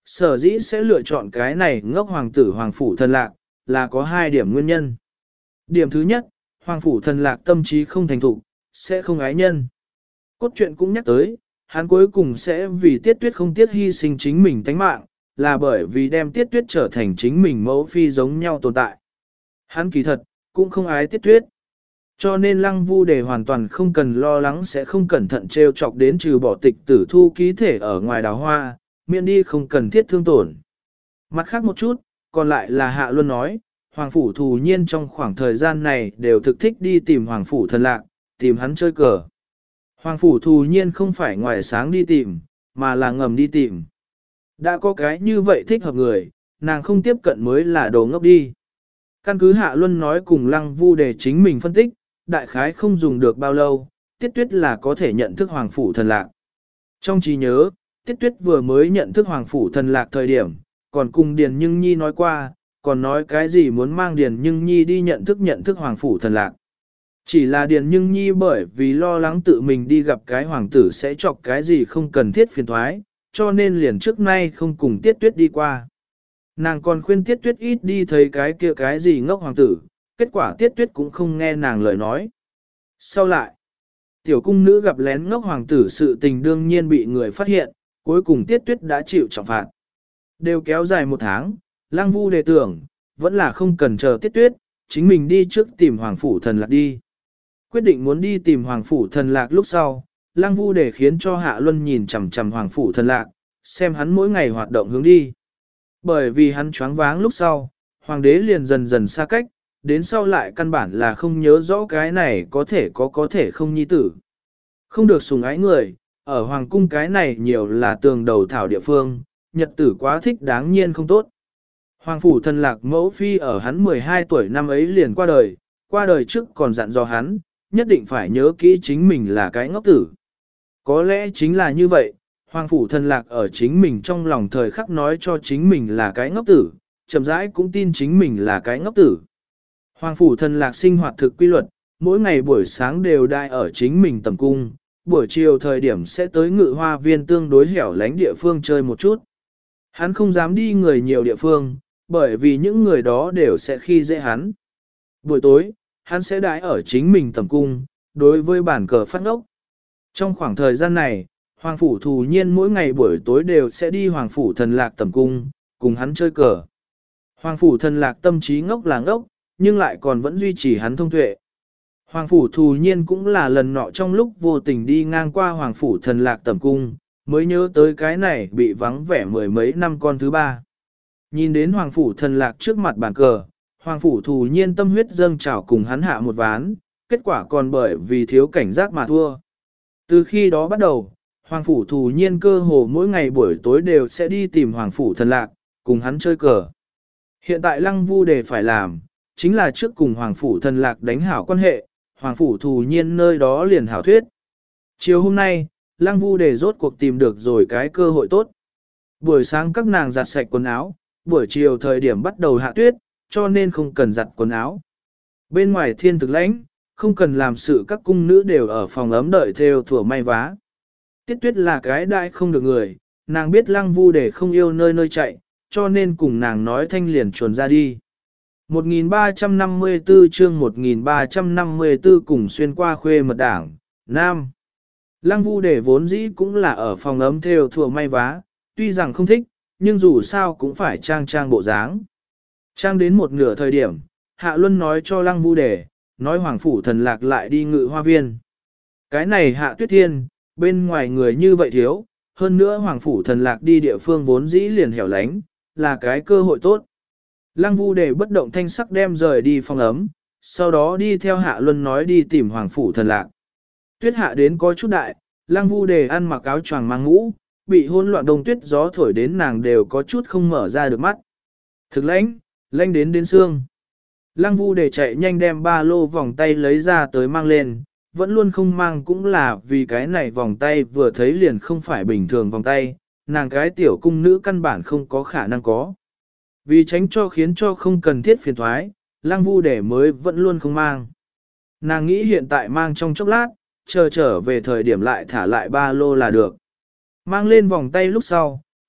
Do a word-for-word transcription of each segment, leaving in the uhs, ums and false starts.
Sở dĩ sẽ lựa chọn cái này ngốc hoàng tử hoàng phủ thần lạc, là có hai điểm nguyên nhân. Điểm thứ nhất, hoàng phủ thần lạc tâm trí không thành thục, sẽ không ái nhân. Cốt truyện cũng nhắc tới, hắn cuối cùng sẽ vì tiết tuyết không tiếc hy sinh chính mình tánh mạng, là bởi vì đem tiết tuyết trở thành chính mình mẫu phi giống nhau tồn tại. Hắn kỳ thật, cũng không ái tiết tuyết. Cho nên lăng vu đề hoàn toàn không cần lo lắng sẽ không cẩn thận trêu chọc đến trừ bỏ tịch tử thu ký thể ở ngoài đào hoa, miễn đi không cần thiết thương tổn. Mặt khác một chút, còn lại là Hạ Luân nói, Hoàng Phủ Thù Nhiên trong khoảng thời gian này đều thực thích đi tìm Hoàng Phủ thần lạc, tìm hắn chơi cờ. Hoàng Phủ Thù Nhiên không phải ngoài sáng đi tìm, mà là ngầm đi tìm. Đã có cái như vậy thích hợp người, nàng không tiếp cận mới là đồ ngốc đi. Căn cứ Hạ Luân nói cùng Lăng Vu để chính mình phân tích, đại khái không dùng được bao lâu, Tiết Tuyết là có thể nhận thức Hoàng Phủ thần lạc. Trong trí nhớ, Tiết Tuyết vừa mới nhận thức Hoàng Phủ thần lạc thời điểm, còn cùng Điền Nhưng Nhi nói qua, còn nói cái gì muốn mang Điền Nhưng Nhi đi nhận thức nhận thức Hoàng Phủ thần lạc. Chỉ là Điền Nhưng Nhi bởi vì lo lắng tự mình đi gặp cái hoàng tử sẽ chọc cái gì không cần thiết phiền thoái, cho nên liền trước nay không cùng Tiết Tuyết đi qua. Nàng còn khuyên Tiết Tuyết ít đi thấy cái kia cái gì ngốc hoàng tử, kết quả Tiết Tuyết cũng không nghe nàng lời nói. Sau lại, tiểu cung nữ gặp lén ngốc hoàng tử sự tình đương nhiên bị người phát hiện, cuối cùng Tiết Tuyết đã chịu trọng phạt. Đều kéo dài một tháng, Lăng Vu đề tưởng, vẫn là không cần chờ Tiết Tuyết, chính mình đi trước tìm Hoàng Phủ thần lạc đi. Quyết định muốn đi tìm Hoàng Phủ thần lạc lúc sau, Lăng Vu đề khiến cho Hạ Luân nhìn chằm chằm Hoàng Phủ thần lạc, xem hắn mỗi ngày hoạt động hướng đi. Bởi vì hắn choáng váng lúc sau, Hoàng đế liền dần dần xa cách, đến sau lại căn bản là không nhớ rõ cái này có thể có có thể không nhi tử. Không được sùng ái người, ở Hoàng cung cái này nhiều là tường đầu thảo địa phương, nhật tử quá thích đáng nhiên không tốt. Hoàng Phủ thần lạc mẫu phi ở hắn mười hai tuổi năm ấy liền qua đời, qua đời trước còn dặn dò hắn, nhất định phải nhớ kỹ chính mình là cái ngốc tử. Có lẽ chính là như vậy, Hoàng Phủ thần lạc ở chính mình trong lòng thời khắc nói cho chính mình là cái ngốc tử, chậm rãi cũng tin chính mình là cái ngốc tử. Hoàng Phủ thần lạc sinh hoạt thực quy luật, mỗi ngày buổi sáng đều đai ở chính mình tầm cung, buổi chiều thời điểm sẽ tới ngự hoa viên tương đối hẻo lánh địa phương chơi một chút. Hắn không dám đi người nhiều địa phương, bởi vì những người đó đều sẽ khi dễ hắn. Buổi tối, hắn sẽ đãi ở chính mình tầm cung, đối với bản cờ phát ngốc. Trong khoảng thời gian này, Hoàng Phủ Thù Nhiên mỗi ngày buổi tối đều sẽ đi Hoàng Phủ thần lạc tầm cung, cùng hắn chơi cờ. Hoàng Phủ thần lạc tâm trí ngốc là ngốc, nhưng lại còn vẫn duy trì hắn thông tuệ. Hoàng Phủ Thù Nhiên cũng là lần nọ trong lúc vô tình đi ngang qua Hoàng Phủ thần lạc tầm cung, mới nhớ tới cái này bị vắng vẻ mười mấy năm con thứ ba. Nhìn đến Hoàng Phủ thần lạc trước mặt bàn cờ, Hoàng Phủ Thù Nhiên tâm huyết dâng trào cùng hắn hạ một ván, kết quả còn bởi vì thiếu cảnh giác mà thua. Từ khi đó bắt đầu, Hoàng Phủ Thù Nhiên cơ hồ mỗi ngày buổi tối đều sẽ đi tìm Hoàng Phủ thần lạc, cùng hắn chơi cờ. Hiện tại Lăng Vu đề phải làm, chính là trước cùng Hoàng Phủ thần lạc đánh hảo quan hệ, Hoàng Phủ Thù Nhiên nơi đó liền hảo thuyết. Chiều hôm nay, Lăng Vu đề rốt cuộc tìm được rồi cái cơ hội tốt. Buổi sáng các nàng giặt sạch quần áo, buổi chiều thời điểm bắt đầu hạ tuyết, cho nên không cần giặt quần áo. Bên ngoài thiên thực lãnh, không cần làm sự các cung nữ đều ở phòng ấm đợi theo thủa may vá. Tiết Tuyết là cái đại không được người, nàng biết Lăng Vu đề không yêu nơi nơi chạy, cho nên cùng nàng nói thanh liền chuồn ra đi. một nghìn ba trăm năm mươi tư chương một nghìn ba trăm năm mươi tư cùng xuyên qua khuê mật đảng, Nam. Lăng Vu đề vốn dĩ cũng là ở phòng ấm theo thủa may vá, tuy rằng không thích, nhưng dù sao cũng phải trang trang bộ dáng. Trang đến một nửa thời điểm, Hạ Luân nói cho Lăng Vu đề, nói Hoàng Phủ thần lạc lại đi ngự hoa viên. Cái này Hạ Tuyết Thiên, bên ngoài người như vậy thiếu, hơn nữa Hoàng Phủ thần lạc đi địa phương vốn dĩ liền hẻo lánh, là cái cơ hội tốt. Lăng Vu đề bất động thanh sắc đem rời đi phòng ấm, sau đó đi theo Hạ Luân nói đi tìm Hoàng Phủ thần lạc. Tuyết hạ đến có chút đại, Lăng Vu đề ăn mặc áo choàng mang mũ, bị hỗn loạn đông tuyết gió thổi đến nàng đều có chút không mở ra được mắt. Thực lãnh, lãnh đến đến xương. Lăng Vu đề chạy nhanh đem ba lô vòng tay lấy ra tới mang lên, vẫn luôn không mang cũng là vì cái này vòng tay vừa thấy liền không phải bình thường vòng tay, nàng cái tiểu cung nữ căn bản không có khả năng có. Vì tránh cho khiến cho không cần thiết phiền thoái, Lăng Vu đề mới vẫn luôn không mang. Nàng nghĩ hiện tại mang trong chốc lát, chờ trở về thời điểm lại thả lại ba lô là được. Mang lên vòng tay lúc sau,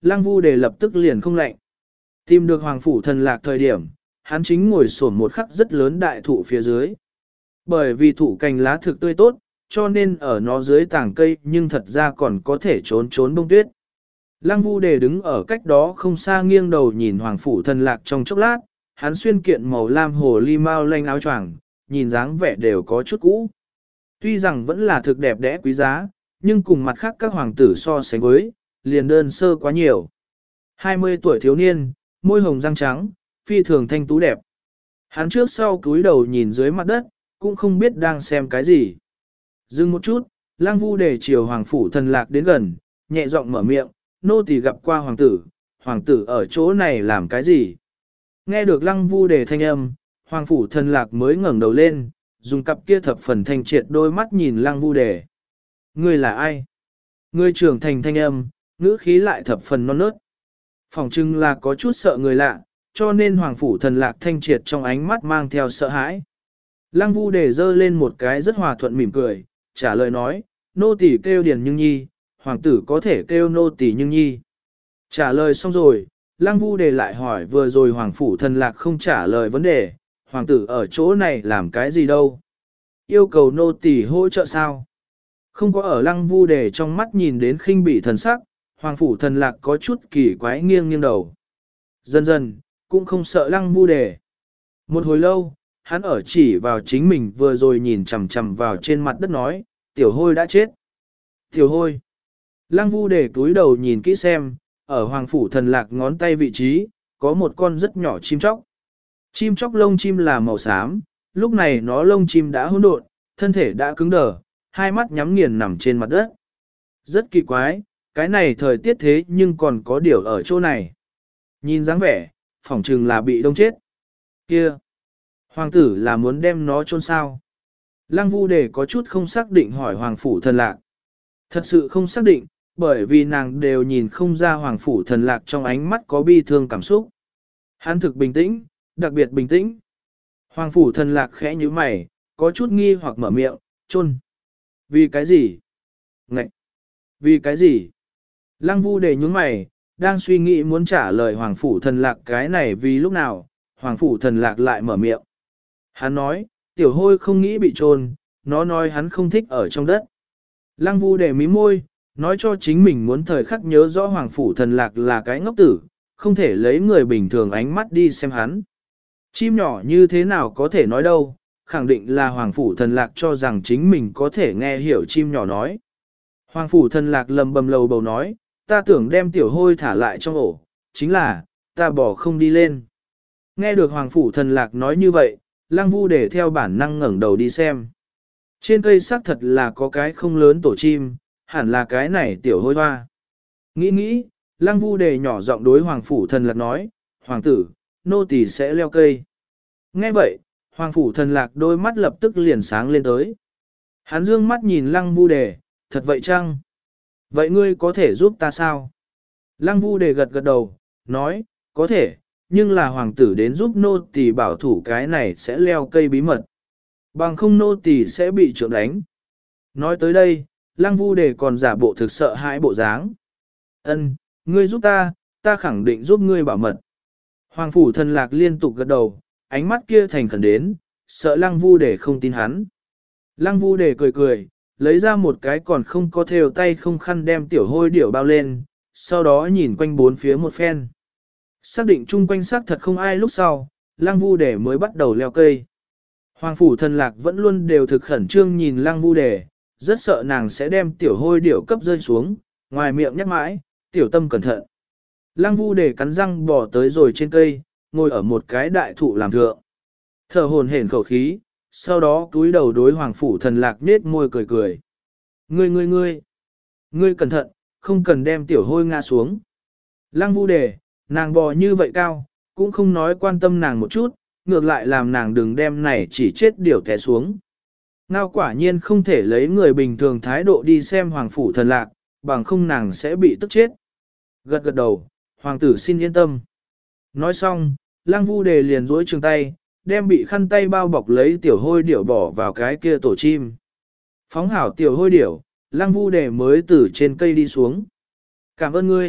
Lăng Vu Đề lập tức liền không lạnh. Tìm được Hoàng Phủ Thần Lạc thời điểm, hắn chính ngồi xổm một khắc rất lớn đại thụ phía dưới. Bởi vì thụ cành lá thực tươi tốt, cho nên ở nó dưới tảng cây nhưng thật ra còn có thể trốn trốn bông tuyết. Lăng Vu Đề đứng ở cách đó không xa nghiêng đầu nhìn Hoàng Phủ Thần Lạc trong chốc lát, hắn xuyên kiện màu lam hồ ly mau lanh áo choàng, nhìn dáng vẻ đều có chút cũ. Tuy rằng vẫn là thực đẹp đẽ quý giá, nhưng cùng mặt khác các hoàng tử so sánh với, liền đơn sơ quá nhiều. hai mươi tuổi thiếu niên, môi hồng răng trắng, phi thường thanh tú đẹp. Hắn trước sau cúi đầu nhìn dưới mặt đất, cũng không biết đang xem cái gì. Dừng một chút, Lăng Vu Đề chiều Hoàng Phủ Thần Lạc đến gần, nhẹ giọng mở miệng, nô tỳ gặp qua hoàng tử, hoàng tử ở chỗ này làm cái gì? Nghe được Lăng Vu Đề thanh âm, Hoàng Phủ Thần Lạc mới ngẩng đầu lên, dùng cặp kia thập phần thanh triệt đôi mắt nhìn Lăng Vu Đề. Ngươi là ai? Ngươi trưởng thành thanh âm, ngữ khí lại thập phần non nớt. Phỏng chừng là có chút sợ người lạ, cho nên Hoàng Phủ Thần Lạc thanh triệt trong ánh mắt mang theo sợ hãi. Lăng Vu Đề giơ lên một cái rất hòa thuận mỉm cười, trả lời nói, nô tỳ kêu Điền Nhưng Nhi, hoàng tử có thể kêu nô tỳ Nhưng Nhi. Trả lời xong rồi, Lăng Vu Đề lại hỏi vừa rồi Hoàng Phủ Thần Lạc không trả lời vấn đề, hoàng tử ở chỗ này làm cái gì đâu? Yêu cầu nô tỳ hỗ trợ sao? Không có ở Lăng Vu Đề trong mắt nhìn đến khinh bỉ thần sắc, Hoàng Phủ Thần Lạc có chút kỳ quái nghiêng nghiêng đầu. Dần dần, cũng không sợ Lăng Vu Đề. Một hồi lâu, hắn ở chỉ vào chính mình vừa rồi nhìn chằm chằm vào trên mặt đất nói, tiểu hôi đã chết. Tiểu hôi. Lăng Vu Đề túi đầu nhìn kỹ xem, ở Hoàng Phủ Thần Lạc ngón tay vị trí, có một con rất nhỏ chim chóc. Chim chóc lông chim là màu xám, lúc này nó lông chim đã hỗn độn, thân thể đã cứng đờ, hai mắt nhắm nghiền nằm trên mặt đất. Rất kỳ quái, cái này thời tiết thế nhưng còn có điều ở chỗ này. Nhìn dáng vẻ, phỏng chừng là bị đông chết. Kia! Hoàng tử là muốn đem nó chôn sao? Lăng Vu Đề có chút không xác định hỏi Hoàng Phủ Thần Lạc. Thật sự không xác định, bởi vì nàng đều nhìn không ra Hoàng Phủ Thần Lạc trong ánh mắt có bi thương cảm xúc. Hắn thực bình tĩnh, đặc biệt bình tĩnh. Hoàng Phủ Thần Lạc khẽ nhíu mày, có chút nghi hoặc mở miệng, chôn. Vì cái gì? Ngậy! Vì cái gì? Lăng Vu Đề nhướng mày, đang suy nghĩ muốn trả lời Hoàng Phủ Thần Lạc cái này vì lúc nào, Hoàng Phủ Thần Lạc lại mở miệng. Hắn nói, tiểu hôi không nghĩ bị chôn, nó nói hắn không thích ở trong đất. Lăng Vu Đề mí môi, nói cho chính mình muốn thời khắc nhớ rõ Hoàng Phủ Thần Lạc là cái ngốc tử, không thể lấy người bình thường ánh mắt đi xem hắn. Chim nhỏ như thế nào có thể nói đâu, khẳng định là Hoàng Phủ Thần Lạc cho rằng chính mình có thể nghe hiểu chim nhỏ nói. Hoàng Phủ Thần Lạc lầm bầm lầu bầu nói, ta tưởng đem tiểu hôi thả lại trong ổ, chính là, ta bỏ không đi lên. Nghe được Hoàng Phủ Thần Lạc nói như vậy, Lăng Vu Đề theo bản năng ngẩng đầu đi xem. Trên cây xác thật là có cái không lớn tổ chim, hẳn là cái này tiểu hôi hoa. Nghĩ nghĩ, Lăng Vu Đề nhỏ giọng đối Hoàng Phủ Thần Lạc nói, Hoàng tử, nô tỳ sẽ leo cây. Nghe vậy, Hoàng Phủ Thần Lạc đôi mắt lập tức liền sáng lên tới. Hắn dương mắt nhìn Lăng Vu Đề, thật vậy chăng? Vậy ngươi có thể giúp ta sao? Lăng Vu Đề gật gật đầu, nói, có thể, nhưng là hoàng tử đến giúp nô tỳ bảo thủ cái này sẽ leo cây bí mật. Bằng không nô tỳ sẽ bị trượng đánh. Nói tới đây, Lăng Vu Đề còn giả bộ thực sợ hãi bộ dáng. Ân, ngươi giúp ta, ta khẳng định giúp ngươi bảo mật. Hoàng Phủ Thần Lạc liên tục gật đầu, ánh mắt kia thành khẩn đến, sợ Lăng Vu Đề không tin hắn. Lăng Vu Đề cười cười, lấy ra một cái còn không có thêu tay không khăn đem tiểu hôi điểu bao lên, sau đó nhìn quanh bốn phía một phen. Xác định chung quanh xác thật không ai lúc sau, Lăng Vu Đề mới bắt đầu leo cây. Hoàng Phủ Thần Lạc vẫn luôn đều thực khẩn trương nhìn Lăng Vu Đề, rất sợ nàng sẽ đem tiểu hôi điểu cấp rơi xuống, ngoài miệng nhắc mãi, tiểu tâm cẩn thận. Lăng Vu Đề cắn răng bỏ tới rồi trên cây, ngồi ở một cái đại thụ làm thượng. Thở hồn hển khẩu khí, sau đó cúi đầu đối Hoàng Phủ Thần Lạc nết môi cười cười. Ngươi ngươi ngươi, ngươi cẩn thận, không cần đem tiểu hôi ngã xuống. Lăng Vu Đề, nàng bò như vậy cao, cũng không nói quan tâm nàng một chút, ngược lại làm nàng đừng đem này chỉ chết điều té xuống. Ngao quả nhiên không thể lấy người bình thường thái độ đi xem Hoàng Phủ Thần Lạc, bằng không nàng sẽ bị tức chết. Gật gật đầu, hoàng tử xin yên tâm. Nói xong, Lăng Vu Đề liền duỗi trường tay, đem bị khăn tay bao bọc lấy tiểu hôi điểu bỏ vào cái kia tổ chim. Phóng hảo tiểu hôi điểu, Lăng Vu Đề mới từ trên cây đi xuống. Cảm ơn ngươi,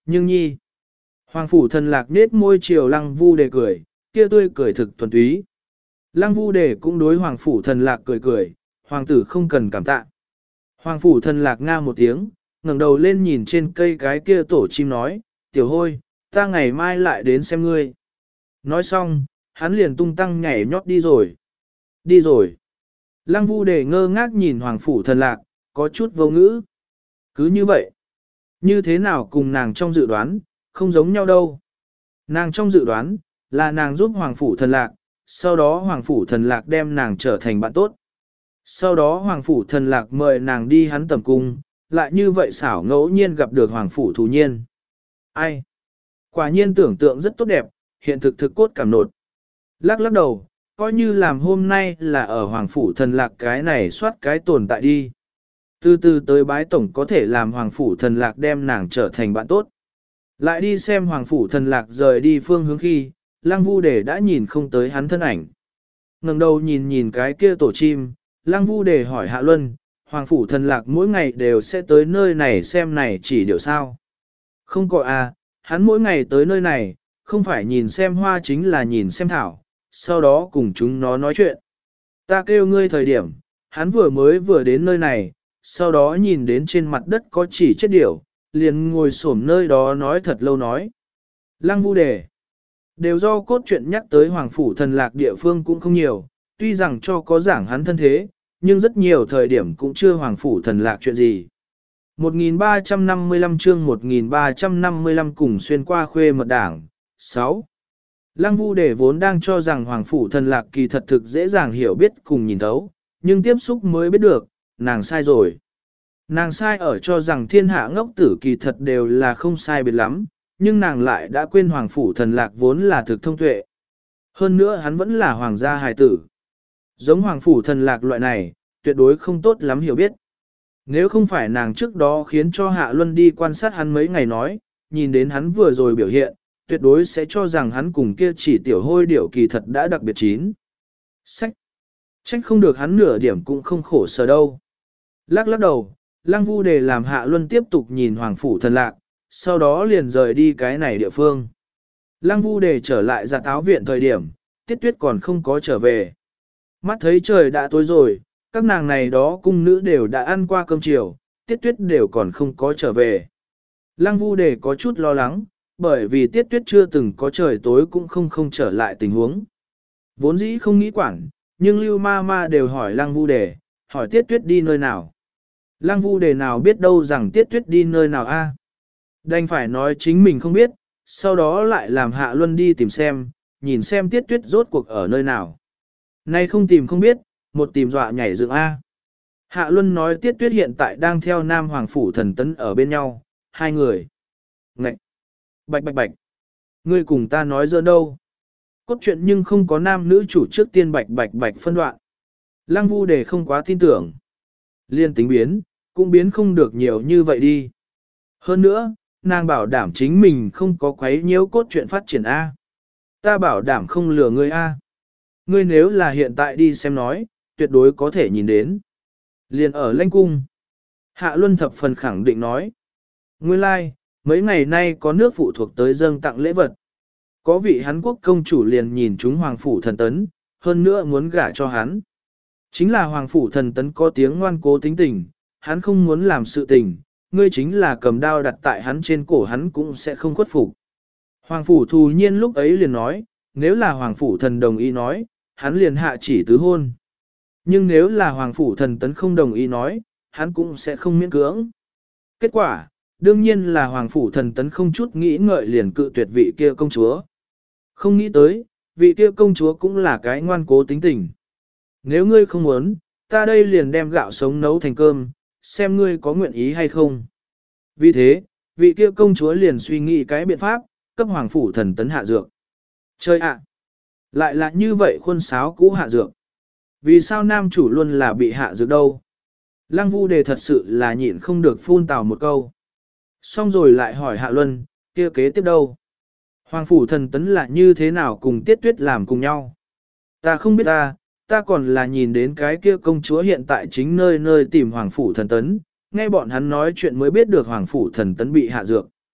Nhưng nhi, Hoàng phủ thần lạc nết môi chiều Lăng Vu Đề cười, kia tươi cười thực thuần túy. Lăng Vu Đề cũng đối Hoàng phủ thần lạc cười cười, hoàng tử không cần cảm tạ. Hoàng phủ thần lạc nga một tiếng, ngẩng đầu lên nhìn trên cây cái kia tổ chim nói, tiểu hôi, ta ngày mai lại đến xem ngươi. Nói xong, hắn liền tung tăng nhảy nhót đi rồi. Đi rồi. Lăng Vu Đề ngơ ngác nhìn Hoàng phủ thần lạc, có chút vô ngữ. Cứ như vậy. Như thế nào cùng nàng trong dự đoán, không giống nhau đâu. Nàng trong dự đoán, là nàng giúp Hoàng phủ thần lạc, sau đó Hoàng phủ thần lạc đem nàng trở thành bạn tốt. Sau đó Hoàng phủ thần lạc mời nàng đi hắn tầm cung, lại như vậy xảo ngẫu nhiên gặp được Hoàng phủ thù nhiên. Ai? Quả nhiên tưởng tượng rất tốt đẹp, hiện thực thực cốt cảm nột. Lắc lắc đầu, coi như làm hôm nay là ở Hoàng phủ thần lạc cái này soát cái tồn tại đi. Từ từ tới bái tổng có thể làm Hoàng phủ thần lạc đem nàng trở thành bạn tốt. Lại đi xem Hoàng phủ thần lạc rời đi phương hướng khi, Lăng Vu Đề đã nhìn không tới hắn thân ảnh. Ngẩng đầu nhìn nhìn cái kia tổ chim, Lăng Vu Đề hỏi Hạ Luân, Hoàng phủ thần lạc mỗi ngày đều sẽ tới nơi này xem này chỉ điều sao. Không có à, hắn mỗi ngày tới nơi này, không phải nhìn xem hoa chính là nhìn xem thảo, sau đó cùng chúng nó nói chuyện. Ta kêu ngươi thời điểm, hắn vừa mới vừa đến nơi này, sau đó nhìn đến trên mặt đất có chỉ chết điểu, liền ngồi xổm nơi đó nói thật lâu nói. Lăng Vu Đề, đều do cốt truyện nhắc tới Hoàng phủ thần lạc địa phương cũng không nhiều, tuy rằng cho có giảng hắn thân thế, nhưng rất nhiều thời điểm cũng chưa Hoàng phủ thần lạc chuyện gì. một nghìn ba trăm năm mươi lăm chương một nghìn ba trăm năm mươi lăm cùng xuyên qua khuê mật đảng. sáu. Lăng Vu Đề vốn đang cho rằng Hoàng phủ thần lạc kỳ thật thực dễ dàng hiểu biết cùng nhìn thấu, nhưng tiếp xúc mới biết được, nàng sai rồi. Nàng sai ở cho rằng thiên hạ ngốc tử kỳ thật đều là không sai biệt lắm, nhưng nàng lại đã quên Hoàng phủ thần lạc vốn là thực thông tuệ. Hơn nữa hắn vẫn là hoàng gia hài tử. Giống Hoàng phủ thần lạc loại này, tuyệt đối không tốt lắm hiểu biết. Nếu không phải nàng trước đó khiến cho Hạ Luân đi quan sát hắn mấy ngày nói, nhìn đến hắn vừa rồi biểu hiện, tuyệt đối sẽ cho rằng hắn cùng kia chỉ tiểu hôi điểu kỳ thật đã đặc biệt chín. Sách! Trách không được hắn nửa điểm cũng không khổ sở đâu. Lắc lắc đầu, Lăng Vu Đề làm Hạ Luân tiếp tục nhìn Hoàng phủ thần lạc, sau đó liền rời đi cái này địa phương. Lăng Vu Đề trở lại giặt áo viện thời điểm, Tiết Tuyết còn không có trở về. Mắt thấy trời đã tối rồi, các nàng này đó cung nữ đều đã ăn qua cơm chiều, Tiết Tuyết đều còn không có trở về. Lăng Vu Đề có chút lo lắng, bởi vì Tiết Tuyết chưa từng có trời tối cũng không không trở lại tình huống. Vốn dĩ không nghĩ quản, nhưng Lưu Ma Ma đều hỏi Lăng Vu Đề, hỏi Tiết Tuyết đi nơi nào. Lăng Vu Đề nào biết đâu rằng Tiết Tuyết đi nơi nào a? Đành phải nói chính mình không biết, sau đó lại làm Hạ Luân đi tìm xem, nhìn xem Tiết Tuyết rốt cuộc ở nơi nào. Nay không tìm không biết, một tìm dọa nhảy dựng A. Hạ Luân nói Tiết Tuyết hiện tại đang theo Nam Hoàng phủ thần tấn ở bên nhau, hai người. Ngậy! Bạch bạch bạch! Ngươi cùng ta nói giỡn đâu? Cốt truyện nhưng không có nam nữ chủ trước tiên bạch bạch bạch phân đoạn. Lăng Vu Đề không quá tin tưởng. Liên tính biến, cũng biến không được nhiều như vậy đi. Hơn nữa, nàng bảo đảm chính mình không có quấy nhiễu cốt truyện phát triển A. Ta bảo đảm không lừa ngươi A. Ngươi nếu là hiện tại đi xem nói, tuyệt đối có thể nhìn đến. Liền ở Lãnh Cung. Hạ Luân thập phần khẳng định nói. Nguyên lai, like, mấy ngày nay có nước phụ thuộc tới dâng tặng lễ vật. Có vị Hán Quốc công chủ liền nhìn chúng Hoàng phủ thần tấn, hơn nữa muốn gả cho hắn. Chính là Hoàng phủ thần tấn có tiếng ngoan cố tính tình, hắn không muốn làm sự tình, ngươi chính là cầm đao đặt tại hắn trên cổ hắn cũng sẽ không khuất phục. Hoàng phủ thù nhiên lúc ấy liền nói, nếu là Hoàng phủ thần đồng ý nói, hắn liền hạ chỉ tứ hôn. Nhưng nếu là Hoàng phủ thần tấn không đồng ý nói, hắn cũng sẽ không miễn cưỡng. Kết quả, đương nhiên là Hoàng phủ thần tấn không chút nghĩ ngợi liền cự tuyệt vị kia công chúa. Không nghĩ tới, vị kia công chúa cũng là cái ngoan cố tính tình. Nếu ngươi không muốn, ta đây liền đem gạo sống nấu thành cơm, xem ngươi có nguyện ý hay không. Vì thế, vị kia công chúa liền suy nghĩ cái biện pháp, cấp Hoàng phủ thần tấn hạ dược. Chơi ạ! Lại là như vậy khuôn sáo cũ hạ dược. Vì sao nam chủ luôn là bị hạ dược đâu? Lăng Vu Đề thật sự là nhịn không được phun tào một câu. Xong rồi lại hỏi Hạ Luân, kia kế tiếp đâu? Hoàng phủ thần tấn là như thế nào cùng Tiết Tuyết làm cùng nhau? Ta không biết ta, ta còn là nhìn đến cái kia công chúa hiện tại chính nơi nơi tìm Hoàng phủ thần tấn, nghe bọn hắn nói chuyện mới biết được Hoàng phủ thần tấn bị hạ dược.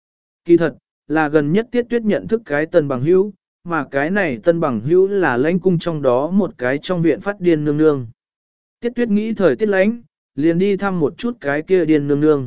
Kỳ thật, là gần nhất tiết tuyết nhận thức cái tân bằng hữu, mà cái này tân bằng hữu là lãnh cung trong đó một cái trong viện phát điên nương nương. Tiết tuyết nghĩ thời tiết lãnh, liền đi thăm một chút cái kia điên nương nương.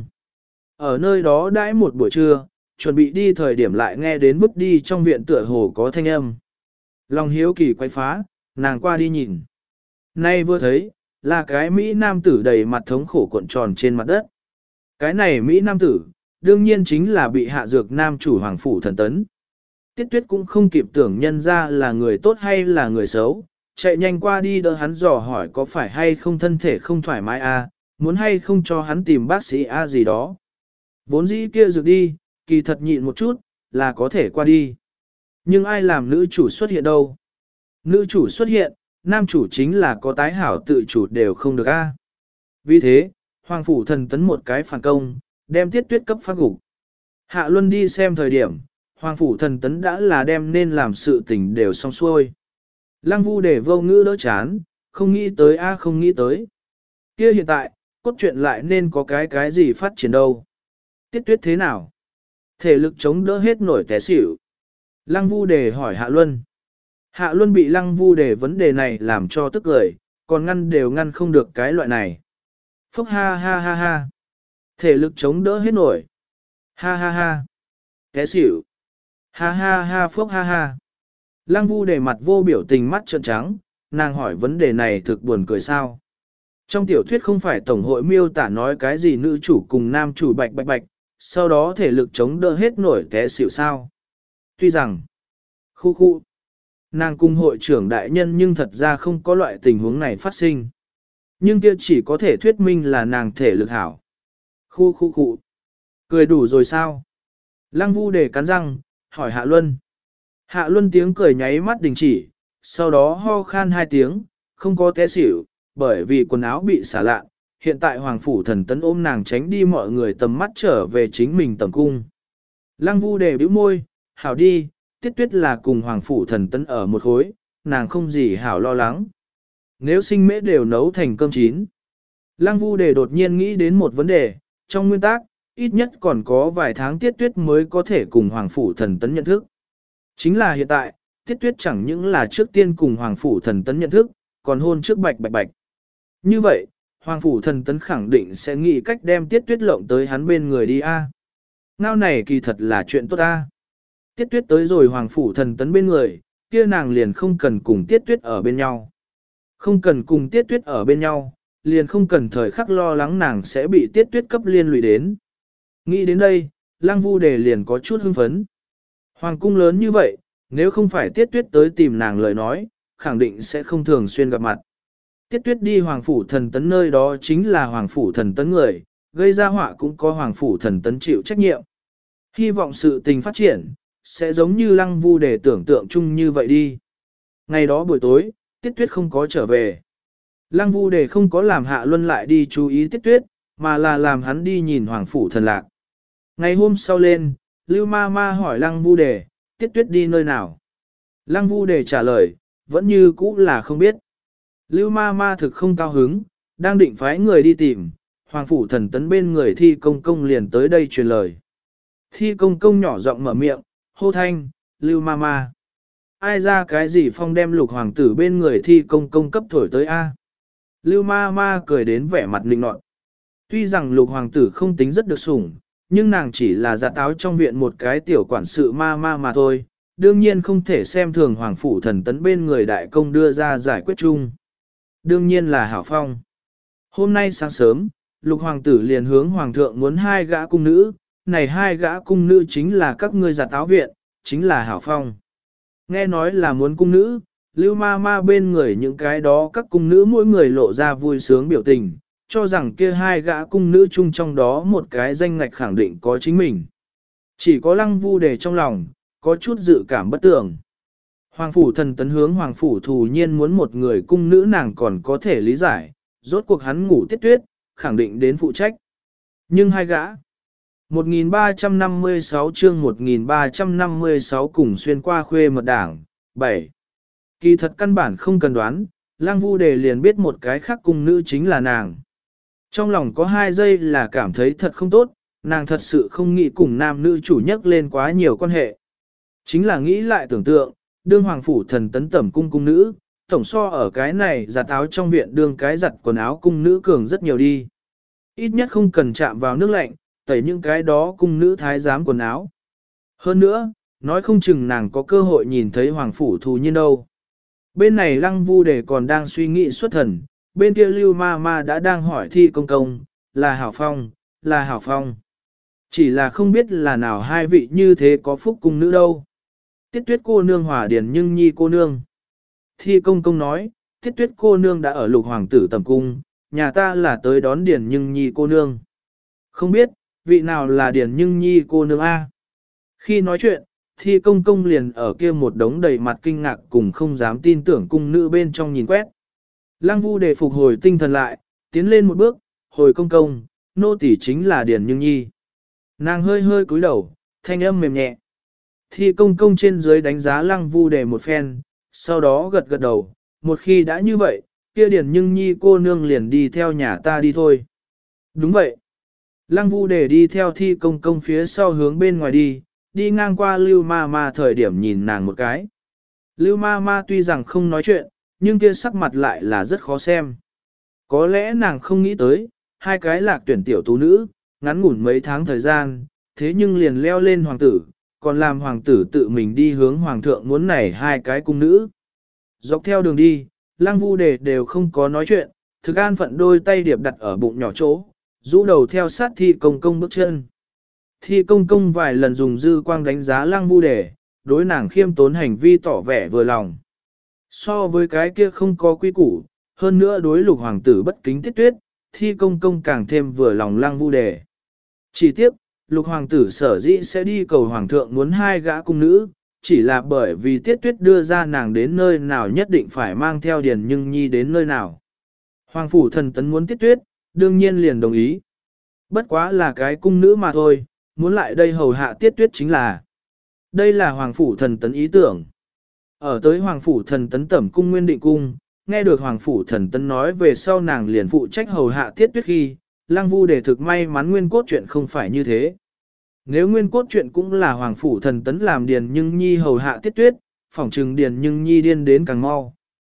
Ở nơi đó đãi một buổi trưa, chuẩn bị đi thời điểm lại nghe đến vứt đi trong viện tựa hồ có thanh âm. Lòng hiếu kỳ quay phá, nàng qua đi nhìn. Nay vừa thấy, là cái Mỹ nam tử đầy mặt thống khổ cuộn tròn trên mặt đất. Cái này Mỹ nam tử, đương nhiên chính là bị hạ dược nam chủ hoàng phủ thần tấn. Tiết tuyết cũng không kịp tưởng nhân ra là người tốt hay là người xấu, chạy nhanh qua đi đỡ hắn dò hỏi có phải hay không thân thể không thoải mái a, muốn hay không cho hắn tìm bác sĩ a gì đó. Vốn dĩ kia dược đi, kỳ thật nhịn một chút, là có thể qua đi. Nhưng ai làm nữ chủ xuất hiện đâu? Nữ chủ xuất hiện, nam chủ chính là có tái hảo tự chủ đều không được a. Vì thế, hoàng phủ thần tấn một cái phản công, đem tiết tuyết cấp phát gục. Hạ Luân đi xem thời điểm, hoàng phủ thần tấn đã là đem nên làm sự tình đều xong xuôi. Lăng Vu để vô ngữ đỡ chán, không nghĩ tới a không nghĩ tới. Kia hiện tại, cốt truyện lại nên có cái cái gì phát triển đâu. Tiết tuyết thế nào? Thể lực chống đỡ hết nổi té xỉu. Lăng Vu đề hỏi Hạ Luân. Hạ Luân bị Lăng Vu đề vấn đề này làm cho tức cười, còn ngăn đều ngăn không được cái loại này. Phúc ha ha ha ha. Thể lực chống đỡ hết nổi. Ha ha ha. Té xỉu. Ha ha ha phúc ha ha. Lăng Vu đề mặt vô biểu tình mắt trợn trắng, nàng hỏi vấn đề này thực buồn cười sao. Trong tiểu thuyết không phải tổng hội miêu tả nói cái gì nữ chủ cùng nam chủ bạch bạch bạch, sau đó thể lực chống đỡ hết nổi té xỉu sao. Tuy rằng, khu khu, nàng cùng hội trưởng đại nhân nhưng thật ra không có loại tình huống này phát sinh. Nhưng kia chỉ có thể thuyết minh là nàng thể lực hảo. Khu khu khu, cười đủ rồi sao? Lăng Vu để cắn răng, hỏi Hạ Luân. Hạ Luân tiếng cười nháy mắt đình chỉ, sau đó ho khan hai tiếng, không có té xỉu, bởi vì quần áo bị xả lạ. Hiện tại Hoàng Phủ Thần Tấn ôm nàng tránh đi mọi người tầm mắt trở về chính mình tầm cung. Lăng Vu đề bĩu môi, hảo đi, tiết tuyết là cùng Hoàng Phủ Thần Tấn ở một khối, nàng không gì hảo lo lắng. Nếu sinh mễ đều nấu thành cơm chín. Lăng Vu đề đột nhiên nghĩ đến một vấn đề, trong nguyên tắc, ít nhất còn có vài tháng tiết tuyết mới có thể cùng Hoàng Phủ Thần Tấn nhận thức. Chính là hiện tại, tiết tuyết chẳng những là trước tiên cùng Hoàng Phủ Thần Tấn nhận thức, còn hôn trước bạch bạch bạch. Như vậy, Hoàng Phủ Thần Tấn khẳng định sẽ nghĩ cách đem tiết tuyết lộng tới hắn bên người đi a. Ngao này kỳ thật là chuyện tốt a. Tiết tuyết tới rồi Hoàng Phủ Thần Tấn bên người, kia nàng liền không cần cùng tiết tuyết ở bên nhau. Không cần cùng tiết tuyết ở bên nhau, liền không cần thời khắc lo lắng nàng sẽ bị tiết tuyết cấp liên lụy đến. Nghĩ đến đây, Lăng Vu đề liền có chút hưng phấn. Hoàng cung lớn như vậy, nếu không phải tiết tuyết tới tìm nàng lời nói, khẳng định sẽ không thường xuyên gặp mặt. Tiết tuyết đi Hoàng Phủ Thần Tấn nơi đó chính là Hoàng Phủ Thần Tấn người, gây ra họa cũng có Hoàng Phủ Thần Tấn chịu trách nhiệm. Hy vọng sự tình phát triển, sẽ giống như Lăng Vu để tưởng tượng chung như vậy đi. Ngày đó buổi tối, tiết tuyết không có trở về. Lăng Vu để không có làm Hạ Luân lại đi chú ý tiết tuyết, mà là làm hắn đi nhìn Hoàng Phủ Thần Lạc. Ngày hôm sau lên, Lưu Ma Ma hỏi Lăng Vu đề, tiết tuyết đi nơi nào? Lăng Vu đề trả lời, vẫn như cũ là không biết. Lưu Ma Ma thực không cao hứng, đang định phái người đi tìm, Hoàng Phủ Thần Tấn bên người Thi Công Công liền tới đây truyền lời. Thi Công Công nhỏ giọng mở miệng, hô thanh, Lưu Ma Ma. Ai ra cái gì phong đem lục hoàng tử bên người Thi Công Công cấp thổi tới A? Lưu Ma Ma cười đến vẻ mặt lịnh nọt. Tuy rằng lục hoàng tử không tính rất được sủng, nhưng nàng chỉ là giặt áo trong viện một cái tiểu quản sự ma ma mà thôi, đương nhiên không thể xem thường Hoàng Phủ Thần Tấn bên người đại công đưa ra giải quyết chung. Đương nhiên là hảo phong. Hôm nay sáng sớm, lục hoàng tử liền hướng hoàng thượng muốn hai gã cung nữ, này hai gã cung nữ chính là các ngươi giặt áo viện, chính là hảo phong. Nghe nói là muốn cung nữ, Lưu Ma Ma bên người những cái đó các cung nữ mỗi người lộ ra vui sướng biểu tình, cho rằng kia hai gã cung nữ chung trong đó một cái danh ngạch khẳng định có chính mình. Chỉ có Lăng Vu đề trong lòng, có chút dự cảm bất tưởng. Hoàng Phủ Thần Tấn hướng Hoàng Phủ Thù Nhiên muốn một người cung nữ nàng còn có thể lý giải, rốt cuộc hắn ngủ tiết tuyết, khẳng định đến phụ trách. Nhưng hai gã, một nghìn ba trăm năm mươi sáu chương một nghìn ba trăm năm mươi sáu cùng xuyên qua khuê mật đảng, bảy. Kỳ thật căn bản không cần đoán, Lăng Vu đề liền biết một cái khác cung nữ chính là nàng. Trong lòng có hai giây là cảm thấy thật không tốt, nàng thật sự không nghĩ cùng nam nữ chủ nhắc lên quá nhiều quan hệ. Chính là nghĩ lại tưởng tượng, đương hoàng phủ thần tấn tẩm cung cung nữ, tổng so ở cái này giặt áo trong viện đương cái giặt quần áo cung nữ cường rất nhiều đi. Ít nhất không cần chạm vào nước lạnh, tẩy những cái đó cung nữ thái giám quần áo. Hơn nữa, nói không chừng nàng có cơ hội nhìn thấy hoàng phủ thù nhiên đâu. Bên này lăng vu đề còn đang suy nghĩ xuất thần, bên kia lưu ma ma đã đang hỏi thi công công, là hảo phong, là hảo phong. Chỉ là không biết là nào hai vị như thế có phúc cung nữ đâu. Tiết tuyết cô nương hòa điển nhưng nhi cô nương. Thi công công nói, tiết tuyết cô nương đã ở lục hoàng tử tầm cung, nhà ta là tới đón điển nhưng nhi cô nương. Không biết, vị nào là điển nhưng nhi cô nương A. Khi nói chuyện, thi công công liền ở kia một đống đầy mặt kinh ngạc cùng không dám tin tưởng cung nữ bên trong nhìn quét. Lăng vu để phục hồi tinh thần lại, tiến lên một bước, hồi công công, nô tỳ chính là điển nhưng nhi. Nàng hơi hơi cúi đầu, thanh âm mềm nhẹ. Thi công công trên dưới đánh giá lăng vu đề một phen, sau đó gật gật đầu, một khi đã như vậy, kia điển nhưng nhi cô nương liền đi theo nhà ta đi thôi. Đúng vậy. Lăng vu đề đi theo thi công công phía sau hướng bên ngoài đi, đi ngang qua lưu ma ma thời điểm nhìn nàng một cái. Lưu ma ma tuy rằng không nói chuyện, nhưng kia sắc mặt lại là rất khó xem. Có lẽ nàng không nghĩ tới, hai cái lạc tuyển tiểu tú nữ, ngắn ngủn mấy tháng thời gian, thế nhưng liền leo lên hoàng tử, còn làm hoàng tử tự mình đi hướng hoàng thượng muốn nảy hai cái cung nữ. Dọc theo đường đi, lăng vu đề đều không có nói chuyện, thực an phận đôi tay điệp đặt ở bụng nhỏ chỗ, rũ đầu theo sát thi công công bước chân. Thi công công vài lần dùng dư quang đánh giá lăng vu đề, đối nàng khiêm tốn hành vi tỏ vẻ vừa lòng. So với cái kia không có quy củ, hơn nữa đối lục hoàng tử bất kính tiết tuyết, thi công công càng thêm vừa lòng lăng vu đề. Chỉ tiếc, lục hoàng tử sở dĩ sẽ đi cầu hoàng thượng muốn hai gã cung nữ, chỉ là bởi vì tiết tuyết đưa ra nàng đến nơi nào nhất định phải mang theo điền nhưng nhi đến nơi nào. Hoàng phủ thần tấn muốn tiết tuyết, đương nhiên liền đồng ý. Bất quá là cái cung nữ mà thôi, muốn lại đây hầu hạ tiết tuyết chính là. Đây là hoàng phủ thần tấn ý tưởng. Ở tới hoàng phủ thần tấn tẩm cung nguyên định cung, nghe được hoàng phủ thần tấn nói về sau nàng liền phụ trách hầu hạ tiết tuyết khi, lăng vu để thực may mắn nguyên cốt truyện không phải như thế. Nếu nguyên cốt truyện cũng là hoàng phủ thần tấn làm điền nhưng nhi hầu hạ tiết tuyết, phỏng trừng điền nhưng nhi điên đến càng mau.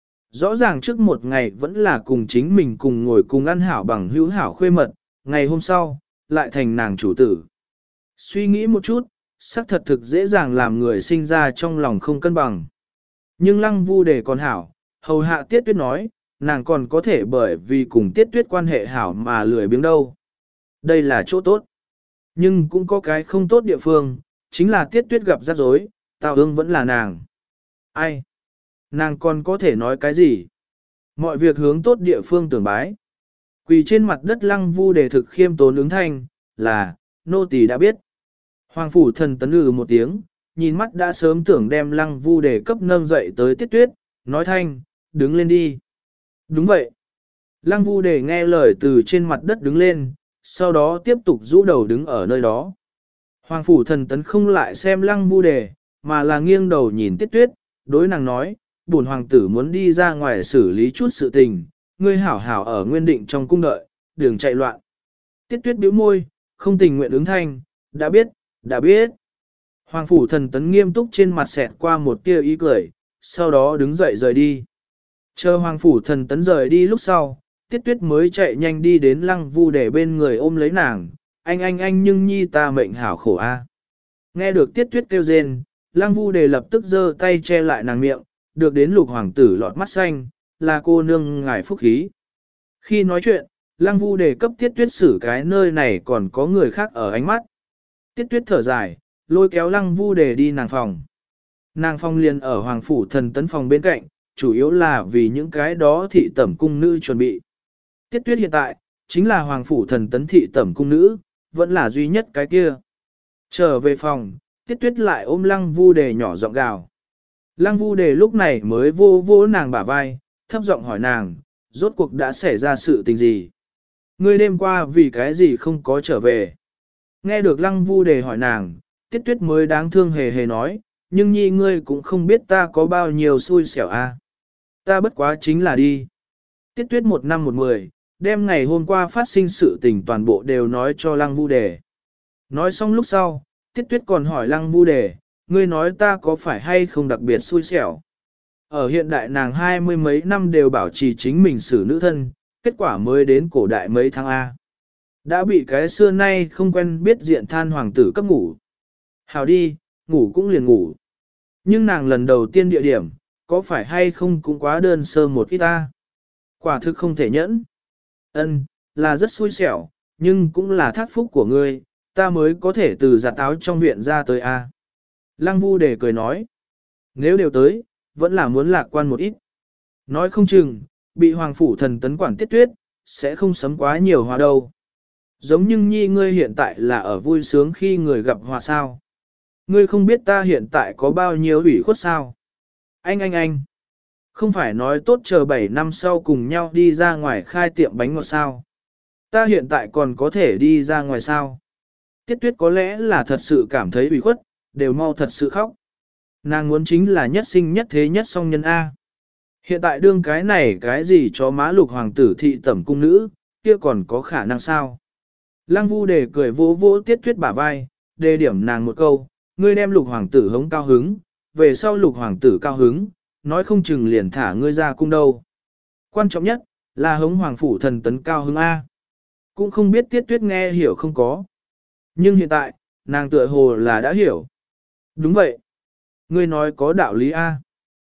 Rõ ràng trước một ngày vẫn là cùng chính mình cùng ngồi cùng ăn hảo bằng hữu hảo khuê mật, ngày hôm sau, lại thành nàng chủ tử. Suy nghĩ một chút, xác thật thực dễ dàng làm người sinh ra trong lòng không cân bằng. Nhưng lăng vu đề còn hảo, hầu hạ tiết tuyết nói, nàng còn có thể bởi vì cùng tiết tuyết quan hệ hảo mà lười biếng đâu. Đây là chỗ tốt. Nhưng cũng có cái không tốt địa phương, chính là tiết tuyết gặp rắc rối, tào ương vẫn là nàng. Ai? Nàng còn có thể nói cái gì? Mọi việc hướng tốt địa phương tưởng bái. Quỳ trên mặt đất lăng vu đề thực khiêm tốn ứng thanh, là, nô tỳ đã biết. Hoàng phủ thần tấn lừ một tiếng, nhìn mắt đã sớm tưởng đem lăng vu đề cấp nâng dậy tới tiết tuyết, nói thanh, đứng lên đi. Đúng vậy. Lăng vu đề nghe lời từ trên mặt đất đứng lên, sau đó tiếp tục rũ đầu đứng ở nơi đó. Hoàng phủ thần tấn không lại xem lăng vu đề, mà là nghiêng đầu nhìn tiết tuyết, đối nàng nói, bổn hoàng tử muốn đi ra ngoài xử lý chút sự tình, ngươi hảo hảo ở nguyên định trong cung đợi, đừng chạy loạn. Tiết tuyết bĩu môi, không tình nguyện ứng thanh, đã biết, đã biết. Hoàng phủ thần tấn nghiêm túc trên mặt xẹt qua một tia ý cười, sau đó đứng dậy rời đi. Chờ hoàng phủ thần tấn rời đi lúc sau, tiết tuyết mới chạy nhanh đi đến lăng vu để bên người ôm lấy nàng, anh anh anh nhưng nhi ta mệnh hảo khổ a. Nghe được tiết tuyết kêu rên, lăng vu đề lập tức giơ tay che lại nàng miệng, được đến lục hoàng tử lọt mắt xanh, là cô nương ngài phúc khí. Khi nói chuyện, lăng vu đề cấp tiết tuyết xử cái nơi này còn có người khác ở ánh mắt. Tiết tuyết thở dài, lôi kéo lăng vu đề đi nàng phòng. Nàng phòng liền ở hoàng phủ thần tấn phòng bên cạnh, chủ yếu là vì những cái đó thị tẩm cung nữ chuẩn bị. Tiết tuyết hiện tại, chính là hoàng phủ thần tấn thị tẩm cung nữ, vẫn là duy nhất cái kia. Trở về phòng, tiết tuyết lại ôm lăng vu đề nhỏ giọng gào. Lăng vu đề lúc này mới vô vô nàng bả vai, thấp giọng hỏi nàng, rốt cuộc đã xảy ra sự tình gì? Ngươi đêm qua vì cái gì không có trở về? Nghe được lăng vu đề hỏi nàng, tiết tuyết mới đáng thương hề hề nói, nhưng nhi ngươi cũng không biết ta có bao nhiêu xui xẻo a. À? Ta bất quá chính là đi. Tiết tuyết một năm một mười, đem ngày hôm qua phát sinh sự tình toàn bộ đều nói cho lăng vu đề. Nói xong lúc sau, Tiết Tuyết còn hỏi Lăng Vu Đề, ngươi nói ta có phải hay không đặc biệt xui xẻo. Ở hiện đại nàng hai mươi mấy năm đều bảo trì chính mình xử nữ thân, kết quả mới đến cổ đại mấy tháng A. Đã bị cái xưa nay không quen biết diện than hoàng tử cấp ngủ. Hào đi, ngủ cũng liền ngủ. Nhưng nàng lần đầu tiên địa điểm, có phải hay không cũng quá đơn sơ một ít ta. Quả thực không thể nhẫn. Ân, là rất xui xẻo, nhưng cũng là thác phúc của ngươi, ta mới có thể từ giặt áo trong viện ra tới A. Lăng Vu Đề cười nói, nếu đều tới, vẫn là muốn lạc quan một ít. Nói không chừng, bị hoàng phủ thần tấn quản Tiết Tuyết, sẽ không sấm quá nhiều hòa đâu. Giống như nhi ngươi hiện tại là ở vui sướng khi người gặp hòa sao. Ngươi không biết ta hiện tại có bao nhiêu ủy khuất sao. Anh anh anh, không phải nói tốt chờ bảy năm sau cùng nhau đi ra ngoài khai tiệm bánh ngọt sao. Ta hiện tại còn có thể đi ra ngoài sao. Tiết Tuyết có lẽ là thật sự cảm thấy ủy khuất, đều mau thật sự khóc. Nàng muốn chính là nhất sinh nhất thế nhất song nhân A. Hiện tại đương cái này cái gì cho má lục hoàng tử thị tẩm cung nữ, kia còn có khả năng sao? Lăng Vu Đề cười vỗ vỗ Tiết Tuyết bả vai, đề điểm nàng một câu, ngươi đem lục hoàng tử hống cao hứng, về sau lục hoàng tử cao hứng, nói không chừng liền thả ngươi ra cung đâu. Quan trọng nhất, là hống hoàng phủ thần tấn cao hứng A. Cũng không biết Tiết Tuyết nghe hiểu không có. Nhưng hiện tại, nàng tựa hồ là đã hiểu. Đúng vậy. Ngươi nói có đạo lý A.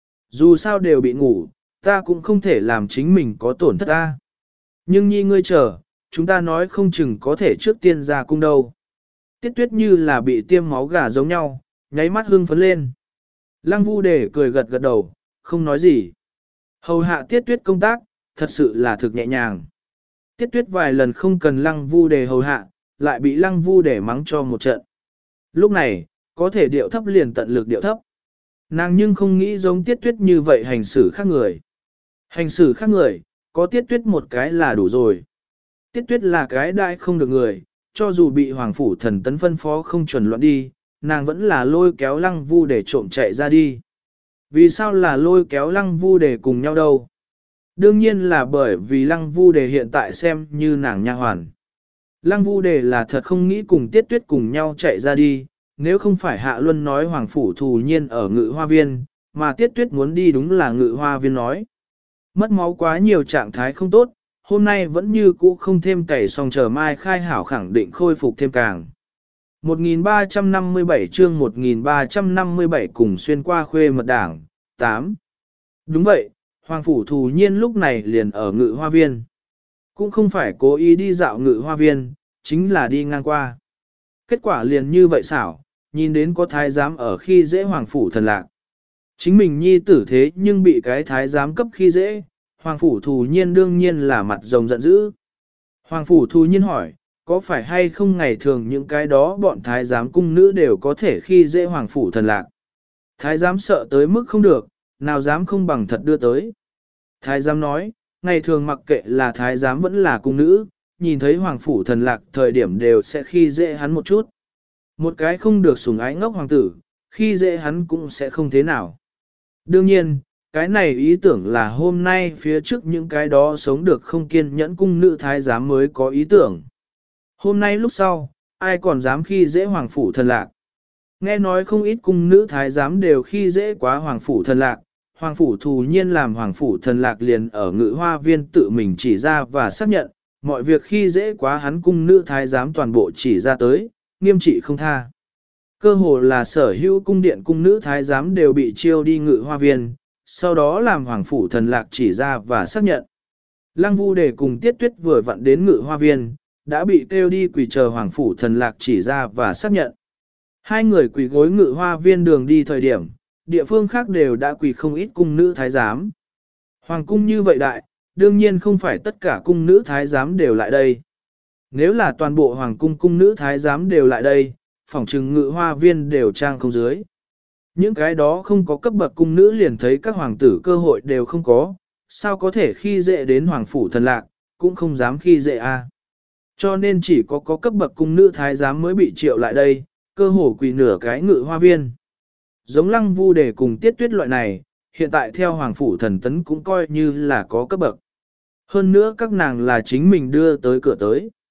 Dù sao đều bị ngủ, ta cũng không thể làm chính mình có tổn thất A. Nhưng nhi ngươi chờ, chúng ta nói không chừng có thể trước tiên ra cung đâu. Tiết Tuyết như là bị tiêm máu gà giống nhau, nháy mắt hưng phấn lên. Lăng Vu Đề cười gật gật đầu, không nói gì. Hầu hạ Tiết Tuyết công tác, thật sự là thực nhẹ nhàng. Tiết Tuyết vài lần không cần Lăng Vu Đề hầu hạ, lại bị Lăng Vu Đề mắng cho một trận. Lúc này, có thể điệu thấp liền tận lực điệu thấp. Nàng nhưng không nghĩ giống Tiết Tuyết như vậy hành xử khác người. Hành xử khác người, có Tiết Tuyết một cái là đủ rồi. Tiết Tuyết là cái đại không được người, cho dù bị Hoàng Phủ Thần tấn phân phó không chuẩn loạn đi, nàng vẫn là lôi kéo Lăng Vu để trộm chạy ra đi. Vì sao là lôi kéo Lăng Vu để cùng nhau đâu? Đương nhiên là bởi vì Lăng Vu để hiện tại xem như nàng nha hoàn. Lăng Vu để là thật không nghĩ cùng Tiết Tuyết cùng nhau chạy ra đi, nếu không phải Hạ Luân nói Hoàng Phủ Thù Nhiên ở Ngự Hoa Viên, mà Tiết Tuyết muốn đi đúng là Ngự Hoa Viên nói. Mất máu quá nhiều trạng thái không tốt, hôm nay vẫn như cũ không thêm cày xong chờ mai khai hảo khẳng định khôi phục thêm càng. một nghìn ba trăm năm mươi bảy chương một nghìn ba trăm năm mươi bảy cùng xuyên qua khuê mật đảng, tám. Đúng vậy, Hoàng Phủ Thù Nhiên lúc này liền ở Ngự Hoa Viên. Cũng không phải cố ý đi dạo Ngự Hoa Viên, chính là đi ngang qua. Kết quả liền như vậy xảo, nhìn đến có thái giám ở khi dễ Hoàng Phủ Thần Lạc. Chính mình nhi tử thế nhưng bị cái thái giám cấp khi dễ, Hoàng Phủ Thù Nhiên đương nhiên là mặt rồng giận dữ. Hoàng Phủ Thù Nhiên hỏi, có phải hay không ngày thường những cái đó bọn thái giám cung nữ đều có thể khi dễ Hoàng Phủ Thần Lạc. Thái giám sợ tới mức không được, nào dám không bằng thật đưa tới. Thái giám nói, ngày thường mặc kệ là thái giám vẫn là cung nữ, nhìn thấy Hoàng Phủ Thần Lạc thời điểm đều sẽ khi dễ hắn một chút. Một cái không được sủng ái ngốc hoàng tử, khi dễ hắn cũng sẽ không thế nào. Đương nhiên, cái này ý tưởng là hôm nay phía trước những cái đó sống được không kiên nhẫn cung nữ thái giám mới có ý tưởng. Hôm nay lúc sau, ai còn dám khi dễ Hoàng Phủ Thần Lạc. Nghe nói không ít cung nữ thái giám đều khi dễ quá Hoàng Phủ Thần Lạc. Hoàng Phủ Thù Nhiên làm Hoàng Phủ Thần Lạc liền ở Ngự Hoa Viên tự mình chỉ ra và xác nhận, mọi việc khi dễ quá hắn cung nữ thái giám toàn bộ chỉ ra tới, nghiêm trị không tha. Cơ hồ là sở hữu cung điện cung nữ thái giám đều bị chiêu đi Ngự Hoa Viên, sau đó làm Hoàng Phủ Thần Lạc chỉ ra và xác nhận. Lăng Vu Đề cùng Tiết Tuyết vừa vặn đến Ngự Hoa Viên, đã bị kêu đi quỳ chờ Hoàng Phủ Thần Lạc chỉ ra và xác nhận. Hai người quỳ gối Ngự Hoa Viên đường đi thời điểm, địa phương khác đều đã quỳ không ít cung nữ thái giám. Hoàng cung như vậy đại, đương nhiên không phải tất cả cung nữ thái giám đều lại đây. Nếu là toàn bộ Hoàng cung cung nữ thái giám đều lại đây, phỏng trừng Ngự Hoa Viên đều trang không dưới. Những cái đó không có cấp bậc cung nữ liền thấy các hoàng tử cơ hội đều không có, sao có thể khi dễ đến Hoàng Phủ Thần Lạc, cũng không dám khi dễ a. Cho nên chỉ có có cấp bậc cung nữ thái giám mới bị triệu lại đây, cơ hồ quỳ nửa cái Ngự Hoa Viên. Giống Lăng Vu Đề cùng Tiết Tuyết loại này, hiện tại theo Hoàng Phủ Thần tấn cũng coi như là có cấp bậc. Hơn nữa các nàng là chính mình đưa tới cửa tới.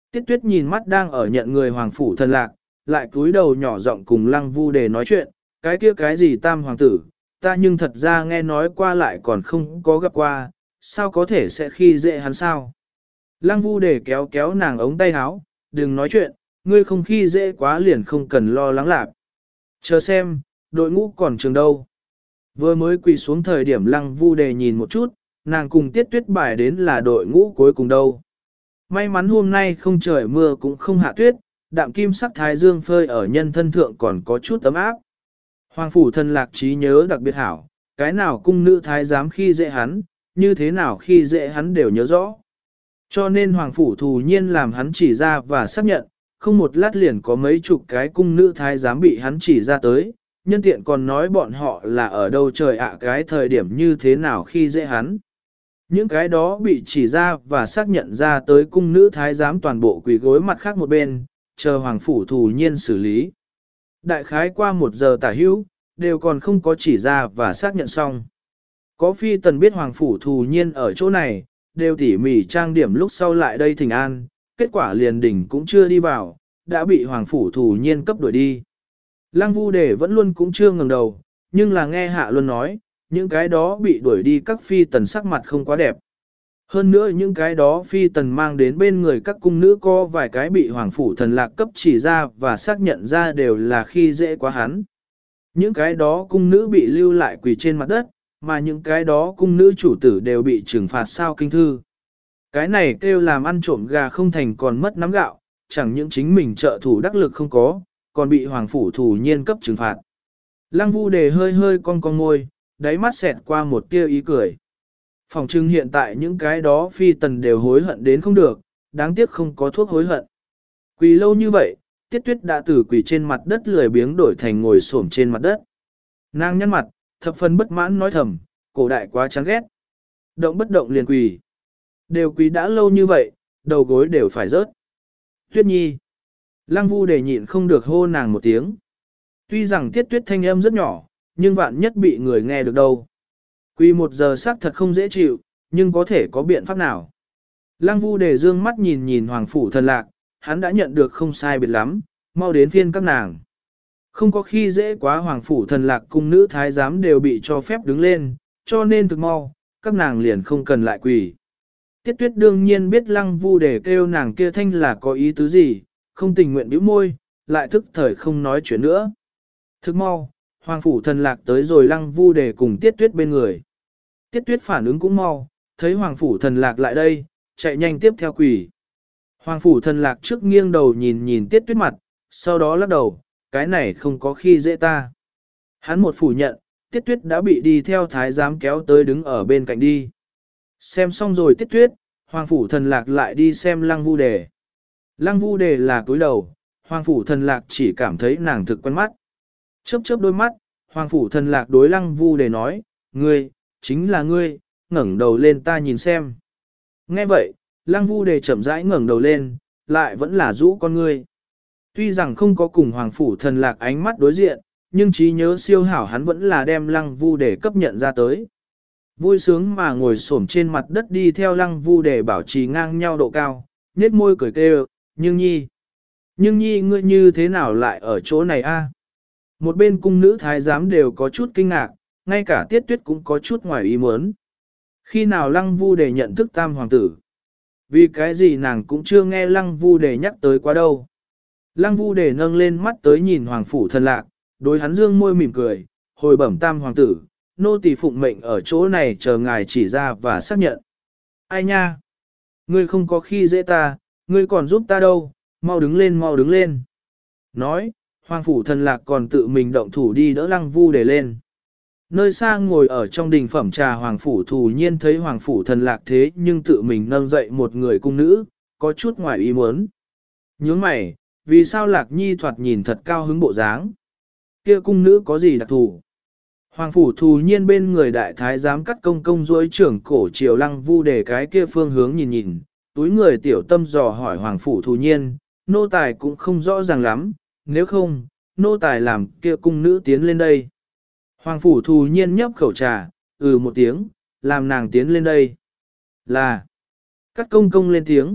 Tiết Tuyết nhìn mắt đang ở nhận người hoàng phủ thần lạc, lại cúi đầu nhỏ giọng cùng Lăng Vu Đề nói chuyện, cái kia cái gì tam hoàng tử, ta nhưng thật ra nghe nói qua lại còn không có gặp qua, sao có thể sẽ khi dễ hắn sao? Lăng Vu Đề kéo kéo nàng ống tay áo, đừng nói chuyện, ngươi không khi dễ quá liền không cần lo lắng lạc. Chờ xem, đội ngũ còn trường đâu. Vừa mới quỳ xuống thời điểm Lăng Vu Đề nhìn một chút, nàng cùng Tiết Tuyết bài đến là đội ngũ cuối cùng đâu. May mắn hôm nay không trời mưa cũng không hạ tuyết, đạm kim sắc thái dương phơi ở nhân thân thượng còn có chút ấm áp. Hoàng phủ thần lạc trí nhớ đặc biệt hảo, cái nào cung nữ thái giám khi dễ hắn, như thế nào khi dễ hắn đều nhớ rõ. Cho nên hoàng phủ thù nhiên làm hắn chỉ ra và xác nhận, không một lát liền có mấy chục cái cung nữ thái giám bị hắn chỉ ra tới, nhân tiện còn nói bọn họ là ở đâu trời ạ cái thời điểm như thế nào khi dễ hắn. Những cái đó bị chỉ ra và xác nhận ra tới cung nữ thái giám toàn bộ quỳ gối mặt khác một bên, chờ hoàng phủ thù nhiên xử lý. Đại khái qua một giờ tả hữu, đều còn không có chỉ ra và xác nhận xong. Có phi tần biết hoàng phủ thù nhiên ở chỗ này, đều tỉ mỉ trang điểm lúc sau lại đây thỉnh an, kết quả liền đỉnh cũng chưa đi vào, đã bị hoàng phủ thù nhiên cấp đuổi đi. Lăng Vu Đề vẫn luôn cũng chưa ngừng đầu, nhưng là nghe Hạ Luân nói, những cái đó bị đuổi đi các phi tần sắc mặt không quá đẹp. Hơn nữa những cái đó phi tần mang đến bên người các cung nữ có vài cái bị hoàng phủ thần lạc cấp chỉ ra và xác nhận ra đều là khi dễ quá hắn. Những cái đó cung nữ bị lưu lại quỳ trên mặt đất, mà những cái đó cung nữ chủ tử đều bị trừng phạt sao kinh thư. Cái này kêu làm ăn trộm gà không thành còn mất nắm gạo, chẳng những chính mình trợ thủ đắc lực không có, còn bị hoàng phủ thủ nhiên cấp trừng phạt. Lăng Vu Đề hơi hơi cong cong môi, đáy mắt xẹt qua một tia ý cười. Phòng trưng hiện tại những cái đó phi tần đều hối hận đến không được, đáng tiếc không có thuốc hối hận. Quỳ lâu như vậy, Tiết Tuyết đã từ quỳ trên mặt đất lười biếng đổi thành ngồi xổm trên mặt đất. Nàng nhăn mặt, thập phần bất mãn nói thầm, cổ đại quá chán ghét. Động bất động liền quỳ. Đều quỳ đã lâu như vậy, đầu gối đều phải rớt. Tuyết Nhi. Lăng Vu Đề nhịn không được hô nàng một tiếng. Tuy rằng Tiết Tuyết thanh âm rất nhỏ, nhưng vạn nhất bị người nghe được đâu. Quỳ một giờ xác thật không dễ chịu, nhưng có thể có biện pháp nào. Lăng Vu Đề dương mắt nhìn nhìn hoàng phủ thần lạc, hắn đã nhận được không sai biệt lắm, mau đến phiên các nàng. Không có khi dễ quá hoàng phủ thần lạc cung nữ thái giám đều bị cho phép đứng lên, cho nên thực mau, các nàng liền không cần lại quỳ. Tiết Tuyết đương nhiên biết Lăng Vu Đề kêu nàng kia thanh là có ý tứ gì, không tình nguyện bĩu môi, lại thức thời không nói chuyện nữa. Thức mau, hoàng phủ thần lạc tới rồi Lăng Vu Đề cùng Tiết Tuyết bên người. Tiết Tuyết phản ứng cũng mau, thấy hoàng phủ thần lạc lại đây, chạy nhanh tiếp theo quỳ. Hoàng phủ thần lạc trước nghiêng đầu nhìn nhìn Tiết Tuyết mặt, sau đó lắc đầu, cái này không có khi dễ ta. Hắn một phủ nhận, Tiết Tuyết đã bị đi theo thái giám kéo tới đứng ở bên cạnh đi. Xem xong rồi Tiết Tuyết, hoàng phủ thần lạc lại đi xem Lăng Vu Đề. Lăng Vu Đề là cúi đầu, hoàng phủ thần lạc chỉ cảm thấy nàng thực quen mắt. Chớp chớp đôi mắt, hoàng phủ thần lạc đối Lăng Vu Đề nói, ngươi, chính là ngươi, ngẩng đầu lên ta nhìn xem. Nghe vậy, Lăng Vu Đề chậm rãi ngẩng đầu lên, lại vẫn là rũ con ngươi. Tuy rằng không có cùng hoàng phủ thần lạc ánh mắt đối diện, nhưng trí nhớ siêu hảo hắn vẫn là đem Lăng Vu Đề cấp nhận ra tới. Vui sướng mà ngồi xổm trên mặt đất đi theo Lăng Vu Đề bảo trì ngang nhau độ cao, nết môi cười kêu, nhưng nhi. Nhưng nhi ngươi như thế nào lại ở chỗ này a? Một bên cung nữ thái giám đều có chút kinh ngạc, ngay cả Tiết Tuyết cũng có chút ngoài ý muốn. Khi nào Lăng Vu Đề nhận thức tam hoàng tử? Vì cái gì nàng cũng chưa nghe Lăng Vu Đề nhắc tới quá đâu. Lăng Vu Đề nâng lên mắt tới nhìn hoàng phủ thần lạc, đối hắn dương môi mỉm cười, hồi bẩm tam hoàng tử, nô tỳ phụng mệnh ở chỗ này chờ ngài chỉ ra và xác nhận. Ai nha? Ngươi không có khi dễ ta, ngươi còn giúp ta đâu, mau đứng lên mau đứng lên. Nói, hoàng phủ thần lạc còn tự mình động thủ đi đỡ Lăng Vu Đề lên. Nơi xa ngồi ở trong đình phẩm trà hoàng phủ thù nhiên thấy hoàng phủ thần lạc thế nhưng tự mình nâng dậy một người cung nữ, có chút ngoài ý muốn. Nhướng mày, vì sao lạc nhi thoạt nhìn thật cao hứng bộ dáng? Kia cung nữ có gì đặc thù? Hoàng phủ thù nhiên bên người đại thái giám cắt công công duỗi trưởng cổ chiều Lăng Vu Đề cái kia phương hướng nhìn nhìn, túi người tiểu tâm dò hỏi hoàng phủ thù nhiên, nô tài cũng không rõ ràng lắm, nếu không, nô tài làm kia cung nữ tiến lên đây. Hoàng phủ thù nhiên nhấp khẩu trà, ừ một tiếng, làm nàng tiến lên đây. Là, cắt công công lên tiếng,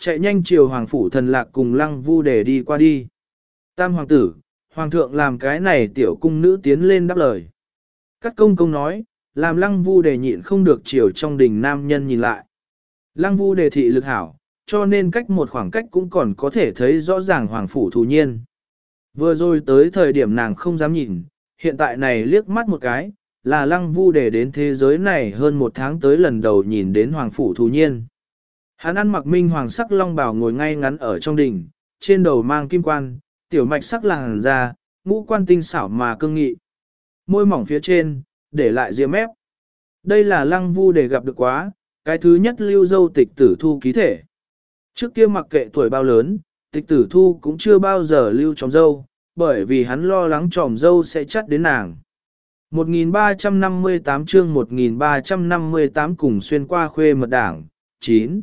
chạy nhanh chiều hoàng phủ thần lạc cùng lăng vu để đi qua đi. Tam hoàng tử, hoàng thượng làm cái này tiểu cung nữ tiến lên đáp lời. Các công công nói, làm lăng vu để nhịn không được chiều trong đình nam nhân nhìn lại. Lăng vu đề thị lực hảo, cho nên cách một khoảng cách cũng còn có thể thấy rõ ràng hoàng phủ thù nhiên. Vừa rồi tới thời điểm nàng không dám nhìn, hiện tại này liếc mắt một cái, là lăng vu để đến thế giới này hơn một tháng tới lần đầu nhìn đến hoàng phủ thù nhiên. Hắn ăn mặc minh hoàng sắc long bào ngồi ngay ngắn ở trong đình, trên đầu mang kim quan, tiểu mạch sắc làn da, ngũ quan tinh xảo mà cương nghị. Môi mỏng phía trên, để lại ria mép. Đây là lăng vu để gặp được quá, cái thứ nhất lưu dâu tịch tử thu ký thể. Trước kia mặc kệ tuổi bao lớn, tịch tử thu cũng chưa bao giờ lưu tròm dâu, bởi vì hắn lo lắng tròm dâu sẽ chắt đến nàng. một nghìn ba trăm năm mươi tám chương một nghìn ba trăm năm mươi tám cùng xuyên qua khuê mật đảng, chín.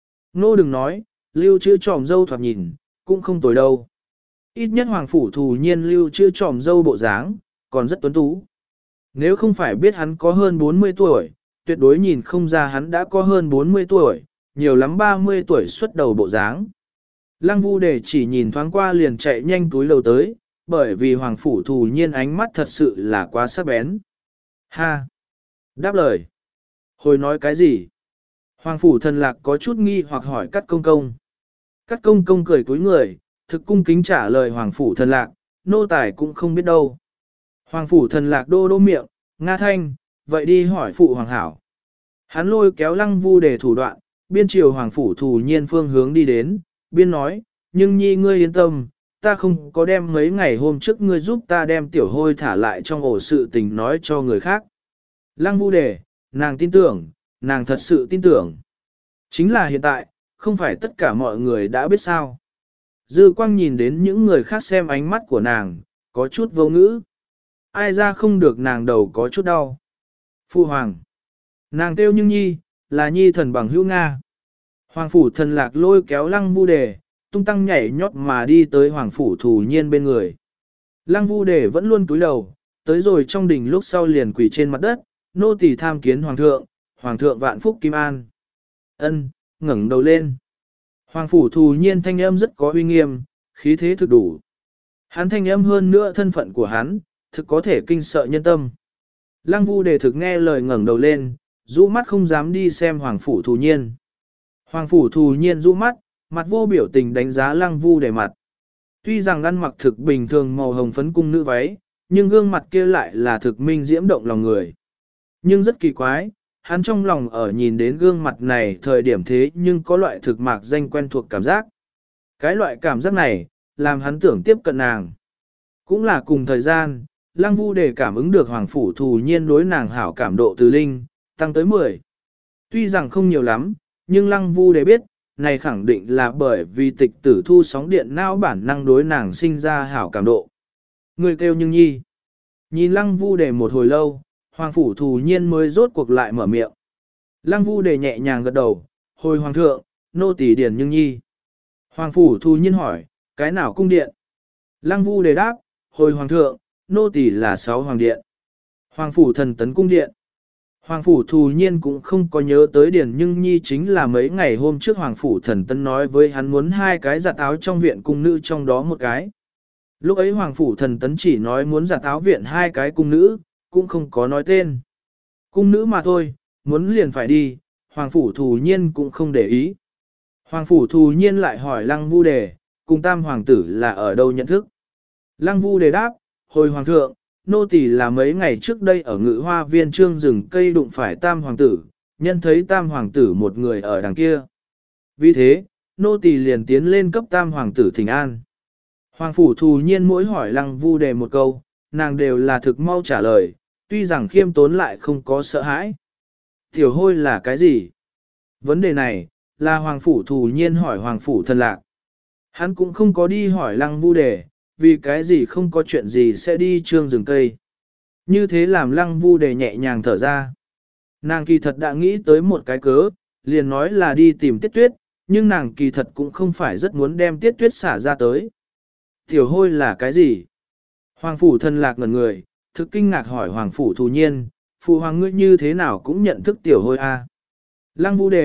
Nô đừng nói, lưu chữ tròm dâu thoạt nhìn, cũng không tồi đâu. Ít nhất hoàng phủ thù nhiên lưu chữ tròm dâu bộ dáng, còn rất tuấn tú. Nếu không phải biết hắn có hơn bốn mươi tuổi, tuyệt đối nhìn không ra hắn đã có hơn bốn mươi tuổi, nhiều lắm ba mươi tuổi xuất đầu bộ dáng. Lăng vu để chỉ nhìn thoáng qua liền chạy nhanh túi lầu tới, bởi vì hoàng phủ thù nhiên ánh mắt thật sự là quá sắc bén. Ha! Đáp lời. Hồi nói cái gì? Hoàng phủ thần lạc có chút nghi hoặc hỏi Cát công công. Cát công công cười cúi người, thực cung kính trả lời hoàng phủ thần lạc, nô tài cũng không biết đâu. Hoàng phủ thần lạc đô đô miệng, nga thanh, vậy đi hỏi phụ hoàng hảo. Hắn lôi kéo lăng vu để thủ đoạn, biên triều hoàng phủ thù nhiên phương hướng đi đến, biên nói, nhưng nhi ngươi yên tâm, ta không có đem mấy ngày hôm trước ngươi giúp ta đem tiểu hôi thả lại trong ổ sự tình nói cho người khác. Lăng vu đề, nàng tin tưởng, nàng thật sự tin tưởng. Chính là hiện tại, không phải tất cả mọi người đã biết sao. Dư quang nhìn đến những người khác xem ánh mắt của nàng, có chút vô ngữ. Ai ra không được nàng đầu có chút đau. Phu hoàng. Nàng kêu nhưng nhi, là nhi thần bằng hữu Nga. Hoàng phủ thần lạc lôi kéo lăng vu đề, tung tăng nhảy nhót mà đi tới hoàng phủ thù nhiên bên người. Lăng vu đề vẫn luôn cúi đầu, tới rồi trong đình lúc sau liền quỳ trên mặt đất, nô tỳ tham kiến hoàng thượng, hoàng thượng vạn phúc kim an. Ân, ngẩng đầu lên. Hoàng phủ thù nhiên thanh âm rất có uy nghiêm, khí thế thực đủ. Hắn thanh âm hơn nữa thân phận của hắn, thực có thể kinh sợ nhân tâm. Lăng vu đề thực nghe lời ngẩng đầu lên, rũ mắt không dám đi xem hoàng phủ thù nhiên. Hoàng phủ thù nhiên rũ mắt, mặt vô biểu tình đánh giá lăng vu đề mặt. Tuy rằng ăn mặc thực bình thường màu hồng phấn cung nữ váy, nhưng gương mặt kia lại là thực minh diễm động lòng người. Nhưng rất kỳ quái, hắn trong lòng ở nhìn đến gương mặt này thời điểm thế nhưng có loại thực mạc danh quen thuộc cảm giác. Cái loại cảm giác này, làm hắn tưởng tiếp cận nàng. Cũng là cùng thời gian, lăng vu đề cảm ứng được hoàng phủ thù nhiên đối nàng hảo cảm độ từ linh, tăng tới mười. Tuy rằng không nhiều lắm, nhưng lăng vu đề biết, này khẳng định là bởi vì tịch tử thu sóng điện não bản năng đối nàng sinh ra hảo cảm độ. Người kêu nhưng nhi. Nhìn lăng vu đề một hồi lâu, hoàng phủ thù nhiên mới rốt cuộc lại mở miệng. Lăng vu đề nhẹ nhàng gật đầu, hồi hoàng thượng, nô tỳ điền nhưng nhi. Hoàng phủ thù nhiên hỏi, cái nào cung điện? Lăng vu đề đáp, hồi hoàng thượng, nô tỳ là sáu hoàng điện. Hoàng phủ thần tấn cung điện. Hoàng phủ thù nhiên cũng không có nhớ tới điền nhưng nhi chính là mấy ngày hôm trước hoàng phủ thần tấn nói với hắn muốn hai cái giặt áo trong viện cung nữ trong đó một cái. Lúc ấy hoàng phủ thần tấn chỉ nói muốn giặt áo viện hai cái cung nữ, cũng không có nói tên. Cung nữ mà thôi, muốn liền phải đi, hoàng phủ thù nhiên cũng không để ý. Hoàng phủ thù nhiên lại hỏi lăng vu đề, cùng tam hoàng tử là ở đâu nhận thức. Lăng vu đề đáp, hồi hoàng thượng, nô tỳ là mấy ngày trước đây ở ngự hoa viên trương rừng cây đụng phải tam hoàng tử, nhân thấy tam hoàng tử một người ở đằng kia. Vì thế, nô tỳ liền tiến lên cấp tam hoàng tử thỉnh an. Hoàng phủ thù nhiên mỗi hỏi lăng vu đề một câu, nàng đều là thực mau trả lời, tuy rằng khiêm tốn lại không có sợ hãi. Tiểu hôi là cái gì? Vấn đề này, là hoàng phủ thù nhiên hỏi hoàng phủ thần lạc. Hắn cũng không có đi hỏi lăng vu đề, vì cái gì không có chuyện gì sẽ đi trương rừng cây. Như thế làm lăng vu đề nhẹ nhàng thở ra. Nàng kỳ thật đã nghĩ tới một cái cớ, liền nói là đi tìm tiết tuyết, nhưng nàng kỳ thật cũng không phải rất muốn đem tiết tuyết xả ra tới. Tiểu hôi là cái gì? Hoàng phủ thần lạc ngẩn người, thực kinh ngạc hỏi hoàng phủ thù nhiên, phụ hoàng ngươi như thế nào cũng nhận thức tiểu hôi a? Lăng vu đề,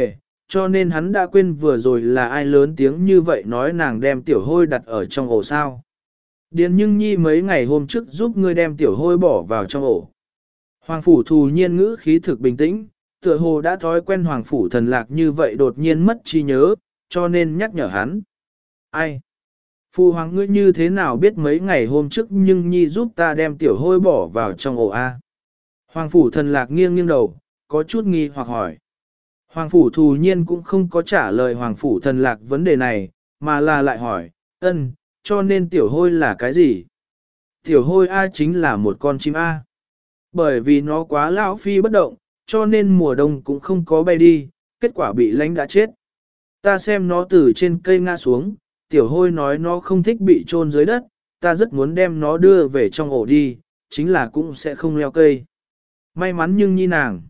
cho nên hắn đã quên vừa rồi là ai lớn tiếng như vậy nói nàng đem tiểu hôi đặt ở trong ổ sao. Điền Nhưng Nhi mấy ngày hôm trước giúp ngươi đem tiểu hôi bỏ vào trong ổ. Hoàng phủ thù nhiên ngữ khí thực bình tĩnh, tựa hồ đã thói quen hoàng phủ thần lạc như vậy đột nhiên mất trí nhớ, cho nên nhắc nhở hắn. Ai? Phu hoàng ngươi như thế nào biết mấy ngày hôm trước Nhưng Nhi giúp ta đem tiểu hôi bỏ vào trong ổ A? Hoàng phủ thần lạc nghiêng nghiêng đầu, có chút nghi hoặc hỏi. Hoàng phủ thù nhiên cũng không có trả lời hoàng phủ thần lạc vấn đề này, mà là lại hỏi, ân, cho nên tiểu hôi là cái gì? Tiểu hôi A chính là một con chim A. Bởi vì nó quá lão phi bất động, cho nên mùa đông cũng không có bay đi, kết quả bị lánh đã chết. Ta xem nó từ trên cây ngã xuống, tiểu hôi nói nó không thích bị chôn dưới đất, ta rất muốn đem nó đưa về trong ổ đi, chính là cũng sẽ không leo cây. May mắn nhưng nhi nàng.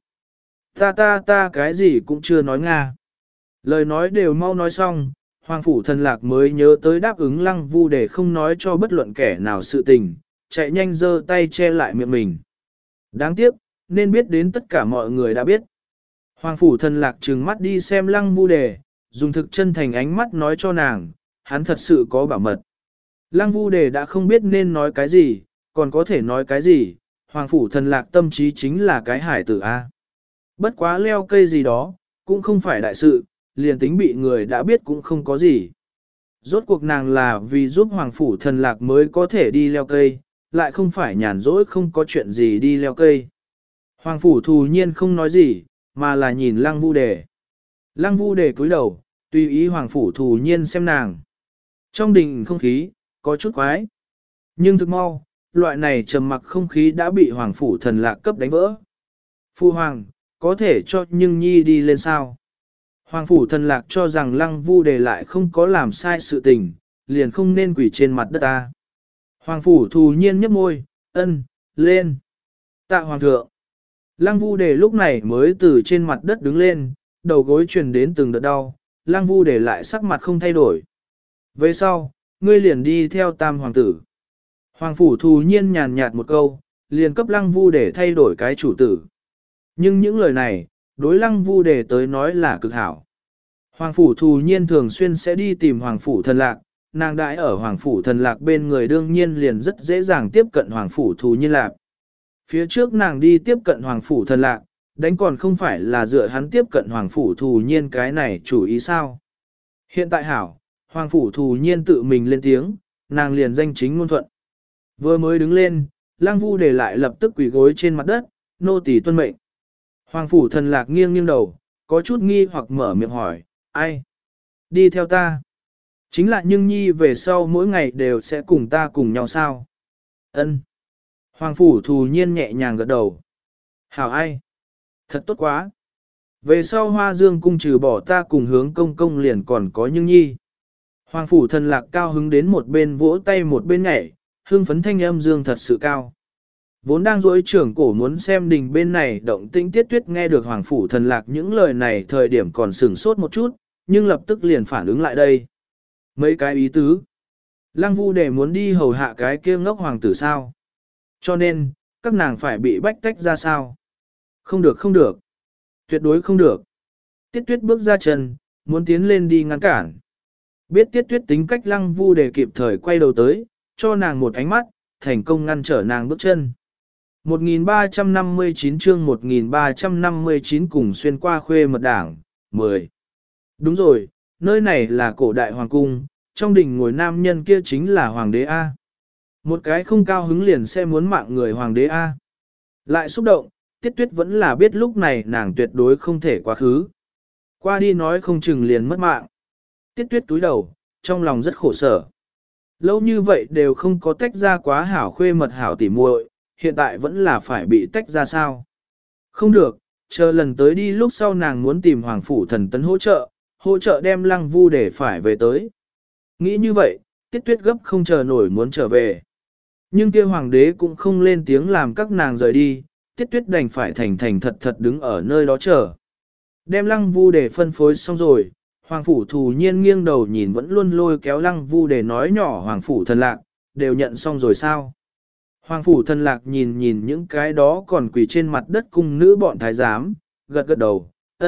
Ta ta ta cái gì cũng chưa nói nga. Lời nói đều mau nói xong, hoàng phủ thần lạc mới nhớ tới đáp ứng lăng vu để không nói cho bất luận kẻ nào sự tình, chạy nhanh giơ tay che lại miệng mình. Đáng tiếc, nên biết đến tất cả mọi người đã biết. Hoàng phủ thần lạc trừng mắt đi xem lăng vu đề, dùng thực chân thành ánh mắt nói cho nàng, hắn thật sự có bảo mật. Lăng vu đề đã không biết nên nói cái gì, còn có thể nói cái gì, hoàng phủ thần lạc tâm trí chính là cái hải tử A. Bất quá leo cây gì đó, cũng không phải đại sự, liền tính bị người đã biết cũng không có gì. Rốt cuộc nàng là vì giúp hoàng phủ thần lạc mới có thể đi leo cây, lại không phải nhàn rỗi không có chuyện gì đi leo cây. Hoàng phủ thù nhiên không nói gì, mà là nhìn lăng vu đề. Lăng vu đề cúi đầu, tùy ý hoàng phủ thù nhiên xem nàng. Trong đình không khí, có chút quái. Nhưng thực mau, loại này trầm mặc không khí đã bị hoàng phủ thần lạc cấp đánh vỡ. Phu hoàng, có thể cho Nhưng Nhi đi lên sao? Hoàng phủ thần lạc cho rằng lăng vu đề lại không có làm sai sự tình, liền không nên quỷ trên mặt đất ta. Hoàng phủ thù nhiên nhấp môi, ân, lên. Tạ hoàng thượng. Lăng vu đề lúc này mới từ trên mặt đất đứng lên, đầu gối truyền đến từng đợt đau, lăng vu đề lại sắc mặt không thay đổi. Về sau, ngươi liền đi theo tam hoàng tử. Hoàng phủ thù nhiên nhàn nhạt một câu, liền cấp lăng vu để thay đổi cái chủ tử. Nhưng những lời này, đối lăng vu để tới nói là cực hảo. Hoàng phủ thù nhiên thường xuyên sẽ đi tìm hoàng phủ thần lạc, nàng đại ở hoàng phủ thần lạc bên người đương nhiên liền rất dễ dàng tiếp cận hoàng phủ thù nhiên lạc. Phía trước nàng đi tiếp cận hoàng phủ thần lạc, đánh còn không phải là dựa hắn tiếp cận hoàng phủ thù nhiên cái này chủ ý sao. Hiện tại hảo, hoàng phủ thù nhiên tự mình lên tiếng, nàng liền danh chính ngôn thuận. Vừa mới đứng lên, lăng vu để lại lập tức quỳ gối trên mặt đất, nô tỳ tuân mệnh. Hoàng phủ thần lạc nghiêng nghiêng đầu, có chút nghi hoặc mở miệng hỏi, ai? Đi theo ta. Chính là Nhưng Nhi về sau mỗi ngày đều sẽ cùng ta cùng nhau sao? Ân. Hoàng phủ thù nhiên nhẹ nhàng gật đầu. Hảo ai? Thật tốt quá. Về sau hoa dương cung trừ bỏ ta cùng hướng công công liền còn có Nhưng Nhi. Hoàng phủ thần lạc cao hứng đến một bên vỗ tay một bên nhảy, hương phấn thanh âm dương thật sự cao. Vốn đang dối trưởng cổ muốn xem đình bên này động tĩnh tiết tuyết nghe được hoàng phủ thần lạc những lời này thời điểm còn sửng sốt một chút, nhưng lập tức liền phản ứng lại đây. Mấy cái ý tứ. Lăng vu để muốn đi hầu hạ cái kia ngốc hoàng tử sao. Cho nên, các nàng phải bị bách tách ra sao. Không được không được. Tuyệt đối không được. Tiết tuyết bước ra chân, muốn tiến lên đi ngăn cản. Biết tiết tuyết tính cách lăng vu để kịp thời quay đầu tới, cho nàng một ánh mắt, thành công ngăn trở nàng bước chân. một nghìn ba trăm năm mươi chín chương một nghìn ba trăm năm mươi chín cùng xuyên qua khuê mật đảng, mười. Đúng rồi, nơi này là cổ đại hoàng cung, trong đình ngồi nam nhân kia chính là hoàng đế A. Một cái không cao hứng liền sẽ muốn mạng người hoàng đế A. Lại xúc động, tiết tuyết vẫn là biết lúc này nàng tuyệt đối không thể quá khứ. Qua đi nói không chừng liền mất mạng. Tiết tuyết túi đầu, trong lòng rất khổ sở. Lâu như vậy đều không có tách ra quá hảo khuê mật hảo tỉ muội, hiện tại vẫn là phải bị tách ra sao. Không được, chờ lần tới đi lúc sau nàng muốn tìm hoàng phủ thần tấn hỗ trợ, hỗ trợ đem lăng vu để phải về tới. Nghĩ như vậy, tiết tuyết gấp không chờ nổi muốn trở về. Nhưng kia hoàng đế cũng không lên tiếng làm các nàng rời đi, tiết tuyết đành phải thành thành thật thật đứng ở nơi đó chờ. Đem lăng vu để phân phối xong rồi, hoàng phủ thù nhiên nghiêng đầu nhìn vẫn luôn lôi kéo lăng vu để nói nhỏ hoàng phủ thần lạc, đều nhận xong rồi sao. Hoàng phủ thần lạc nhìn nhìn những cái đó còn quỳ trên mặt đất cung nữ bọn thái giám, gật gật đầu, ân,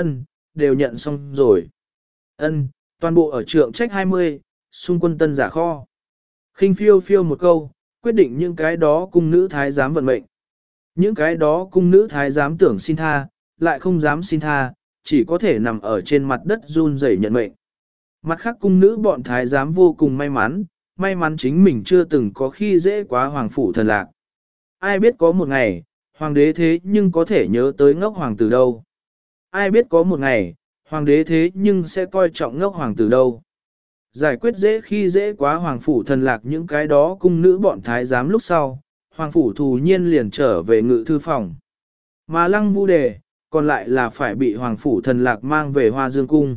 đều nhận xong rồi. Ân, toàn bộ ở trượng trách hai mươi, xung quân tân giả kho. Khinh phiêu phiêu một câu, quyết định những cái đó cung nữ thái giám vận mệnh. Những cái đó cung nữ thái giám tưởng xin tha, lại không dám xin tha, chỉ có thể nằm ở trên mặt đất run rẩy nhận mệnh. Mặt khác cung nữ bọn thái giám vô cùng may mắn, may mắn chính mình chưa từng có khi dễ quá hoàng phủ thần lạc. Ai biết có một ngày, hoàng đế thế nhưng có thể nhớ tới ngốc hoàng tử đâu. Ai biết có một ngày, hoàng đế thế nhưng sẽ coi trọng ngốc hoàng tử đâu. Giải quyết dễ khi dễ quá hoàng phủ thần lạc những cái đó cung nữ bọn thái giám lúc sau, hoàng phủ thù nhiên liền trở về ngự thư phòng. Mà lăng vu đề, còn lại là phải bị hoàng phủ thần lạc mang về hoa dương cung.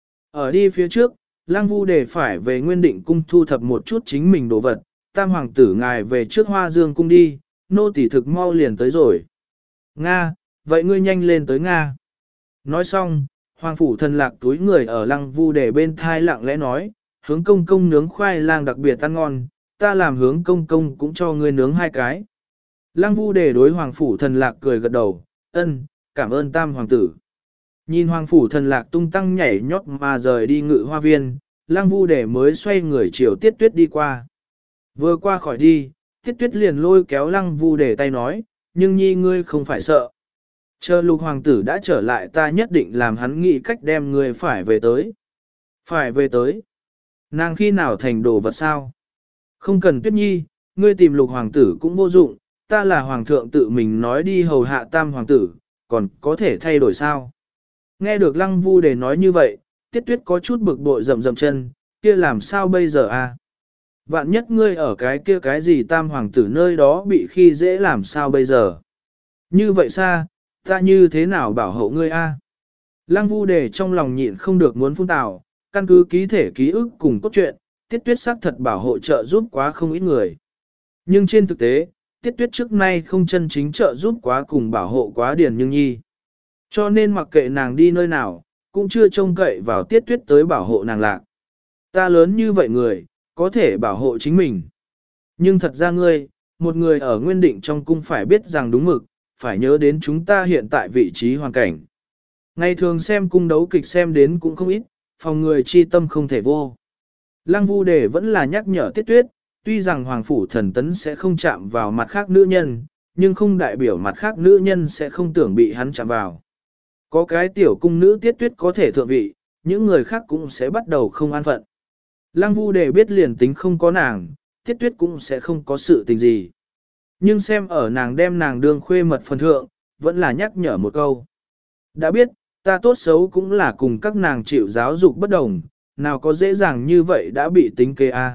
Ở đi phía trước, lăng vu đề phải về nguyên định cung thu thập một chút chính mình đồ vật, tam hoàng tử ngài về trước hoa dương cung đi, nô tỳ thực mau liền tới rồi. Nga, vậy ngươi nhanh lên tới Nga. Nói xong, hoàng phủ thần lạc túi người ở lăng vu đề bên thai lặng lẽ nói, hướng công công nướng khoai lang đặc biệt ăn ngon, ta làm hướng công công cũng cho ngươi nướng hai cái. Lăng vu đề đối hoàng phủ thần lạc cười gật đầu, ân, cảm ơn tam hoàng tử. Nhìn hoàng phủ thần lạc tung tăng nhảy nhót mà rời đi ngự hoa viên, lăng vu đề mới xoay người chiều tiết tuyết đi qua. Vừa qua khỏi đi, tiết tuyết liền lôi kéo lăng vu đề tay nói, nhưng nhi ngươi không phải sợ. Chờ lục hoàng tử đã trở lại ta nhất định làm hắn nghĩ cách đem ngươi phải về tới. Phải về tới. Nàng khi nào thành đồ vật sao? Không cần tuyết nhi, ngươi tìm lục hoàng tử cũng vô dụng, ta là hoàng thượng tự mình nói đi hầu hạ tam hoàng tử, còn có thể thay đổi sao? Nghe được lăng vu đề nói như vậy, tiết tuyết có chút bực bội rầm rầm chân, kia làm sao bây giờ à? Vạn nhất ngươi ở cái kia cái gì tam hoàng tử nơi đó bị khi dễ làm sao bây giờ? Như vậy xa, ta như thế nào bảo hộ ngươi a? Lăng vu đề trong lòng nhịn không được muốn phun tào, căn cứ ký thể ký ức cùng cốt truyện, tiết tuyết xác thật bảo hộ trợ giúp quá không ít người. Nhưng trên thực tế, tiết tuyết trước nay không chân chính trợ giúp quá cùng bảo hộ quá Điền Nhưng Nhi. Cho nên mặc kệ nàng đi nơi nào, cũng chưa trông cậy vào tiết tuyết tới bảo hộ nàng lạc. Ta lớn như vậy người, có thể bảo hộ chính mình. Nhưng thật ra ngươi, một người ở nguyên định trong cung phải biết rằng đúng mực, phải nhớ đến chúng ta hiện tại vị trí hoàn cảnh. Ngày thường xem cung đấu kịch xem đến cũng không ít, phòng người chi tâm không thể vô. Lăng vu đề vẫn là nhắc nhở tiết tuyết, tuy rằng hoàng phủ thần tấn sẽ không chạm vào mặt khác nữ nhân, nhưng không đại biểu mặt khác nữ nhân sẽ không tưởng bị hắn chạm vào. Có cái tiểu cung nữ tiết tuyết có thể thượng vị, những người khác cũng sẽ bắt đầu không an phận. Lăng vu đề biết liền tính không có nàng, tiết tuyết cũng sẽ không có sự tình gì. Nhưng xem ở nàng đem nàng đương khuê mật phần thượng, vẫn là nhắc nhở một câu. Đã biết, ta tốt xấu cũng là cùng các nàng chịu giáo dục bất đồng, nào có dễ dàng như vậy đã bị tính kế a.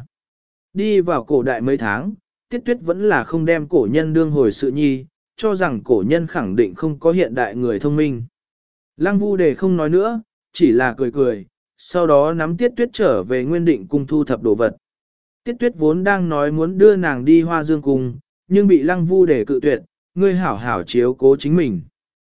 Đi vào cổ đại mấy tháng, tiết tuyết vẫn là không đem cổ nhân đương hồi sự nhi, cho rằng cổ nhân khẳng định không có hiện đại người thông minh. Lăng vu đề không nói nữa, chỉ là cười cười, sau đó nắm tiết tuyết trở về nguyên định cung thu thập đồ vật. Tiết tuyết vốn đang nói muốn đưa nàng đi hoa dương cung, nhưng bị lăng vu đề cự tuyệt, ngươi hảo hảo chiếu cố chính mình.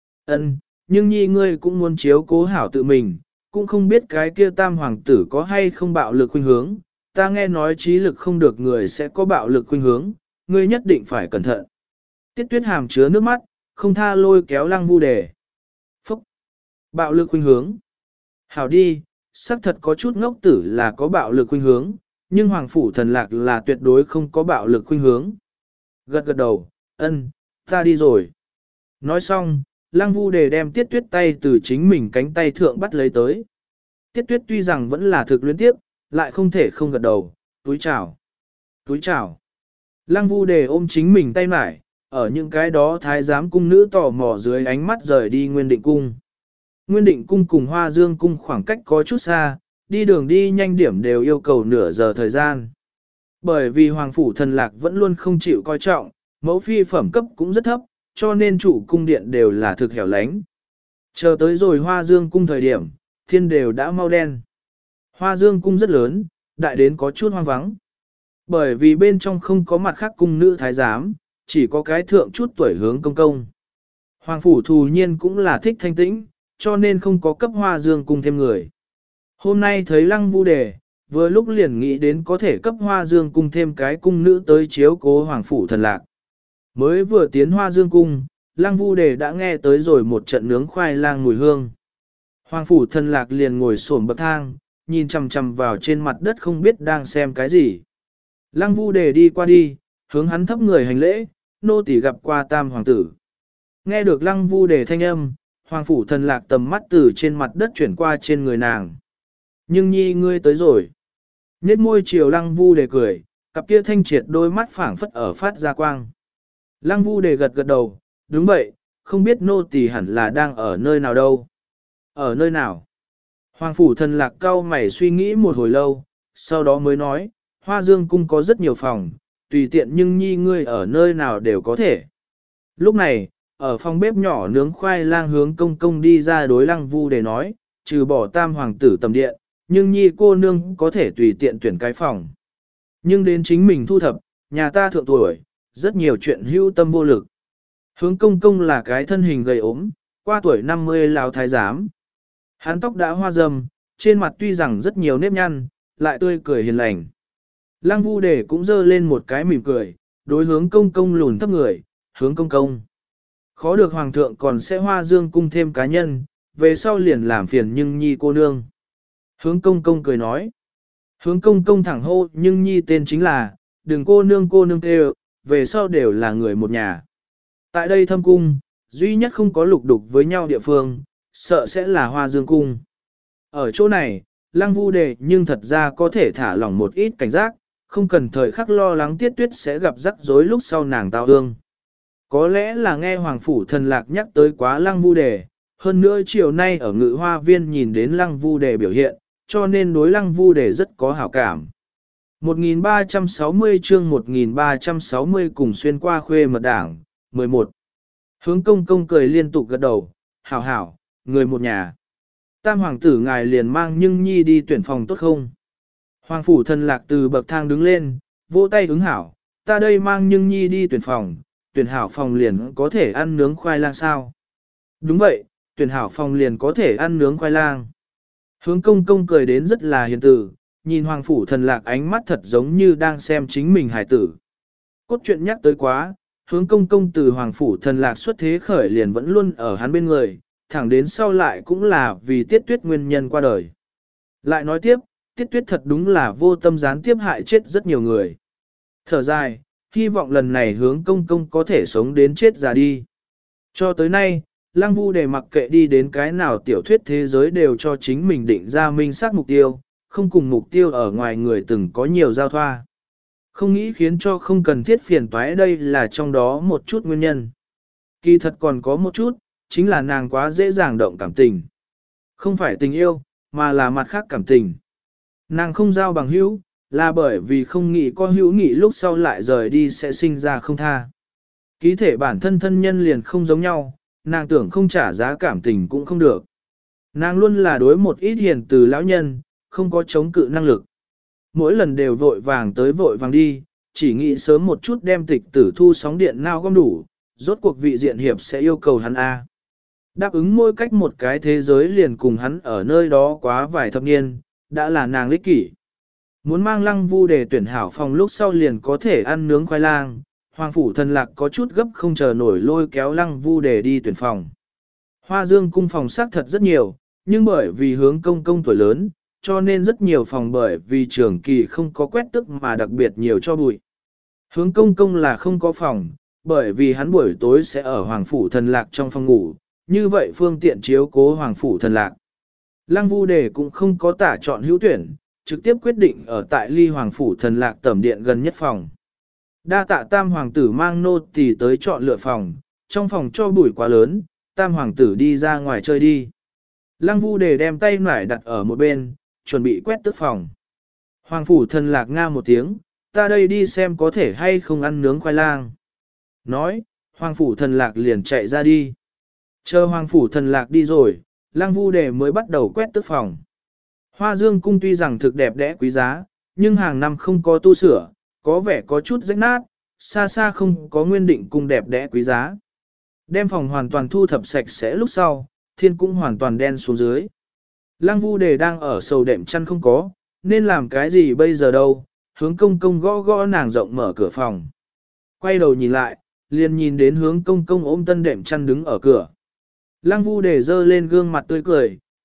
Ân, nhưng nhi ngươi cũng muốn chiếu cố hảo tự mình, cũng không biết cái kia tam hoàng tử có hay không bạo lực khuynh hướng, ta nghe nói trí lực không được người sẽ có bạo lực khuynh hướng, ngươi nhất định phải cẩn thận. Tiết tuyết hàm chứa nước mắt, không tha lôi kéo lăng vu đề. Phúc! Bạo lực khuynh hướng. Hảo đi, xác thật có chút ngốc tử là có bạo lực khuynh hướng, nhưng hoàng phủ thần lạc là tuyệt đối không có bạo lực khuynh hướng. Gật gật đầu, ân, ta đi rồi. Nói xong, lăng vu đề đem tiết tuyết tay từ chính mình cánh tay thượng bắt lấy tới. Tiết tuyết tuy rằng vẫn là thực luyến tiếp, lại không thể không gật đầu, túi chào. Túi chào. Lăng vu đề ôm chính mình tay mải, ở những cái đó thái giám cung nữ tò mò dưới ánh mắt rời đi nguyên định cung. Nguyên định cung cùng hoa dương cung khoảng cách có chút xa, đi đường đi nhanh điểm đều yêu cầu nửa giờ thời gian. Bởi vì hoàng phủ thần lạc vẫn luôn không chịu coi trọng, mẫu phi phẩm cấp cũng rất thấp, cho nên chủ cung điện đều là thực hẻo lánh. Chờ tới rồi hoa dương cung thời điểm, thiên đều đã mau đen. Hoa dương cung rất lớn, đại đến có chút hoang vắng. Bởi vì bên trong không có mặt khác cung nữ thái giám, chỉ có cái thượng chút tuổi hướng công công. Hoàng phủ thù nhiên cũng là thích thanh tĩnh, cho nên không có cấp hoa dương cung thêm người. Hôm nay thấy lăng vu đề, vừa lúc liền nghĩ đến có thể cấp hoa dương cung thêm cái cung nữ tới chiếu cố hoàng phủ thần lạc. Mới vừa tiến hoa dương cung, lăng vu đề đã nghe tới rồi một trận nướng khoai lang mùi hương. Hoàng phủ thần lạc liền ngồi xổm bậc thang, nhìn chằm chằm vào trên mặt đất không biết đang xem cái gì. Lăng Vu Đề đi qua đi, hướng hắn thấp người hành lễ, nô tỳ gặp qua tam hoàng tử. Nghe được Lăng Vu Đề thanh âm, hoàng phủ thần lạc tầm mắt từ trên mặt đất chuyển qua trên người nàng. Nhưng nhi ngươi tới rồi. Nhết môi chiều Lăng Vu Đề cười, cặp kia thanh triệt đôi mắt phảng phất ở phát ra quang. Lăng Vu Đề gật gật đầu, đúng vậy, không biết nô tỳ hẳn là đang ở nơi nào đâu. Ở nơi nào? Hoàng phủ thần lạc cau mày suy nghĩ một hồi lâu, sau đó mới nói, Hoa Dương cung có rất nhiều phòng, tùy tiện nhưng nhi ngươi ở nơi nào đều có thể. Lúc này, ở phòng bếp nhỏ nướng khoai lang hướng công công đi ra đối Lăng Vu Đề nói, trừ bỏ tam hoàng tử tầm điện, nhưng nhi cô nương có thể tùy tiện tuyển cái phòng. Nhưng đến chính mình thu thập, nhà ta thượng tuổi, rất nhiều chuyện hưu tâm vô lực. Hướng công công là cái thân hình gầy ốm, qua tuổi năm mươi lão thái giám. Hắn tóc đã hoa râm, trên mặt tuy rằng rất nhiều nếp nhăn, lại tươi cười hiền lành. Lăng Vu Đề cũng dơ lên một cái mỉm cười, đối hướng công công lùn thấp người, hướng công công. Khó được hoàng thượng còn sẽ Hoa Dương cung thêm cá nhân, về sau liền làm phiền nhưng nhi cô nương. Hướng công công cười nói. Hướng công công thẳng hô nhưng nhi tên chính là, đừng cô nương cô nương kêu, về sau đều là người một nhà. Tại đây thâm cung, duy nhất không có lục đục với nhau địa phương, sợ sẽ là Hoa Dương cung. Ở chỗ này, Lăng Vu Đề nhưng thật ra có thể thả lỏng một ít cảnh giác, không cần thời khắc lo lắng Tiết Tuyết sẽ gặp rắc rối lúc sau nàng tao ương. Có lẽ là nghe Hoàng phủ thần lạc nhắc tới quá Lăng Vu Đề, hơn nữa chiều nay ở Ngự Hoa Viên nhìn đến Lăng Vu Đề biểu hiện, cho nên đối Lăng Vu Đề rất có hảo cảm. một nghìn ba trăm sáu mươi chương một nghìn ba trăm sáu mươi cùng xuyên qua khuê mật đảng, mười một. Hướng công công cười liên tục gật đầu, hảo hảo, người một nhà. Tam hoàng tử ngài liền mang nhưng nhi đi tuyển phòng tốt không? Hoàng phủ thần lạc từ bậc thang đứng lên, vỗ tay ứng hảo, ta đây mang nhưng nhi đi tuyển phòng, tuyển hảo phòng liền có thể ăn nướng khoai lang sao? Đúng vậy, tuyển hảo phòng liền có thể ăn nướng khoai lang. Hướng công công cười đến rất là hiền từ, nhìn hoàng phủ thần lạc ánh mắt thật giống như đang xem chính mình hài tử. Cốt truyện nhắc tới quá, hướng công công từ hoàng phủ thần lạc xuất thế khởi liền vẫn luôn ở hắn bên người, thẳng đến sau lại cũng là vì Tiết Tuyết nguyên nhân qua đời. Lại nói tiếp, Tiết Tuyết thật đúng là vô tâm gián tiếp hại chết rất nhiều người. Thở dài, hy vọng lần này hướng công công có thể sống đến chết già đi. Cho tới nay, Lăng Vu Đề mặc kệ đi đến cái nào tiểu thuyết thế giới đều cho chính mình định ra minh xác mục tiêu, không cùng mục tiêu ở ngoài người từng có nhiều giao thoa. Không nghĩ khiến cho không cần thiết phiền toái đây là trong đó một chút nguyên nhân. Kỳ thật còn có một chút, chính là nàng quá dễ dàng động cảm tình. Không phải tình yêu, mà là mặt khác cảm tình. Nàng không giao bằng hữu, là bởi vì không nghĩ có hữu nghị lúc sau lại rời đi sẽ sinh ra không tha. Ký thể bản thân thân nhân liền không giống nhau, nàng tưởng không trả giá cảm tình cũng không được. Nàng luôn là đối một ít hiền từ lão nhân, không có chống cự năng lực. Mỗi lần đều vội vàng tới vội vàng đi, chỉ nghĩ sớm một chút đem tịch tử thu sóng điện nào gom đủ, rốt cuộc vị diện hiệp sẽ yêu cầu hắn A. Đáp ứng mỗi cách một cái thế giới liền cùng hắn ở nơi đó quá vài thập niên, đã là nàng lích kỷ. Muốn mang Lăng Vu Đề tuyển hảo phòng lúc sau liền có thể ăn nướng khoai lang, Hoàng phủ thần lạc có chút gấp không chờ nổi lôi kéo Lăng Vu Đề đi tuyển phòng. Hoa Dương cung phòng xác thật rất nhiều, nhưng bởi vì hướng công công tuổi lớn, cho nên rất nhiều phòng bởi vì trường kỳ không có quét tức mà đặc biệt nhiều cho bụi. Hướng công công là không có phòng, bởi vì hắn buổi tối sẽ ở Hoàng phủ thần lạc trong phòng ngủ, như vậy phương tiện chiếu cố Hoàng phủ thần lạc. Lăng Vu Đề cũng không có tả chọn hữu tuyển, trực tiếp quyết định ở tại ly Hoàng phủ thần lạc tẩm điện gần nhất phòng. Đa tạ tam hoàng tử mang nô tỳ tới chọn lựa phòng, trong phòng cho bụi quá lớn, tam hoàng tử đi ra ngoài chơi đi. Lăng Vu Đề đem tay nải đặt ở một bên, chuẩn bị quét tước phòng. Hoàng phủ thần lạc nga một tiếng, ta đây đi xem có thể hay không ăn nướng khoai lang. Nói, hoàng phủ thần lạc liền chạy ra đi. Chờ hoàng phủ thần lạc đi rồi, Lăng Vu Đề mới bắt đầu quét tước phòng. Hoa Dương cung tuy rằng thực đẹp đẽ quý giá, nhưng hàng năm không có tu sửa, có vẻ có chút rách nát, xa xa không có nguyên định cung đẹp đẽ quý giá. Đem phòng hoàn toàn thu thập sạch sẽ lúc sau, thiên cũng hoàn toàn đen xuống dưới. Lăng Vu Đề đang ở sầu đệm chăn không có, nên làm cái gì bây giờ đâu, hướng công công gõ gõ nàng rộng mở cửa phòng. Quay đầu nhìn lại, liền nhìn đến hướng công công ôm tân đệm chăn đứng ở cửa. Lăng Vu Đề dơ lên gương mặt tươi cười,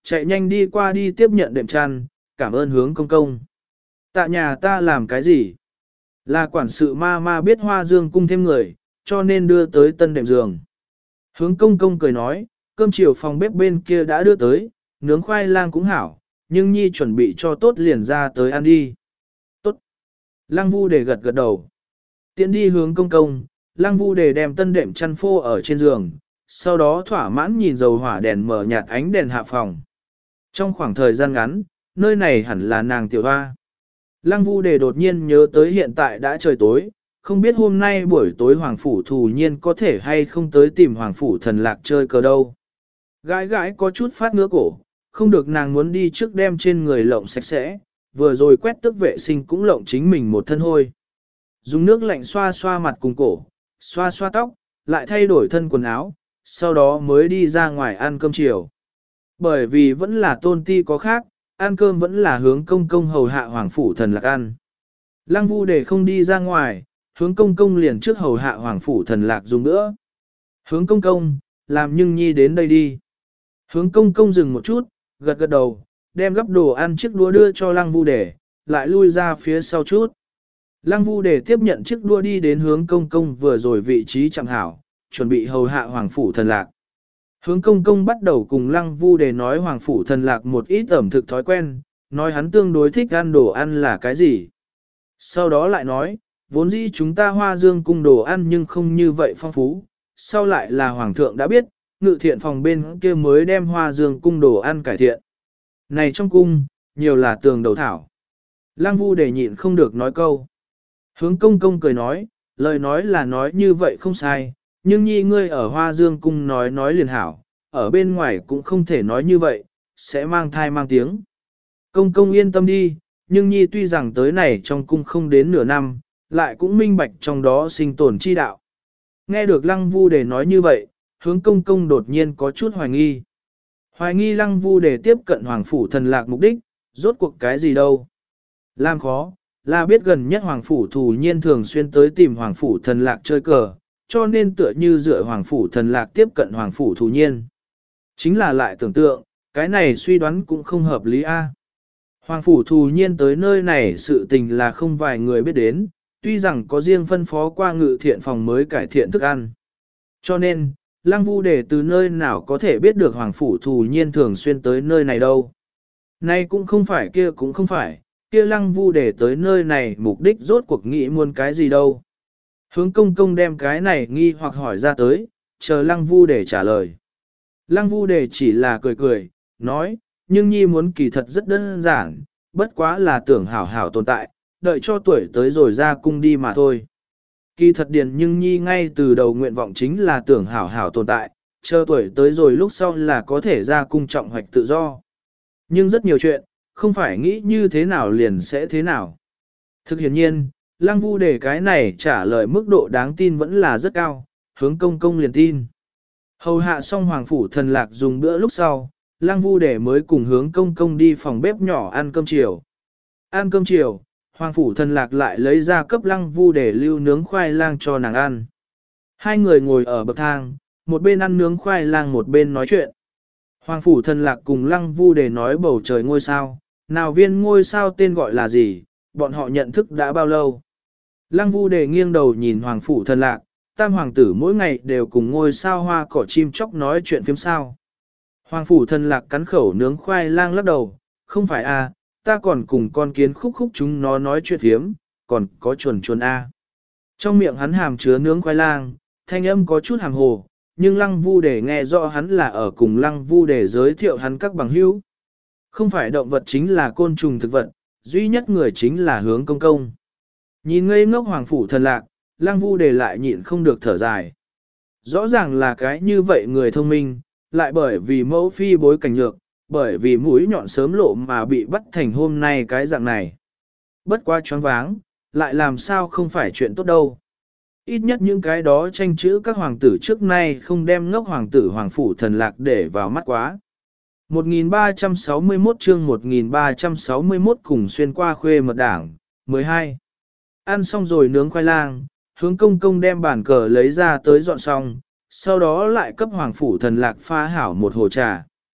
chạy nhanh đi qua đi tiếp nhận đệm chăn, cảm ơn hướng công công. Tạ nhà ta làm cái gì? Là quản sự ma ma biết Hoa Dương cung thêm người, cho nên đưa tới tân đệm giường. Hướng công công cười nói, cơm chiều phòng bếp bên kia đã đưa tới, nướng khoai lang cũng hảo, nhưng nhi chuẩn bị cho tốt liền ra tới ăn đi. Tốt. Lăng Vu Đề gật gật đầu. Tiến đi hướng công công, Lăng Vu Đề đem tân đệm chăn phô ở trên giường, sau đó thỏa mãn nhìn dầu hỏa đèn mở nhạt ánh đèn hạ phòng. Trong khoảng thời gian ngắn, nơi này hẳn là nàng tiểu hoa. Lăng Vu Đề đột nhiên nhớ tới hiện tại đã trời tối, không biết hôm nay buổi tối Hoàng Phủ Thù Nhiên có thể hay không tới tìm Hoàng Phủ Thần Lạc chơi cờ đâu. Gái gái có chút phát ngứa cổ, không được nàng muốn đi trước đem trên người lộng sạch sẽ, vừa rồi quét tước vệ sinh cũng lộng chính mình một thân hôi. Dùng nước lạnh xoa xoa mặt cùng cổ, xoa xoa tóc, lại thay đổi thân quần áo, sau đó mới đi ra ngoài ăn cơm chiều. Bởi vì vẫn là tôn ti có khác, ăn cơm vẫn là hướng công công hầu hạ Hoàng Phủ Thần Lạc ăn. Lăng Vu Đề không đi ra ngoài, hướng công công liền trước hầu hạ Hoàng Phủ Thần Lạc dùng nữa. Hướng công công, làm nhưng nhi đến đây đi. Hướng công công dừng một chút, gật gật đầu, đem gấp đồ ăn chiếc đũa đưa cho Lăng Vu Đề, lại lui ra phía sau chút. Lăng Vu Đề tiếp nhận chiếc đũa đi đến hướng công công vừa rồi vị trí chẳng hảo, chuẩn bị hầu hạ Hoàng Phủ Thần Lạc. Hướng công công bắt đầu cùng Lăng Vu Đề nói Hoàng Phủ Thần Lạc một ít ẩm thực thói quen, nói hắn tương đối thích ăn đồ ăn là cái gì. Sau đó lại nói, vốn dĩ chúng ta Hoa Dương cung đồ ăn nhưng không như vậy phong phú, sau lại là Hoàng thượng đã biết, ngự thiện phòng bên kia mới đem Hoa Dương cung đồ ăn cải thiện. Này trong cung, nhiều là tường đầu thảo. Lăng Vu Đề nhịn không được nói câu. Hướng công công cười nói, lời nói là nói như vậy không sai, nhưng nhi ngươi ở Hoa Dương cung nói nói liền hảo, ở bên ngoài cũng không thể nói như vậy, sẽ mang thai mang tiếng. Công công yên tâm đi, nhưng nhi tuy rằng tới này trong cung không đến nửa năm, lại cũng minh bạch trong đó sinh tồn chi đạo. Nghe được Lăng Vu Đề nói như vậy, hướng công công đột nhiên có chút hoài nghi. Hoài nghi Lăng Vu Đề tiếp cận Hoàng Phủ Thần Lạc mục đích, rốt cuộc cái gì đâu. Làm khó, là biết gần nhất Hoàng Phủ Thù Nhiên thường xuyên tới tìm Hoàng Phủ Thần Lạc chơi cờ, cho nên tựa như dựa Hoàng Phủ Thần Lạc tiếp cận Hoàng Phủ Thù Nhiên. Chính là lại tưởng tượng, cái này suy đoán cũng không hợp lý a. Hoàng Phủ Thù Nhiên tới nơi này sự tình là không vài người biết đến, tuy rằng có riêng phân phó qua ngự thiện phòng mới cải thiện thức ăn. Cho nên, Lăng Vu Đề từ nơi nào có thể biết được Hoàng Phủ Thù Nhiên thường xuyên tới nơi này đâu. Nay cũng không phải kia cũng không phải, kia Lăng Vu Đề tới nơi này mục đích rốt cuộc nghĩ muốn cái gì đâu. Hướng công công đem cái này nghi hoặc hỏi ra tới, chờ Lăng Vu Đề trả lời. Lăng Vu Đề chỉ là cười cười, nói, nhưng nhi muốn kỳ thật rất đơn giản, bất quá là tưởng hảo hảo tồn tại, đợi cho tuổi tới rồi ra cung đi mà thôi. Kỳ thật điền nhưng nhi ngay từ đầu nguyện vọng chính là tưởng hảo hảo tồn tại, chờ tuổi tới rồi lúc sau là có thể ra cung trọng hoạch tự do. Nhưng rất nhiều chuyện, không phải nghĩ như thế nào liền sẽ thế nào. Thực hiện nhiên, Lăng Vu Đề cái này trả lời mức độ đáng tin vẫn là rất cao, hướng công công liền tin. Hầu hạ xong Hoàng Phủ Thần Lạc dùng bữa lúc sau, Lăng Vu Đề mới cùng hướng công công đi phòng bếp nhỏ ăn cơm chiều. Ăn cơm chiều, Hoàng Phủ Thần Lạc lại lấy ra cấp Lăng Vu Đề lưu nướng khoai lang cho nàng ăn. Hai người ngồi ở bậc thang, một bên ăn nướng khoai lang một bên nói chuyện. Hoàng Phủ Thần Lạc cùng Lăng Vu Đề nói bầu trời ngôi sao, nào viên ngôi sao tên gọi là gì, bọn họ nhận thức đã bao lâu. Lăng Vu Đề nghiêng đầu nhìn Hoàng Phủ Thần Lạc, tam hoàng tử mỗi ngày đều cùng ngôi sao hoa cỏ chim chóc nói chuyện phiếm sao. Hoàng Phủ Thần Lạc cắn khẩu nướng khoai lang lắc đầu, không phải à, ta còn cùng con kiến khúc khúc chúng nó nói chuyện phiếm, còn có chuồn chuồn a. Trong miệng hắn hàm chứa nướng khoai lang, thanh âm có chút hàm hồ, nhưng Lăng Vu Đề nghe rõ hắn là ở cùng Lăng Vu Đề giới thiệu hắn các bằng hữu. Không phải động vật chính là côn trùng thực vật, duy nhất người chính là hướng công công. Nhìn ngây ngốc Hoàng Phủ Thần Lạc, Lăng Vu Đề lại nhịn không được thở dài. Rõ ràng là cái như vậy người thông minh, lại bởi vì mẫu phi bối cảnh nhược, bởi vì mũi nhọn sớm lộ mà bị bắt thành hôm nay cái dạng này. Bất quá choáng váng, lại làm sao không phải chuyện tốt đâu. Ít nhất những cái đó tranh chữ các hoàng tử trước nay không đem ngốc hoàng tử Hoàng Phủ Thần Lạc để vào mắt quá. một nghìn ba trăm sáu mươi mốt chương một nghìn ba trăm sáu mươi mốt cùng xuyên qua khuê mật đảng, mười hai. Ăn xong rồi nướng khoai lang, hướng công công đem bàn cờ lấy ra tới dọn xong, sau đó lại cấp Hoàng Phủ Thần Lạc pha hảo một hồ trà.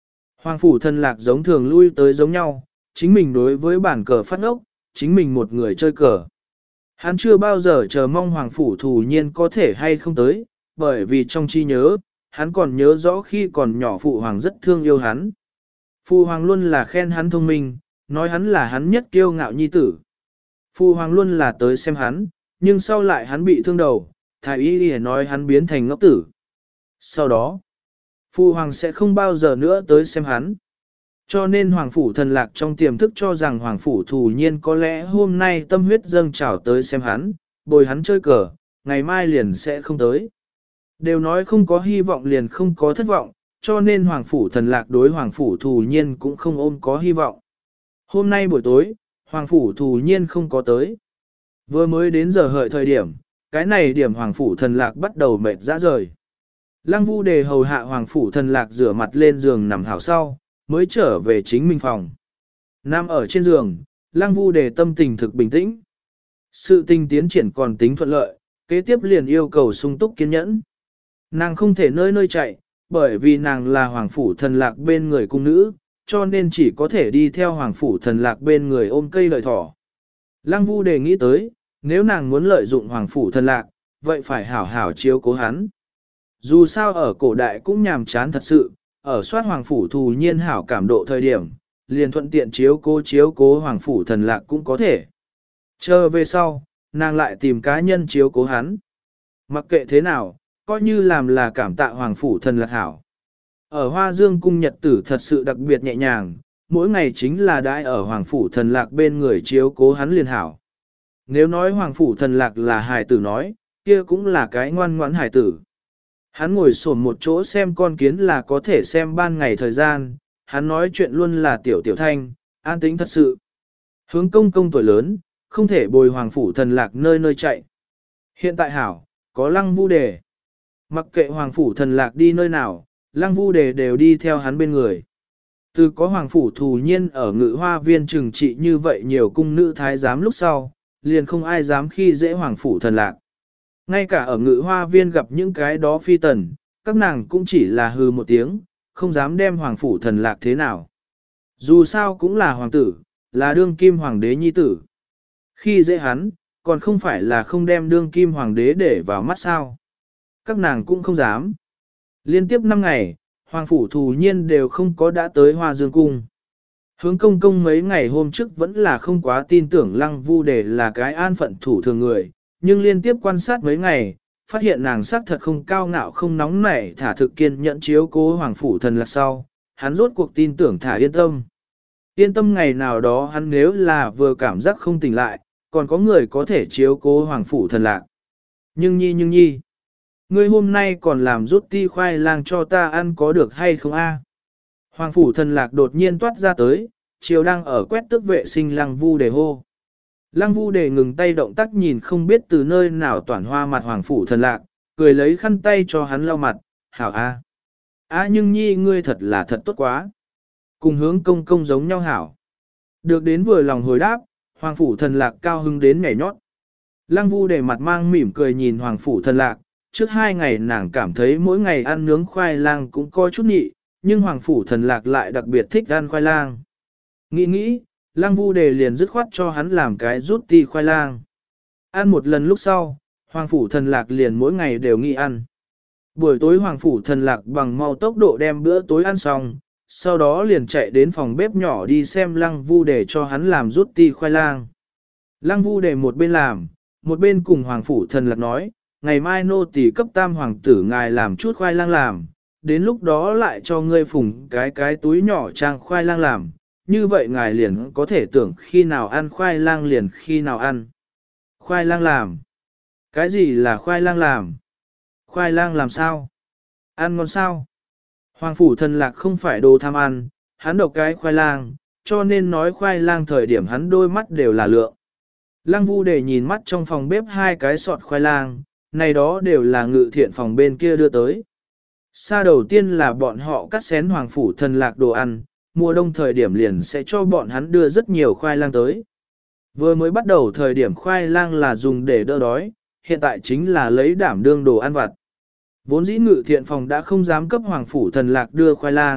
Hoàng phủ thần lạc giống thường lui tới giống nhau, chính mình đối với bản cờ phát ốc, chính mình một người chơi cờ. Hắn chưa bao giờ chờ mong hoàng phủ thù nhiên có thể hay không tới, bởi vì trong trí nhớ, hắn còn nhớ rõ khi còn nhỏ phụ hoàng rất thương yêu hắn. Phụ hoàng luôn là khen hắn thông minh, nói hắn là hắn nhất kiêu ngạo nhi tử. Phụ hoàng luôn là tới xem hắn, nhưng sau lại hắn bị thương đầu, thái y đi nói hắn biến thành ngốc tử. Sau đó, phụ hoàng sẽ không bao giờ nữa tới xem hắn. Cho nên hoàng phủ thần lạc trong tiềm thức cho rằng hoàng phủ thù nhiên có lẽ hôm nay tâm huyết dâng trào tới xem hắn, bồi hắn chơi cờ, ngày mai liền sẽ không tới. Đều nói không có hy vọng liền không có thất vọng, cho nên hoàng phủ thần lạc đối hoàng phủ thù nhiên cũng không ôm có hy vọng. Hôm nay buổi tối, hoàng phủ thù nhiên không có tới. Vừa mới đến giờ hợi thời điểm, cái này điểm hoàng phủ thần lạc bắt đầu mệt ra rời. Lăng Vu Đề hầu hạ hoàng phủ thần lạc rửa mặt lên giường nằm hảo sau, mới trở về chính mình phòng. Nằm ở trên giường, Lăng Vu Đề tâm tình thực bình tĩnh. Sự tình tiến triển còn tính thuận lợi, kế tiếp liền yêu cầu sung túc kiên nhẫn. Nàng không thể nơi nơi chạy, bởi vì nàng là hoàng phủ thần lạc bên người cung nữ, cho nên chỉ có thể đi theo hoàng phủ thần lạc bên người ôm cây lợi thỏ. Lăng Vu Đề nghĩ tới, nếu nàng muốn lợi dụng hoàng phủ thần lạc, vậy phải hảo hảo chiếu cố hắn. Dù sao ở cổ đại cũng nhàm chán thật sự, ở soát hoàng phủ thù nhiên hảo cảm độ thời điểm, liền thuận tiện chiếu cố chiếu cố hoàng phủ thần lạc cũng có thể. Chờ về sau, nàng lại tìm cá nhân chiếu cố hắn. Mặc kệ thế nào, coi như làm là cảm tạ hoàng phủ thần lạc hảo. Ở Hoa Dương cung nhật tử thật sự đặc biệt nhẹ nhàng, mỗi ngày chính là đãi ở hoàng phủ thần lạc bên người chiếu cố hắn liền hảo. Nếu nói hoàng phủ thần lạc là hài tử nói, kia cũng là cái ngoan ngoãn hài tử. Hắn ngồi xổm một chỗ xem con kiến là có thể xem ban ngày thời gian, hắn nói chuyện luôn là tiểu tiểu thanh, an tĩnh thật sự. Hướng công công tuổi lớn, không thể bồi hoàng phủ thần lạc nơi nơi chạy. Hiện tại hảo, có Lăng Vu Đề. Mặc kệ hoàng phủ thần lạc đi nơi nào, Lăng Vu Đề đều đi theo hắn bên người. Từ có hoàng phủ thù nhiên ở ngự hoa viên trừng trị như vậy nhiều cung nữ thái giám lúc sau, liền không ai dám khi dễ hoàng phủ thần lạc. Ngay cả ở ngự hoa viên gặp những cái đó phi tần, các nàng cũng chỉ là hừ một tiếng, không dám đem hoàng phủ thần lạc thế nào. Dù sao cũng là hoàng tử, là đương kim hoàng đế nhi tử. Khi dễ hắn, còn không phải là không đem đương kim hoàng đế để vào mắt sao. Các nàng cũng không dám. Liên tiếp năm ngày, hoàng phủ thù nhiên đều không có đã tới Hoa Dương cung. Hướng công công mấy ngày hôm trước vẫn là không quá tin tưởng Lăng Vu Đề là cái an phận thủ thường người, nhưng liên tiếp quan sát mấy ngày, phát hiện nàng sắc thật không cao ngạo không nóng nảy thả thực kiên nhẫn chiếu cố hoàng phủ thần lạc sau, hắn rốt cuộc tin tưởng thả yên tâm. Yên tâm ngày nào đó hắn nếu là vừa cảm giác không tỉnh lại, còn có người có thể chiếu cố hoàng phủ thần lạc. Nhưng nhi nhưng nhi, ngươi hôm nay còn làm rút ti khoai lang cho ta ăn có được hay không a? Hoàng phủ thần lạc đột nhiên toát ra tới, chiều đang ở quét tước vệ sinh Lăng Vu Đề hô. Lăng Vu Đề ngừng tay động tác nhìn không biết từ nơi nào toản hoa mặt hoàng phủ thần lạc, cười lấy khăn tay cho hắn lau mặt, hảo a. A nhưng nhi ngươi thật là thật tốt quá. Cùng hướng công công giống nhau hảo. Được đến vừa lòng hồi đáp, hoàng phủ thần lạc cao hưng đến nhảy nhót. Lăng Vu Đề mặt mang mỉm cười nhìn hoàng phủ thần lạc, trước hai ngày nàng cảm thấy mỗi ngày ăn nướng khoai lang cũng coi chút nhị, nhưng hoàng phủ thần lạc lại đặc biệt thích ăn khoai lang. Nghĩ nghĩ, Lăng Vu Đề liền dứt khoát cho hắn làm cái rút ti khoai lang. Ăn một lần lúc sau, hoàng phủ thần lạc liền mỗi ngày đều nghĩ ăn. Buổi tối hoàng phủ thần lạc bằng mau tốc độ đem bữa tối ăn xong, sau đó liền chạy đến phòng bếp nhỏ đi xem Lăng Vu Đề cho hắn làm rút ti khoai lang. Lăng Vu Đề một bên làm, một bên cùng hoàng phủ thần lạc nói, ngày mai nô tỳ cấp tam hoàng tử ngài làm chút khoai lang làm, đến lúc đó lại cho ngươi phùng cái cái túi nhỏ trang khoai lang làm, như vậy ngài liền có thể tưởng khi nào ăn khoai lang liền khi nào ăn. Khoai lang làm? Cái gì là khoai lang làm? Khoai lang làm sao? Ăn ngon sao? Hoàng phủ thần lạc không phải đồ tham ăn, hắn độc cái khoai lang, cho nên nói khoai lang thời điểm hắn đôi mắt đều là lượng. Lăng Vu Đề nhìn mắt trong phòng bếp hai cái sọt khoai lang, này đó đều là ngự thiện phòng bên kia đưa tới. Sa đầu tiên là bọn họ cắt xén hoàng phủ thần lạc đồ ăn, mùa đông thời điểm liền sẽ cho bọn hắn đưa rất nhiều khoai lang tới. Vừa mới bắt đầu thời điểm khoai lang là dùng để đỡ đói, hiện tại chính là lấy đảm đương đồ ăn vặt. Vốn dĩ ngự thiện phòng đã không dám cấp hoàng phủ thần lạc đưa khoai lang,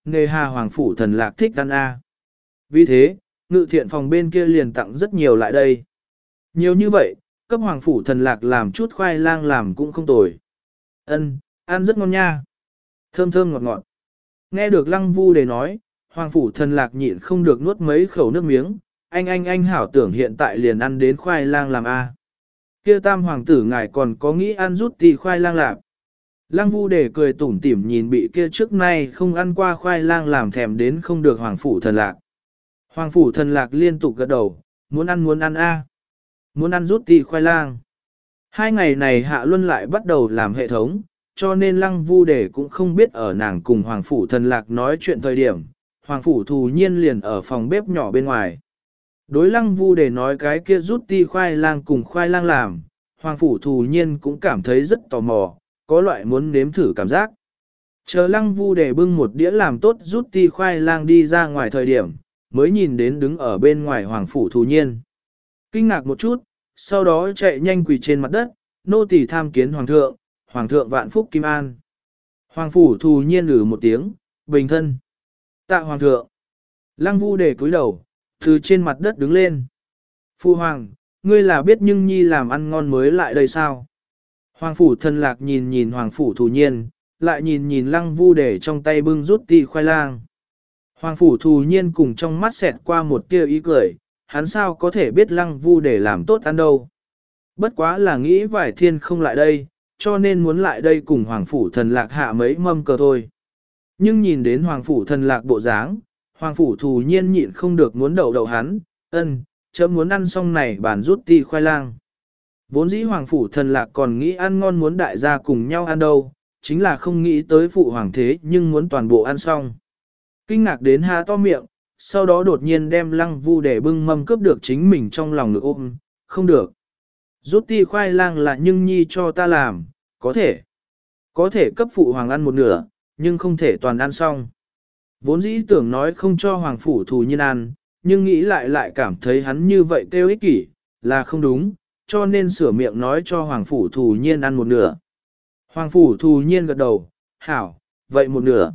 nghề hà hoàng phủ thần lạc thích ăn a. Vì thế, ngự thiện phòng bên kia liền tặng rất nhiều lại đây. Nhiều như vậy, cấp hoàng phủ thần lạc làm chút khoai lang làm cũng không tồi. Ân, ăn rất ngon nha. Thơm thơm ngọt ngọt. Nghe được lăng vu để nói, hoàng phủ thần lạc nhịn không được nuốt mấy khẩu nước miếng. Anh anh anh hảo tưởng hiện tại liền ăn đến khoai lang làm a. Kia tam hoàng tử ngài còn có nghĩ ăn rút tì khoai lang làm. Lăng vu để cười tủm tỉm nhìn bị kia trước nay không ăn qua khoai lang làm thèm đến không được hoàng phủ thần lạc. Hoàng phủ thần lạc liên tục gật đầu, muốn ăn muốn ăn a, muốn ăn rút tì khoai lang. Hai ngày này Hạ Luân lại bắt đầu làm hệ thống, cho nên lăng vu để cũng không biết ở nàng cùng hoàng phủ thần lạc nói chuyện thời điểm, hoàng phủ thù nhiên liền ở phòng bếp nhỏ bên ngoài. Đối lăng vu để nói cái kia rút ti khoai lang cùng khoai lang làm, hoàng phủ thù nhiên cũng cảm thấy rất tò mò, có loại muốn nếm thử cảm giác. Chờ lăng vu để bưng một đĩa làm tốt rút ti khoai lang đi ra ngoài thời điểm, mới nhìn đến đứng ở bên ngoài hoàng phủ thù nhiên. Kinh ngạc một chút, sau đó chạy nhanh quỳ trên mặt đất, nô tỳ tham kiến hoàng thượng, hoàng thượng vạn phúc kim an. Hoàng phủ thù nhiên ử một tiếng, bình thân. Tạ hoàng thượng. Lăng vu để cúi đầu, từ trên mặt đất đứng lên. Phu hoàng, ngươi là biết nhưng nhi làm ăn ngon mới lại đây sao? Hoàng phủ thần lạc nhìn nhìn hoàng phủ thù nhiên, lại nhìn nhìn lăng vu để trong tay bưng rút ti khoai lang. Hoàng phủ thù nhiên cùng trong mắt xẹt qua một tia ý cười, hắn sao có thể biết lăng vu để làm tốt ăn đâu. Bất quá là nghĩ vải thiên không lại đây, cho nên muốn lại đây cùng hoàng phủ thần lạc hạ mấy mâm cờ thôi. Nhưng nhìn đến hoàng phủ thần lạc bộ dáng, hoàng phủ thù nhiên nhịn không được muốn đậu đậu hắn, ân, chấm muốn ăn xong này bàn rút ti khoai lang. Vốn dĩ hoàng phủ thần lạc còn nghĩ ăn ngon muốn đại gia cùng nhau ăn đâu, chính là không nghĩ tới phụ hoàng thế nhưng muốn toàn bộ ăn xong. Kinh ngạc đến há to miệng, sau đó đột nhiên đem lăng vu để bưng mâm cướp được chính mình trong lòng ngực ôm, không được. Rút ti khoai lang là nhưng nhi cho ta làm, có thể. Có thể cấp phụ hoàng ăn một nửa, nhưng không thể toàn ăn xong. Vốn dĩ tưởng nói không cho hoàng phủ thù nhiên ăn, nhưng nghĩ lại lại cảm thấy hắn như vậy kêu ích kỷ, là không đúng, cho nên sửa miệng nói cho hoàng phủ thù nhiên ăn một nửa. Hoàng phủ thù nhiên gật đầu, hảo, vậy một nửa.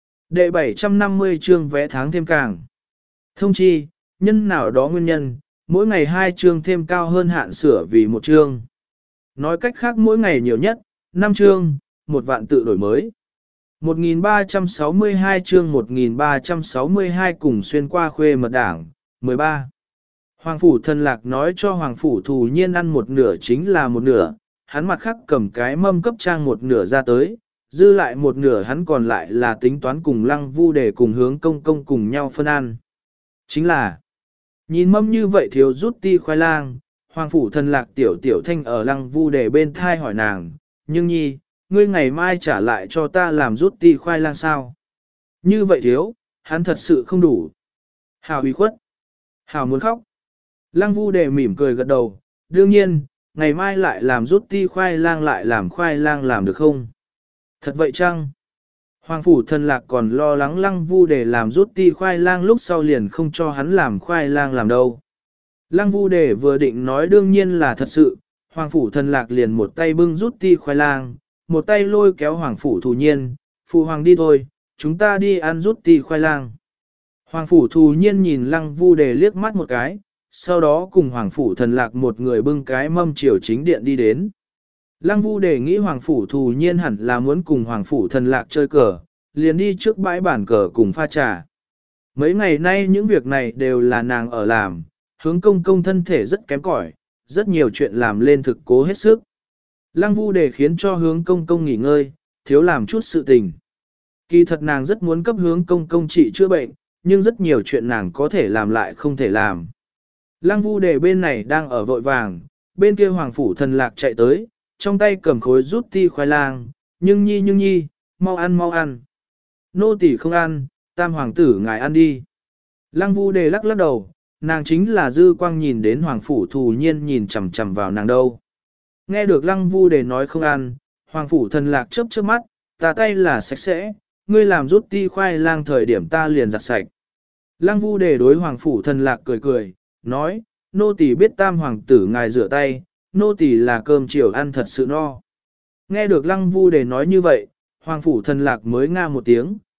Đệ bảy trăm năm mươi chương vé tháng thêm càng. Thông chi, nhân nào đó nguyên nhân, mỗi ngày hai chương thêm cao hơn hạn sửa vì một chương. Nói cách khác mỗi ngày nhiều nhất, năm chương, một vạn tự đổi mới. một nghìn ba trăm sáu mươi hai chương một nghìn ba trăm sáu mươi hai cùng xuyên qua khuê mật đảng, mười ba. Hoàng phủ thần lạc nói cho hoàng phủ thù nhiên ăn một nửa chính là một nửa, hắn mặt khác cầm cái mâm cấp trang một nửa ra tới, dư lại một nửa hắn còn lại là tính toán cùng lăng vu để cùng hướng công công cùng nhau phân ăn. Chính là, nhìn mâm như vậy thiếu rút ti khoai lang, hoàng phủ thần lạc tiểu tiểu thanh ở lăng vu để bên thai hỏi nàng, nhưng nhi, ngươi ngày mai trả lại cho ta làm rút ti khoai lang sao? Như vậy thiếu, hắn thật sự không đủ. Hào uy khuất. Hào muốn khóc. Lăng vu đề mỉm cười gật đầu, đương nhiên, ngày mai lại làm rút ti khoai lang lại làm khoai lang làm được không? Thật vậy chăng? Hoàng phủ thần lạc còn lo lắng lăng vu đề làm rút ti khoai lang lúc sau liền không cho hắn làm khoai lang làm đâu. Lăng vu đề vừa định nói đương nhiên là thật sự, hoàng phủ thần lạc liền một tay bưng rút ti khoai lang, một tay lôi kéo hoàng phủ thù nhiên, phụ hoàng đi thôi, chúng ta đi ăn rút ti khoai lang. Hoàng phủ thù nhiên nhìn lăng vu đề liếc mắt một cái, sau đó cùng hoàng phủ thần lạc một người bưng cái mâm chiều chính điện đi đến. Lăng vu đề nghĩ hoàng phủ thù nhiên hẳn là muốn cùng hoàng phủ thần lạc chơi cờ, liền đi trước bãi bản cờ cùng pha trà. Mấy ngày nay những việc này đều là nàng ở làm, hướng công công thân thể rất kém cỏi, rất nhiều chuyện làm lên thực cố hết sức. Lăng vu đề khiến cho hướng công công nghỉ ngơi, thiếu làm chút sự tình. Kỳ thật nàng rất muốn cấp hướng công công trị chữa bệnh, nhưng rất nhiều chuyện nàng có thể làm lại không thể làm. Lăng vu đề bên này đang ở vội vàng, bên kia hoàng phủ thần lạc chạy tới, trong tay cầm khối rút ti khoai lang, nhưng nhi nhưng nhi, mau ăn mau ăn. Nô tỳ không ăn, tam hoàng tử ngài ăn đi. Lăng vu đề lắc lắc đầu, nàng chính là dư quang nhìn đến hoàng phủ thù nhiên nhìn chằm chằm vào nàng đâu. Nghe được lăng vu đề nói không ăn, hoàng phủ thần lạc chớp chớp mắt, ta tay là sạch sẽ, ngươi làm rút ti khoai lang thời điểm ta liền giặt sạch. Lăng vu đề đối hoàng phủ thần lạc cười cười, nói, nô tỳ biết tam hoàng tử ngài rửa tay, nô tỳ là cơm chiều ăn thật sự no. Nghe được lăng vu đề nói như vậy, hoàng phủ thần lạc mới nga một tiếng,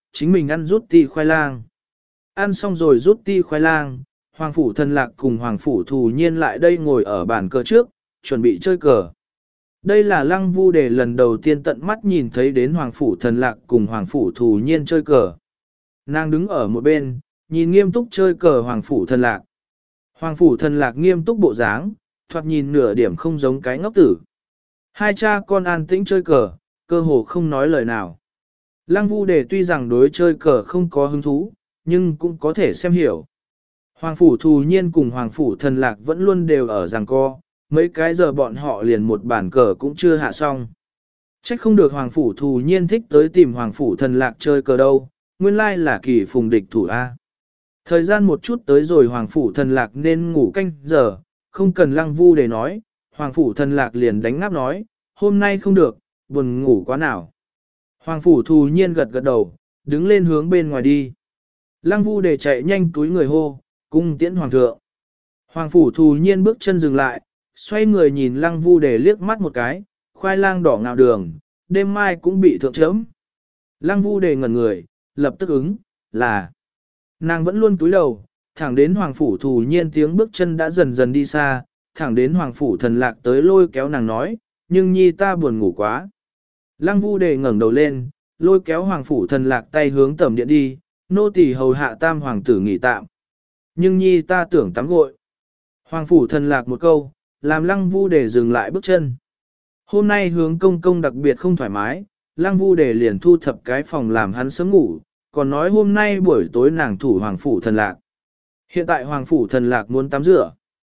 chính mình ăn rút ti khoai lang. Ăn xong rồi rút ti khoai lang, Hoàng Phủ Thần Lạc cùng Hoàng Phủ Thù Nhiên lại đây ngồi ở bàn cờ trước, chuẩn bị chơi cờ. Đây là Lăng Vu Đề lần đầu tiên tận mắt nhìn thấy đến Hoàng Phủ Thần Lạc cùng Hoàng Phủ Thù Nhiên chơi cờ. Nàng đứng ở một bên, nhìn nghiêm túc chơi cờ Hoàng Phủ Thần Lạc. Hoàng Phủ Thần Lạc nghiêm túc bộ dáng, thoạt nhìn nửa điểm không giống cái ngốc tử. Hai cha con an tĩnh chơi cờ, cơ hồ không nói lời nào. Lăng Vu Đề tuy rằng đối chơi cờ không có hứng thú, nhưng cũng có thể xem hiểu. Hoàng Phủ Thù Nhiên cùng Hoàng Phủ Thần Lạc vẫn luôn đều ở giằng co, mấy cái giờ bọn họ liền một bàn cờ cũng chưa hạ xong. Trách không được Hoàng Phủ Thù Nhiên thích tới tìm Hoàng Phủ Thần Lạc chơi cờ đâu, nguyên lai là kỳ phùng địch thủ A. Thời gian một chút tới rồi Hoàng Phủ Thần Lạc nên ngủ canh giờ, không cần Lăng Vu để nói, Hoàng Phủ Thần Lạc liền đánh ngáp nói, hôm nay không được, buồn ngủ quá nào. Hoàng Phủ Thù Nhiên gật gật đầu, đứng lên hướng bên ngoài đi. Lăng Vu để chạy nhanh túi người hô, cung tiễn Hoàng thượng. Hoàng Phủ Thù Nhiên bước chân dừng lại, xoay người nhìn Lăng Vu để liếc mắt một cái, khoai lang đỏ ngạo đường, đêm mai cũng bị thượng chấm. Lăng Vu để ngẩn người, lập tức ứng, là. Nàng vẫn luôn túi đầu, thẳng đến Hoàng Phủ Thù Nhiên tiếng bước chân đã dần dần đi xa, thẳng đến Hoàng Phủ Thần Lạc tới lôi kéo nàng nói, nhưng nhi ta buồn ngủ quá. Lăng Vu Đề ngẩng đầu lên, lôi kéo Hoàng Phủ Thần Lạc tay hướng tẩm điện đi, nô tỳ hầu hạ tam hoàng tử nghỉ tạm. Nhưng nhi ta tưởng tắm gội. Hoàng Phủ Thần Lạc một câu, làm Lăng Vu Đề dừng lại bước chân. Hôm nay hướng công công đặc biệt không thoải mái, Lăng Vu Đề liền thu thập cái phòng làm hắn sớm ngủ, còn nói hôm nay buổi tối nàng thủ Hoàng Phủ Thần Lạc. Hiện tại Hoàng Phủ Thần Lạc muốn tắm rửa.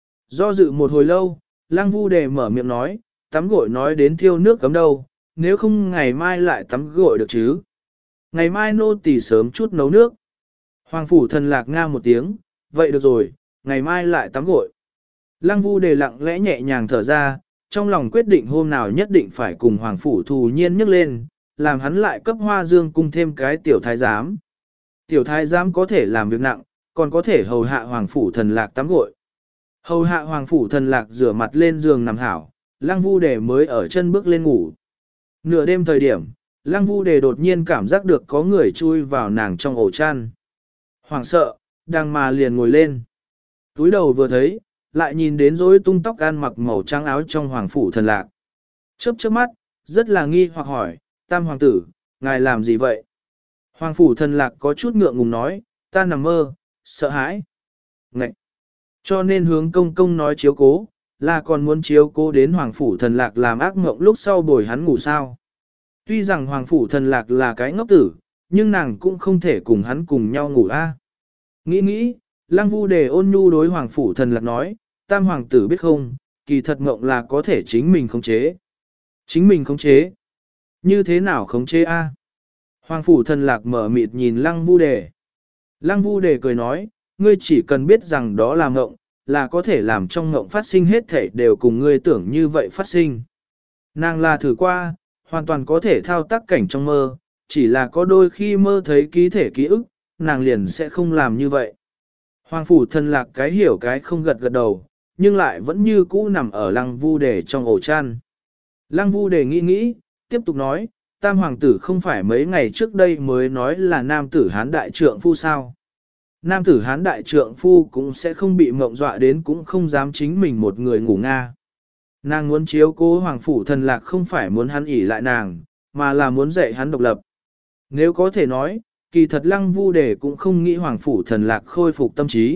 Do dự một hồi lâu, Lăng Vu Đề mở miệng nói, tắm gội nói đến thiêu nước cấm đâu, nếu không ngày mai lại tắm gội được chứ. Ngày mai nô tỳ sớm chút nấu nước. Hoàng Phủ Thần Lạc nga một tiếng, vậy được rồi, ngày mai lại tắm gội. Lăng Vu Đề lặng lẽ nhẹ nhàng thở ra, trong lòng quyết định hôm nào nhất định phải cùng Hoàng Phủ Thù Nhiên nhấc lên, làm hắn lại cấp Hoa Dương cung thêm cái tiểu thái giám. Tiểu thái giám có thể làm việc nặng, còn có thể hầu hạ Hoàng Phủ Thần Lạc tắm gội. Hầu hạ Hoàng Phủ Thần Lạc rửa mặt lên giường nằm hảo, Lăng Vu Đề mới ở chân bước lên ngủ. Nửa đêm thời điểm, Lăng Vu Đề đột nhiên cảm giác được có người chui vào nàng trong ổ chăn. Hoảng sợ, đang mà liền ngồi lên. Túi đầu vừa thấy, lại nhìn đến rối tung tóc gan mặc màu trắng áo trong Hoàng Phủ Thần Lạc. Chớp chớp mắt, rất là nghi hoặc hỏi, tam hoàng tử, ngài làm gì vậy? Hoàng Phủ Thần Lạc có chút ngượng ngùng nói, ta nằm mơ, sợ hãi. Ngậy! Cho nên hướng công công nói chiếu cố, là còn muốn chiếu cố đến Hoàng Phủ Thần Lạc làm ác mộng lúc sau bồi hắn ngủ sao. Tuy rằng Hoàng Phủ Thần Lạc là cái ngốc tử, nhưng nàng cũng không thể cùng hắn cùng nhau ngủ a. Nghĩ nghĩ, Lăng Vu Đề ôn nhu đối Hoàng Phủ Thần Lạc nói, tam hoàng tử biết không, kỳ thật mộng là có thể chính mình khống chế. Chính mình khống chế? Như thế nào khống chế a? Hoàng Phủ Thần Lạc mở mịt nhìn Lăng Vu Đề. Lăng Vu Đề cười nói, ngươi chỉ cần biết rằng đó là mộng, là có thể làm trong mộng phát sinh hết thể đều cùng ngươi tưởng như vậy phát sinh. Nàng là thử qua, hoàn toàn có thể thao tác cảnh trong mơ, chỉ là có đôi khi mơ thấy ký thể ký ức, nàng liền sẽ không làm như vậy. Hoàng Phủ Thần Lạc cái hiểu cái không gật gật đầu, nhưng lại vẫn như cũ nằm ở Lăng Vu Đề trong ổ chăn. Lăng Vu Đề nghĩ nghĩ, tiếp tục nói, tam hoàng tử không phải mấy ngày trước đây mới nói là nam tử Hán đại trượng phu sao. Nam tử Hán đại trượng phu cũng sẽ không bị mộng dọa đến cũng không dám chính mình một người ngủ nga. Nàng muốn chiếu cố Hoàng Phủ Thần Lạc không phải muốn hắn ỉ lại nàng, mà là muốn dạy hắn độc lập. Nếu có thể nói, kỳ thật Lăng Vu Đề cũng không nghĩ Hoàng Phủ Thần Lạc khôi phục tâm trí.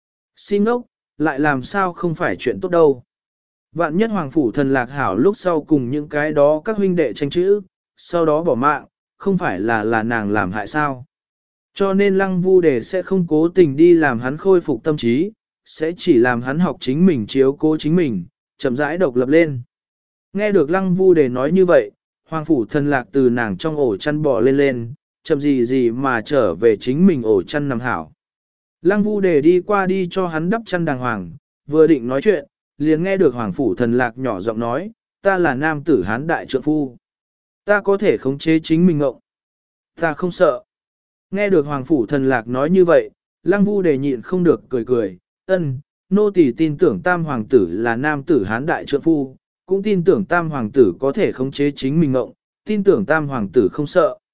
Xin ốc, lại làm sao không phải chuyện tốt đâu. Vạn nhất Hoàng Phủ Thần Lạc hảo lúc sau cùng những cái đó các huynh đệ tranh chữ, sau đó bỏ mạng, không phải là là nàng làm hại sao. Cho nên Lăng Vu Đề sẽ không cố tình đi làm hắn khôi phục tâm trí, sẽ chỉ làm hắn học chính mình chiếu cố chính mình, chậm rãi độc lập lên. Nghe được Lăng Vu Đề nói như vậy, Hoàng Phủ Thần Lạc từ nàng trong ổ chăn bò lên lên, chậm gì gì mà trở về chính mình ổ chăn nằm hảo. Lăng Vu Đề đi qua đi cho hắn đắp chăn đàng hoàng, vừa định nói chuyện, liền nghe được Hoàng Phủ Thần Lạc nhỏ giọng nói, ta là nam tử Hán đại trượng phu. Ta có thể khống chế chính mình ngộng. Ta không sợ. Nghe được Hoàng Phủ Thần Lạc nói như vậy, Lăng Vu Đề nhịn không được cười cười, ân, nô tỳ tin tưởng tam hoàng tử là nam tử Hán đại trượng phu, cũng tin tưởng tam hoàng tử có thể khống chế chính mình ngộng, tin tưởng tam hoàng tử không sợ.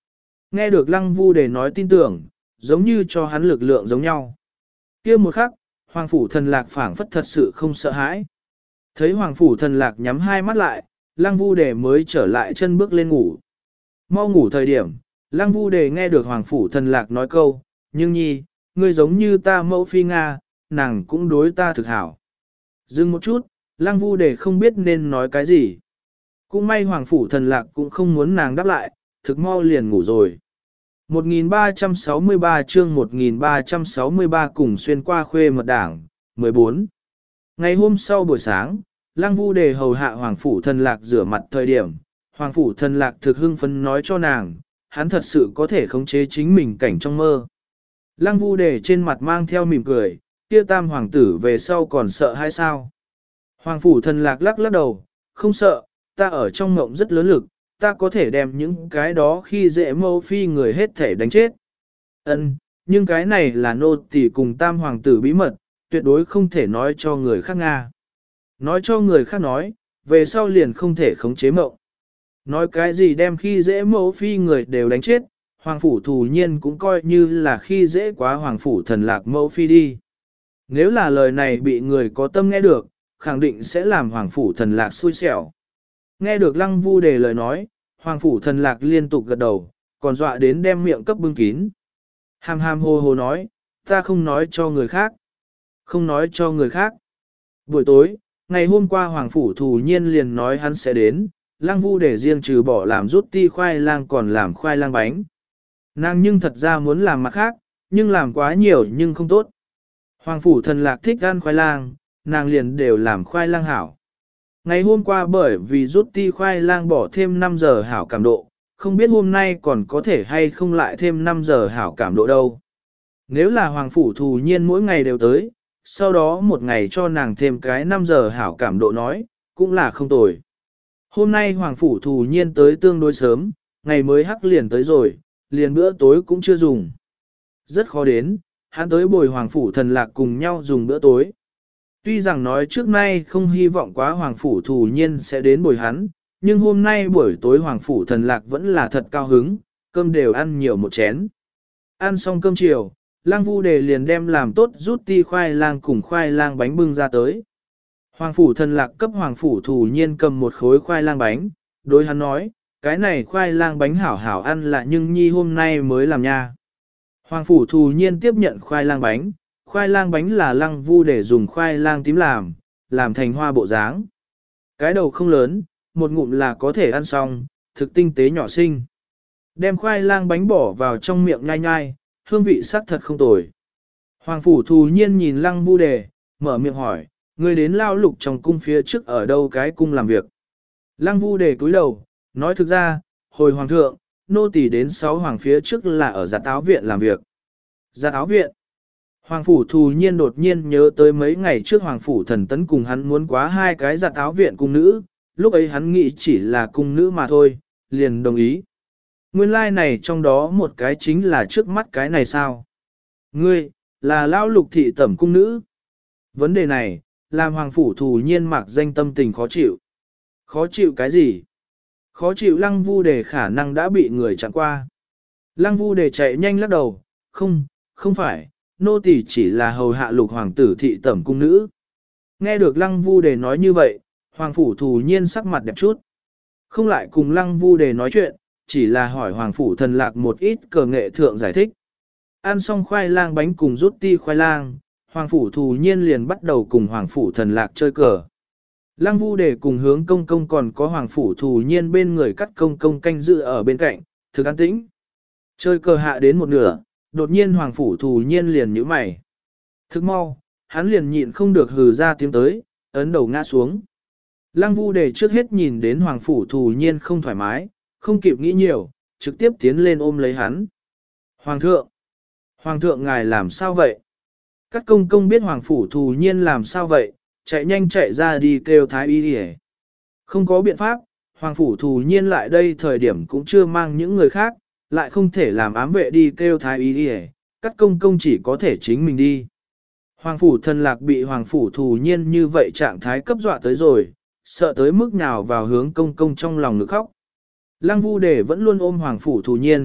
Nghe được lăng vu đề nói tin tưởng, giống như cho hắn lực lượng giống nhau. Kia một khắc, hoàng phủ thần lạc phảng phất thật sự không sợ hãi. Thấy hoàng phủ thần lạc nhắm hai mắt lại, lăng vu đề mới trở lại chân bước lên ngủ. Mau ngủ thời điểm, lăng vu đề nghe được hoàng phủ thần lạc nói câu, nhưng nhi, ngươi giống như ta mẫu phi Nga, nàng cũng đối ta thực hảo. Dừng một chút, lăng vu đề không biết nên nói cái gì. Cũng may hoàng phủ thần lạc cũng không muốn nàng đáp lại, thực mau liền ngủ rồi. một nghìn ba trăm sáu mươi ba chương một nghìn ba trăm sáu mươi ba cùng xuyên qua khuê mật đảng, mười bốn. Ngày hôm sau buổi sáng, lăng vu đề hầu hạ hoàng phủ thần lạc rửa mặt thời điểm, hoàng phủ thần lạc thực hưng phấn nói cho nàng, hắn thật sự có thể khống chế chính mình cảnh trong mơ. Lăng vu đề trên mặt mang theo mỉm cười, kia tam hoàng tử về sau còn sợ hay sao? Hoàng phủ thần lạc lắc lắc đầu, không sợ, ta ở trong ngộng rất lớn lực, ta có thể đem những cái đó khi dễ mâu phi người hết thể đánh chết. Ân, nhưng cái này là nô tỳ cùng tam hoàng tử bí mật, tuyệt đối không thể nói cho người khác Nga. Nói cho người khác nói, về sau liền không thể khống chế mộng. Nói cái gì đem khi dễ mẫu phi người đều đánh chết, hoàng phủ thù nhiên cũng coi như là khi dễ quá hoàng phủ thần lạc mẫu phi đi. Nếu là lời này bị người có tâm nghe được, khẳng định sẽ làm hoàng phủ thần lạc xui xẻo. Nghe được lăng vu đề lời nói, hoàng phủ thần lạc liên tục gật đầu, còn dọa đến đem miệng cấp bưng kín. Hàm hàm hồ hồ nói, ta không nói cho người khác. Không nói cho người khác. Buổi tối, ngày hôm qua hoàng phủ thù nhiên liền nói hắn sẽ đến, lăng vu để riêng trừ bỏ làm rút ti khoai lang còn làm khoai lang bánh. Nàng nhưng thật ra muốn làm mặt khác, nhưng làm quá nhiều nhưng không tốt. Hoàng phủ thần lạc thích ăn khoai lang, nàng liền đều làm khoai lang hảo. Ngày hôm qua bởi vì rút ti khoai lang bỏ thêm năm giờ hảo cảm độ, không biết hôm nay còn có thể hay không lại thêm năm giờ hảo cảm độ đâu. Nếu là hoàng phủ thù nhiên mỗi ngày đều tới, sau đó một ngày cho nàng thêm cái năm giờ hảo cảm độ nói, cũng là không tồi. Hôm nay hoàng phủ thù nhiên tới tương đối sớm, ngày mới hắc liền tới rồi, liền bữa tối cũng chưa dùng. Rất khó đến, hắn tới bồi hoàng phủ thần lạc cùng nhau dùng bữa tối. Tuy rằng nói trước nay không hy vọng quá hoàng phủ thù nhiên sẽ đến bồi hắn, nhưng hôm nay buổi tối hoàng phủ thần lạc vẫn là thật cao hứng, cơm đều ăn nhiều một chén. Ăn xong cơm chiều, Lăng Vu Đề liền đem làm tốt rút ti khoai lang cùng khoai lang bánh bưng ra tới. Hoàng phủ thần lạc cấp hoàng phủ thù nhiên cầm một khối khoai lang bánh, đối hắn nói, cái này khoai lang bánh hảo hảo ăn là nhưng nhi hôm nay mới làm nha. Hoàng phủ thù nhiên tiếp nhận khoai lang bánh, khoai lang bánh là Lăng Vu để dùng khoai lang tím làm, làm thành hoa bộ dáng. Cái đầu không lớn, một ngụm là có thể ăn xong, thực tinh tế nhỏ xinh. Đem khoai lang bánh bỏ vào trong miệng nhai nhai, hương vị sắc thật không tồi. Hoàng phủ thù nhiên nhìn Lăng Vu đề, mở miệng hỏi, người đến lao lục trong cung phía trước ở đâu cái cung làm việc. Lăng Vu đề cúi đầu, nói thực ra, hồi hoàng thượng, nô tỳ đến sáu hoàng phía trước là ở giặt áo viện làm việc. Giặt áo viện. Hoàng phủ thù nhiên đột nhiên nhớ tới mấy ngày trước hoàng phủ thần tấn cùng hắn muốn quá hai cái giặt áo viện cung nữ, lúc ấy hắn nghĩ chỉ là cung nữ mà thôi, liền đồng ý. Nguyên lai like này trong đó một cái chính là trước mắt cái này sao? Ngươi, là lão lục thị tẩm cung nữ. Vấn đề này, làm hoàng phủ thù nhiên mặc danh tâm tình khó chịu. Khó chịu cái gì? Khó chịu Lăng Vu đề khả năng đã bị người chặn qua. Lăng Vu đề chạy nhanh lắc đầu, không, không phải, nô tỳ chỉ là hầu hạ lục hoàng tử thị tẩm cung nữ. Nghe được Lăng Vu đề nói như vậy, hoàng phủ thù nhiên sắc mặt đẹp chút. Không lại cùng Lăng Vu đề nói chuyện, chỉ là hỏi hoàng phủ thần lạc một ít cờ nghệ thượng giải thích. Ăn xong khoai lang bánh cùng rút ti khoai lang, hoàng phủ thù nhiên liền bắt đầu cùng hoàng phủ thần lạc chơi cờ. Lăng Vu đề cùng hướng công công còn có hoàng phủ thù nhiên bên người cắt công công canh dự ở bên cạnh, thực an tĩnh. Chơi cờ hạ đến một nửa, đột nhiên hoàng phủ thù nhiên liền nhíu mày. Thức mau, hắn liền nhịn không được hừ ra tiếng tới, ấn đầu ngã xuống. Lăng Vu đề trước hết nhìn đến hoàng phủ thù nhiên không thoải mái, không kịp nghĩ nhiều, trực tiếp tiến lên ôm lấy hắn. Hoàng thượng! Hoàng thượng ngài làm sao vậy? Các công công biết hoàng phủ thù nhiên làm sao vậy, chạy nhanh chạy ra đi kêu thái y đi. Không có biện pháp, hoàng phủ thù nhiên lại đây thời điểm cũng chưa mang những người khác, lại không thể làm ám vệ đi kêu thái y đi, các công công chỉ có thể chính mình đi. Hoàng phủ thần lạc bị hoàng phủ thù nhiên như vậy trạng thái cấp dọa tới rồi, sợ tới mức nào vào hướng công công trong lòng ngực khóc. Lăng Vu đề vẫn luôn ôm hoàng phủ thù nhiên,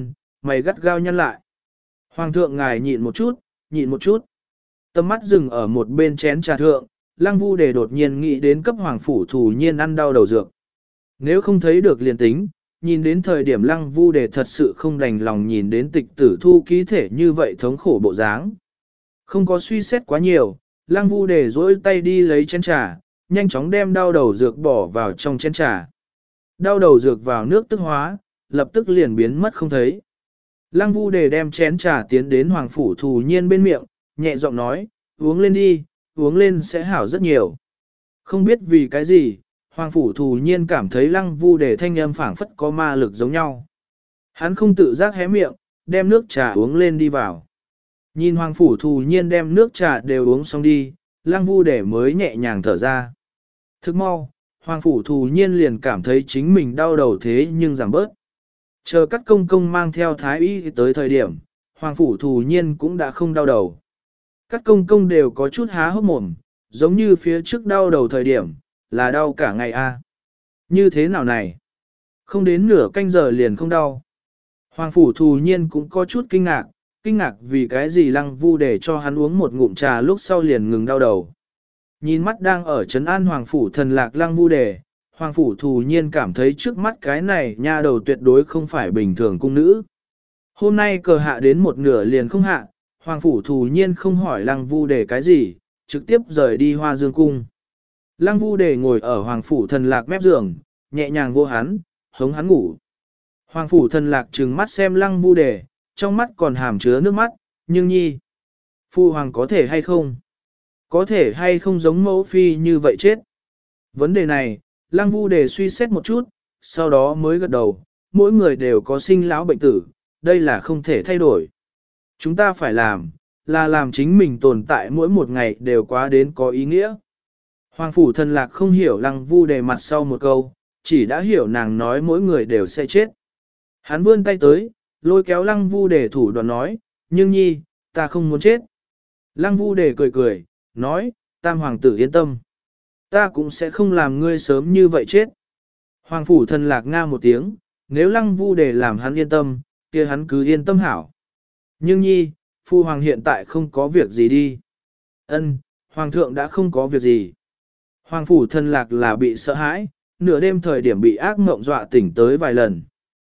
mày gắt gao nhăn lại. Hoàng thượng ngài nhịn một chút, nhịn một chút. Tầm mắt dừng ở một bên chén trà thượng, Lăng Vu Đề đột nhiên nghĩ đến cấp hoàng phủ thủ nhiên ăn đau đầu dược. Nếu không thấy được liền tính, nhìn đến thời điểm Lăng Vu Đề thật sự không đành lòng nhìn đến tịch tử thu ký thể như vậy thống khổ bộ dáng. Không có suy xét quá nhiều, Lăng Vu Đề dỗi tay đi lấy chén trà, nhanh chóng đem đau đầu dược bỏ vào trong chén trà. Đau đầu dược vào nước tức hóa, lập tức liền biến mất không thấy. Lăng Vu Đề đem chén trà tiến đến hoàng phủ thủ nhiên bên miệng, nhẹ giọng nói, uống lên đi, uống lên sẽ hảo rất nhiều. Không biết vì cái gì, hoàng phủ thủ nhiên cảm thấy Lăng Vu Đề thanh âm phảng phất có ma lực giống nhau. Hắn không tự giác hé miệng, đem nước trà uống lên đi vào. Nhìn hoàng phủ thủ nhiên đem nước trà đều uống xong đi, Lăng Vu Đề mới nhẹ nhàng thở ra. Thức mau, hoàng phủ thủ nhiên liền cảm thấy chính mình đau đầu thế nhưng giảm bớt. Chờ các công công mang theo thái y tới thời điểm, hoàng phủ thủ nhiên cũng đã không đau đầu. Các công công đều có chút há hốc mồm, giống như phía trước đau đầu thời điểm, là đau cả ngày a. À. Như thế nào này? Không đến nửa canh giờ liền không đau. Hoàng phủ thủ nhiên cũng có chút kinh ngạc, kinh ngạc vì cái gì Lăng Vu để cho hắn uống một ngụm trà lúc sau liền ngừng đau đầu. Nhìn mắt đang ở trấn an hoàng phủ thần lạc Lăng Vu đề, hoàng phủ thủ nhiên cảm thấy trước mắt cái này nha đầu tuyệt đối không phải bình thường cung nữ. Hôm nay cờ hạ đến một nửa liền không hạ, hoàng phủ thủ nhiên không hỏi Lăng Vu đề cái gì, trực tiếp rời đi Hoa Dương cung. Lăng Vu đề ngồi ở hoàng phủ thần lạc mép giường, nhẹ nhàng vô hắn, hống hắn ngủ. Hoàng phủ thần lạc trừng mắt xem Lăng Vu đề, trong mắt còn hàm chứa nước mắt, nhưng nhi, phu hoàng có thể hay không? Có thể hay không giống mẫu phi như vậy chết? Vấn đề này, Lăng Vu đề suy xét một chút, sau đó mới gật đầu, mỗi người đều có sinh lão bệnh tử, đây là không thể thay đổi. Chúng ta phải làm, là làm chính mình tồn tại mỗi một ngày đều quá đến có ý nghĩa. Hoàng phủ thần lạc không hiểu Lăng Vu đề mặt sau một câu, chỉ đã hiểu nàng nói mỗi người đều sẽ chết. Hắn vươn tay tới, lôi kéo Lăng Vu đề thủ đoạn nói, nhưng nhi, ta không muốn chết. Lăng Vu đề cười cười, nói, tam hoàng tử yên tâm. Ta cũng sẽ không làm ngươi sớm như vậy chết. Hoàng phủ thần lạc nga một tiếng, nếu Lăng Vu đề làm hắn yên tâm, kia hắn cứ yên tâm hảo. Nhưng nhi, phu hoàng hiện tại không có việc gì đi. Ân, hoàng thượng đã không có việc gì. Hoàng phủ thần lạc là bị sợ hãi, nửa đêm thời điểm bị ác mộng dọa tỉnh tới vài lần.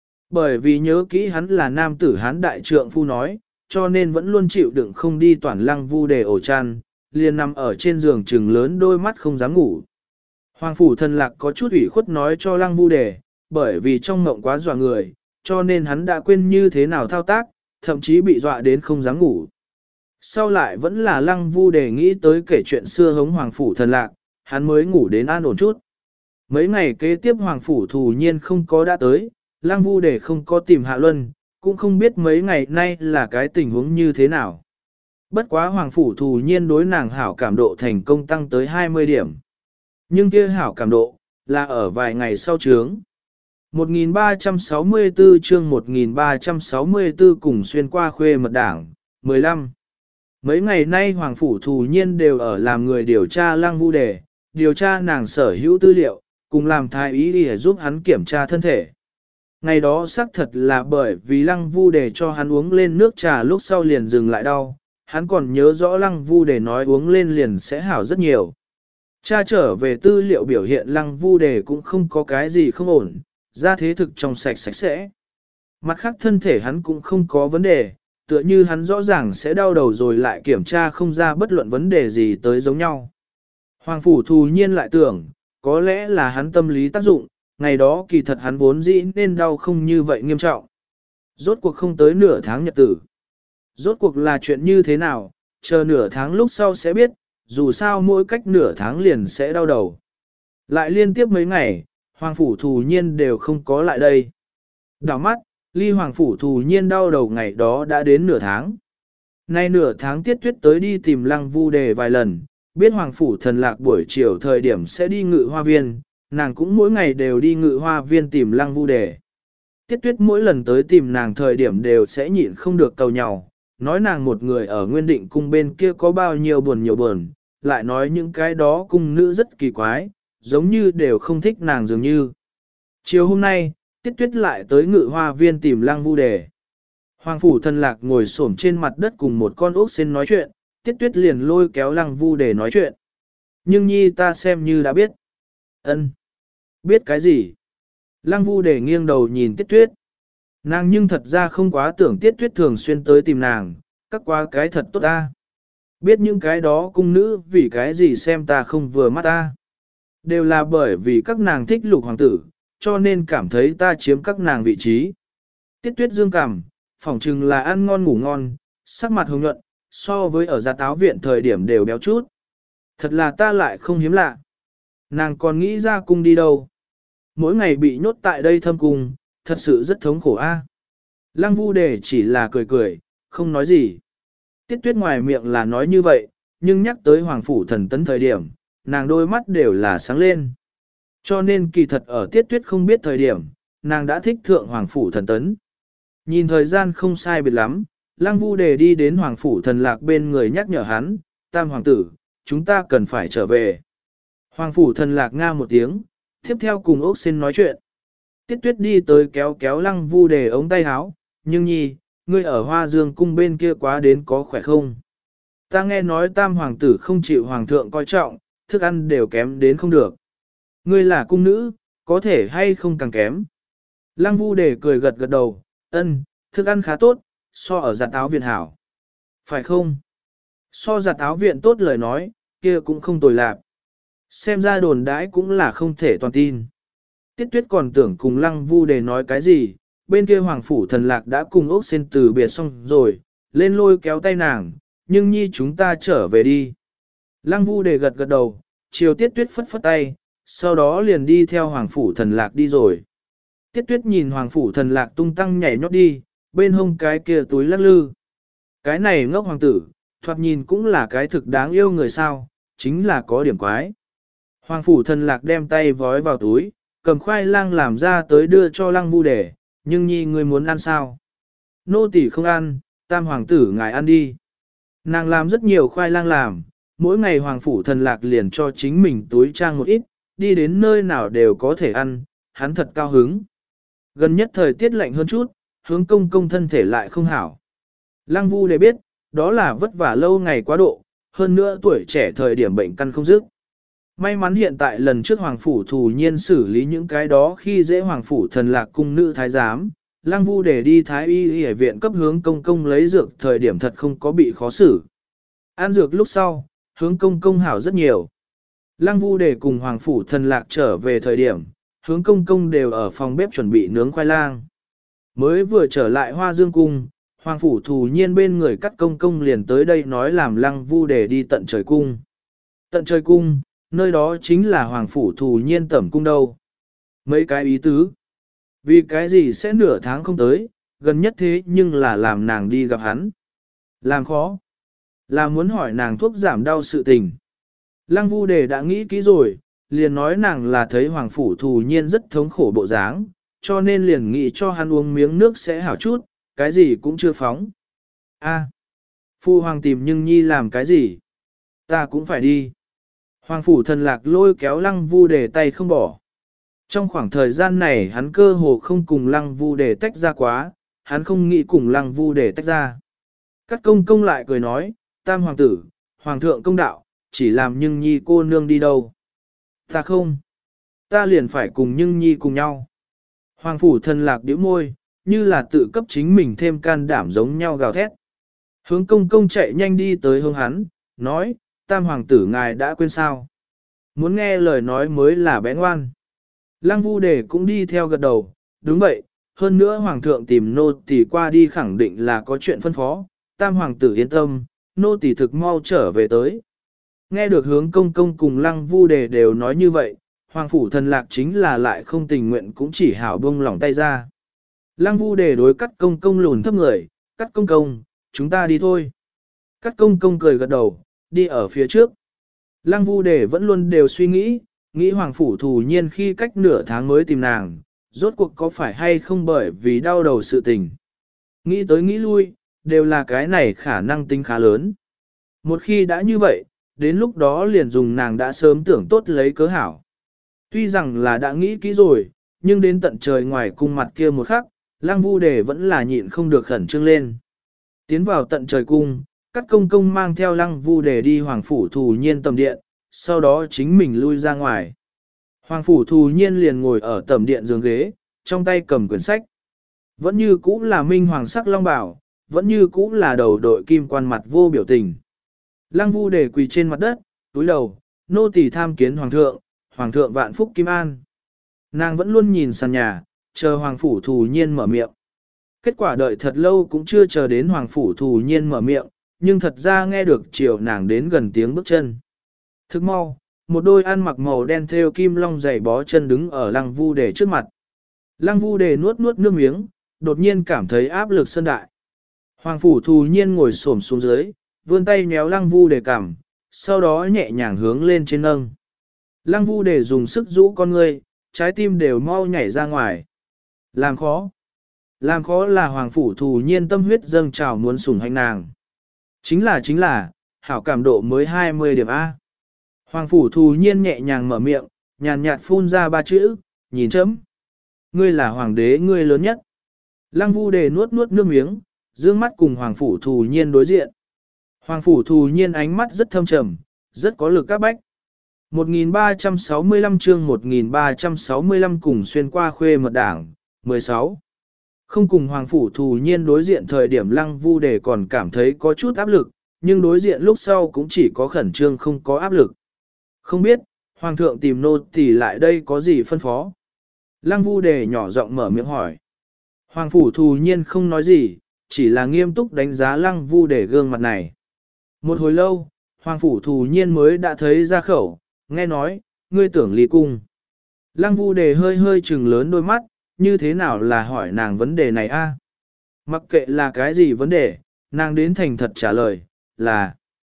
Bởi vì nhớ kỹ hắn là nam tử hán đại trượng phu nói, cho nên vẫn luôn chịu đựng không đi toàn Lăng Vu đề ổ chăn, liền nằm ở trên giường trừng lớn đôi mắt không dám ngủ. Hoàng phủ thần lạc có chút ủy khuất nói cho Lăng Vu đề, bởi vì trong mộng quá dọa người, cho nên hắn đã quên như thế nào thao tác, thậm chí bị dọa đến không dám ngủ. Sau lại vẫn là Lăng Vu đề nghĩ tới kể chuyện xưa hống hoàng phủ thần lạc, hắn mới ngủ đến an ổn chút. Mấy ngày kế tiếp hoàng phủ thù nhiên không có đã tới, Lăng Vu đề không có tìm Hạ Luân, cũng không biết mấy ngày nay là cái tình huống như thế nào. Bất quá hoàng phủ thù nhiên đối nàng hảo cảm độ thành công tăng tới hai mươi điểm. Nhưng kia hảo cảm độ, là ở vài ngày sau chướng. một nghìn ba trăm sáu mươi tư chương một nghìn ba trăm sáu mươi tư cùng xuyên qua khuê mật đảng, mười lăm. Mấy ngày nay hoàng phủ thù nhiên đều ở làm người điều tra Lăng Vu đề, điều tra nàng sở hữu tư liệu, cùng làm thái ý để giúp hắn kiểm tra thân thể. Ngày đó xác thật là bởi vì Lăng Vu đề cho hắn uống lên nước trà lúc sau liền dừng lại đau, hắn còn nhớ rõ Lăng Vu đề nói uống lên liền sẽ hảo rất nhiều. Cha trở về tư liệu biểu hiện Lăng Vu đề cũng không có cái gì không ổn, da thế thực trong sạch sạch sẽ. Mặt khác thân thể hắn cũng không có vấn đề, tựa như hắn rõ ràng sẽ đau đầu rồi lại kiểm tra không ra bất luận vấn đề gì tới giống nhau. Hoàng phủ thù nhiên lại tưởng, có lẽ là hắn tâm lý tác dụng, ngày đó kỳ thật hắn vốn dĩ nên đau không như vậy nghiêm trọng. Rốt cuộc không tới nửa tháng nhật tử. Rốt cuộc là chuyện như thế nào, chờ nửa tháng lúc sau sẽ biết, dù sao mỗi cách nửa tháng liền sẽ đau đầu. Lại liên tiếp mấy ngày, hoàng phủ thù nhiên đều không có lại đây. Đảo mắt, ly hoàng phủ thù nhiên đau đầu ngày đó đã đến nửa tháng. Nay nửa tháng Tiết Tuyết tới đi tìm Lăng Vu đề vài lần, biết hoàng phủ thần lạc buổi chiều thời điểm sẽ đi ngự hoa viên, nàng cũng mỗi ngày đều đi ngự hoa viên tìm Lăng Vu đề. Tiết Tuyết mỗi lần tới tìm nàng thời điểm đều sẽ nhịn không được cầu nhau, nói nàng một người ở Nguyên Định cung bên kia có bao nhiêu buồn nhiều buồn, lại nói những cái đó cung nữ rất kỳ quái, giống như đều không thích nàng dường như. Chiều hôm nay, Tiết Tuyết lại tới ngự hoa viên tìm Lăng Vu đề. Hoàng phủ thần lạc ngồi xổm trên mặt đất cùng một con ốc sen nói chuyện, Tiết Tuyết liền lôi kéo Lăng Vu để nói chuyện. Nhưng nhi ta xem như đã biết. Ân, biết cái gì? Lăng Vu để nghiêng đầu nhìn Tiết Tuyết. Nàng nhưng thật ra không quá tưởng Tiết Tuyết thường xuyên tới tìm nàng, các quá cái thật tốt ta. Biết những cái đó cung nữ vì cái gì xem ta không vừa mắt ta. Đều là bởi vì các nàng thích lục hoàng tử, cho nên cảm thấy ta chiếm các nàng vị trí. Tiết Tuyết dương cảm, phỏng chừng là ăn ngon ngủ ngon, sắc mặt hồng nhuận, so với ở gia táo viện thời điểm đều béo chút. Thật là ta lại không hiếm lạ. Nàng còn nghĩ ra cung đi đâu. Mỗi ngày bị nhốt tại đây thâm cung, thật sự rất thống khổ a. Lăng Vu Đề chỉ là cười cười, không nói gì. Tiết Tuyết ngoài miệng là nói như vậy, nhưng nhắc tới Hoàng Phủ Thần Tấn thời điểm, nàng đôi mắt đều là sáng lên. Cho nên kỳ thật ở Tiết Tuyết không biết thời điểm, nàng đã thích thượng Hoàng Phủ Thần Tấn. Nhìn thời gian không sai biệt lắm, Lăng Vu Đề đi đến Hoàng Phủ Thần Lạc bên người nhắc nhở hắn, Tam Hoàng tử, chúng ta cần phải trở về. Hoàng Phủ Thần Lạc nga một tiếng, tiếp theo cùng ốc xin nói chuyện. Tiết Tuyết đi tới kéo kéo Lăng Vu Đề ống tay áo, nhưng nhi, ngươi ở Hoa Dương cung bên kia quá đến có khỏe không? Ta nghe nói Tam Hoàng tử không chịu Hoàng thượng coi trọng, thức ăn đều kém đến không được. Ngươi là cung nữ, có thể hay không càng kém. Lăng Vu Đề cười gật gật đầu, ân, thức ăn khá tốt, so ở giặt áo viện hảo. Phải không? So giặt áo viện tốt lời nói, kia cũng không tồi lạc. Xem ra đồn đãi cũng là không thể toàn tin. Tiết Tuyết còn tưởng cùng Lăng Vu Đề nói cái gì, bên kia Hoàng Phủ Thần Lạc đã cùng ốc sen từ biệt xong rồi, lên lôi kéo tay nàng, nhưng nhi chúng ta trở về đi. Lăng Vu Đề gật gật đầu, chiều Tiết Tuyết phất phất tay, sau đó liền đi theo Hoàng Phủ Thần Lạc đi rồi. Tiết Tuyết nhìn Hoàng Phủ Thần Lạc tung tăng nhảy nhót đi, bên hông cái kia túi lắc lư. Cái này ngốc hoàng tử, thoạt nhìn cũng là cái thực đáng yêu người sao, chính là có điểm quái. Hoàng Phủ Thần Lạc đem tay vói vào túi, cầm khoai lang làm ra tới đưa cho Lăng Vu Đề, nhưng nhi người muốn ăn sao? Nô tỳ không ăn, Tam Hoàng tử ngài ăn đi. Nàng làm rất nhiều khoai lang làm, mỗi ngày Hoàng Phủ Thần Lạc liền cho chính mình túi trang một ít, đi đến nơi nào đều có thể ăn, hắn thật cao hứng. Gần nhất thời tiết lạnh hơn chút, hướng công công thân thể lại không hảo. Lăng Vu Đề biết, đó là vất vả lâu ngày quá độ, hơn nữa tuổi trẻ thời điểm bệnh căn không dứt. May mắn hiện tại lần trước Hoàng Phủ Thù Nhiên xử lý những cái đó khi dễ Hoàng Phủ Thần Lạc cung nữ thái giám, Lăng Vu Đề đi thái y y ở viện cấp hướng công công lấy dược thời điểm thật không có bị khó xử. Ăn dược lúc sau, hướng công công hảo rất nhiều. Lăng Vu Đề cùng Hoàng Phủ Thần Lạc trở về thời điểm, hướng công công đều ở phòng bếp chuẩn bị nướng khoai lang. Mới vừa trở lại Hoa Dương cung, Hoàng Phủ Thù Nhiên bên người cắt công công liền tới đây nói làm Lăng Vu Đề đi tận trời cung. Tận trời cung, nơi đó chính là Hoàng Phủ Thù Nhiên tẩm cung đâu. Mấy cái ý tứ. Vì cái gì sẽ nửa tháng không tới, gần nhất thế nhưng là làm nàng đi gặp hắn. Làm khó. Là muốn hỏi nàng thuốc giảm đau sự tình. Lăng Vu Đề đã nghĩ kỹ rồi, liền nói nàng là thấy Hoàng Phủ Thù Nhiên rất thống khổ bộ dáng, cho nên liền nghĩ cho hắn uống miếng nước sẽ hảo chút, cái gì cũng chưa phóng. A, Phu Hoàng tìm nhưng nhi làm cái gì? Ta cũng phải đi. Hoàng Phủ Thần Lạc lôi kéo Lăng Vu Đề tay không bỏ. Trong khoảng thời gian này hắn cơ hồ không cùng Lăng Vu Đề tách ra quá, hắn không nghĩ cùng Lăng Vu Đề tách ra. Các công công lại cười nói, Tam Hoàng tử, Hoàng thượng công đạo, chỉ làm nhưng nhi cô nương đi đâu. Ta không. Ta liền phải cùng nhưng nhi cùng nhau. Hoàng Phủ Thần Lạc điếu môi, như là tự cấp chính mình thêm can đảm giống nhau gào thét. Hướng công công chạy nhanh đi tới hướng hắn, nói, Tam Hoàng tử ngài đã quên sao. Muốn nghe lời nói mới là bé ngoan. Lăng Vu Đề cũng đi theo gật đầu, đúng vậy, hơn nữa Hoàng thượng tìm nô tỳ qua đi khẳng định là có chuyện phân phó, Tam Hoàng tử yên tâm, nô tỳ thực mau trở về tới. Nghe được hướng công công cùng Lăng Vu Đề đều nói như vậy, Hoàng Phủ Thần Lạc chính là lại không tình nguyện cũng chỉ hảo buông lỏng tay ra. Lăng Vu Đề đối cắt công công lùn thấp người, cắt công công, chúng ta đi thôi. Cắt công công cười gật đầu, đi ở phía trước. Lăng Vu Đề vẫn luôn đều suy nghĩ, nghĩ Hoàng Phủ Thù Nhiên khi cách nửa tháng mới tìm nàng, rốt cuộc có phải hay không bởi vì đau đầu sự tình. Nghĩ tới nghĩ lui, đều là cái này khả năng tính khá lớn. Một khi đã như vậy, đến lúc đó liền dùng nàng đã sớm tưởng tốt lấy cớ hảo. Tuy rằng là đã nghĩ kỹ rồi, nhưng đến tận trời ngoài cung mặt kia một khắc, Lăng Vu Đề vẫn là nhịn không được khẩn trương lên. Tiến vào tận trời cung, các công công mang theo Lăng Vu Đề đi Hoàng Phủ Thù Nhiên tầm điện, sau đó chính mình lui ra ngoài. Hoàng Phủ Thù Nhiên liền ngồi ở tầm điện giường ghế, trong tay cầm quyển sách. Vẫn như cũ là minh hoàng sắc long bảo, vẫn như cũ là đầu đội kim quan mặt vô biểu tình. Lăng Vu Đề quỳ trên mặt đất, túi đầu, nô tỳ tham kiến hoàng thượng, hoàng thượng vạn phúc kim an. Nàng vẫn luôn nhìn sàn nhà, chờ Hoàng Phủ Thù Nhiên mở miệng. Kết quả đợi thật lâu cũng chưa chờ đến Hoàng Phủ Thù Nhiên mở miệng, nhưng thật ra nghe được chiều nàng đến gần tiếng bước chân. Thức mau, một đôi ăn mặc màu đen thêu kim long giày bó chân đứng ở Lăng Vu Đề trước mặt. Lăng Vu Đề nuốt nuốt nước miếng, đột nhiên cảm thấy áp lực sân đại. Hoàng Phủ Thù Nhiên ngồi xổm xuống dưới, vươn tay nhéo Lăng Vu Đề cằm, sau đó nhẹ nhàng hướng lên trên nâng. Lăng Vu Đề dùng sức rũ con ngươi, trái tim đều mau nhảy ra ngoài. Làm khó. Làm khó là Hoàng Phủ Thù Nhiên tâm huyết dâng trào muốn sủng hạnh nàng. Chính là chính là, hảo cảm độ mới hai mươi điểm A. Hoàng Phủ Thù Nhiên nhẹ nhàng mở miệng, nhàn nhạt phun ra ba chữ, nhìn chấm. Ngươi là hoàng đế ngươi lớn nhất. Lăng Vu Đề nuốt nuốt nước miếng, dương mắt cùng Hoàng Phủ Thù Nhiên đối diện. Hoàng Phủ Thù Nhiên ánh mắt rất thâm trầm, rất có lực các bách. một nghìn ba trăm sáu mươi lăm chương một nghìn ba trăm sáu mươi lăm cùng xuyên qua khuê mật đảng, mười sáu. Không cùng Hoàng Phủ Thù Nhiên đối diện thời điểm Lăng Vu Đề còn cảm thấy có chút áp lực, nhưng đối diện lúc sau cũng chỉ có khẩn trương không có áp lực. Không biết, Hoàng thượng tìm nô tỳ lại đây có gì phân phó? Lăng Vu Đề nhỏ giọng mở miệng hỏi. Hoàng Phủ Thù Nhiên không nói gì, chỉ là nghiêm túc đánh giá Lăng Vu Đề gương mặt này. Một hồi lâu, Hoàng Phủ Thù Nhiên mới đã thấy ra khẩu, nghe nói, ngươi tưởng ly cung. Lăng Vu Đề hơi hơi trừng lớn đôi mắt, như thế nào là hỏi nàng vấn đề này a? Mặc kệ là cái gì vấn đề, nàng đến thành thật trả lời, là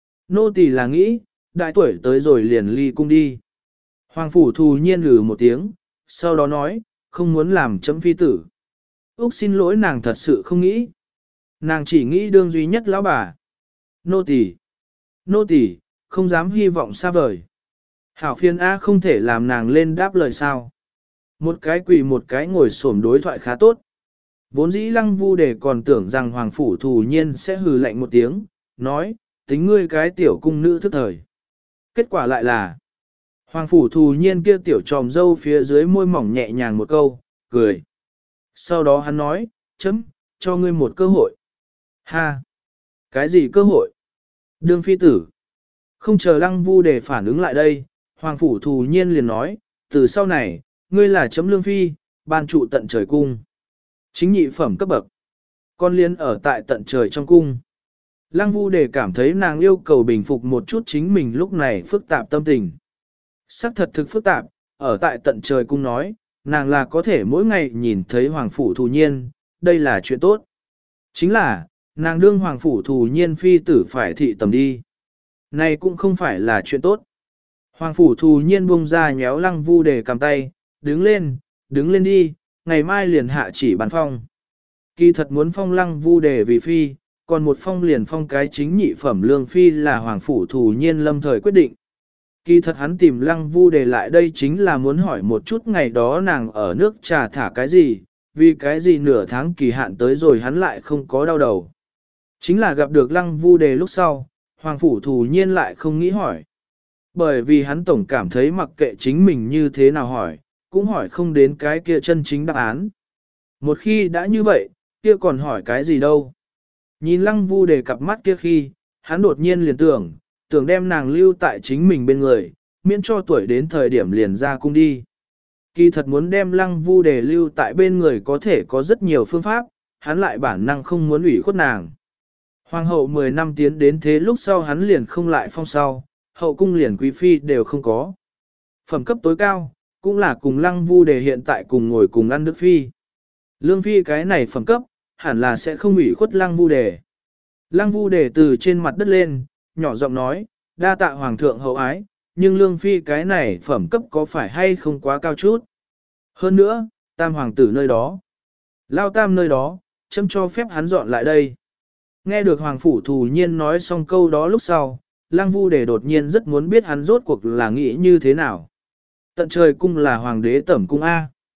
nô tỳ là nghĩ, đại tuổi tới rồi liền ly cung đi. Hoàng Phủ Thù Nhiên lừ một tiếng, sau đó nói, không muốn làm chấm phi tử. Úc xin lỗi nàng thật sự không nghĩ. Nàng chỉ nghĩ đương duy nhất lão bà. Nô tỳ, nô tỳ, không dám hy vọng xa vời. Hảo phiên A không thể làm nàng lên đáp lời sao. Một cái quỳ một cái ngồi xổm đối thoại khá tốt. Vốn dĩ Lăng Vu Đề còn tưởng rằng Hoàng Phủ Thù Nhiên sẽ hừ lạnh một tiếng, nói, tính ngươi cái tiểu cung nữ thức thời. Kết quả lại là, Hoàng Phủ Thù Nhiên kia tiểu tròm dâu phía dưới môi mỏng nhẹ nhàng một câu, cười. Sau đó hắn nói, chấm, cho ngươi một cơ hội. Ha! Cái gì cơ hội? Đương phi tử. Không chờ Lăng Vu Đề phản ứng lại đây, Hoàng Phủ Thù Nhiên liền nói, từ sau này, ngươi là chấm lương phi, ban trụ tận trời cung. Chính nhị phẩm cấp bậc. Con liên ở tại tận trời trong cung. Lăng Vu Đề cảm thấy nàng yêu cầu bình phục một chút chính mình lúc này phức tạp tâm tình. Sắc thật thực phức tạp, ở tại tận trời cung nói, nàng là có thể mỗi ngày nhìn thấy Hoàng Phủ Thù Nhiên, đây là chuyện tốt. Chính là, nàng đương Hoàng Phủ Thù Nhiên phi tử phải thị tầm đi. Này cũng không phải là chuyện tốt. Hoàng Phủ Thù Nhiên buông ra nhéo Lăng Vu Đề cầm tay, đứng lên, đứng lên đi, ngày mai liền hạ chỉ bàn phong. Kỳ thật muốn phong Lăng Vu Đề vì phi, còn một phong liền phong cái chính nhị phẩm lương phi là Hoàng Phủ Thù Nhiên lâm thời quyết định. Kỳ thật hắn tìm Lăng Vu Đề lại đây chính là muốn hỏi một chút ngày đó nàng ở nước trà thả cái gì, vì cái gì nửa tháng kỳ hạn tới rồi hắn lại không có đau đầu. Chính là gặp được Lăng Vu Đề lúc sau, Hoàng Phủ Thù Nhiên lại không nghĩ hỏi. Bởi vì hắn tổng cảm thấy mặc kệ chính mình như thế nào hỏi, cũng hỏi không đến cái kia chân chính đáp án. Một khi đã như vậy, kia còn hỏi cái gì đâu. Nhìn Lăng Vu Đề cặp mắt kia khi, hắn đột nhiên liền tưởng, tưởng đem nàng lưu tại chính mình bên người, miễn cho tuổi đến thời điểm liền ra cung đi. Kỳ thật muốn đem Lăng Vu Đề lưu tại bên người có thể có rất nhiều phương pháp, hắn lại bản năng không muốn ủy khuất nàng. Hoàng hậu mười năm tiến đến thế lúc sau hắn liền không lại phong sau, hậu cung liền quý phi đều không có. Phẩm cấp tối cao, cũng là cùng Lăng Vu Đề hiện tại cùng ngồi cùng ăn nước phi. Lương phi cái này phẩm cấp, hẳn là sẽ không ủy khuất Lăng Vu Đề. Lăng Vu Đề từ trên mặt đất lên, nhỏ giọng nói, đa tạ hoàng thượng hậu ái, nhưng lương phi cái này phẩm cấp có phải hay không quá cao chút. Hơn nữa, tam hoàng tử nơi đó, lao tam nơi đó, chấm cho phép hắn dọn lại đây. Nghe được Hoàng Phủ Thù Nhiên nói xong câu đó lúc sau, Lăng Vu Đề đột nhiên rất muốn biết hắn rốt cuộc là nghĩ như thế nào. Tận trời cung là hoàng đế tẩm cung A.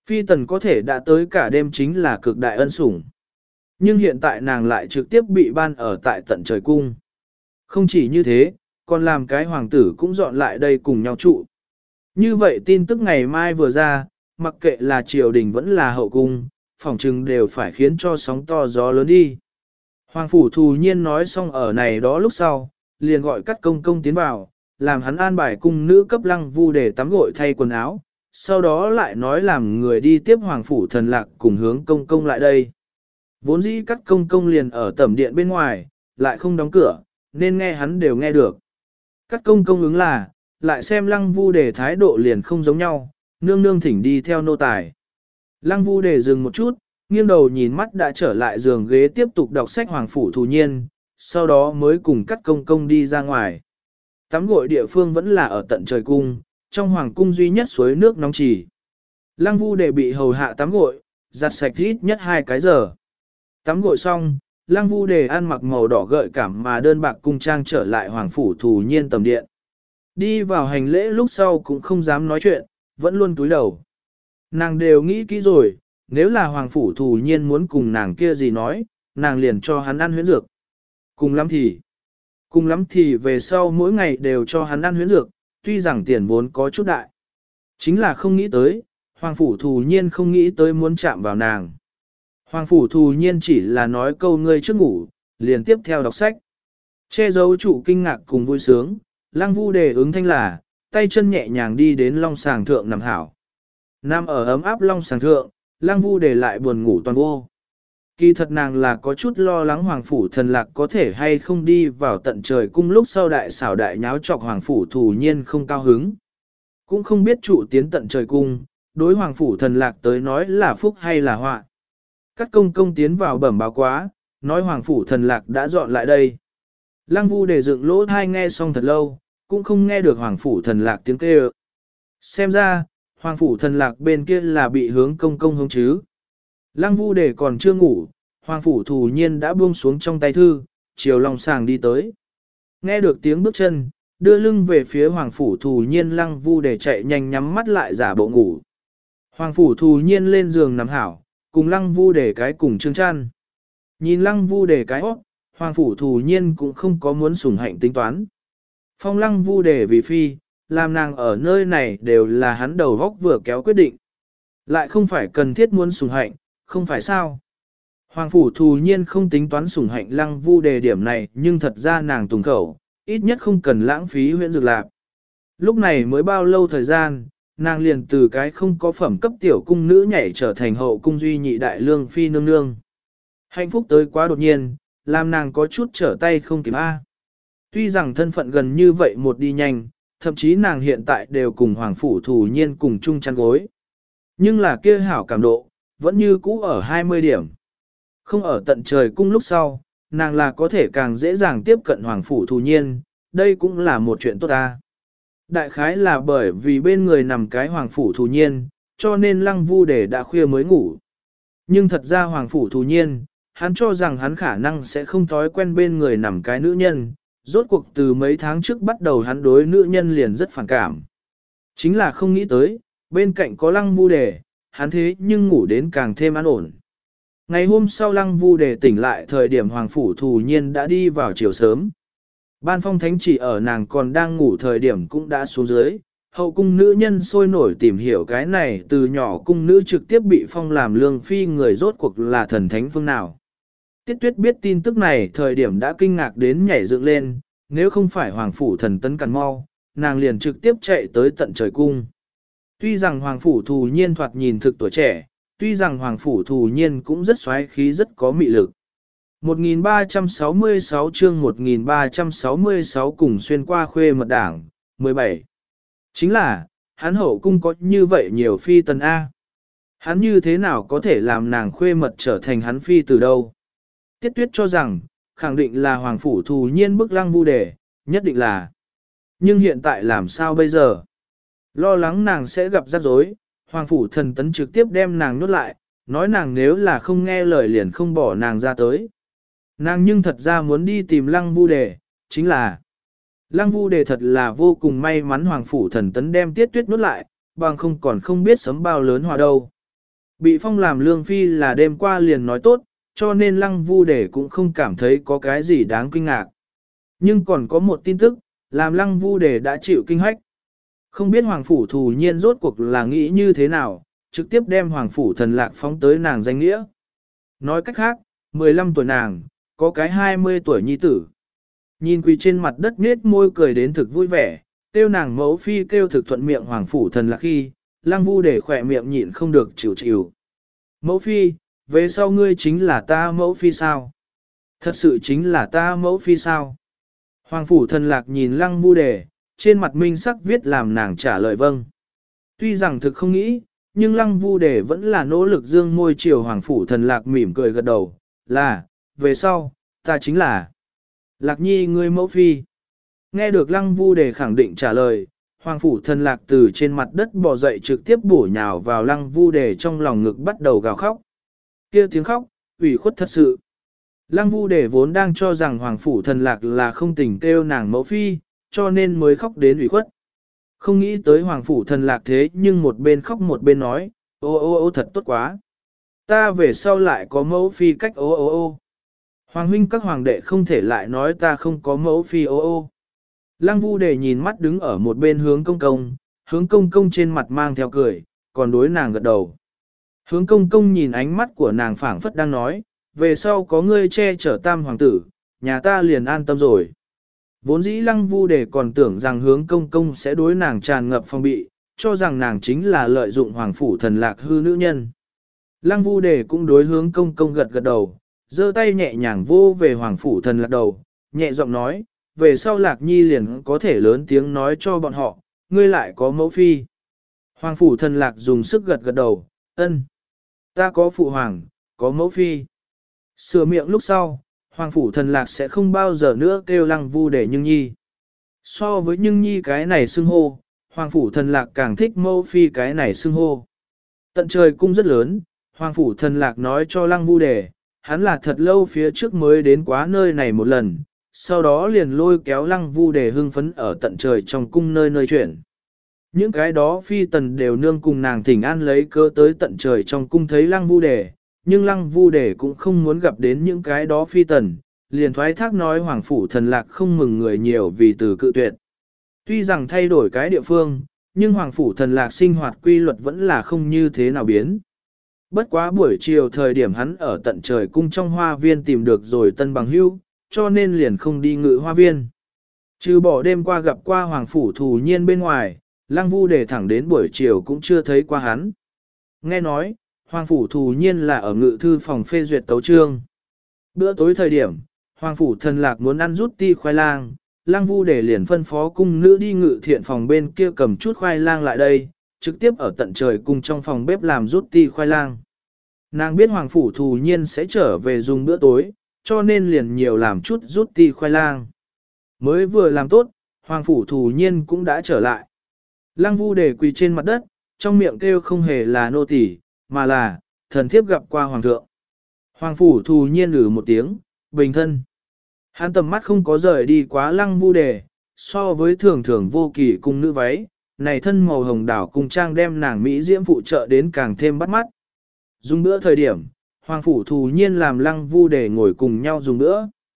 Phi tần có thể đã tới cả đêm chính là cực đại ân sủng. Nhưng hiện tại nàng lại trực tiếp bị ban ở tại tận trời cung. Không chỉ như thế, còn làm cái hoàng tử cũng dọn lại đây cùng nhau trụ. Như vậy tin tức ngày mai vừa ra, mặc kệ là triều đình vẫn là hậu cung, phỏng chừng đều phải khiến cho sóng to gió lớn đi. Hoàng phủ thù nhiên nói xong ở này đó lúc sau, liền gọi cắt công công tiến vào, làm hắn an bài cung nữ cấp lăng vu để tắm gội thay quần áo, sau đó lại nói làm người đi tiếp hoàng phủ thần lạc cùng hướng công công lại đây. Vốn dĩ cắt công công liền ở tẩm điện bên ngoài, lại không đóng cửa, nên nghe hắn đều nghe được. Cắt công công ứng là, lại xem lăng vu để thái độ liền không giống nhau, nương nương thỉnh đi theo nô tài. Lăng vu để dừng một chút, nghiêng đầu nhìn mắt đã trở lại giường ghế tiếp tục đọc sách hoàng phủ thù nhiên, sau đó mới cùng cắt công công đi ra ngoài. Tắm gội địa phương vẫn là ở tận trời cung, trong hoàng cung duy nhất suối nước nóng chỉ. Lăng vu để bị hầu hạ tắm gội, giặt sạch ít nhất hai cái giờ. Tắm gội xong, lăng vu để ăn mặc màu đỏ gợi cảm mà đơn bạc cung trang trở lại hoàng phủ thù nhiên tầm điện. Đi vào hành lễ lúc sau cũng không dám nói chuyện, vẫn luôn cúi đầu. Nàng đều nghĩ kỹ rồi, nếu là hoàng phủ thù nhiên muốn cùng nàng kia gì nói, nàng liền cho hắn ăn huyễn dược. Cùng lắm thì, cùng lắm thì về sau mỗi ngày đều cho hắn ăn huyễn dược, tuy rằng tiền vốn có chút đại. Chính là không nghĩ tới, hoàng phủ thù nhiên không nghĩ tới muốn chạm vào nàng. Hoàng phủ thù nhiên chỉ là nói câu ngươi trước ngủ, liền tiếp theo đọc sách. Che giấu trụ kinh ngạc cùng vui sướng, lăng vu đề ứng thanh là, tay chân nhẹ nhàng đi đến long sàng thượng nằm hảo. Nam ở ấm áp long sàng thượng, lăng vu đề lại buồn ngủ toàn vô. Kỳ thật nàng là có chút lo lắng hoàng phủ thần lạc có thể hay không đi vào tận trời cung lúc sau đại xảo đại nháo chọc hoàng phủ thù nhiên không cao hứng. Cũng không biết trụ tiến tận trời cung, đối hoàng phủ thần lạc tới nói là phúc hay là họa. Các công công tiến vào bẩm báo quá, nói hoàng phủ thần lạc đã dọn lại đây. Lăng vu để dựng lỗ thai nghe xong thật lâu, cũng không nghe được hoàng phủ thần lạc tiếng kêu. Xem ra, hoàng phủ thần lạc bên kia là bị hướng công công hống chứ. Lăng vu để còn chưa ngủ, hoàng phủ thù nhiên đã buông xuống trong tay thư, chiều lòng sàng đi tới. Nghe được tiếng bước chân, đưa lưng về phía hoàng phủ thù nhiên lăng vu để chạy nhanh nhắm mắt lại giả bộ ngủ. Hoàng phủ thù nhiên lên giường nằm hảo, cùng lăng vu để cái cùng trương chăn. Nhìn lăng vu để cái óc, hoàng phủ thù nhiên cũng không có muốn sủng hạnh tính toán. Phong lăng vu để vì phi, làm nàng ở nơi này đều là hắn đầu góc vừa kéo quyết định. Lại không phải cần thiết muốn sủng hạnh, không phải sao. Hoàng phủ thù nhiên không tính toán sủng hạnh lăng vu đề điểm này nhưng thật ra nàng tùng khẩu, ít nhất không cần lãng phí huyện dược lạc. Lúc này mới bao lâu thời gian, nàng liền từ cái không có phẩm cấp tiểu cung nữ nhảy trở thành hậu cung duy nhị đại lương phi nương nương. Hạnh phúc tới quá đột nhiên, làm nàng có chút trở tay không kịp A. Tuy rằng thân phận gần như vậy một đi nhanh, thậm chí nàng hiện tại đều cùng hoàng phủ thù nhiên cùng chung chăn gối. Nhưng là kia hảo cảm độ, vẫn như cũ ở hai mươi điểm. Không ở tận trời cung lúc sau, nàng là có thể càng dễ dàng tiếp cận hoàng phủ thù nhiên, đây cũng là một chuyện tốt ta. Đại khái là bởi vì bên người nằm cái hoàng phủ thù nhiên, cho nên lăng vu để đã khuya mới ngủ. Nhưng thật ra hoàng phủ thù nhiên, hắn cho rằng hắn khả năng sẽ không thói quen bên người nằm cái nữ nhân, rốt cuộc từ mấy tháng trước bắt đầu hắn đối nữ nhân liền rất phản cảm. Chính là không nghĩ tới, bên cạnh có lăng vu đề, hắn thế nhưng ngủ đến càng thêm an ổn. Ngày hôm sau lăng vu đề tỉnh lại thời điểm hoàng phủ thù nhiên đã đi vào chiều sớm. Ban phong thánh chỉ ở nàng còn đang ngủ thời điểm cũng đã xuống dưới, hậu cung nữ nhân sôi nổi tìm hiểu cái này từ nhỏ cung nữ trực tiếp bị phong làm lương phi người rốt cuộc là thần thánh phương nào. Tiết Tuyết biết tin tức này thời điểm đã kinh ngạc đến nhảy dựng lên, nếu không phải hoàng phủ thần tấn cằn mau, nàng liền trực tiếp chạy tới tận trời cung. Tuy rằng hoàng phủ thù nhiên thoạt nhìn thực tuổi trẻ, tuy rằng hoàng phủ thù nhiên cũng rất xoáy khí rất có mị lực. một nghìn ba trăm sáu mươi sáu chương một nghìn ba trăm sáu mươi sáu cùng xuyên qua khuê mật đảng, mười bảy. Chính là, hắn hậu cung có như vậy nhiều phi tần A. Hắn như thế nào có thể làm nàng khuê mật trở thành hắn phi từ đâu? Tiết Tuyết cho rằng, khẳng định là hoàng phủ thù nhiên bức lăng vu đề, nhất định là. Nhưng hiện tại làm sao bây giờ? Lo lắng nàng sẽ gặp rắc rối, hoàng phủ thần tấn trực tiếp đem nàng nhốt lại, nói nàng nếu là không nghe lời liền không bỏ nàng ra tới. Nàng nhưng thật ra muốn đi tìm lăng vu đề, chính là lăng vu đề thật là vô cùng may mắn hoàng phủ thần tấn đem Tiết Tuyết nhốt lại, bằng không còn không biết sấm bao lớn hòa đâu. Bị phong làm lương phi là đêm qua liền nói tốt, cho nên lăng vu đề cũng không cảm thấy có cái gì đáng kinh ngạc. Nhưng còn có một tin tức, làm lăng vu đề đã chịu kinh hách. Không biết hoàng phủ thù nhiên rốt cuộc là nghĩ như thế nào, trực tiếp đem hoàng phủ thần lạc phóng tới nàng danh nghĩa. Nói cách khác, mười lăm tuổi nàng, có cái hai mươi tuổi nhi tử. Nhìn quỳ trên mặt đất nết môi cười đến thực vui vẻ, kêu nàng mẫu phi kêu thực thuận miệng hoàng phủ thần lạc khi, lăng vu để khỏe miệng nhịn không được chịu chịu. Mẫu phi, về sau ngươi chính là ta mẫu phi sao? Thật sự chính là ta mẫu phi sao? Hoàng phủ thần lạc nhìn lăng vu đề, trên mặt minh sắc viết làm nàng trả lời vâng. Tuy rằng thực không nghĩ, nhưng lăng vu đề vẫn là nỗ lực dương môi chiều hoàng phủ thần lạc mỉm cười gật đầu, là, về sau, ta chính là Lạc Nhi ngươi mẫu phi. Nghe được lăng vu đề khẳng định trả lời, hoàng phủ thần lạc từ trên mặt đất bò dậy trực tiếp bổ nhào vào lăng vu đề trong lòng ngực bắt đầu gào khóc. Kia tiếng khóc, ủy khuất thật sự. Lăng vu đề vốn đang cho rằng hoàng phủ thần lạc là không tình kêu nàng mẫu phi, cho nên mới khóc đến ủy khuất. Không nghĩ tới hoàng phủ thần lạc thế nhưng một bên khóc một bên nói, ô ô ô thật tốt quá. Ta về sau lại có mẫu phi cách ô ô ô. Hoàng huynh các hoàng đệ không thể lại nói ta không có mẫu phi ô ô. Lăng vu đề nhìn mắt đứng ở một bên hướng công công, hướng công công trên mặt mang theo cười, còn đối nàng gật đầu. Hướng công công nhìn ánh mắt của nàng phảng phất đang nói, về sau có ngươi che chở tam hoàng tử, nhà ta liền an tâm rồi. Vốn dĩ lăng vu đề còn tưởng rằng hướng công công sẽ đối nàng tràn ngập phong bị, cho rằng nàng chính là lợi dụng hoàng phủ thần lạc hư nữ nhân. Lăng vu đề cũng đối hướng công công gật gật đầu, giơ tay nhẹ nhàng vô về hoàng phủ thần lạc đầu, nhẹ giọng nói, về sau lạc nhi liền có thể lớn tiếng nói cho bọn họ, ngươi lại có mẫu phi. Hoàng phủ thần lạc dùng sức gật gật đầu, ân, ta có phụ hoàng, có mẫu phi. Sửa miệng lúc sau, hoàng phủ thần lạc sẽ không bao giờ nữa kêu lăng vu để nhưng nhi. So với nhưng nhi cái này xưng hô, hoàng phủ thần lạc càng thích mẫu phi cái này xưng hô. Tận trời cung rất lớn, hoàng phủ thần lạc nói cho lăng vu đề, hắn là thật lâu phía trước mới đến quá nơi này một lần, sau đó liền lôi kéo lăng vu đề hưng phấn ở tận trời trong cung nơi nơi chuyển. Những cái đó phi tần đều nương cùng nàng thỉnh an lấy cơ tới tận trời trong cung thấy lăng vu đề, nhưng lăng vu đề cũng không muốn gặp đến những cái đó phi tần, liền thoái thác nói hoàng phủ thần lạc không mừng người nhiều vì từ cự tuyệt. Tuy rằng thay đổi cái địa phương, nhưng hoàng phủ thần lạc sinh hoạt quy luật vẫn là không như thế nào biến. Bất quá buổi chiều thời điểm hắn ở tận trời cung trong hoa viên tìm được rồi tân bằng hưu, cho nên liền không đi ngự hoa viên. Trừ bỏ đêm qua gặp qua hoàng phủ thù nhiên bên ngoài, lăng vu đề thẳng đến buổi chiều cũng chưa thấy qua hắn. Nghe nói, hoàng phủ thù nhiên là ở ngự thư phòng phê duyệt tấu trương. Bữa tối thời điểm, hoàng phủ thần lạc muốn ăn rút ti khoai lang, lăng vu đề liền phân phó cung nữ đi ngự thiện phòng bên kia cầm chút khoai lang lại đây, trực tiếp ở tận trời cung trong phòng bếp làm rút ti khoai lang. Nàng biết hoàng phủ thù nhiên sẽ trở về dùng bữa tối, cho nên liền nhiều làm chút rút ti khoai lang. Mới vừa làm tốt, hoàng phủ thù nhiên cũng đã trở lại. Lăng vu đề quỳ trên mặt đất, trong miệng kêu không hề là nô tỳ, mà là thần thiếp gặp qua hoàng thượng. Hoàng phủ thù nhiên ử một tiếng, bình thân. Hắn tầm mắt không có rời đi quá lăng vu đề, so với thường thường vô kỳ cung nữ váy, này thân màu hồng đảo cung trang đem nàng Mỹ diễm phụ trợ đến càng thêm bắt mắt. Dùng bữa thời điểm, hoàng phủ thù nhiên làm lăng vu đề ngồi cùng nhau dùng bữa.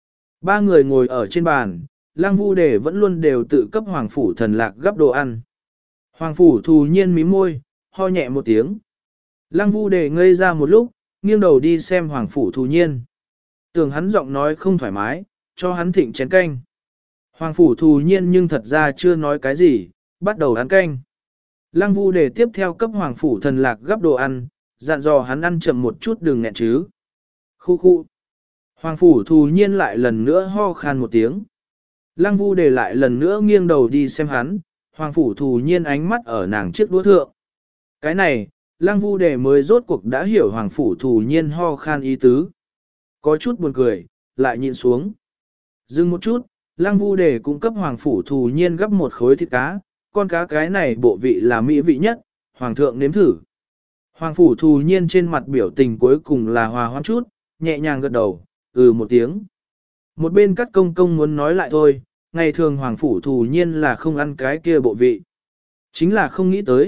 Ba người ngồi ở trên bàn, lăng vu đề vẫn luôn đều tự cấp hoàng phủ thần lạc gấp đồ ăn. Hoàng phủ thù nhiên mím môi, ho nhẹ một tiếng. Lăng vu đề ngây ra một lúc, nghiêng đầu đi xem hoàng phủ thù nhiên. Tưởng hắn giọng nói không thoải mái, cho hắn thịnh chén canh. Hoàng phủ thù nhiên nhưng thật ra chưa nói cái gì, bắt đầu ăn canh. Lăng vu đề tiếp theo cấp hoàng phủ thần lạc gấp đồ ăn, dặn dò hắn ăn chậm một chút đừng nghẹn chứ. Khu khu. Hoàng phủ thù nhiên lại lần nữa ho khan một tiếng. Lăng vu đề lại lần nữa nghiêng đầu đi xem hắn, hoàng phủ thù nhiên ánh mắt ở nàng chiếc đũa thượng. Cái này, lăng vu đề mới rốt cuộc đã hiểu hoàng phủ thù nhiên ho khan ý tứ. Có chút buồn cười, lại nhịn xuống. Dừng một chút, lăng vu đề cũng cấp hoàng phủ thù nhiên gấp một khối thịt cá, con cá cái này bộ vị là mỹ vị nhất, hoàng thượng nếm thử. Hoàng phủ thù nhiên trên mặt biểu tình cuối cùng là hòa hoãn chút, nhẹ nhàng gật đầu, ừ một tiếng. Một bên cắt công công muốn nói lại thôi, ngày thường hoàng phủ thù nhiên là không ăn cái kia bộ vị. Chính là không nghĩ tới,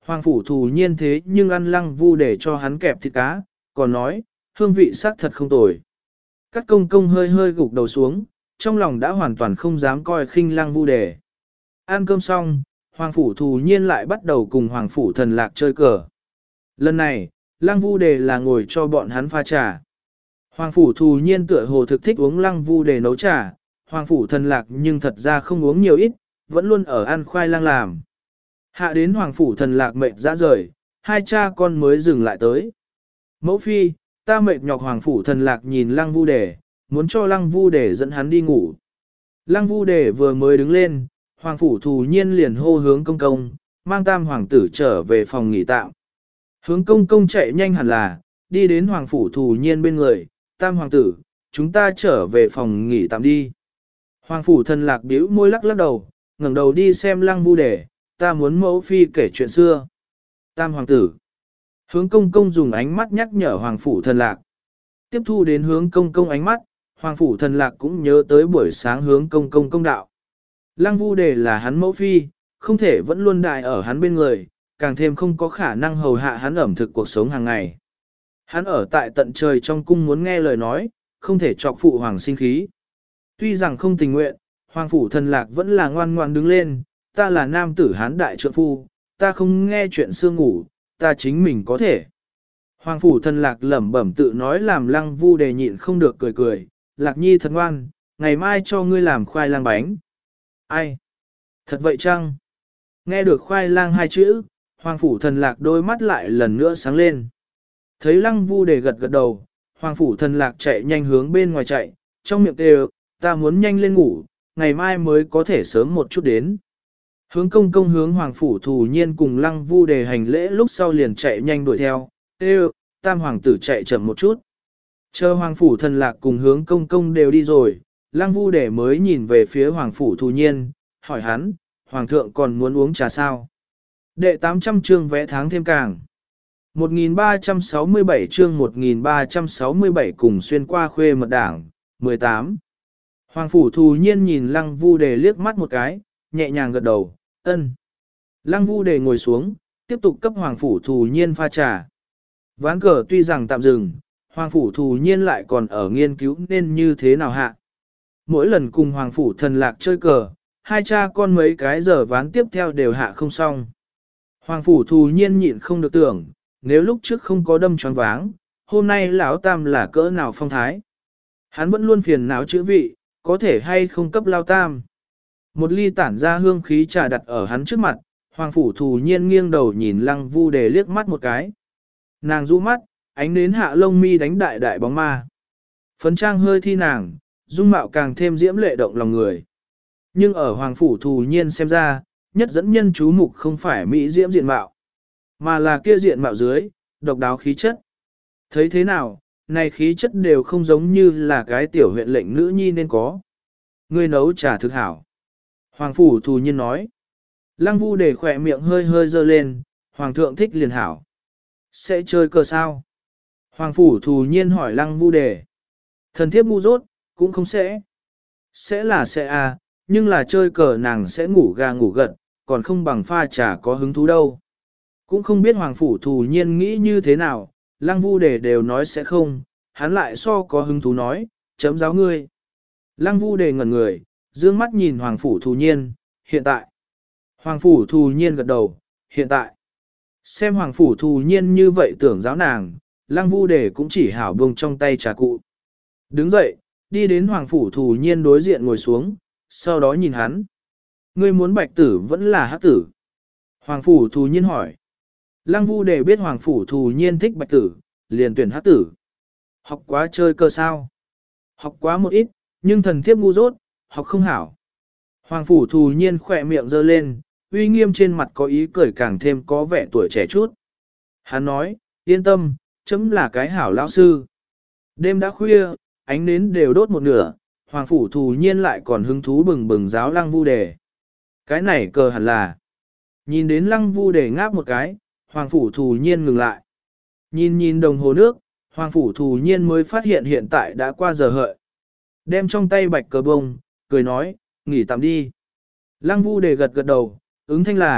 Hoàng phủ thù nhiên thế nhưng ăn lăng vu để cho hắn kẹp thịt cá, còn nói, hương vị sắc thật không tồi. Các công công hơi hơi gục đầu xuống, trong lòng đã hoàn toàn không dám coi khinh lăng vu đề. Ăn cơm xong, Hoàng phủ thù nhiên lại bắt đầu cùng Hoàng phủ thần lạc chơi cờ. Lần này, lăng vu đề là ngồi cho bọn hắn pha trà. Hoàng phủ thù nhiên tựa hồ thực thích uống lăng vu đề nấu trà, Hoàng phủ thần lạc nhưng thật ra không uống nhiều ít, vẫn luôn ở ăn khoai lang làm. Hạ đến Hoàng phủ thần lạc mệt ra rời, hai cha con mới dừng lại tới. Mẫu phi, ta mệt nhọc Hoàng phủ thần lạc nhìn lăng vu đề, muốn cho lăng vu đề dẫn hắn đi ngủ. Lăng vu đề vừa mới đứng lên, Hoàng phủ thù nhiên liền hô hướng công công, mang tam hoàng tử trở về phòng nghỉ tạm. Hướng công công chạy nhanh hẳn là, đi đến Hoàng phủ thù nhiên bên người, tam hoàng tử, chúng ta trở về phòng nghỉ tạm đi. Hoàng phủ thần lạc bĩu môi lắc lắc đầu, ngẩng đầu đi xem lăng vu đề, ta muốn mẫu phi kể chuyện xưa. Tam hoàng tử. Hướng công công dùng ánh mắt nhắc nhở hoàng phủ thần lạc. Tiếp thu đến hướng công công ánh mắt, hoàng phủ thần lạc cũng nhớ tới buổi sáng hướng công công công đạo. Lăng vu đề là hắn mẫu phi, không thể vẫn luôn đại ở hắn bên người, càng thêm không có khả năng hầu hạ hắn ẩm thực cuộc sống hàng ngày. Hắn ở tại tận trời trong cung muốn nghe lời nói, không thể chọc phụ hoàng sinh khí. Tuy rằng không tình nguyện, hoàng phủ thần lạc vẫn là ngoan ngoan đứng lên, ta là nam tử hán đại trượng phu, ta không nghe chuyện xưa ngủ, ta chính mình có thể. Hoàng phủ thần lạc lẩm bẩm tự nói làm lăng vu đề nhịn không được cười cười, lạc nhi thật ngoan, ngày mai cho ngươi làm khoai lang bánh. Ai? Thật vậy chăng? Nghe được khoai lang hai chữ, hoàng phủ thần lạc đôi mắt lại lần nữa sáng lên. Thấy lăng vu đề gật gật đầu, hoàng phủ thần lạc chạy nhanh hướng bên ngoài chạy, trong miệng đều, ta muốn nhanh lên ngủ, ngày mai mới có thể sớm một chút đến. Hướng công công hướng hoàng phủ thù nhiên cùng lăng vu đề hành lễ lúc sau liền chạy nhanh đuổi theo, đều, tam hoàng tử chạy chậm một chút. Chờ hoàng phủ thần lạc cùng hướng công công đều đi rồi, lăng vu đề mới nhìn về phía hoàng phủ thù nhiên, hỏi hắn, hoàng thượng còn muốn uống trà sao? Đệ tám trăm chương vẽ tháng thêm càng. một nghìn ba trăm sáu mươi bảy chương một nghìn ba trăm sáu mươi bảy cùng xuyên qua khuê mật đảng, mười tám. Hoàng phủ thù nhiên nhìn lăng vu đề liếc mắt một cái, nhẹ nhàng gật đầu, ân. Lăng vu đề ngồi xuống, tiếp tục cấp hoàng phủ thù nhiên pha trà. Ván cờ tuy rằng tạm dừng, hoàng phủ thù nhiên lại còn ở nghiên cứu nên như thế nào hạ. Mỗi lần cùng hoàng phủ thần lạc chơi cờ, hai cha con mấy cái giờ ván tiếp theo đều hạ không xong. Hoàng phủ thù nhiên nhịn không được tưởng, nếu lúc trước không có đâm choáng váng, hôm nay lão tam là cỡ nào phong thái. Hắn vẫn luôn phiền não chữ vị, có thể hay không cấp lao tam. Một ly tản ra hương khí trà đặt ở hắn trước mặt, hoàng phủ thù nhiên nghiêng đầu nhìn lăng vu đề liếc mắt một cái. Nàng rũ mắt, ánh nến hạ lông mi đánh đại đại bóng ma. Phấn trang hơi thi nàng, dung mạo càng thêm diễm lệ động lòng người. Nhưng ở hoàng phủ thù nhiên xem ra, nhất dẫn nhân chú mục không phải mỹ diễm diện mạo, mà là kia diện mạo dưới, độc đáo khí chất. Thấy thế nào, này khí chất đều không giống như là cái tiểu huyện lệnh nữ nhi nên có. Ngươi nấu trà thực hảo. Hoàng phủ thù nhiên nói. Lăng vu để khỏe miệng hơi hơi dơ lên, hoàng thượng thích liền hảo. Sẽ chơi cờ sao? Hoàng phủ thù nhiên hỏi lăng vu đề. Thần thiếp ngu dốt, cũng không sẽ. Sẽ là sẽ à, nhưng là chơi cờ nàng sẽ ngủ gà ngủ gật, còn không bằng pha trà có hứng thú đâu. Cũng không biết hoàng phủ thù nhiên nghĩ như thế nào, lăng vu đề đều nói sẽ không, hắn lại so có hứng thú nói, chấm giáo ngươi. Lăng vu đề ngẩn người, dương mắt nhìn hoàng phủ thù nhiên, hiện tại. Hoàng phủ thù nhiên gật đầu, hiện tại. Xem hoàng phủ thù nhiên như vậy tưởng giáo nàng, lăng vu đề cũng chỉ hảo buông trong tay trà cụ. Đứng dậy, đi đến hoàng phủ thù nhiên đối diện ngồi xuống, sau đó nhìn hắn. Ngươi muốn bạch tử vẫn là hắc tử? Hoàng phủ thù nhiên hỏi. Lăng vu đề biết hoàng phủ thù nhiên thích bạch tử, liền tuyển hắc tử. Học quá chơi cơ sao? Học quá một ít, nhưng thần thiếp ngu dốt, học không hảo. Hoàng phủ thù nhiên khỏe miệng giơ lên, uy nghiêm trên mặt có ý cười càng thêm có vẻ tuổi trẻ chút. Hắn nói, yên tâm, chấm là cái hảo lão sư. Đêm đã khuya, ánh nến đều đốt một nửa, hoàng phủ thù nhiên lại còn hứng thú bừng bừng giáo lăng vu đề. Cái này cờ hẳn là. Nhìn đến lăng vu đề ngáp một cái, hoàng phủ thù nhiên ngừng lại. Nhìn nhìn đồng hồ nước, hoàng phủ thù nhiên mới phát hiện hiện tại đã qua giờ hợi. Đem trong tay bạch cờ bông, cười nói, nghỉ tạm đi. Lăng vu đề gật gật đầu, ứng thanh là,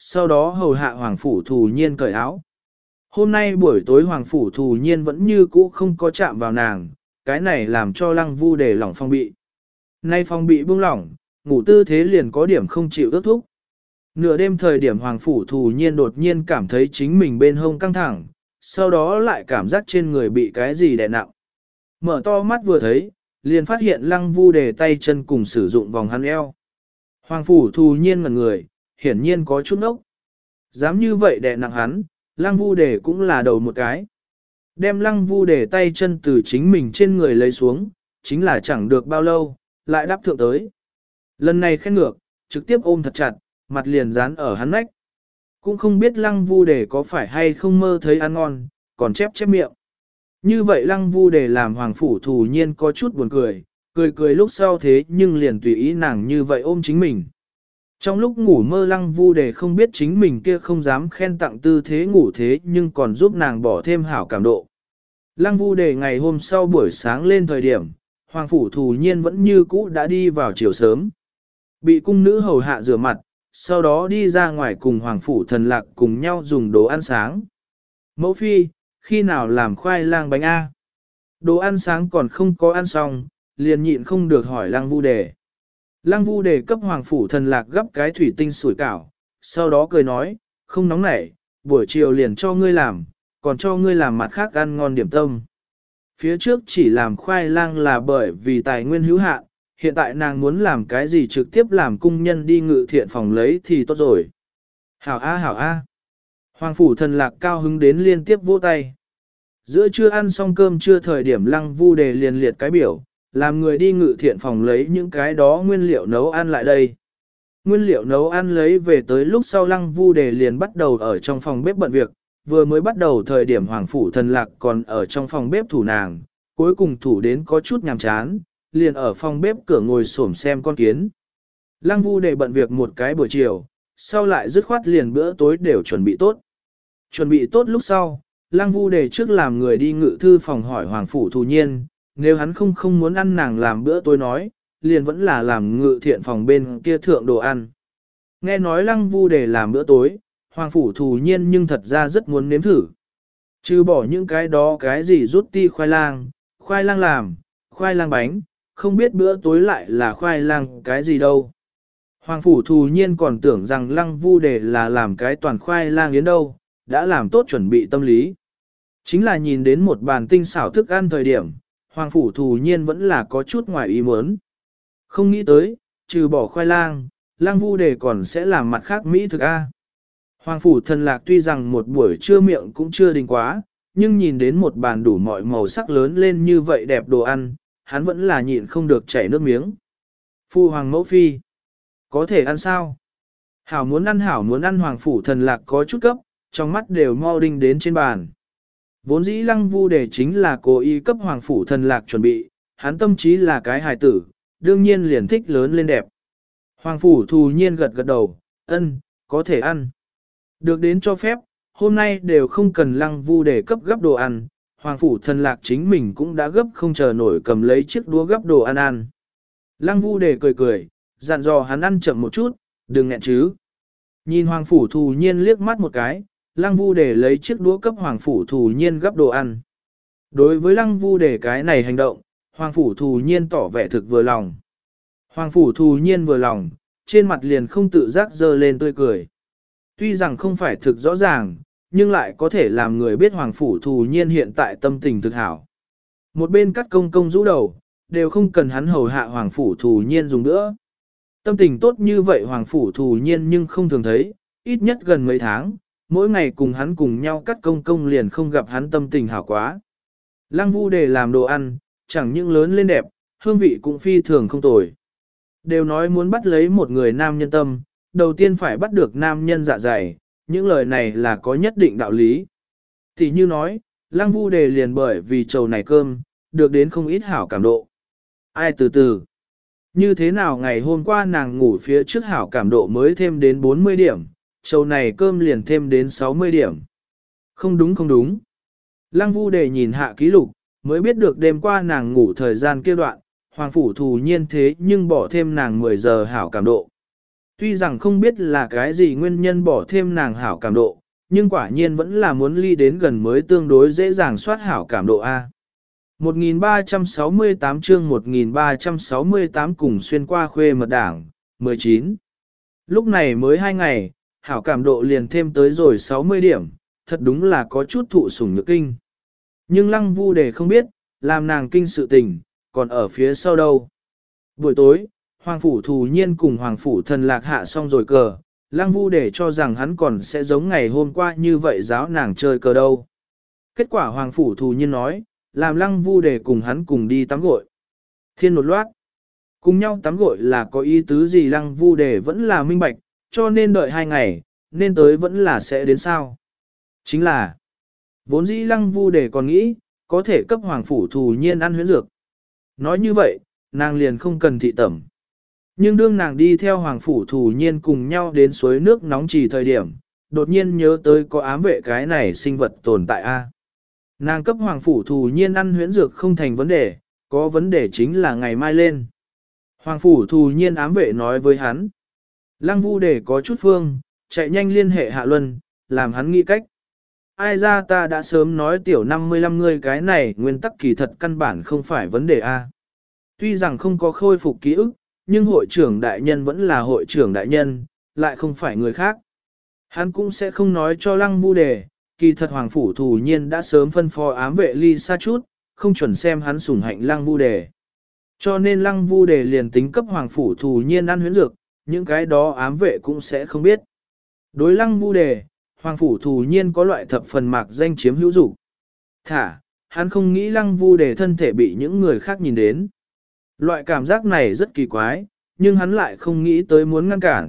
sau đó hầu hạ hoàng phủ thù nhiên cởi áo. Hôm nay buổi tối hoàng phủ thù nhiên vẫn như cũ không có chạm vào nàng, cái này làm cho lăng vu đề lỏng phong bị. Nay phong bị buông lỏng, ngủ tư thế liền có điểm không chịu ước thúc. Nửa đêm thời điểm hoàng phủ thù nhiên đột nhiên cảm thấy chính mình bên hông căng thẳng, sau đó lại cảm giác trên người bị cái gì đè nặng. Mở to mắt vừa thấy, liền phát hiện lăng vu đề tay chân cùng sử dụng vòng hắn eo. Hoàng phủ thù nhiên ngẩn người, hiển nhiên có chút ốc. Dám như vậy đè nặng hắn, lăng vu đề cũng là đầu một cái. Đem lăng vu đề tay chân từ chính mình trên người lấy xuống, chính là chẳng được bao lâu, lại đáp thượng tới. Lần này khen ngược, trực tiếp ôm thật chặt, mặt liền dán ở hắn nách. Cũng không biết lăng vu đề có phải hay không mơ thấy ăn ngon, còn chép chép miệng. Như vậy lăng vu đề làm hoàng phủ thù nhiên có chút buồn cười, cười cười lúc sau thế nhưng liền tùy ý nàng như vậy ôm chính mình. Trong lúc ngủ mơ lăng vu đề không biết chính mình kia không dám khen tặng tư thế ngủ thế nhưng còn giúp nàng bỏ thêm hảo cảm độ. Lăng vu đề ngày hôm sau buổi sáng lên thời điểm, hoàng phủ thù nhiên vẫn như cũ đã đi vào chiều sớm. Bị cung nữ hầu hạ rửa mặt, sau đó đi ra ngoài cùng hoàng phủ thần lạc cùng nhau dùng đồ ăn sáng. Mẫu phi, khi nào làm khoai lang bánh A? Đồ ăn sáng còn không có ăn xong, liền nhịn không được hỏi lăng vu đề. Lăng vu đề cấp hoàng phủ thần lạc gấp cái thủy tinh sủi cảo, sau đó cười nói, không nóng nảy, buổi chiều liền cho ngươi làm, còn cho ngươi làm mặt khác ăn ngon điểm tâm. Phía trước chỉ làm khoai lang là bởi vì tài nguyên hữu hạn, hiện tại nàng muốn làm cái gì trực tiếp làm cung nhân đi ngự thiện phòng lấy thì tốt rồi. Hảo A hảo A. Hoàng phủ thần lạc cao hứng đến liên tiếp vỗ tay. Giữa trưa ăn xong cơm trưa thời điểm lăng vu đề liền liệt cái biểu, làm người đi ngự thiện phòng lấy những cái đó nguyên liệu nấu ăn lại đây. Nguyên liệu nấu ăn lấy về tới lúc sau lăng vu đề liền bắt đầu ở trong phòng bếp bận việc, vừa mới bắt đầu thời điểm hoàng phủ thần lạc còn ở trong phòng bếp thủ nàng, cuối cùng thủ đến có chút nhàm chán, liền ở phòng bếp cửa ngồi xổm xem con kiến. Lăng vu đề bận việc một cái buổi chiều, sau lại dứt khoát liền bữa tối đều chuẩn bị tốt. Chuẩn bị tốt lúc sau, lăng vu đề trước làm người đi ngự thư phòng hỏi hoàng phủ thù nhiên, nếu hắn không không muốn ăn nàng làm bữa tối nói, liền vẫn là làm ngự thiện phòng bên kia thượng đồ ăn. Nghe nói lăng vu đề làm bữa tối, hoàng phủ thù nhiên nhưng thật ra rất muốn nếm thử. Trừ bỏ những cái đó cái gì rút ti khoai lang, khoai lang làm, khoai lang bánh, không biết bữa tối lại là khoai lang cái gì đâu. Hoàng phủ thù nhiên còn tưởng rằng lăng vu đề là làm cái toàn khoai lang yến đâu, đã làm tốt chuẩn bị tâm lý. Chính là nhìn đến một bàn tinh xảo thức ăn thời điểm, hoàng phủ thù nhiên vẫn là có chút ngoài ý muốn. Không nghĩ tới, trừ bỏ khoai lang, lăng vu đề còn sẽ làm mặt khác mỹ thực A. Hoàng phủ thần lạc tuy rằng một buổi trưa miệng cũng chưa đình quá, nhưng nhìn đến một bàn đủ mọi màu sắc lớn lên như vậy đẹp đồ ăn, hắn vẫn là nhịn không được chảy nước miếng. Phu hoàng mẫu phi, có thể ăn sao? Hảo muốn ăn hảo muốn ăn hoàng phủ thần lạc có chút cấp, trong mắt đều mau đinh đến trên bàn. Vốn dĩ lăng vu đề chính là cố ý cấp hoàng phủ thần lạc chuẩn bị, hắn tâm trí là cái hài tử, đương nhiên liền thích lớn lên đẹp. Hoàng phủ thù nhiên gật gật đầu, ân, có thể ăn. Được đến cho phép, hôm nay đều không cần lăng vu đề cấp gấp đồ ăn, hoàng phủ thần lạc chính mình cũng đã gấp không chờ nổi cầm lấy chiếc đũa gấp đồ ăn ăn. Lăng vu đề cười cười, dặn dò hắn ăn chậm một chút, đừng nghẹn chứ. Nhìn hoàng phủ thù nhiên liếc mắt một cái, lăng vu đề lấy chiếc đũa cấp hoàng phủ thù nhiên gấp đồ ăn. Đối với lăng vu đề cái này hành động, hoàng phủ thù nhiên tỏ vẻ thực vừa lòng. Hoàng phủ thù nhiên vừa lòng, trên mặt liền không tự giác dơ lên tươi cười. Tuy rằng không phải thực rõ ràng, nhưng lại có thể làm người biết hoàng phủ thù nhiên hiện tại tâm tình thực hảo. Một bên cắt công công rũ đầu, đều không cần hắn hầu hạ hoàng phủ thù nhiên dùng nữa. Tâm tình tốt như vậy hoàng phủ thù nhiên nhưng không thường thấy, ít nhất gần mấy tháng, mỗi ngày cùng hắn cùng nhau cắt công công liền không gặp hắn tâm tình hảo quá. Lăng vu đề làm đồ ăn, chẳng những lớn lên đẹp, hương vị cũng phi thường không tồi. Đều nói muốn bắt lấy một người nam nhân tâm, đầu tiên phải bắt được nam nhân dạ dày, những lời này là có nhất định đạo lý. Thì như nói, lăng vu đề liền bởi vì chầu này cơm, được đến không ít hảo cảm độ. Ai từ từ, như thế nào ngày hôm qua nàng ngủ phía trước hảo cảm độ mới thêm đến bốn mươi điểm, chầu này cơm liền thêm đến sáu mươi điểm. Không đúng không đúng. Lăng vu đề nhìn hạ ký lục, mới biết được đêm qua nàng ngủ thời gian kia đoạn, hoàng phủ thù nhiên thế nhưng bỏ thêm nàng mười giờ hảo cảm độ. Tuy rằng không biết là cái gì nguyên nhân bỏ thêm nàng hảo cảm độ, nhưng quả nhiên vẫn là muốn ly đến gần mới tương đối dễ dàng soát hảo cảm độ A. một nghìn ba trăm sáu mươi tám chương một nghìn ba trăm sáu mươi tám cùng xuyên qua khuê mật đảng, mười chín. Lúc này mới hai ngày, hảo cảm độ liền thêm tới rồi sáu mươi điểm, thật đúng là có chút thụ sủng nhược kinh. Nhưng Lăng Vu Đề không biết, làm nàng kinh sự tình, còn ở phía sau đâu. Buổi tối, Hoàng Phủ Thù Nhiên cùng Hoàng Phủ Thần Lạc hạ xong rồi cờ, Lăng Vu Đề cho rằng hắn còn sẽ giống ngày hôm qua như vậy giáo nàng chơi cờ đâu. Kết quả Hoàng Phủ Thù Nhiên nói, làm Lăng Vu Đề cùng hắn cùng đi tắm gội. Thiên một loát, cùng nhau tắm gội là có ý tứ gì Lăng Vu Đề vẫn là minh bạch, cho nên đợi hai ngày, nên tới vẫn là sẽ đến sao. Chính là, vốn dĩ Lăng Vu Đề còn nghĩ, có thể cấp Hoàng Phủ Thù Nhiên ăn huyễn dược. Nói như vậy, nàng liền không cần thị tẩm. Nhưng đương nàng đi theo Hoàng Phủ Thù Nhiên cùng nhau đến suối nước nóng trì thời điểm, đột nhiên nhớ tới có ám vệ cái này sinh vật tồn tại a. Nàng cấp Hoàng Phủ Thù Nhiên ăn huyễn dược không thành vấn đề, có vấn đề chính là ngày mai lên. Hoàng Phủ Thù Nhiên ám vệ nói với hắn. Lăng Vu Đề có chút phương, chạy nhanh liên hệ Hạ Luân, làm hắn nghĩ cách. Ai ra ta đã sớm nói tiểu năm mươi lăm người cái này nguyên tắc kỳ thật căn bản không phải vấn đề a. Tuy rằng không có khôi phục ký ức, nhưng hội trưởng đại nhân vẫn là hội trưởng đại nhân, lại không phải người khác. Hắn cũng sẽ không nói cho Lăng Vu Đề, kỳ thật Hoàng Phủ Thù Nhiên đã sớm phân phó ám vệ ly xa chút, không chuẩn xem hắn sủng hạnh Lăng Vu Đề. Cho nên Lăng Vu Đề liền tính cấp Hoàng Phủ Thù Nhiên ăn huyễn dược, những cái đó ám vệ cũng sẽ không biết. Đối Lăng Vu Đề, Hoàng Phủ Thù Nhiên có loại thập phần mạc danh chiếm hữu dục. Thả, hắn không nghĩ Lăng Vu Đề thân thể bị những người khác nhìn đến. Loại cảm giác này rất kỳ quái, nhưng hắn lại không nghĩ tới muốn ngăn cản.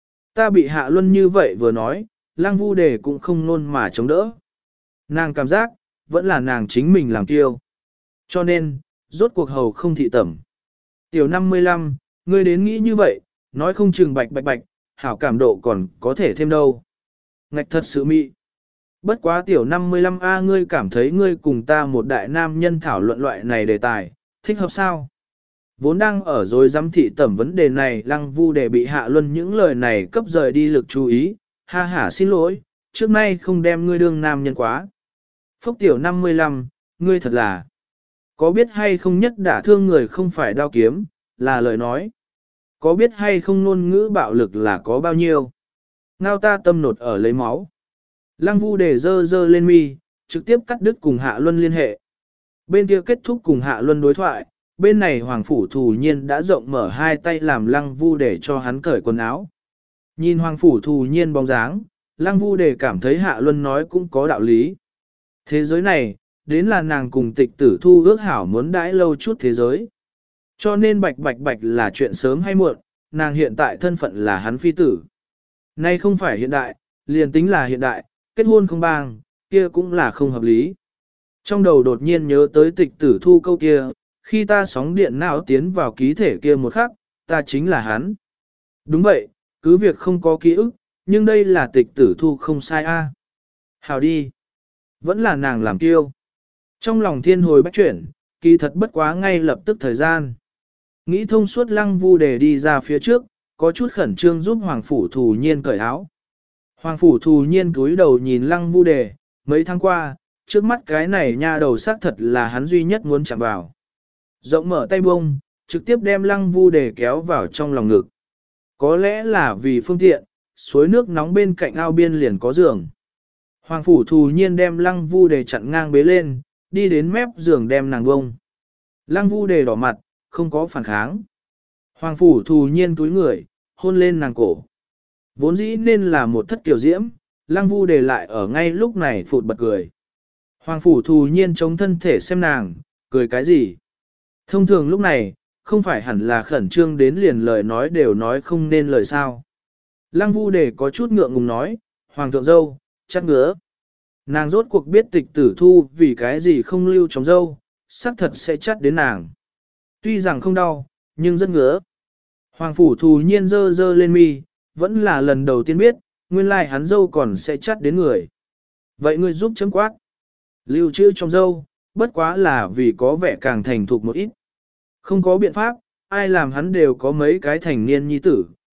Ta bị Hạ Luân như vậy vừa nói, Lăng Vu Đề cũng không nôn mà chống đỡ. Nàng cảm giác, vẫn là nàng chính mình làm kiêu. Cho nên, rốt cuộc hầu không thị tẩm. Tiểu năm mươi lăm, ngươi đến nghĩ như vậy, nói không chừng bạch bạch bạch, hảo cảm độ còn có thể thêm đâu. Ngạch thật sự mị. Bất quá tiểu năm mươi lăm A ngươi cảm thấy ngươi cùng ta một đại nam nhân thảo luận loại này đề tài, thích hợp sao? Vốn đang ở rồi giám thị tẩm vấn đề này Lăng Vu Đề bị Hạ Luân những lời này cấp rời đi lực chú ý, ha ha xin lỗi, trước nay không đem ngươi đương nam nhân quá. Phúc tiểu năm mươi lăm, ngươi thật là, có biết hay không nhất đả thương người không phải đao kiếm, là lời nói. Có biết hay không ngôn ngữ bạo lực là có bao nhiêu. Ngao ta tâm nột ở lấy máu. Lăng Vu Đề dơ dơ lên mi, trực tiếp cắt đứt cùng Hạ Luân liên hệ. Bên kia kết thúc cùng Hạ Luân đối thoại, bên này Hoàng Phủ Thù Nhiên đã rộng mở hai tay làm Lăng Vu Đề cho hắn cởi quần áo. Nhìn Hoàng Phủ Thù Nhiên bóng dáng, Lăng Vu Đề cảm thấy Hạ Luân nói cũng có đạo lý. Thế giới này, đến là nàng cùng Tịch Tử Thu ước hảo muốn đãi lâu chút thế giới. Cho nên bạch bạch bạch là chuyện sớm hay muộn, nàng hiện tại thân phận là hắn phi tử. Nay không phải hiện đại, liền tính là hiện đại, kết hôn không bang, kia cũng là không hợp lý. Trong đầu đột nhiên nhớ tới Tịch Tử Thu câu kia, khi ta sóng điện não tiến vào ký thể kia một khắc, ta chính là hắn. Đúng vậy, cứ việc không có ký ức, nhưng đây là Tịch Tử Thu không sai a. Hào đi. Vẫn là nàng làm kiêu. Trong lòng thiên hồi bách chuyển, kỳ thật bất quá ngay lập tức thời gian. Nghĩ thông suốt Lăng Vu Đề đi ra phía trước, có chút khẩn trương giúp Hoàng Phủ Thù Nhiên cởi áo. Hoàng Phủ Thù Nhiên cúi đầu nhìn Lăng Vu Đề, mấy tháng qua, trước mắt cái này nha đầu xác thật là hắn duy nhất muốn chạm vào. Rộng mở tay bông, trực tiếp đem Lăng Vu Đề kéo vào trong lòng ngực. Có lẽ là vì phương tiện, suối nước nóng bên cạnh ao biên liền có giường. Hoàng Phủ Thù Nhiên đem Lăng Vu Đề chặn ngang bế lên, đi đến mép giường đem nàng bông. Lăng Vu Đề đỏ mặt, không có phản kháng. Hoàng Phủ Thù Nhiên túi người, hôn lên nàng cổ. Vốn dĩ nên là một thất kiểu diễm, Lăng Vu Đề lại ở ngay lúc này phụt bật cười. Hoàng Phủ Thù Nhiên chống thân thể xem nàng, cười cái gì? Thông thường lúc này, không phải hẳn là khẩn trương đến liền lời nói đều nói không nên lời sao. Lăng Vu Đề có chút ngượng ngùng nói, Hoàng thượng dâu, chắc ngứa. Nàng rốt cuộc biết Tịch Tử Thu vì cái gì không lưu trong dâu, xác thật sẽ chắt đến nàng. Tuy rằng không đau, nhưng rất ngứa. Hoàng Phủ Thù Nhiên dơ dơ lên mi, vẫn là lần đầu tiên biết, nguyên lai hắn dâu còn sẽ chắt đến người. Vậy ngươi giúp chấm quát. Lưu trữ trong dâu, bất quá là vì có vẻ càng thành thục một ít. Không có biện pháp, ai làm hắn đều có mấy cái thành niên nhi tử,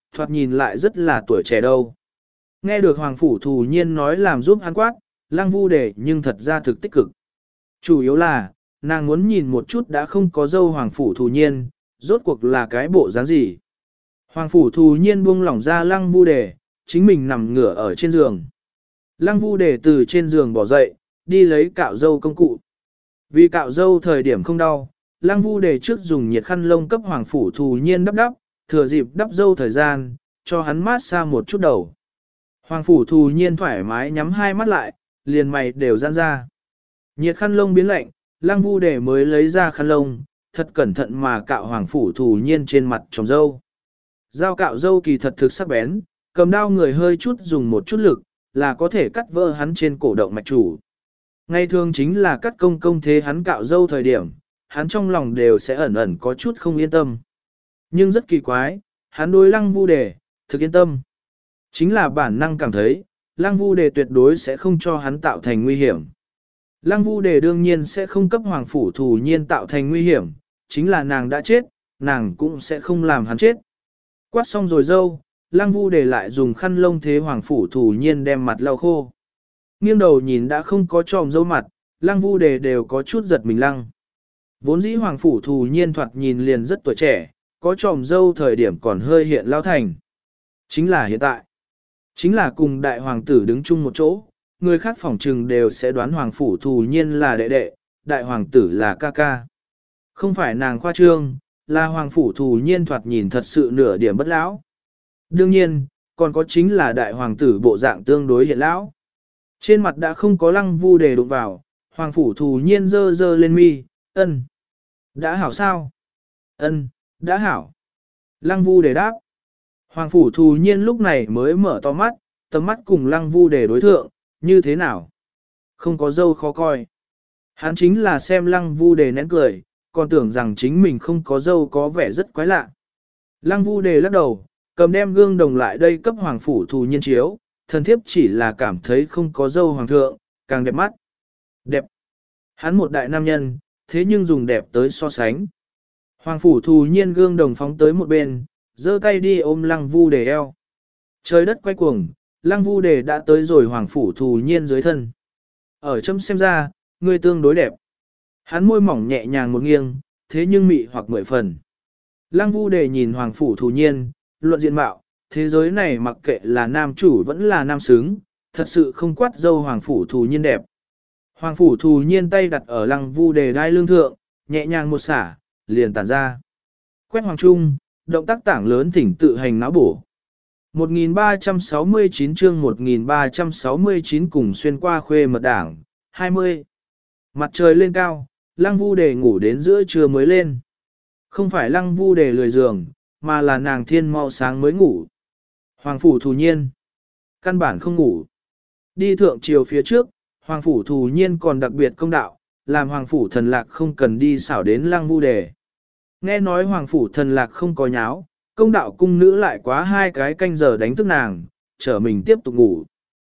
thoạt nhìn lại rất là tuổi trẻ đâu. Nghe được Hoàng Phủ Thù Nhiên nói làm giúp hắn quát, Lăng Vu Đề nhưng thật ra thực tích cực. Chủ yếu là, nàng muốn nhìn một chút đã không có dâu Hoàng Phủ Thù Nhiên, rốt cuộc là cái bộ dáng gì. Hoàng Phủ Thù Nhiên buông lỏng ra Lăng Vu Đề, chính mình nằm ngửa ở trên giường. Lăng Vu Đề từ trên giường bỏ dậy, đi lấy cạo dâu công cụ. Vì cạo dâu thời điểm không đau, Lăng Vu Đề trước dùng nhiệt khăn lông cấp Hoàng Phủ Thù Nhiên đắp đắp, thừa dịp đắp dâu thời gian, cho hắn mát xa một chút đầu. Hoàng Phủ Thù Nhiên thoải mái nhắm hai mắt lại, liền mày đều giãn ra. Nhiệt khăn lông biến lạnh, Lăng Vu Đề mới lấy ra khăn lông, thật cẩn thận mà cạo Hoàng Phủ Thù Nhiên trên mặt trồng dâu. Dao cạo dâu kỳ thật thực sắc bén, cầm đao người hơi chút dùng một chút lực, là có thể cắt vỡ hắn trên cổ động mạch chủ. Ngày thường chính là cắt công công thế hắn cạo dâu thời điểm, hắn trong lòng đều sẽ ẩn ẩn có chút không yên tâm. Nhưng rất kỳ quái, hắn đối Lăng Vu Đề, thực yên tâm. Chính là bản năng cảm thấy, Lăng Vu Đề tuyệt đối sẽ không cho hắn tạo thành nguy hiểm. Lăng Vu Đề đương nhiên sẽ không cấp Hoàng Phủ Thù Nhiên tạo thành nguy hiểm, chính là nàng đã chết, nàng cũng sẽ không làm hắn chết. Quát xong rồi dâu, Lăng Vu Đề lại dùng khăn lông thế Hoàng Phủ Thù Nhiên đem mặt lau khô. Nghiêng đầu nhìn đã không có tròm dâu mặt, Lăng Vu Đề đều có chút giật mình lăng. Vốn dĩ Hoàng Phủ Thù Nhiên thoạt nhìn liền rất tuổi trẻ, có tròm dâu thời điểm còn hơi hiện lao thành. Chính là hiện tại. Chính là cùng đại hoàng tử đứng chung một chỗ, người khác phỏng trừng đều sẽ đoán Hoàng Phủ Thù Nhiên là đệ đệ, đại hoàng tử là ca ca. Không phải nàng khoa trương, là Hoàng Phủ Thù Nhiên thoạt nhìn thật sự nửa điểm bất lão. Đương nhiên, còn có chính là đại hoàng tử bộ dạng tương đối hiện lão. Trên mặt đã không có Lăng Vu Đề đụng vào, Hoàng Phủ Thù Nhiên dơ dơ lên mi, ân. Đã hảo sao? Ân, đã hảo. Lăng Vu Đề đáp. Hoàng Phủ Thù Nhiên lúc này mới mở to mắt, tầm mắt cùng Lăng Vu Đề đối thượng, như thế nào? Không có dâu khó coi. Hắn chính là xem Lăng Vu Đề nén cười, còn tưởng rằng chính mình không có dâu có vẻ rất quái lạ. Lăng Vu Đề lắc đầu, cầm đem gương đồng lại đây cấp Hoàng Phủ Thù Nhiên chiếu, thần thiếp chỉ là cảm thấy không có dâu hoàng thượng, càng đẹp mắt. Đẹp. Hắn một đại nam nhân, thế nhưng dùng đẹp tới so sánh. Hoàng Phủ Thù Nhiên gương đồng phóng tới một bên, giơ tay đi ôm Lăng Vu Đề eo. Trời đất quay cuồng, Lăng Vu Đề đã tới rồi Hoàng Phủ Thù Nhiên dưới thân. Ở châm xem ra, người tương đối đẹp. Hắn môi mỏng nhẹ nhàng một nghiêng, thế nhưng mị hoặc mười phần. Lăng Vu Đề nhìn Hoàng Phủ Thù Nhiên, luận diện mạo, thế giới này mặc kệ là nam chủ vẫn là nam xứng, thật sự không quát dâu Hoàng Phủ Thù Nhiên đẹp. Hoàng Phủ Thù Nhiên tay đặt ở Lăng Vu Đề đai lưng thượng, nhẹ nhàng một xả, liền tản ra. Quét hoàng trung, động tác tảng lớn thỉnh tự hành não bổ. một nghìn ba trăm sáu mươi chín chương một nghìn ba trăm sáu mươi chín cùng xuyên qua khuê mật đảng, hai mươi. Mặt trời lên cao, Lăng Vu Đề ngủ đến giữa trưa mới lên. Không phải Lăng Vu Đề lười giường, mà là nàng thiên mau sáng mới ngủ. Hoàng Phủ Thù Nhiên. Căn bản không ngủ. Đi thượng chiều phía trước, Hoàng Phủ Thù Nhiên còn đặc biệt công đạo, làm Hoàng Phủ Thần Lạc không cần đi xảo đến Lăng Vu Đề. Nghe nói Hoàng Phủ Thần Lạc không có nháo, công đạo cung nữ lại quá hai cái canh giờ đánh thức nàng, trở mình tiếp tục ngủ.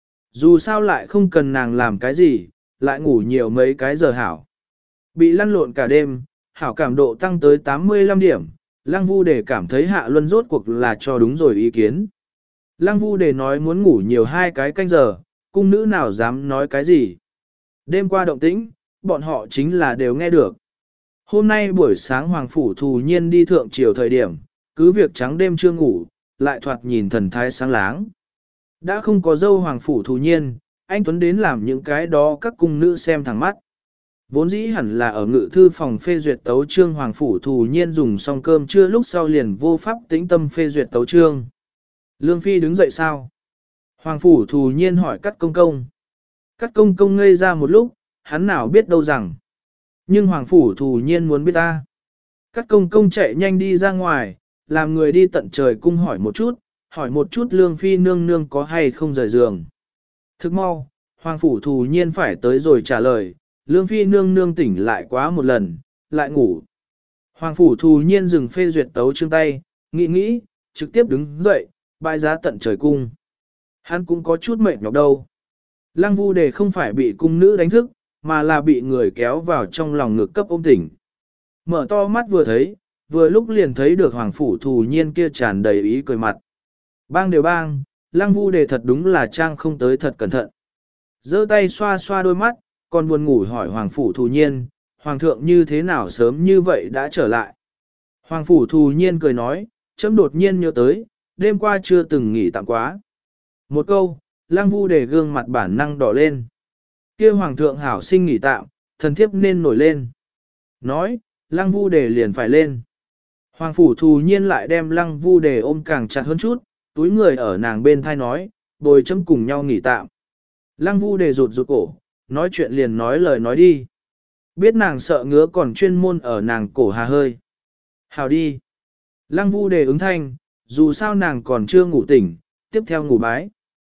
Dù sao lại không cần nàng làm cái gì, lại ngủ nhiều mấy cái giờ hảo. Bị lăn lộn cả đêm, hảo cảm độ tăng tới tám mươi lăm điểm, Lăng Vu Đề cảm thấy Hạ Luân rốt cuộc là cho đúng rồi ý kiến. Lăng Vu Đề nói muốn ngủ nhiều hai cái canh giờ, cung nữ nào dám nói cái gì. Đêm qua động tĩnh, bọn họ chính là đều nghe được. Hôm nay buổi sáng Hoàng Phủ Thù Nhiên đi thượng triều thời điểm, cứ việc trắng đêm chưa ngủ, lại thoạt nhìn thần thái sáng láng. Đã không có dâu Hoàng Phủ Thù Nhiên, anh Tuấn đến làm những cái đó các cung nữ xem thẳng mắt. Vốn dĩ hẳn là ở ngự thư phòng phê duyệt tấu trương Hoàng Phủ Thù Nhiên dùng xong cơm trưa lúc sau liền vô pháp tĩnh tâm phê duyệt tấu trương. Lương Phi đứng dậy sao? Hoàng Phủ Thù Nhiên hỏi Cát Công Công. Cát Công Công ngây ra một lúc, hắn nào biết đâu rằng. Nhưng Hoàng Phủ Thù Nhiên muốn biết ta. Cát Công Công chạy nhanh đi ra ngoài, làm người đi tận trời cung hỏi một chút, hỏi một chút Lương Phi nương nương có hay không rời giường. Thức mau, Hoàng Phủ Thù Nhiên phải tới rồi trả lời, Lương Phi nương nương tỉnh lại quá một lần, lại ngủ. Hoàng Phủ Thù Nhiên dừng phê duyệt tấu chương tay, nghĩ nghĩ, trực tiếp đứng dậy, bãi giá tận trời cung. Hắn cũng có chút mệt nhọc đâu. Lăng Vu Đề không phải bị cung nữ đánh thức, mà là bị người kéo vào trong lòng ngực cấp ôm tỉnh. Mở to mắt vừa thấy, vừa lúc liền thấy được Hoàng Phủ Thù Nhiên kia tràn đầy ý cười mặt. Bang đều bang, lăng vu đề thật đúng là trang không tới thật cẩn thận. Giơ tay xoa xoa đôi mắt, còn buồn ngủ hỏi Hoàng Phủ Thù Nhiên, Hoàng thượng như thế nào sớm như vậy đã trở lại. Hoàng Phủ Thù Nhiên cười nói, chấm đột nhiên nhớ tới, đêm qua chưa từng nghỉ tạm quá. Một câu, lăng vu đề gương mặt bản năng đỏ lên. Kia Hoàng thượng hảo sinh nghỉ tạm, thần thiếp nên nổi lên. Nói, lăng vu đề liền phải lên. Hoàng Phủ Thù Nhiên lại đem lăng vu đề ôm càng chặt hơn chút, túi người ở nàng bên thai nói, bồi chấm cùng nhau nghỉ tạm. Lăng vu đề rụt rụt cổ, nói chuyện liền nói lời nói đi. Biết nàng sợ ngứa còn chuyên môn ở nàng cổ hà hơi. Hào đi. Lăng vu đề ứng thanh, dù sao nàng còn chưa ngủ tỉnh, tiếp theo ngủ bái.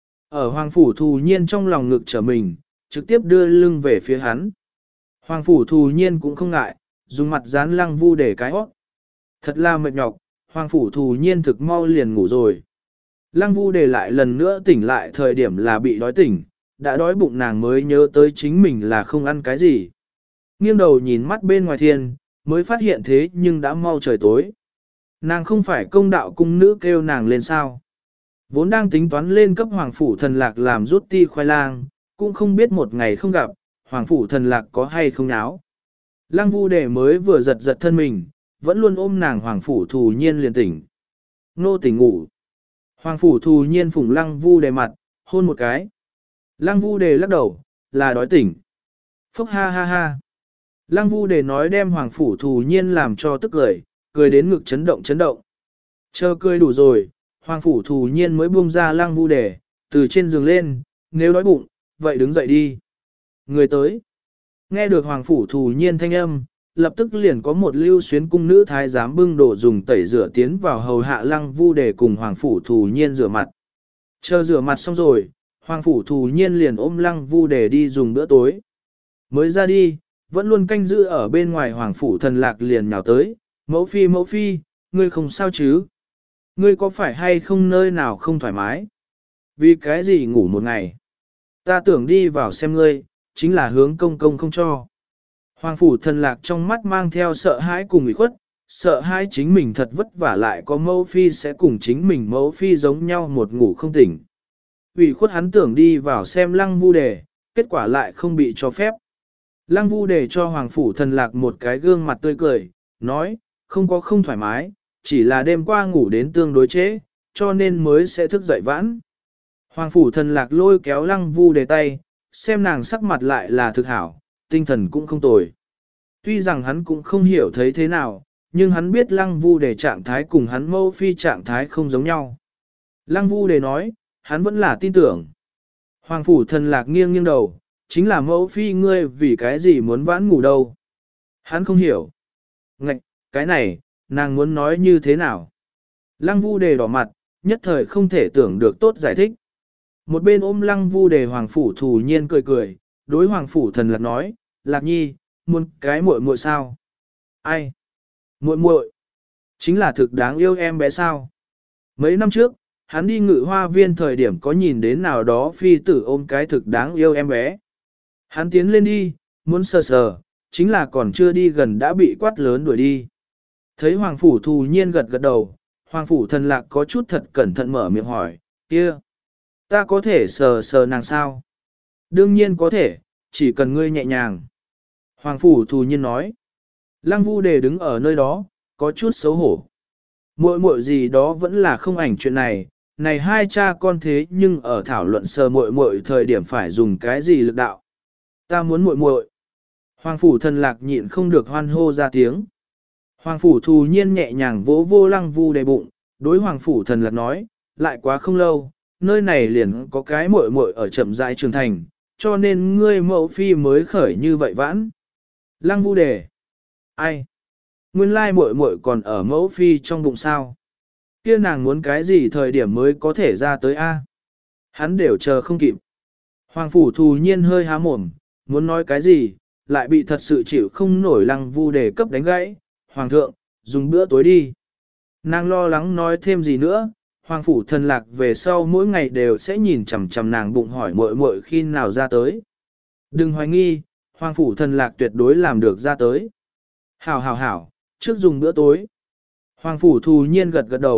Ở Hoàng Phủ Thù Nhiên trong lòng ngực trở mình, trực tiếp đưa lưng về phía hắn. Hoàng Phủ Thù Nhiên cũng không ngại, dùng mặt dán lăng vu đề cái hót. Thật là mệt nhọc, Hoàng Phủ Thù Nhiên thực mau liền ngủ rồi. Lăng vu đề lại lần nữa tỉnh lại thời điểm là bị đói tỉnh, đã đói bụng nàng mới nhớ tới chính mình là không ăn cái gì. Nghiêng đầu nhìn mắt bên ngoài thiên, mới phát hiện thế nhưng đã mau trời tối. Nàng không phải công đạo cung nữ kêu nàng lên sao. Vốn đang tính toán lên cấp Hoàng Phủ Thần Lạc làm rút ti khoai lang, cũng không biết một ngày không gặp, Hoàng Phủ Thần Lạc có hay không náo. Lăng vu đề mới vừa giật giật thân mình, vẫn luôn ôm nàng Hoàng Phủ Thù Nhiên liền tỉnh. Nô tỉnh ngủ. Hoàng Phủ Thù Nhiên phủng lăng vu đề mặt, hôn một cái. Lăng vu đề lắc đầu, là đói tỉnh. Phốc ha ha ha. Lăng vu đề nói đem Hoàng Phủ Thù Nhiên làm cho tức cười, cười đến ngực chấn động chấn động. Chờ cười đủ rồi, Hoàng Phủ Thù Nhiên mới buông ra lăng vu đề, từ trên giường lên, nếu đói bụng, vậy đứng dậy đi. Người tới. Nghe được Hoàng Phủ Thù Nhiên thanh âm, lập tức liền có một lưu xuyến cung nữ thái giám bưng đồ dùng tẩy rửa tiến vào hầu hạ lăng vu đề cùng Hoàng Phủ Thù Nhiên rửa mặt. Chờ rửa mặt xong rồi, Hoàng Phủ Thù Nhiên liền ôm lăng vu đề đi dùng bữa tối. Mới ra đi, vẫn luôn canh giữ ở bên ngoài Hoàng Phủ Thần Lạc liền nhào tới, mẫu phi mẫu phi, ngươi không sao chứ? Ngươi có phải hay không nơi nào không thoải mái? Vì cái gì ngủ một ngày? Ta tưởng đi vào xem ngươi, chính là hướng công công không cho. Hoàng Phủ Thần Lạc trong mắt mang theo sợ hãi cùng ủy khuất, sợ hãi chính mình thật vất vả lại có mẫu phi sẽ cùng chính mình mẫu phi giống nhau một ngủ không tỉnh. Ủy khuất hắn tưởng đi vào xem lăng vu đề, kết quả lại không bị cho phép. Lăng vu đề cho Hoàng Phủ Thần Lạc một cái gương mặt tươi cười, nói, không có không thoải mái, chỉ là đêm qua ngủ đến tương đối trễ, cho nên mới sẽ thức dậy vãn. Hoàng Phủ Thần Lạc lôi kéo lăng vu đề tay, xem nàng sắc mặt lại là thực hảo, tinh thần cũng không tồi. Tuy rằng hắn cũng không hiểu thấy thế nào, nhưng hắn biết lăng vu đề trạng thái cùng hắn mâu phi trạng thái không giống nhau. Lăng vu đề nói, hắn vẫn là tin tưởng. Hoàng Phủ Thần Lạc nghiêng nghiêng đầu, chính là mẫu phi ngươi vì cái gì muốn vãn ngủ đâu. Hắn không hiểu. Ngạch, cái này, nàng muốn nói như thế nào? Lăng vu đề đỏ mặt, nhất thời không thể tưởng được tốt giải thích. Một bên ôm lăng vu đề Hoàng Phủ Thù Nhiên cười cười, đối Hoàng Phủ Thần Lạc nói, Lạc nhi, muốn cái muội muội sao? Ai? Muội muội? Chính là thực đáng yêu em bé sao? Mấy năm trước, hắn đi ngự hoa viên thời điểm có nhìn đến nào đó phi tử ôm cái thực đáng yêu em bé. Hắn tiến lên đi, muốn sờ sờ, chính là còn chưa đi gần đã bị quát lớn đuổi đi. Thấy Hoàng Phủ Thù Nhiên gật gật đầu, Hoàng Phủ Thần Lạc có chút thật cẩn thận mở miệng hỏi, kia, ta có thể sờ sờ nàng sao? Đương nhiên có thể, chỉ cần ngươi nhẹ nhàng. Hoàng Phủ Thù Nhiên nói. Lăng vu đề đứng ở nơi đó, có chút xấu hổ. Muội muội gì đó vẫn là không ảnh chuyện này, này hai cha con thế nhưng ở thảo luận sờ muội muội thời điểm phải dùng cái gì lực đạo. Ta muốn muội muội. Hoàng Phủ Thần Lạc nhịn không được hoan hô ra tiếng. Hoàng Phủ Thù Nhiên nhẹ nhàng vỗ vô lăng vu đề bụng, đối Hoàng Phủ Thần Lạc nói, lại quá không lâu, nơi này liền có cái muội muội ở chậm rãi trưởng thành, cho nên ngươi mẫu phi mới khởi như vậy vãn. Lăng vu đề. Ai? Nguyên lai muội muội còn ở mẫu phi trong bụng sao? Kia nàng muốn cái gì thời điểm mới có thể ra tới A? Hắn đều chờ không kịp. Hoàng Phủ Thù Nhiên hơi há mồm, muốn nói cái gì, lại bị thật sự chịu không nổi lăng vu đề cấp đánh gãy. Hoàng thượng, dùng bữa tối đi. Nàng lo lắng nói thêm gì nữa, Hoàng Phủ Thần Lạc về sau mỗi ngày đều sẽ nhìn chằm chằm nàng bụng hỏi muội muội khi nào ra tới. Đừng hoài nghi, Hoàng Phủ Thần Lạc tuyệt đối làm được ra tới. Hảo hảo hảo, trước dùng bữa tối. Hoàng Phủ Thù Nhiên gật gật đầu,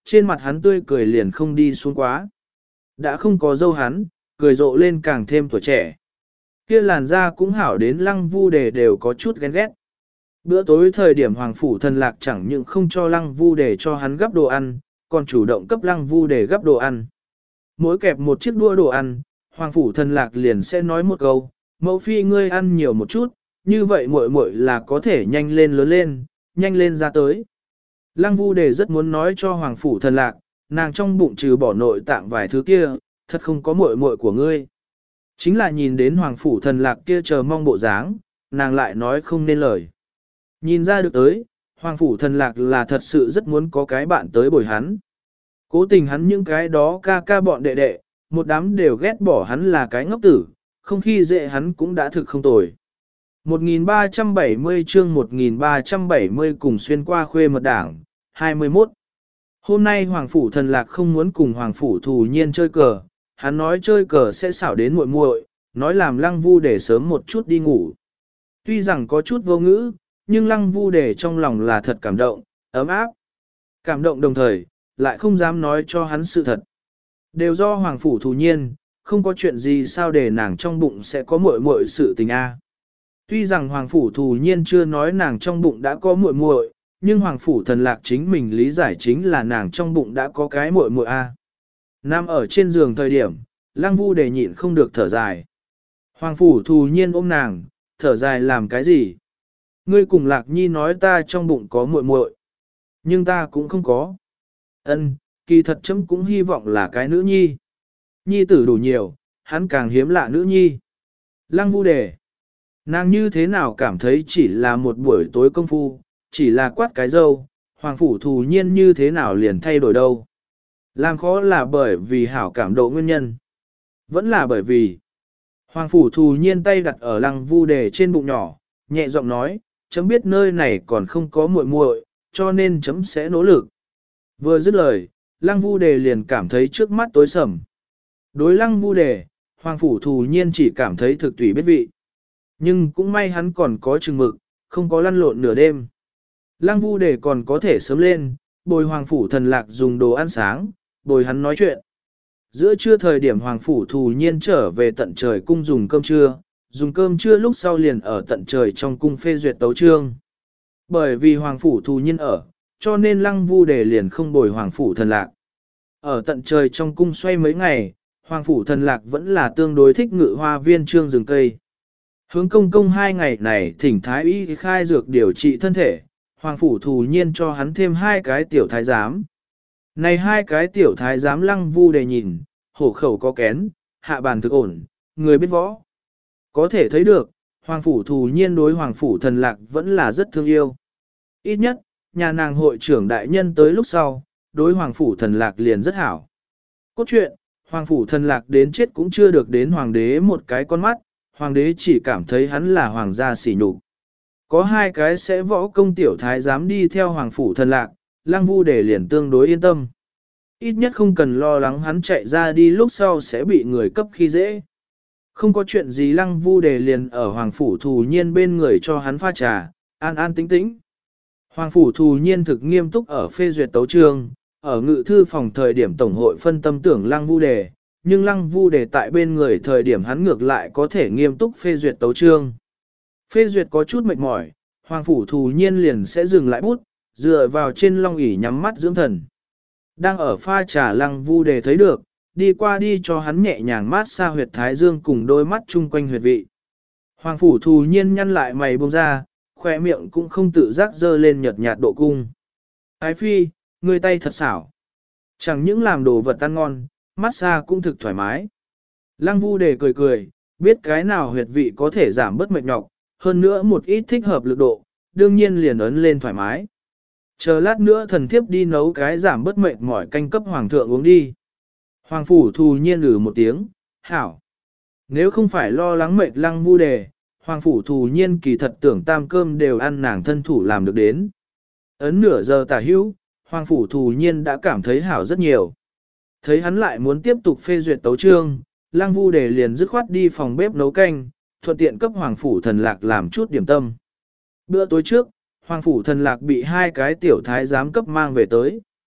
trên mặt hắn tươi cười liền không đi xuống quá. Đã không có dâu hắn, cười rộ lên càng thêm tuổi trẻ. Kia làn da cũng hảo đến Lăng Vu Đề đều có chút ghen ghét. Bữa tối thời điểm Hoàng Phủ Thần Lạc chẳng những không cho Lăng Vu Đề cho hắn gấp đồ ăn, còn chủ động cấp Lăng Vu Đề gấp đồ ăn. Mỗi kẹp một chiếc đũa đồ ăn, Hoàng Phủ Thần Lạc liền sẽ nói một câu, mẫu phi ngươi ăn nhiều một chút, như vậy muội muội là có thể nhanh lên lớn lên, nhanh lên ra tới. Lăng Vu Đề rất muốn nói cho Hoàng Phủ Thần Lạc, nàng trong bụng trừ bỏ nội tạng vài thứ kia, thật không có muội muội của ngươi. Chính là nhìn đến Hoàng Phủ Thần Lạc kia chờ mong bộ dáng, nàng lại nói không nên lời. Nhìn ra được tới, Hoàng Phủ Thần Lạc là thật sự rất muốn có cái bạn tới bồi hắn. Cố tình hắn những cái đó ca ca bọn đệ đệ, một đám đều ghét bỏ hắn là cái ngốc tử, không khi dễ hắn cũng đã thực không tồi. một nghìn ba trăm bảy mươi chương một nghìn ba trăm bảy mươi cùng xuyên qua khuê mật đảng, hai mươi mốt. Hôm nay Hoàng Phủ Thần Lạc không muốn cùng Hoàng Phủ Thù Nhiên chơi cờ, hắn nói chơi cờ sẽ xảo đến muội muội, nói làm Lăng Vu để sớm một chút đi ngủ. Tuy rằng có chút vô ngữ, nhưng Lăng Vu để trong lòng là thật cảm động, ấm áp. Cảm động đồng thời, lại không dám nói cho hắn sự thật. Đều do Hoàng Phủ Thù Nhiên, không có chuyện gì sao để nàng trong bụng sẽ có muội muội sự tình a. Tuy rằng Hoàng Phủ Thù Nhiên chưa nói nàng trong bụng đã có muội muội, nhưng Hoàng Phủ Thần Lạc chính mình lý giải chính là nàng trong bụng đã có cái muội muội a. Nam ở trên giường thời điểm, Lăng Vu để nhịn không được thở dài. Hoàng Phủ Thù Nhiên ôm nàng, thở dài làm cái gì? Ngươi cùng Lạc Nhi nói ta trong bụng có muội muội, nhưng ta cũng không có. Ân, kỳ thật chấm cũng hy vọng là cái nữ nhi. Nhi tử đủ nhiều, hắn càng hiếm lạ nữ nhi. Lăng Vu đề. Nàng như thế nào cảm thấy chỉ là một buổi tối công phu, chỉ là quát cái dâu, Hoàng Phủ Thù Nhiên như thế nào liền thay đổi đâu. Làm khó là bởi vì hảo cảm độ nguyên nhân. Vẫn là bởi vì Hoàng Phủ Thù Nhiên tay đặt ở Lăng Vu đề trên bụng nhỏ, nhẹ giọng nói, chấm biết nơi này còn không có muội muội, cho nên chấm sẽ nỗ lực. Vừa dứt lời, Lăng Vu đề liền cảm thấy trước mắt tối sầm. Đối Lăng Vu đề, Hoàng Phủ Thù Nhiên chỉ cảm thấy thực tùy biết vị. Nhưng cũng may hắn còn có chừng mực, không có lăn lộn nửa đêm. Lăng Vu đề còn có thể sớm lên, bồi Hoàng Phủ Thần Lạc dùng đồ ăn sáng, bồi hắn nói chuyện. Giữa trưa thời điểm Hoàng Phủ Thù Nhiên trở về tận trời cung dùng cơm trưa, dùng cơm trưa lúc sau liền ở tận trời trong cung phê duyệt tấu chương. Bởi vì Hoàng Phủ Thù Nhiên ở, cho nên Lăng Vu đề liền không bồi Hoàng Phủ Thần Lạc. Ở tận trời trong cung xoay mấy ngày, Hoàng Phủ Thần Lạc vẫn là tương đối thích ngự hoa viên trương rừng cây. Hướng công công hai ngày này thỉnh thái y khai dược điều trị thân thể, Hoàng Phủ Thù Nhiên cho hắn thêm hai cái tiểu thái giám. Này hai cái tiểu thái giám Lăng Vu đề nhìn, hổ khẩu có kén, hạ bàn thực ổn, người biết võ. Có thể thấy được, Hoàng Phủ Thù Nhiên đối Hoàng Phủ Thần Lạc vẫn là rất thương yêu. Ít nhất, nhà nàng hội trưởng đại nhân tới lúc sau, đối Hoàng Phủ Thần Lạc liền rất hảo. Cốt truyện, Hoàng Phủ Thần Lạc đến chết cũng chưa được đến Hoàng đế một cái con mắt, Hoàng đế chỉ cảm thấy hắn là Hoàng gia sỉ nhục. Có hai cái sẽ võ công tiểu thái dám đi theo Hoàng Phủ Thần Lạc, Lăng Vu đề liền tương đối yên tâm. Ít nhất không cần lo lắng hắn chạy ra đi lúc sau sẽ bị người cấp khi dễ. Không có chuyện gì Lăng Vu đề liền ở Hoàng Phủ Thù Nhiên bên người cho hắn pha trà, an an tĩnh tĩnh. Hoàng Phủ Thù Nhiên thực nghiêm túc ở phê duyệt tấu chương, ở ngự thư phòng thời điểm Tổng hội phân tâm tưởng Lăng Vu đề, nhưng Lăng Vu đề tại bên người thời điểm hắn ngược lại có thể nghiêm túc phê duyệt tấu chương. Phê duyệt có chút mệt mỏi, Hoàng Phủ Thù Nhiên liền sẽ dừng lại bút, dựa vào trên long ỷ nhắm mắt dưỡng thần. Đang ở pha trà Lăng Vu đề thấy được, đi qua đi cho hắn nhẹ nhàng mát xa huyệt thái dương cùng đôi mắt chung quanh huyệt vị. Hoàng Phủ Thù Nhiên nhăn lại mày buông ra, khỏe miệng cũng không tự giác dơ lên nhợt nhạt độ cung. Ái phi, người tay thật xảo. Chẳng những làm đồ vật ăn ngon, mát xa cũng thực thoải mái. Lăng Vu đề cười cười, biết cái nào huyệt vị có thể giảm bớt mệt nhọc, hơn nữa một ít thích hợp lực độ, đương nhiên liền ấn lên thoải mái. Chờ lát nữa thần thiếp đi nấu cái giảm bớt mệt mỏi canh cấp hoàng thượng uống đi. Hoàng Phủ Thù Nhiên ử một tiếng, hảo. Nếu không phải lo lắng mệt Lăng Vu đề, Hoàng Phủ Thù Nhiên kỳ thật tưởng tam cơm đều ăn nàng thân thủ làm được đến. Ấn nửa giờ tả hữu, Hoàng Phủ Thù Nhiên đã cảm thấy hảo rất nhiều. Thấy hắn lại muốn tiếp tục phê duyệt tấu chương, Lăng Vu đề liền dứt khoát đi phòng bếp nấu canh, thuận tiện cấp Hoàng Phủ Thần Lạc làm chút điểm tâm. Bữa tối trước, Hoàng Phủ Thần Lạc bị hai cái tiểu thái giám cấp mang về tới.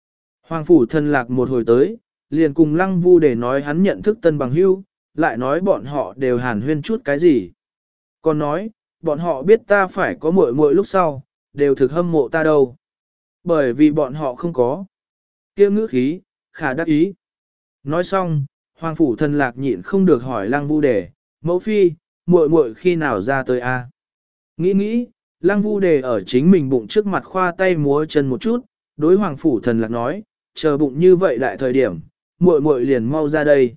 Hoàng phủ thần lạc một hồi tới, liền cùng lăng vu để nói hắn nhận thức tân bằng hưu, lại nói bọn họ đều hàn huyên chút cái gì. Còn nói, bọn họ biết ta phải có muội muội lúc sau, đều thực hâm mộ ta đâu. Bởi vì bọn họ không có. Kia ngữ khí, khả đắc ý. Nói xong, hoàng phủ thần lạc nhịn không được hỏi lăng vu đề, mẫu phi, muội muội khi nào ra tới a? Nghĩ nghĩ, lăng vu đề ở chính mình bụng trước mặt khoa tay múa chân một chút, đối hoàng phủ thần lạc nói, chờ bụng như vậy đại thời điểm, muội muội liền mau ra đây.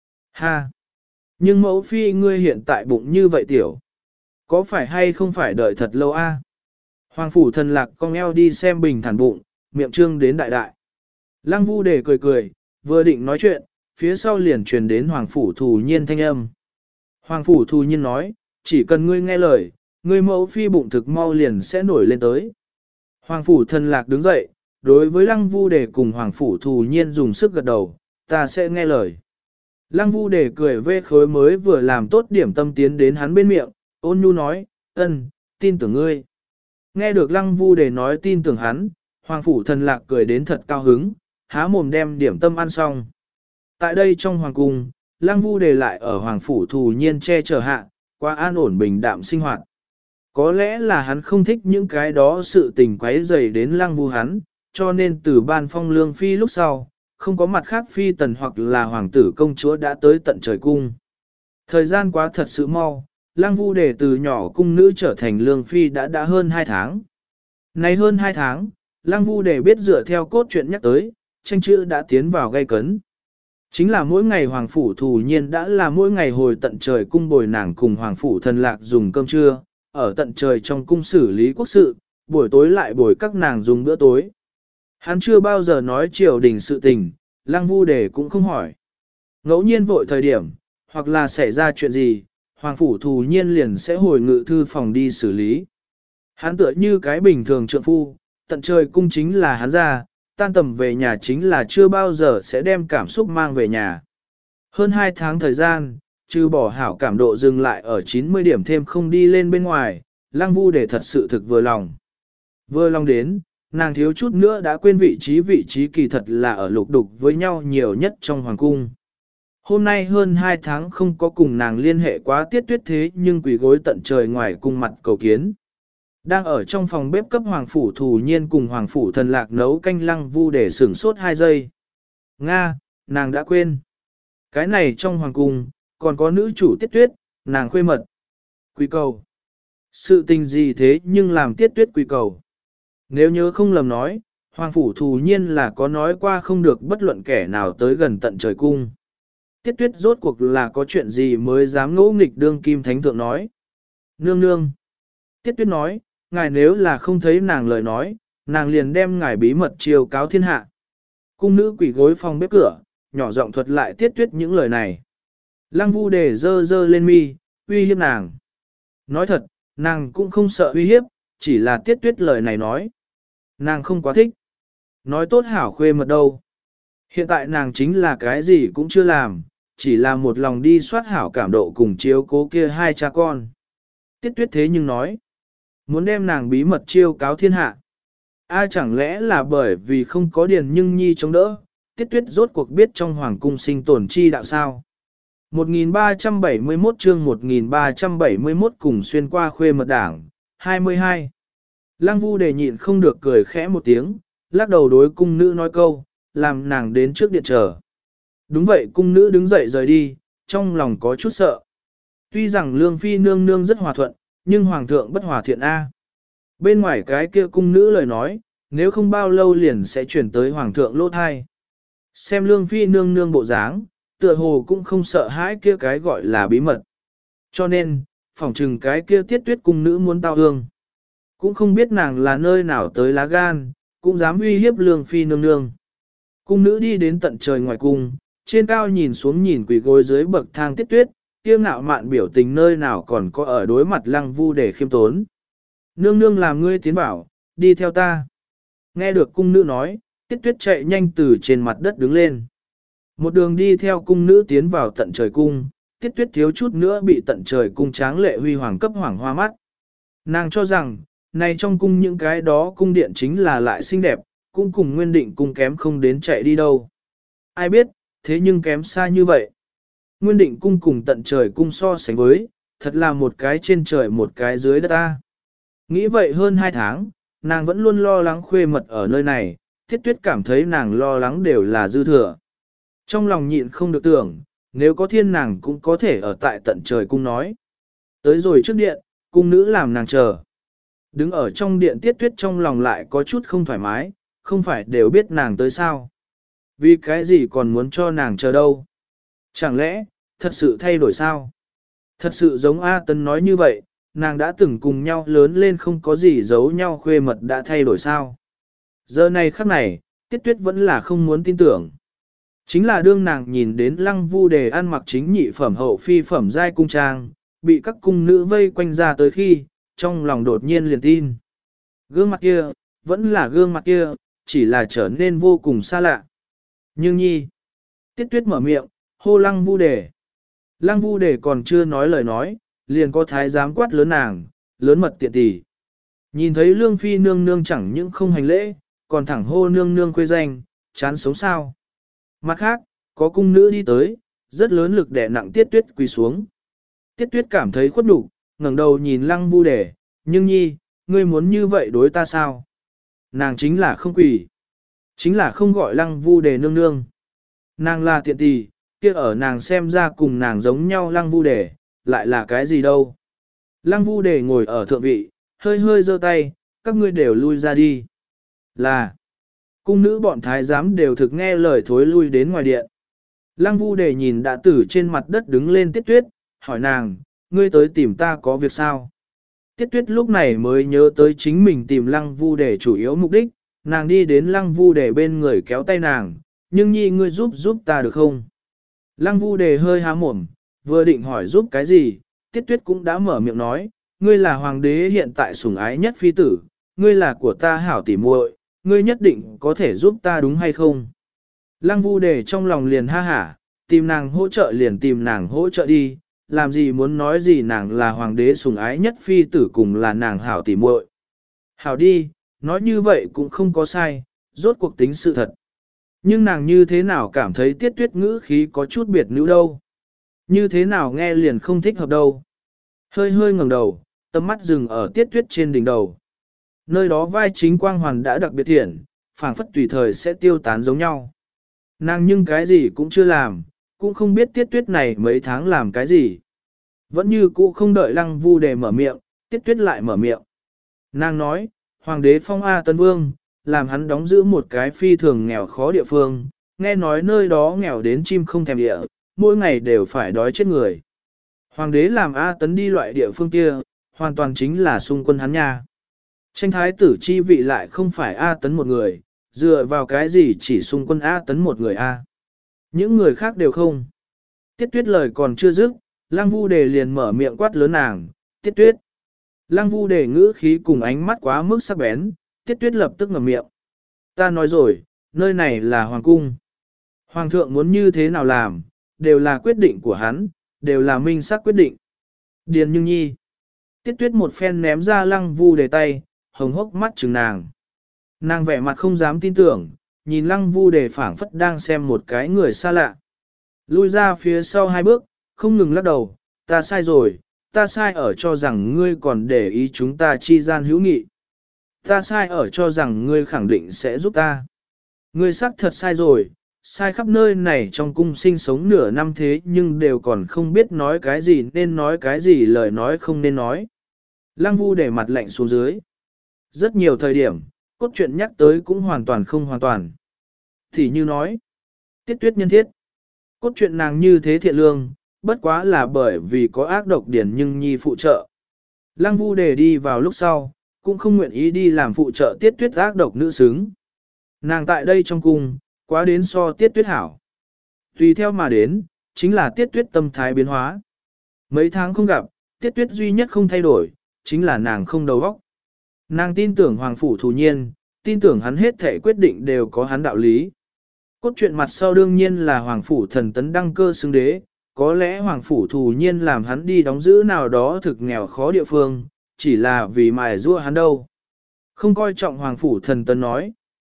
Ha! Nhưng mẫu phi ngươi hiện tại bụng như vậy tiểu. Có phải hay không phải đợi thật lâu a? Hoàng phủ thần lạc cong eo đi xem bình thản bụng, miệng trương đến đại đại. Lăng vu đề cười cười, vừa định nói chuyện, phía sau liền truyền đến hoàng phủ thù nhiên thanh âm. Hoàng phủ thù nhiên nói, chỉ cần ngươi nghe lời, ngươi mẫu phi bụng thực mau liền sẽ nổi lên tới. Hoàng phủ thần lạc đứng dậy, đối với lăng vu đề cùng hoàng phủ thù nhiên dùng sức gật đầu, ta sẽ nghe lời. Lăng vu đề cười vê khối mới vừa làm tốt điểm tâm tiến đến hắn bên miệng, ôn nhu nói, ân, tin tưởng ngươi. Nghe được lăng vu đề nói tin tưởng hắn, hoàng phủ thần lạc cười đến thật cao hứng, há mồm đem điểm tâm ăn xong. Tại đây trong hoàng cung, lăng vu đề lại ở hoàng phủ thù nhiên che chở hạ, qua an ổn bình đạm sinh hoạt. Có lẽ là hắn không thích những cái đó sự tình quấy rầy đến lăng vu hắn, cho nên từ ban phong lương phi lúc sau, không có mặt khác phi tần hoặc là hoàng tử công chúa đã tới tận trời cung. Thời gian quá thật sự mau, lăng vu đề từ nhỏ cung nữ trở thành lương phi đã đã hơn hai tháng. Nay hơn hai tháng, lăng vu đề biết dựa theo cốt truyện nhắc tới, tranh chữ đã tiến vào gây cấn. Chính là mỗi ngày hoàng phủ thù nhiên đã là mỗi ngày hồi tận trời cung bồi nàng cùng hoàng phủ thần lạc dùng cơm trưa, ở tận trời trong cung xử lý quốc sự, buổi tối lại bồi các nàng dùng bữa tối. Hắn chưa bao giờ nói triều đình sự tình, lăng vu đề cũng không hỏi. Ngẫu nhiên vội thời điểm, hoặc là xảy ra chuyện gì, hoàng phủ thù nhiên liền sẽ hồi ngự thư phòng đi xử lý. Hắn tựa như cái bình thường trượng phu, tận trời cung chính là hắn ra, tan tầm về nhà chính là chưa bao giờ sẽ đem cảm xúc mang về nhà. Hơn hai tháng thời gian, trừ bỏ hảo cảm độ dừng lại ở chín mươi điểm thêm không đi lên bên ngoài, lăng vu để thật sự thực vừa lòng. Vừa lòng đến, nàng thiếu chút nữa đã quên vị trí vị trí kỳ thật là ở lục đục với nhau nhiều nhất trong hoàng cung. Hôm nay hơn hai tháng không có cùng nàng liên hệ quá tiết tuyết thế nhưng quỷ gối tận trời ngoài cung mặt cầu kiến. Đang ở trong phòng bếp cấp hoàng phủ thù nhiên cùng hoàng phủ thần lạc nấu canh lăng vu để sửng sốt hai giây. Nga, nàng đã quên. Cái này trong hoàng cung, còn có nữ chủ tiết tuyết, nàng khuê mật. Quỳ cầu. Sự tình gì thế nhưng làm tiết tuyết quỳ cầu. Nếu nhớ không lầm nói, hoàng phủ thù nhiên là có nói qua không được bất luận kẻ nào tới gần tận trời cung. Tiết tuyết rốt cuộc là có chuyện gì mới dám ngỗ nghịch đương kim thánh thượng nói. Nương nương. Tiết tuyết nói, ngài nếu là không thấy nàng lời nói, nàng liền đem ngài bí mật chiêu cáo thiên hạ. Cung nữ quỷ gối phòng bếp cửa, nhỏ giọng thuật lại tiết tuyết những lời này. Lăng vu đề dơ dơ lên mi, uy hiếp nàng. Nói thật, nàng cũng không sợ uy hiếp, chỉ là tiết tuyết lời này nói. Nàng không quá thích. Nói tốt hảo khuê mật đâu. Hiện tại nàng chính là cái gì cũng chưa làm, chỉ là một lòng đi soát hảo cảm độ cùng chiếu cố kia hai cha con. Tiết tuyết thế nhưng nói, muốn đem nàng bí mật chiêu cáo thiên hạ. A chẳng lẽ là bởi vì không có điền nhưng nhi chống đỡ, tiết tuyết rốt cuộc biết trong hoàng cung sinh tồn chi đạo sao. một nghìn ba trăm bảy mươi mốt chương một nghìn ba trăm bảy mươi mốt cùng xuyên qua khuê mật đảng, hai mươi hai. Lăng vu đề nhịn không được cười khẽ một tiếng, lắc đầu đối cung nữ nói câu, làm nàng đến trước điện chờ. Đúng vậy, cung nữ đứng dậy rời đi, trong lòng có chút sợ. Tuy rằng lương phi nương nương rất hòa thuận, nhưng hoàng thượng bất hòa thiện A. Bên ngoài cái kia cung nữ lời nói, nếu không bao lâu liền sẽ chuyển tới hoàng thượng lỗ thai. Xem lương phi nương nương bộ dáng, tựa hồ cũng không sợ hãi kia cái gọi là bí mật. Cho nên, phỏng chừng cái kia tiết tuyết cung nữ muốn tao hương. Cũng không biết nàng là nơi nào tới lá gan, cũng dám uy hiếp lương phi nương nương. Cung nữ đi đến tận trời ngoài cung, trên cao nhìn xuống nhìn quỷ gối dưới bậc thang tiết tuyết, kia ngạo mạn biểu tình nơi nào còn có ở đối mặt lăng vu để khiêm tốn. Nương nương làm ngươi tiến bảo, đi theo ta. Nghe được cung nữ nói, tiết tuyết chạy nhanh từ trên mặt đất đứng lên. Một đường đi theo cung nữ tiến vào tận trời cung, tiết tuyết thiếu chút nữa bị tận trời cung tráng lệ huy hoàng cấp hoàng hoa mắt. Nàng cho rằng, này trong cung những cái đó cung điện chính là lại xinh đẹp, cũng cùng Nguyên Định cung kém không đến chạy đi đâu. Ai biết, thế nhưng kém xa như vậy. Nguyên Định cung cùng tận trời cung so sánh với, thật là một cái trên trời một cái dưới đất ta. Nghĩ vậy hơn hai tháng, nàng vẫn luôn lo lắng Khuê Mật ở nơi này, Tiết Tuyết cảm thấy nàng lo lắng đều là dư thừa. Trong lòng nhịn không được tưởng, nếu có thiên nàng cũng có thể ở tại tận trời cung nói. Tới rồi trước điện, cung nữ làm nàng chờ. Đứng ở trong điện Tiết Tuyết trong lòng lại có chút không thoải mái, không phải đều biết nàng tới sao. Vì cái gì còn muốn cho nàng chờ đâu? Chẳng lẽ, thật sự thay đổi sao? Thật sự giống A Tấn nói như vậy, nàng đã từng cùng nhau lớn lên không có gì giấu nhau Khuê Mật đã thay đổi sao? Giờ này khắc này, Tiết Tuyết vẫn là không muốn tin tưởng. Chính là đương nàng nhìn đến Lăng Vu Đề ăn mặc chính nhị phẩm hậu phi phẩm giai cung trang, bị các cung nữ vây quanh ra tới khi, trong lòng đột nhiên liền tin. Gương mặt kia, vẫn là gương mặt kia, chỉ là trở nên vô cùng xa lạ. Nhưng nhi, Tiết Tuyết mở miệng, hô Lăng Vu Đề. Lăng Vu Đề còn chưa nói lời nói, liền có thái giám quát lớn nàng, lớn mật tiện tỷ. Nhìn thấy Lương Phi nương nương chẳng những không hành lễ, còn thẳng hô nương nương khuê danh, chán sống sao. Mặt khác, có cung nữ đi tới, rất lớn lực đè nặng Tiết Tuyết quỳ xuống. Tiết Tuyết cảm thấy khuất nhục, ngẩng đầu nhìn Lăng Vu Đề, nhưng nhi, ngươi muốn như vậy đối ta sao? Nàng chính là không quỳ, chính là không gọi Lăng Vu Đề nương nương. Nàng là tiện tỷ, kia ở nàng xem ra cùng nàng giống nhau Lăng Vu Đề, lại là cái gì đâu. Lăng Vu Đề ngồi ở thượng vị, hơi hơi giơ tay, các ngươi đều lui ra đi. Là, cung nữ bọn thái giám đều thực nghe lời thối lui đến ngoài điện. Lăng Vu Đề nhìn đã tử trên mặt đất đứng lên Tiết Tuyết, hỏi nàng, ngươi tới tìm ta có việc sao? Tiết Tuyết lúc này mới nhớ tới chính mình tìm Lăng Vu Đề chủ yếu mục đích, nàng đi đến Lăng Vu Đề bên người kéo tay nàng, nhưng nhi ngươi giúp giúp ta được không? Lăng Vu Đề hơi há mồm, vừa định hỏi giúp cái gì, Tiết Tuyết cũng đã mở miệng nói, ngươi là hoàng đế hiện tại sủng ái nhất phi tử, ngươi là của ta hảo tỉ muội, ngươi nhất định có thể giúp ta đúng hay không? Lăng Vu Đề trong lòng liền ha hả, tìm nàng hỗ trợ liền tìm nàng hỗ trợ đi, làm gì muốn nói gì nàng là hoàng đế sủng ái nhất phi tử cùng là nàng hảo tỉ muội. Hảo đi, nói như vậy cũng không có sai, rốt cuộc tính sự thật. Nhưng nàng như thế nào cảm thấy Tiết Tuyết ngữ khí có chút biệt nữ đâu. Như thế nào nghe liền không thích hợp đâu. Hơi hơi ngẩng đầu, tầm mắt dừng ở Tiết Tuyết trên đỉnh đầu. Nơi đó vai chính quang hoàn đã đặc biệt thiện, phảng phất tùy thời sẽ tiêu tán giống nhau. Nàng nhưng cái gì cũng chưa làm, cũng không biết Tiết Tuyết này mấy tháng làm cái gì. Vẫn như cũ không đợi Lăng Vu Đề mở miệng, Tiết Tuyết lại mở miệng. Nàng nói, Hoàng đế phong A Tân Vương, làm hắn đóng giữ một cái phi thường nghèo khó địa phương, nghe nói nơi đó nghèo đến chim không thèm địa, mỗi ngày đều phải đói chết người. Hoàng đế làm A Tấn đi loại địa phương kia, hoàn toàn chính là xung quân hắn nha. Tranh thái tử chi vị lại không phải A Tấn một người, dựa vào cái gì chỉ xung quân A Tấn một người A. Những người khác đều không. Tiết Tuyết lời còn chưa dứt, Lăng Vu Đề liền mở miệng quát lớn nàng, Tiết Tuyết. Lăng Vu Đề ngữ khí cùng ánh mắt quá mức sắc bén, Tiết Tuyết lập tức ngậm miệng. Ta nói rồi, nơi này là hoàng cung. Hoàng thượng muốn như thế nào làm, đều là quyết định của hắn, đều là minh xác quyết định. Điền Như Nhi. Tiết Tuyết một phen ném ra Lăng Vu Đề tay, hồng hốc mắt chừng nàng. Nàng vẻ mặt không dám tin tưởng, nhìn Lăng Vu Đề phảng phất đang xem một cái người xa lạ. Lui ra phía sau hai bước, không ngừng lắc đầu, ta sai rồi, ta sai ở cho rằng ngươi còn để ý chúng ta chi gian hữu nghị. Ta sai ở cho rằng ngươi khẳng định sẽ giúp ta. Ngươi xác thật sai rồi, sai khắp nơi này trong cung sinh sống nửa năm thế nhưng đều còn không biết nói cái gì nên nói cái gì lời nói không nên nói. Lăng Vu để mặt lạnh xuống dưới. Rất nhiều thời điểm, cốt truyện nhắc tới cũng hoàn toàn không hoàn toàn. Thì như nói, Tiết Tuyết nhân thiết. Cốt truyện nàng như thế thiện lương, bất quá là bởi vì có ác độc Điển Nhưng Nhi phụ trợ. Lăng Vu để đi vào lúc sau, cũng không nguyện ý đi làm phụ trợ Tiết Tuyết ác độc nữ xứng. Nàng tại đây trong cung, quá đến so Tiết Tuyết hảo. Tùy theo mà đến, chính là Tiết Tuyết tâm thái biến hóa. Mấy tháng không gặp, Tiết Tuyết duy nhất không thay đổi, chính là nàng không đầu óc. Nàng tin tưởng Hoàng Phủ Thù Nhiên, tin tưởng hắn hết thể quyết định đều có hắn đạo lý. Cốt truyện mặt sau đương nhiên là Hoàng Phủ Thần Tấn đăng cơ xứng đế, có lẽ Hoàng Phủ Thù Nhiên làm hắn đi đóng giữ nào đó thực nghèo khó địa phương, chỉ là vì mài giũa hắn đâu. Không coi trọng Hoàng Phủ Thần Tấn nói,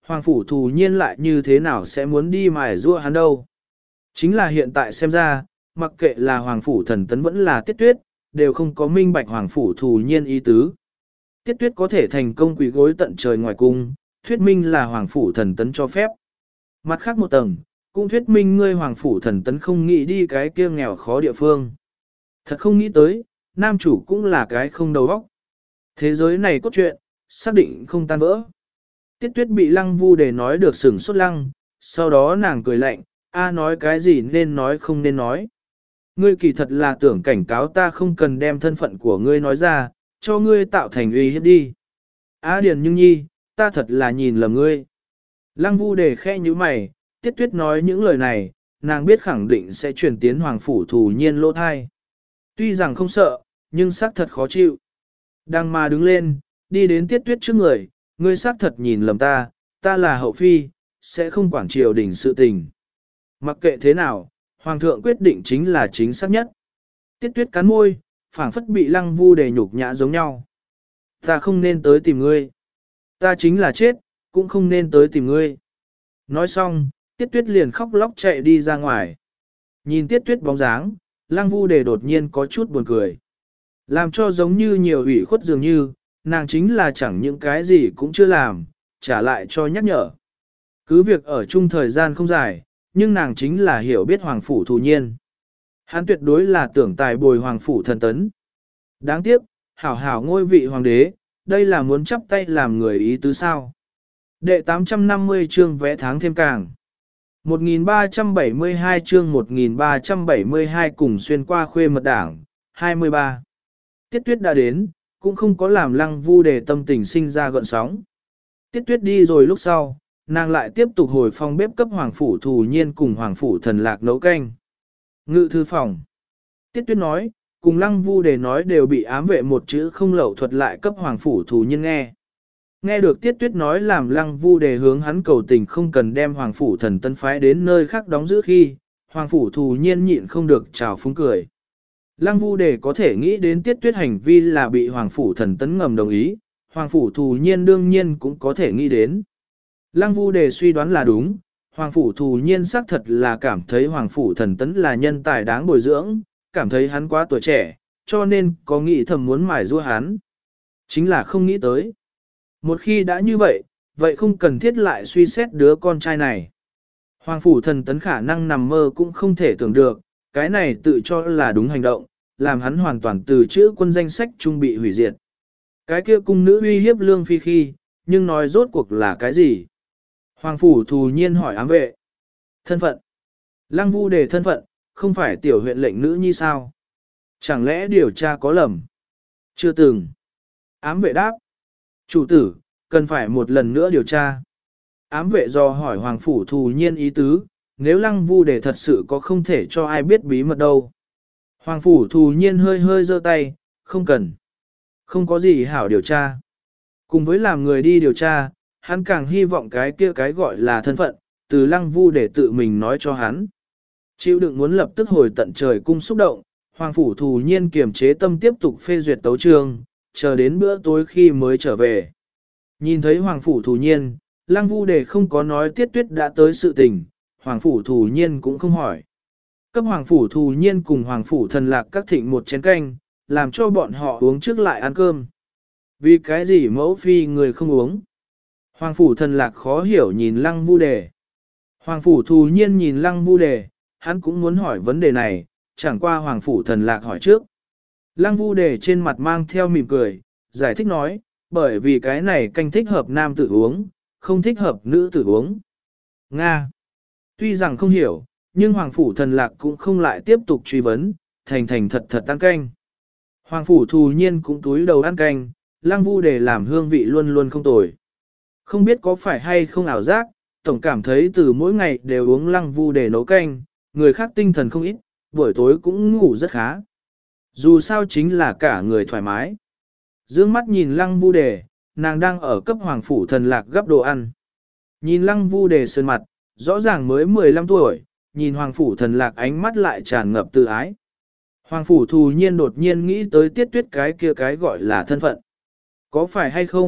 hoàng phủ thù nhiên lại như thế nào sẽ muốn đi mài giũa hắn đâu. Chính là hiện tại xem ra, mặc kệ là hoàng phủ thần tấn vẫn là tiết tuyết, đều không có minh bạch hoàng phủ thù nhiên ý tứ. Tiết tuyết có thể thành công quỳ gối tận trời ngoài cung, thuyết minh là hoàng phủ thần tấn cho phép. Mặt khác một tầng, cũng thuyết minh ngươi hoàng phủ thần tấn không nghĩ đi cái kia nghèo khó địa phương. Thật không nghĩ tới, nam chủ cũng là cái không đầu óc. Thế giới này cốt truyện, xác định không tan vỡ. Tiết tuyết bị lăng vu để nói được sửng sốt lăng, sau đó nàng cười lạnh, a nói cái gì nên nói không nên nói. Ngươi kỳ thật là tưởng cảnh cáo ta không cần đem thân phận của ngươi nói ra, cho ngươi tạo thành uy hiếp đi. A Điền Nhưng Nhi, ta thật là nhìn lầm ngươi. Lăng vu đề khe như mày, tiết tuyết nói những lời này, nàng biết khẳng định sẽ truyền tiến hoàng phủ thù nhiên lỗ thai. Tuy rằng không sợ, nhưng xác thật khó chịu. Đang mà đứng lên, đi đến tiết tuyết trước người, ngươi xác thật nhìn lầm ta, ta là hậu phi, sẽ không quản triều đình sự tình. Mặc kệ thế nào, hoàng thượng quyết định chính là chính xác nhất. Tiết tuyết cắn môi, phảng phất bị lăng vu đề nhục nhã giống nhau. Ta không nên tới tìm ngươi. Ta chính là chết, cũng không nên tới tìm ngươi. Nói xong, tiết tuyết liền khóc lóc chạy đi ra ngoài. Nhìn tiết tuyết bóng dáng, lăng vu đề đột nhiên có chút buồn cười. Làm cho giống như nhiều ủy khuất dường như, nàng chính là chẳng những cái gì cũng chưa làm, trả lại cho nhắc nhở. Cứ việc ở chung thời gian không dài, nhưng nàng chính là hiểu biết hoàng phủ thù nhiên. Hắn tuyệt đối là tưởng tài bồi hoàng phủ thần tấn. Đáng tiếc, hảo hảo ngôi vị hoàng đế, đây là muốn chắp tay làm người ý tứ sao. Đệ tám trăm năm mươi chương vẽ tháng thêm càng. một nghìn ba trăm bảy mươi hai chương một nghìn ba trăm bảy mươi hai cùng xuyên qua khuê mật đảng, hai mươi ba. Tiết tuyết đã đến, cũng không có làm lăng vu để tâm tình sinh ra gợn sóng. Tiết tuyết đi rồi lúc sau, nàng lại tiếp tục hồi phòng bếp cấp hoàng phủ thù nhiên cùng hoàng phủ thần lạc nấu canh. Ngự thư phòng. Tiết tuyết nói, cùng lăng vu để nói đều bị ám vệ một chữ không lậu thuật lại cấp hoàng phủ thù nhiên nghe. Nghe được tiết tuyết nói làm lăng vu để hướng hắn cầu tình không cần đem hoàng phủ thần tân phái đến nơi khác đóng giữ khi, hoàng phủ thù nhiên nhịn không được trào phúng cười. Lăng vu để có thể nghĩ đến tiết tuyết hành vi là bị hoàng phủ thần tấn ngầm đồng ý, hoàng phủ thù nhiên đương nhiên cũng có thể nghĩ đến. Lăng vu để suy đoán là đúng, hoàng phủ thù nhiên xác thật là cảm thấy hoàng phủ thần tấn là nhân tài đáng bồi dưỡng, cảm thấy hắn quá tuổi trẻ, cho nên có nghĩ thầm muốn mài giũa hắn. Chính là không nghĩ tới. Một khi đã như vậy, vậy không cần thiết lại suy xét đứa con trai này. Hoàng phủ thần tấn khả năng nằm mơ cũng không thể tưởng được, cái này tự cho là đúng hành động, làm hắn hoàn toàn từ chữ quân danh sách trung bị hủy diệt. Cái kia cung nữ uy hiếp lương phi khi, nhưng nói rốt cuộc là cái gì? Hoàng phủ thù nhiên hỏi ám vệ. Thân phận. Lăng vu đề thân phận, không phải tiểu huyện lệnh nữ nhi sao? Chẳng lẽ điều tra có lầm? Chưa từng. Ám vệ đáp. Chủ tử, cần phải một lần nữa điều tra. Ám vệ do hỏi hoàng phủ thù nhiên ý tứ, nếu lăng vu đề thật sự có không thể cho ai biết bí mật đâu. Hoàng phủ thù nhiên hơi hơi giơ tay, không cần. Không có gì hảo điều tra. Cùng với làm người đi điều tra, hắn càng hy vọng cái kia cái gọi là thân phận, từ lăng vu để tự mình nói cho hắn. Chịu đựng muốn lập tức hồi tận trời cung xúc động, hoàng phủ thù nhiên kiềm chế tâm tiếp tục phê duyệt tấu chương, chờ đến bữa tối khi mới trở về. Nhìn thấy hoàng phủ thù nhiên, lăng vu để không có nói tiết tuyết đã tới sự tình, hoàng phủ thù nhiên cũng không hỏi. Cấp hoàng phủ thù nhiên cùng hoàng phủ thần lạc các thịnh một chén canh, làm cho bọn họ uống trước lại ăn cơm. Vì cái gì mẫu phi người không uống? Hoàng phủ thần lạc khó hiểu nhìn lăng vu đề. Hoàng phủ thù nhiên nhìn lăng vu đề, hắn cũng muốn hỏi vấn đề này, chẳng qua hoàng phủ thần lạc hỏi trước. Lăng vu đề trên mặt mang theo mỉm cười, giải thích nói, bởi vì cái này canh thích hợp nam tử uống, không thích hợp nữ tử uống. Nga. Tuy rằng không hiểu, nhưng hoàng phủ thần lạc cũng không lại tiếp tục truy vấn, thành thành thật thật ăn canh. Hoàng phủ thù nhiên cũng túi đầu ăn canh, lăng vu đề làm hương vị luôn luôn không tồi. Không biết có phải hay không ảo giác, tổng cảm thấy từ mỗi ngày đều uống lăng vu đề nấu canh, người khác tinh thần không ít, buổi tối cũng ngủ rất khá. Dù sao chính là cả người thoải mái. Dương mắt nhìn lăng vu đề, nàng đang ở cấp hoàng phủ thần lạc gấp đồ ăn. Nhìn lăng vu đề sơn mặt, rõ ràng mới mười lăm tuổi, nhìn hoàng phủ thần lạc ánh mắt lại tràn ngập tự ái. Hoàng phủ thù nhiên đột nhiên nghĩ tới tiết tuyết cái kia cái gọi là thân phận. Có phải hay không,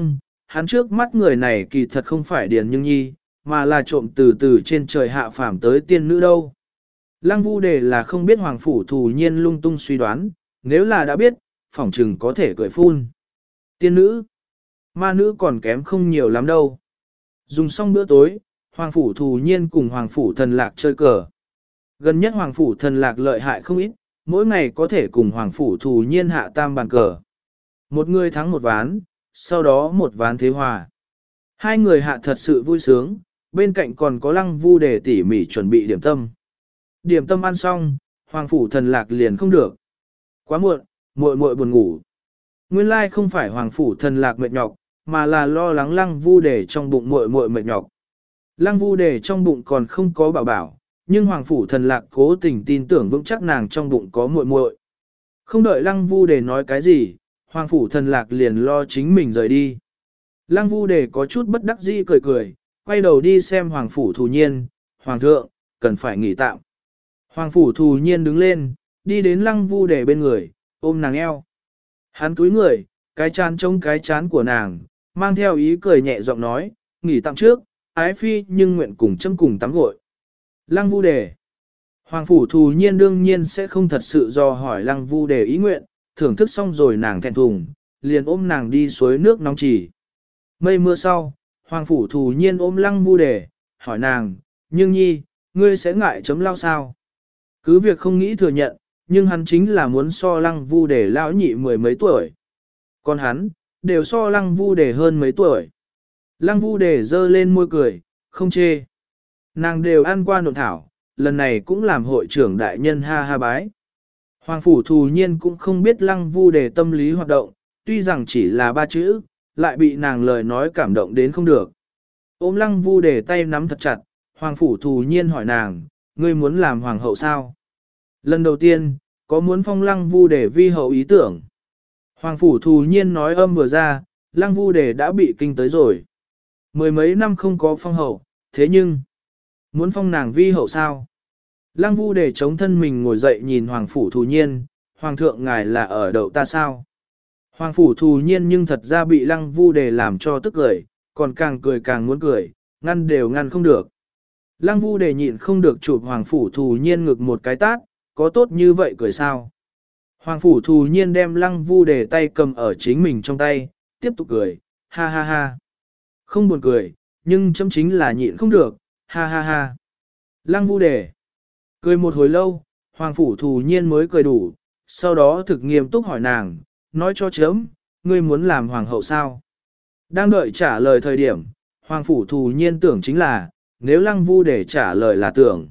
hắn trước mắt người này kỳ thật không phải Điền Nhưng Nhi, mà là trộm từ từ trên trời hạ phàm tới tiên nữ đâu. Lăng Vu Đề là không biết Hoàng Phủ Thù Nhiên lung tung suy đoán, nếu là đã biết, phỏng chừng có thể cười phun. Tiên nữ, ma nữ còn kém không nhiều lắm đâu. Dùng xong bữa tối, Hoàng Phủ Thù Nhiên cùng Hoàng Phủ Thần Lạc chơi cờ. Gần nhất Hoàng Phủ Thần Lạc lợi hại không ít, mỗi ngày có thể cùng Hoàng Phủ Thù Nhiên hạ tam bàn cờ. Một người thắng một ván, sau đó một ván thế hòa. Hai người hạ thật sự vui sướng, bên cạnh còn có Lăng Vu Đề tỉ mỉ chuẩn bị điểm tâm. Điểm tâm ăn xong, Hoàng Phủ Thần Lạc liền không được. Quá muộn, muội muội buồn ngủ. Nguyên lai không phải Hoàng Phủ Thần Lạc mệt nhọc, mà là lo lắng Lăng Vu Đề trong bụng muội muội mệt nhọc. Lăng Vu Đề trong bụng còn không có bảo bảo, nhưng Hoàng Phủ Thần Lạc cố tình tin tưởng vững chắc nàng trong bụng có muội muội. Không đợi Lăng Vu Đề nói cái gì, Hoàng Phủ Thần Lạc liền lo chính mình rời đi. Lăng Vu Đề có chút bất đắc dĩ cười cười, quay đầu đi xem Hoàng Phủ Thù Nhiên, Hoàng thượng, cần phải nghỉ tạm. Hoàng Phủ Thù Nhiên đứng lên, đi đến Lăng Vu Đề bên người, ôm nàng eo. Hắn cúi người, cái chán trông cái chán của nàng, mang theo ý cười nhẹ giọng nói, nghỉ tạm trước, ái phi nhưng nguyện cùng châm cùng tắm gội. Lăng Vu Đề. Hoàng Phủ Thù Nhiên đương nhiên sẽ không thật sự do hỏi Lăng Vu Đề ý nguyện, thưởng thức xong rồi nàng thẹn thùng, liền ôm nàng đi suối nước nóng chỉ. Mây mưa sau, Hoàng Phủ Thù Nhiên ôm Lăng Vu Đề, hỏi nàng, nhưng nhi, ngươi sẽ ngại chấm lao sao? Cứ việc không nghĩ thừa nhận, nhưng hắn chính là muốn so Lăng Vu Đề lão nhị mười mấy tuổi. Còn hắn, đều so Lăng Vu Đề hơn mấy tuổi. Lăng Vu Đề dơ lên môi cười, không chê. Nàng đều ăn qua nộn thảo, lần này cũng làm hội trưởng đại nhân ha ha bái. Hoàng Phủ Thù Nhiên cũng không biết Lăng Vu Đề tâm lý hoạt động, tuy rằng chỉ là ba chữ, lại bị nàng lời nói cảm động đến không được. Ôm Lăng Vu Đề tay nắm thật chặt, Hoàng Phủ Thù Nhiên hỏi nàng, ngươi muốn làm hoàng hậu sao? Lần đầu tiên, có muốn phong Lăng Vu Đề vi hậu ý tưởng. Hoàng Phủ Thù Nhiên nói âm vừa ra, Lăng Vu Đề đã bị kinh tới rồi. Mười mấy năm không có phong hậu, thế nhưng, muốn phong nàng vi hậu sao? Lăng Vu Đề chống thân mình ngồi dậy nhìn Hoàng Phủ Thù Nhiên, Hoàng thượng ngài là ở đậu ta sao? Hoàng Phủ Thù Nhiên nhưng thật ra bị Lăng Vu Đề làm cho tức cười, còn càng cười càng muốn cười, ngăn đều ngăn không được. Lăng Vu Đề nhịn không được chụp Hoàng Phủ Thù Nhiên ngực một cái tát, có tốt như vậy cười sao? Hoàng Phủ Thù Nhiên đem Lăng Vu Đề tay cầm ở chính mình trong tay, tiếp tục cười, ha ha ha. Không buồn cười, nhưng chấm chính là nhịn không được, ha ha ha. Lăng Vu Đề cười một hồi lâu, Hoàng Phủ Thù Nhiên mới cười đủ, sau đó thực nghiêm túc hỏi nàng, nói cho chấm, ngươi muốn làm hoàng hậu sao? Đang đợi trả lời thời điểm, Hoàng Phủ Thù Nhiên tưởng chính là, nếu Lăng Vu Đề trả lời là tưởng.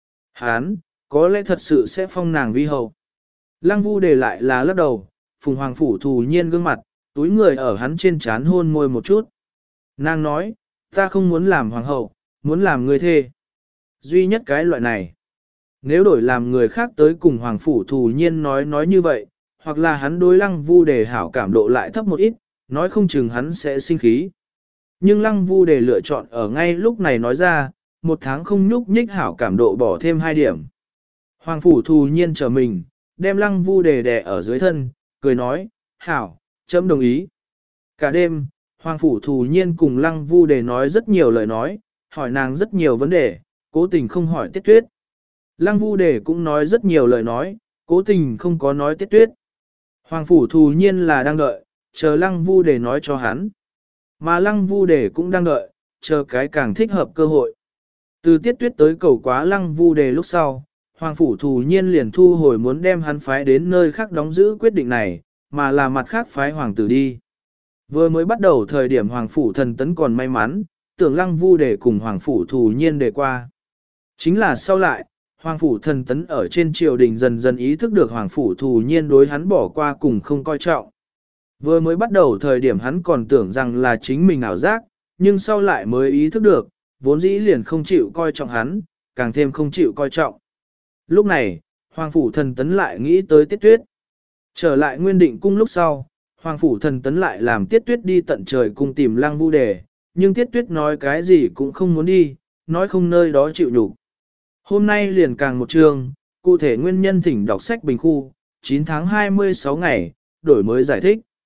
Hán, có lẽ thật sự sẽ phong nàng vi hậu. Lăng Vu Đề lại là lắc đầu, phùng Hoàng Phủ Thù Nhiên gương mặt, túi người ở hắn trên trán hôn môi một chút. Nàng nói, ta không muốn làm hoàng hậu, muốn làm người thê. Duy nhất cái loại này. Nếu đổi làm người khác tới cùng Hoàng Phủ Thù Nhiên nói nói như vậy, hoặc là hắn đối Lăng Vu Đề hảo cảm độ lại thấp một ít, nói không chừng hắn sẽ sinh khí. Nhưng Lăng Vu Đề lựa chọn ở ngay lúc này nói ra, một tháng không nhúc nhích hảo cảm độ bỏ thêm hai điểm. Hoàng Phủ Thù Nhiên trở mình, đem Lăng Vu Đề đè ở dưới thân, cười nói, hảo, chấm đồng ý. Cả đêm, Hoàng Phủ Thù Nhiên cùng Lăng Vu Đề nói rất nhiều lời nói, hỏi nàng rất nhiều vấn đề, cố tình không hỏi Tiết Tuyết. Lăng Vu Đề cũng nói rất nhiều lời nói, cố tình không có nói Tiết Tuyết. Hoàng Phủ Thù Nhiên là đang đợi, chờ Lăng Vu Đề nói cho hắn. Mà Lăng Vu Đề cũng đang đợi, chờ cái càng thích hợp cơ hội. Từ Tiết Tuyết tới cầu quá Lăng Vu Đề lúc sau, Hoàng Phủ Thù Nhiên liền thu hồi muốn đem hắn phái đến nơi khác đóng giữ quyết định này, mà là mặt khác phái hoàng tử đi. Vừa mới bắt đầu thời điểm Hoàng Phủ Thần Tấn còn may mắn, tưởng Lăng Vu Đề cùng Hoàng Phủ Thù Nhiên đề qua. Chính là sau lại, Hoàng Phủ Thần Tấn ở trên triều đình dần dần ý thức được Hoàng Phủ Thù Nhiên đối hắn bỏ qua cùng không coi trọng. Vừa mới bắt đầu thời điểm hắn còn tưởng rằng là chính mình ảo giác, nhưng sau lại mới ý thức được, vốn dĩ liền không chịu coi trọng hắn, càng thêm không chịu coi trọng. Lúc này, Hoàng Phủ Thần Tấn lại nghĩ tới Tiết Tuyết. Trở lại Nguyên Định Cung lúc sau, Hoàng Phủ Thần Tấn lại làm Tiết Tuyết đi tận trời cùng tìm Lăng Vu Đề, nhưng Tiết Tuyết nói cái gì cũng không muốn đi, nói không nơi đó chịu nhục. Hôm nay liền càng một chương, cụ thể nguyên nhân thỉnh đọc sách bình khu, chín tháng hai mươi sáu ngày, đổi mới giải thích.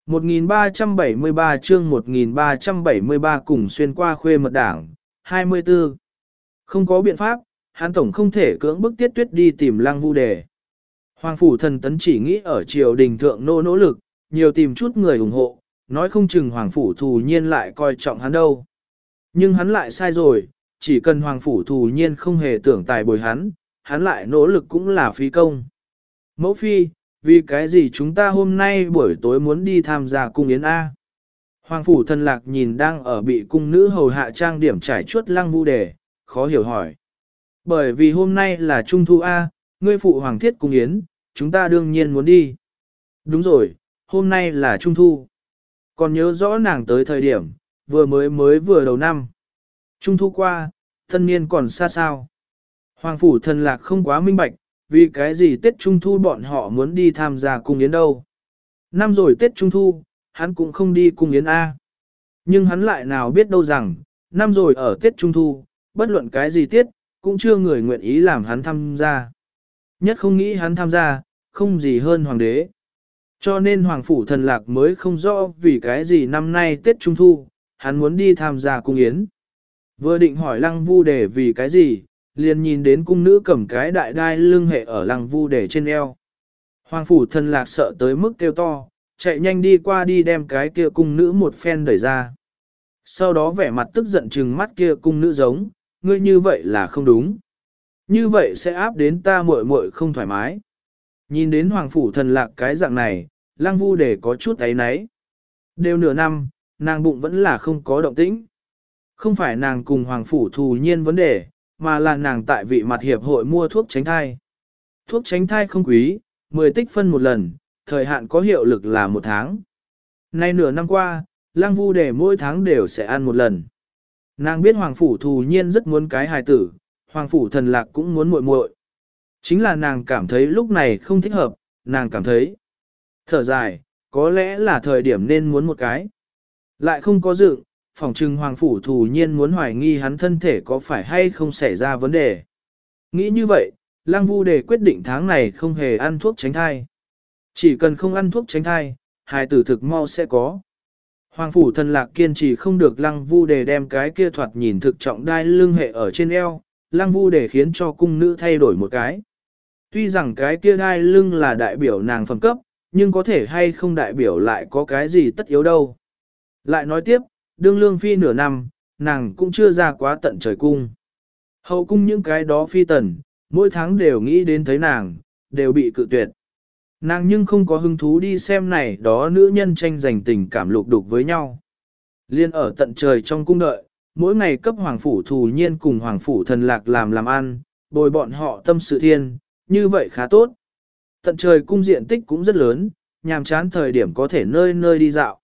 một nghìn ba trăm bảy mươi ba chương một nghìn ba trăm bảy mươi ba cùng xuyên qua khuê mật đảng, hai mươi tư. Không có biện pháp, hắn tổng không thể cưỡng bức Tiết Tuyết đi tìm Lăng Vu Đề. Hoàng phủ thần tấn chỉ nghĩ ở triều đình thượng nỗ nỗ lực, nhiều tìm chút người ủng hộ, nói không chừng Hoàng phủ thù nhiên lại coi trọng hắn đâu. Nhưng hắn lại sai rồi, chỉ cần Hoàng phủ thù nhiên không hề tưởng tài bồi hắn, hắn lại nỗ lực cũng là phí công. Mẫu phi, vì cái gì chúng ta hôm nay buổi tối muốn đi tham gia cung yến A? Hoàng phủ thần lạc nhìn đang ở bị cung nữ hầu hạ trang điểm trải chuốt Lăng Vu Đề, khó hiểu hỏi. Bởi vì hôm nay là Trung Thu A, ngươi phụ hoàng thiết cung yến, chúng ta đương nhiên muốn đi. Đúng rồi, hôm nay là Trung Thu. Còn nhớ rõ nàng tới thời điểm, vừa mới mới vừa đầu năm. Trung Thu qua, thân niên còn xa sao. Hoàng phủ thần lạc không quá minh bạch, vì cái gì Tết Trung Thu bọn họ muốn đi tham gia cung yến đâu. Năm rồi Tết Trung Thu, hắn cũng không đi cung yến A. Nhưng hắn lại nào biết đâu rằng, năm rồi ở Tết Trung Thu, bất luận cái gì tiết, cũng chưa người nguyện ý làm hắn tham gia. Nhất không nghĩ hắn tham gia, không gì hơn hoàng đế. Cho nên hoàng phủ thần lạc mới không rõ vì cái gì năm nay Tết Trung Thu, hắn muốn đi tham gia cung yến. Vừa định hỏi Lăng Vu Đề vì cái gì, liền nhìn đến cung nữ cầm cái đại đai lưng hệ ở Lăng Vu Đề trên eo. Hoàng phủ thần lạc sợ tới mức kêu to, chạy nhanh đi qua đi đem cái kia cung nữ một phen đẩy ra. Sau đó vẻ mặt tức giận trừng mắt kia cung nữ giống, ngươi như vậy là không đúng. Như vậy sẽ áp đến ta muội muội không thoải mái. Nhìn đến hoàng phủ thần lạc cái dạng này, Lăng Vu Đề có chút ấy náy. Đều nửa năm, nàng bụng vẫn là không có động tĩnh. Không phải nàng cùng hoàng phủ thù nhiên vấn đề, mà là nàng tại vị mặt hiệp hội mua thuốc tránh thai. Thuốc tránh thai không quý, mười tích phân một lần, thời hạn có hiệu lực là một tháng. Nay nửa năm qua, Lăng Vu Đề mỗi tháng đều sẽ ăn một lần. Nàng biết hoàng phủ thù nhiên rất muốn cái hài tử, hoàng phủ thần lạc cũng muốn muội muội. Chính là nàng cảm thấy lúc này không thích hợp, nàng cảm thấy thở dài, có lẽ là thời điểm nên muốn một cái. Lại không có dự, phỏng chừng hoàng phủ thù nhiên muốn hoài nghi hắn thân thể có phải hay không xảy ra vấn đề. Nghĩ như vậy, Lăng Vu Đề quyết định tháng này không hề ăn thuốc tránh thai. Chỉ cần không ăn thuốc tránh thai, hài tử thực mau sẽ có. Hoàng phủ thần lạc kiên trì không được Lăng Vu Đề đem cái kia thoạt nhìn thực trọng đai lưng hệ ở trên eo, Lăng Vu Đề khiến cho cung nữ thay đổi một cái. Tuy rằng cái kia đai lưng là đại biểu nàng phẩm cấp, nhưng có thể hay không đại biểu lại có cái gì tất yếu đâu. Lại nói tiếp, đương lương phi nửa năm, nàng cũng chưa ra quá tận trời cung. Hậu cung những cái đó phi tần, mỗi tháng đều nghĩ đến thấy nàng, đều bị cự tuyệt. Nàng nhưng không có hứng thú đi xem này đó nữ nhân tranh giành tình cảm lục đục với nhau. Liên ở tận trời trong cung đợi, mỗi ngày cấp hoàng phủ thù nhiên cùng hoàng phủ thần lạc làm làm ăn, bồi bọn họ tâm sự thiên, như vậy khá tốt. Tận trời cung diện tích cũng rất lớn, nhàm chán thời điểm có thể nơi nơi đi dạo.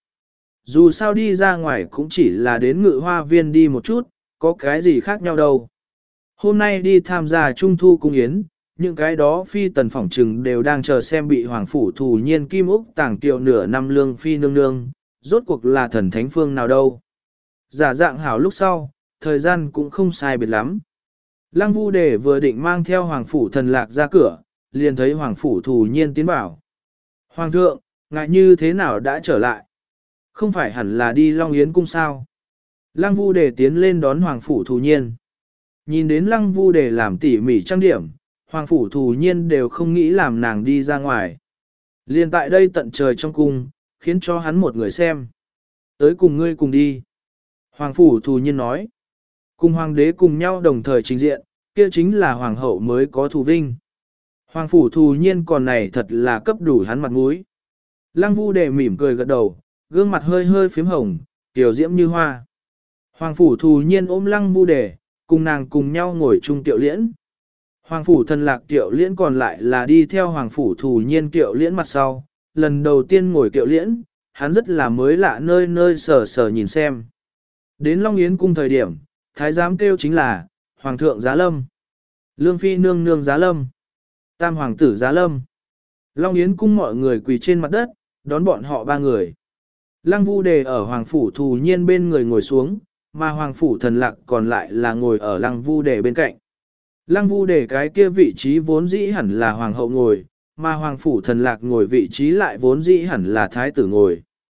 Dù sao đi ra ngoài cũng chỉ là đến ngự hoa viên đi một chút, có cái gì khác nhau đâu. Hôm nay đi tham gia Trung Thu cung yến, những cái đó phi tần phỏng trừng đều đang chờ xem bị hoàng phủ thù nhiên kim úc tàng tiệu nửa năm lương phi nương nương, rốt cuộc là thần thánh phương nào đâu. Giả dạng hảo lúc sau, thời gian cũng không sai biệt lắm. Lăng Vu Đề vừa định mang theo hoàng phủ thần lạc ra cửa, liền thấy hoàng phủ thù nhiên tiến bảo. Hoàng thượng, ngại như thế nào đã trở lại? Không phải hẳn là đi Long Yến cung sao? Lăng Vu Đề tiến lên đón hoàng phủ thù nhiên. Nhìn đến Lăng Vu Đề làm tỉ mỉ trang điểm, hoàng phủ thù nhiên đều không nghĩ làm nàng đi ra ngoài. Liền tại đây tận trời trong cung, khiến cho hắn một người xem. Tới cùng ngươi cùng đi. Hoàng phủ thù nhiên nói. Cùng hoàng đế cùng nhau đồng thời trình diện, kia chính là hoàng hậu mới có thù vinh. Hoàng phủ thù nhiên còn này thật là cấp đủ hắn mặt mũi. Lăng Vu Đề mỉm cười gật đầu, gương mặt hơi hơi phím hồng, tiểu diễm như hoa. Hoàng phủ thù nhiên ôm Lăng Vu Đề, cùng nàng cùng nhau ngồi chung tiệu liễn. Hoàng phủ thần lạc tiệu liễn còn lại là đi theo hoàng phủ thù nhiên tiệu liễn mặt sau, lần đầu tiên ngồi tiệu liễn, hắn rất là mới lạ nơi nơi sờ sờ nhìn xem. Đến Long Yến cung thời điểm, thái giám kêu chính là, hoàng thượng giá lâm, lương phi nương nương giá lâm, tam hoàng tử giá lâm. Long Yến cung mọi người quỳ trên mặt đất, đón bọn họ ba người. Lăng Vu Đề ở hoàng phủ thù nhiên bên người ngồi xuống, mà hoàng phủ thần lạc còn lại là ngồi ở Lăng Vu Đề bên cạnh. Lăng Vu Đề cái kia vị trí vốn dĩ hẳn là hoàng hậu ngồi, mà hoàng phủ thần lạc ngồi vị trí lại vốn dĩ hẳn là thái tử ngồi.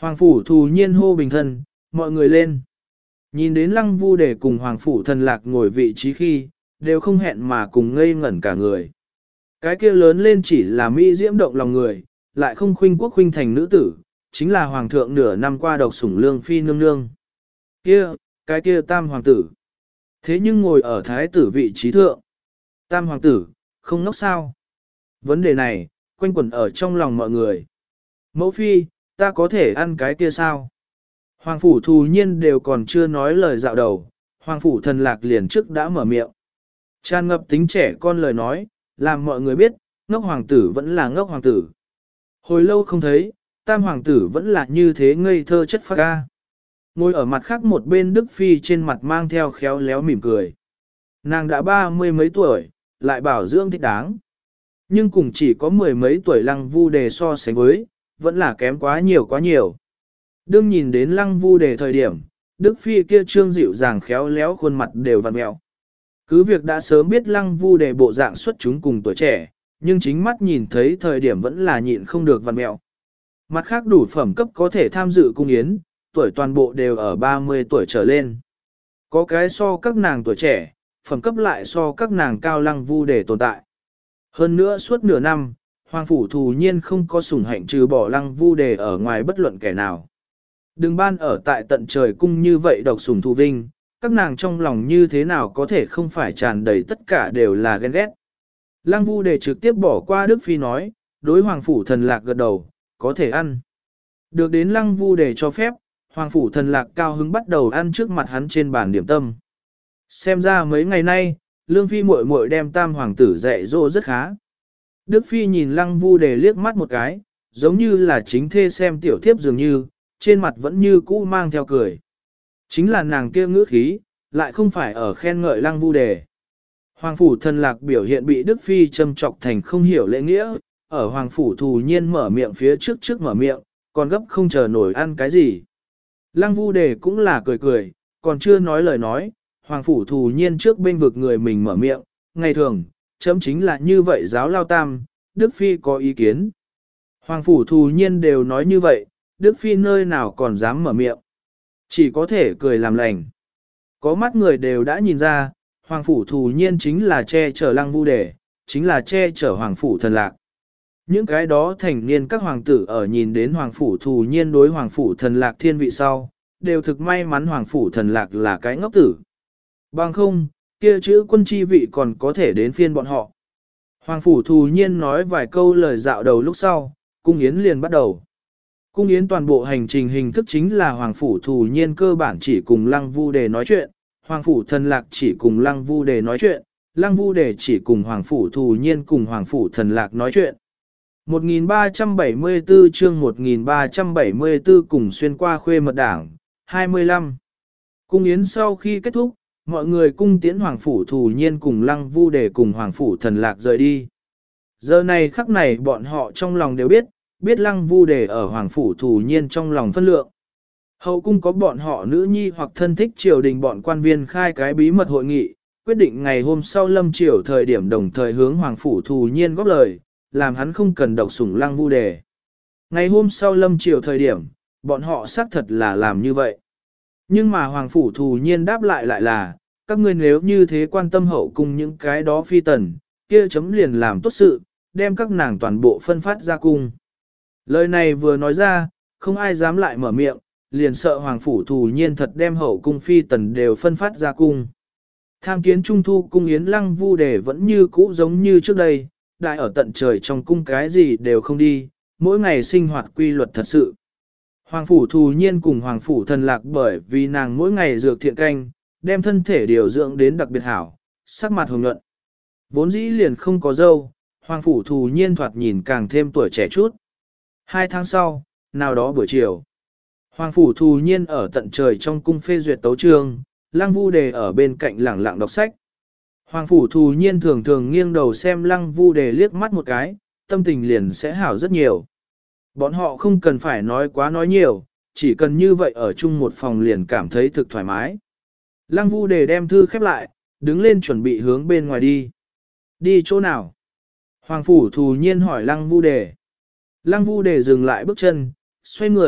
Hoàng phủ thù nhiên hô bình thân, mọi người lên. Nhìn đến lăng vu để cùng hoàng phủ thần lạc ngồi vị trí khi, đều không hẹn mà cùng ngây ngẩn cả người. Cái kia lớn lên chỉ là mỹ diễm động lòng người, lại không khuynh quốc khuynh thành nữ tử, chính là hoàng thượng nửa năm qua độc sủng lương phi nương nương. Kia, cái kia tam hoàng tử. Thế nhưng ngồi ở thái tử vị trí thượng. Tam hoàng tử, không ngốc sao. Vấn đề này, quanh quẩn ở trong lòng mọi người. Mẫu phi, ta có thể ăn cái kia sao? Hoàng phủ thù nhiên đều còn chưa nói lời dạo đầu, hoàng phủ thần lạc liền trước đã mở miệng. Tràn ngập tính trẻ con lời nói, làm mọi người biết, ngốc hoàng tử vẫn là ngốc hoàng tử. Hồi lâu không thấy, tam hoàng tử vẫn là như thế ngây thơ chất phác ca. Ngồi ở mặt khác một bên Đức Phi trên mặt mang theo khéo léo mỉm cười. Nàng đã ba mươi mấy tuổi, lại bảo dưỡng thích đáng. Nhưng cùng chỉ có mười mấy tuổi lăng vu đề so sánh với, vẫn là kém quá nhiều quá nhiều. Đương nhìn đến lăng vu đề thời điểm, Đức Phi kia trương dịu dàng khéo léo khuôn mặt đều vặn mẹo. Cứ việc đã sớm biết lăng vu đề bộ dạng xuất chúng cùng tuổi trẻ, nhưng chính mắt nhìn thấy thời điểm vẫn là nhịn không được vặn mẹo. Mặt khác đủ phẩm cấp có thể tham dự cung yến, tuổi toàn bộ đều ở ba mươi tuổi trở lên. Có cái so các nàng tuổi trẻ, phẩm cấp lại so các nàng cao lăng vu đề tồn tại. Hơn nữa suốt nửa năm, hoàng phủ thù nhiên không có sủng hạnh trừ bỏ lăng vu đề ở ngoài bất luận kẻ nào. Đừng ban ở tại tận trời cung như vậy độc sủng thù vinh, các nàng trong lòng như thế nào có thể không phải tràn đầy tất cả đều là ghen ghét. Lăng vu đề trực tiếp bỏ qua Đức Phi nói, đối hoàng phủ thần lạc gật đầu, có thể ăn. Được đến lăng vu đề cho phép, hoàng phủ thần lạc cao hứng bắt đầu ăn trước mặt hắn trên bàn điểm tâm. Xem ra mấy ngày nay, Lương Phi muội muội đem tam hoàng tử dạy dỗ rất khá. Đức Phi nhìn lăng vu đề liếc mắt một cái, giống như là chính thê xem tiểu thiếp dường như, trên mặt vẫn như cũ mang theo cười. Chính là nàng kia ngữ khí, lại không phải ở khen ngợi lăng vu đề. Hoàng phủ thần lạc biểu hiện bị Đức Phi châm trọc thành không hiểu lễ nghĩa, ở hoàng phủ thù nhiên mở miệng phía trước trước mở miệng, còn gấp không chờ nổi ăn cái gì. Lăng vu đề cũng là cười cười, còn chưa nói lời nói, hoàng phủ thù nhiên trước bên vực người mình mở miệng, ngày thường, chấm chính là như vậy giáo lao tam, Đức Phi có ý kiến. Hoàng phủ thù nhiên đều nói như vậy, Đức Phi nơi nào còn dám mở miệng. Chỉ có thể cười làm lành. Có mắt người đều đã nhìn ra, hoàng phủ thù nhiên chính là che chở lăng vu đề, chính là che chở hoàng phủ thần lạc. Những cái đó thành niên các hoàng tử ở nhìn đến hoàng phủ thù nhiên đối hoàng phủ thần lạc thiên vị sau, đều thực may mắn hoàng phủ thần lạc là cái ngốc tử. Bằng không, kia chữ quân chi vị còn có thể đến phiên bọn họ. Hoàng phủ thù nhiên nói vài câu lời dạo đầu lúc sau, cung yến liền bắt đầu. Cung yến toàn bộ hành trình hình thức chính là hoàng phủ thù nhiên cơ bản chỉ cùng lăng vu đề nói chuyện, hoàng phủ thần lạc chỉ cùng lăng vu đề nói chuyện, lăng vu đề chỉ cùng hoàng phủ thù nhiên cùng hoàng phủ thần lạc nói chuyện. một nghìn ba trăm bảy mươi tư chương một nghìn ba trăm bảy mươi tư cùng xuyên qua khuê mật đảng, hai mươi lăm. Cung yến sau khi kết thúc, mọi người cung tiễn hoàng phủ thù nhiên cùng lăng vu đề cùng hoàng phủ thần lạc rời đi. Giờ này khắc này bọn họ trong lòng đều biết, biết lăng vu đề ở hoàng phủ thù nhiên trong lòng phân lượng. Hậu cung có bọn họ nữ nhi hoặc thân thích triều đình bọn quan viên khai cái bí mật hội nghị, quyết định ngày hôm sau lâm triều thời điểm đồng thời hướng hoàng phủ thù nhiên góp lời, làm hắn không cần độc sủng lăng vu đề. Ngày hôm sau lâm triều thời điểm, bọn họ xác thật là làm như vậy. Nhưng mà hoàng phủ thù nhiên đáp lại lại là, các ngươi nếu như thế quan tâm hậu cung những cái đó phi tần, kia chấm liền làm tốt sự, đem các nàng toàn bộ phân phát ra cung. Lời này vừa nói ra, không ai dám lại mở miệng, liền sợ hoàng phủ thù nhiên thật đem hậu cung phi tần đều phân phát ra cung. Tham kiến trung thu cung yến lăng vu đề vẫn như cũ giống như trước đây, đại ở tận trời trong cung cái gì đều không đi, mỗi ngày sinh hoạt quy luật thật sự. Hoàng phủ thù nhiên cùng hoàng phủ thần lạc bởi vì nàng mỗi ngày dược thiện canh, đem thân thể điều dưỡng đến đặc biệt hảo, sắc mặt hồng nhuận. Vốn dĩ liền không có dâu, hoàng phủ thù nhiên thoạt nhìn càng thêm tuổi trẻ chút. Hai tháng sau, nào đó buổi chiều, hoàng phủ thù nhiên ở tận trời trong cung phê duyệt tấu chương, lăng vu đề ở bên cạnh lẳng lặng đọc sách. Hoàng phủ thù nhiên thường thường nghiêng đầu xem lăng vu đề liếc mắt một cái, tâm tình liền sẽ hảo rất nhiều. Bọn họ không cần phải nói quá nói nhiều, chỉ cần như vậy ở chung một phòng liền cảm thấy thực thoải mái. Lăng vu đề đem thư khép lại, đứng lên chuẩn bị hướng bên ngoài đi. Đi chỗ nào? Hoàng phủ thù nhiên hỏi lăng vu đề. Lăng vu đề dừng lại bước chân, xoay người,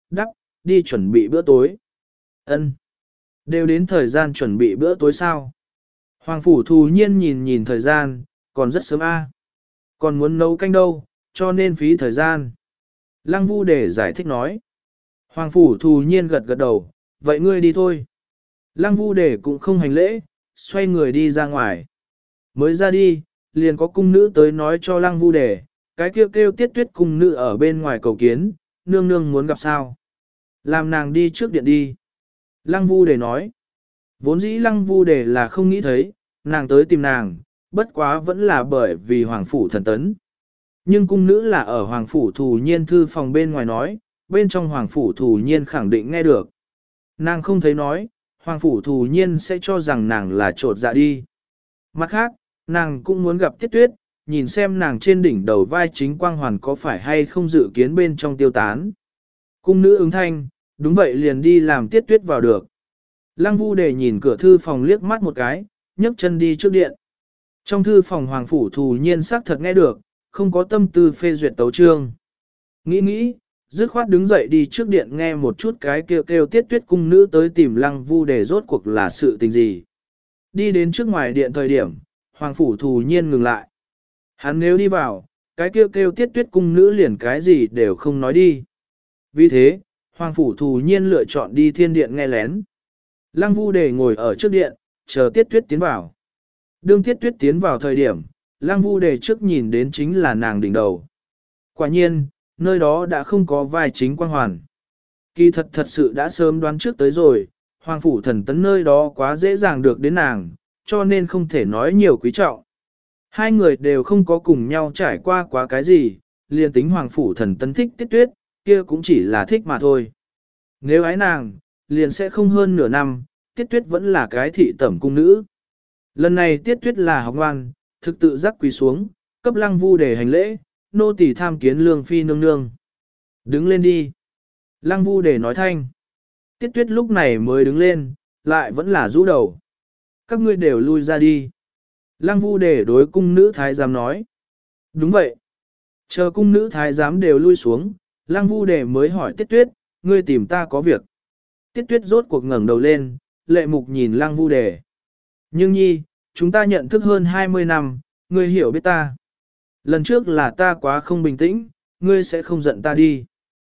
đắp, đi chuẩn bị bữa tối. Ân, đều đến thời gian chuẩn bị bữa tối sao? Hoàng phủ thù nhiên nhìn nhìn thời gian, còn rất sớm a, còn muốn nấu canh đâu, cho nên phí thời gian. Lăng Vu Đề giải thích nói. Hoàng phủ thù nhiên gật gật đầu, vậy ngươi đi thôi. Lăng Vu Đề cũng không hành lễ, xoay người đi ra ngoài. Mới ra đi, liền có cung nữ tới nói cho Lăng Vu Đề, cái kêu kêu Tiết Tuyết cung nữ ở bên ngoài cầu kiến, nương nương muốn gặp sao. Làm nàng đi trước điện đi. Lăng Vu Đề nói. Vốn dĩ Lăng Vu Đề là không nghĩ thấy, nàng tới tìm nàng, bất quá vẫn là bởi vì Hoàng phủ thần tấn. Nhưng cung nữ là ở Hoàng phủ thù nhiên thư phòng bên ngoài nói, bên trong Hoàng phủ thù nhiên khẳng định nghe được. Nàng không thấy nói, Hoàng phủ thù nhiên sẽ cho rằng nàng là trột dạ đi. Mặt khác, nàng cũng muốn gặp Tiết Tuyết, nhìn xem nàng trên đỉnh đầu vai chính quang hoàn có phải hay không dự kiến bên trong tiêu tán. Cung nữ ứng thanh, đúng vậy liền đi làm Tiết Tuyết vào được. Lăng Vu Đề nhìn cửa thư phòng liếc mắt một cái, nhấc chân đi trước điện. Trong thư phòng Hoàng phủ thù nhiên xác thật nghe được, không có tâm tư phê duyệt tấu chương. Nghĩ nghĩ, dứt khoát đứng dậy đi trước điện nghe một chút cái kêu kêu Tiết Tuyết cung nữ tới tìm Lăng Vu Đề rốt cuộc là sự tình gì. Đi đến trước ngoài điện thời điểm, Hoàng phủ thù nhiên ngừng lại. Hắn nếu đi vào, cái kêu kêu Tiết Tuyết cung nữ liền cái gì đều không nói đi. Vì thế, Hoàng phủ thù nhiên lựa chọn đi thiên điện nghe lén. Lăng Vu Đề ngồi ở trước điện, chờ Tiết Tuyết tiến vào. Đương Tiết Tuyết tiến vào thời điểm, Lăng Vu Đề trước nhìn đến chính là nàng đỉnh đầu. Quả nhiên, nơi đó đã không có vai chính quang hoàn. Kỳ thật thật sự đã sớm đoán trước tới rồi, Hoàng phủ thần tấn nơi đó quá dễ dàng được đến nàng, cho nên không thể nói nhiều quý trọng. Hai người đều không có cùng nhau trải qua quá cái gì, liền tính Hoàng phủ thần tấn thích Tiết Tuyết, kia cũng chỉ là thích mà thôi. Nếu ái nàng, liền sẽ không hơn nửa năm, Tiết Tuyết vẫn là cái thị tẩm cung nữ. Lần này Tiết Tuyết là học ngoan, thực tự giác quỳ xuống, cấp Lăng Vu Đề hành lễ, nô tỳ tham kiến Lương Phi nương nương. Đứng lên đi. Lăng Vu Đề nói thanh. Tiết Tuyết lúc này mới đứng lên, lại vẫn là rũ đầu. Các ngươi đều lui ra đi. Lăng Vu Đề đối cung nữ thái giám nói. Đúng vậy. Chờ cung nữ thái giám đều lui xuống, Lăng Vu Đề mới hỏi Tiết Tuyết, ngươi tìm ta có việc. Tiết Tuyết rốt cuộc ngẩng đầu lên, lệ mục nhìn Lăng Vu Đề. Nhưng nhi, chúng ta nhận thức hơn hai mươi năm, ngươi hiểu biết ta. Lần trước là ta quá không bình tĩnh, ngươi sẽ không giận ta đi.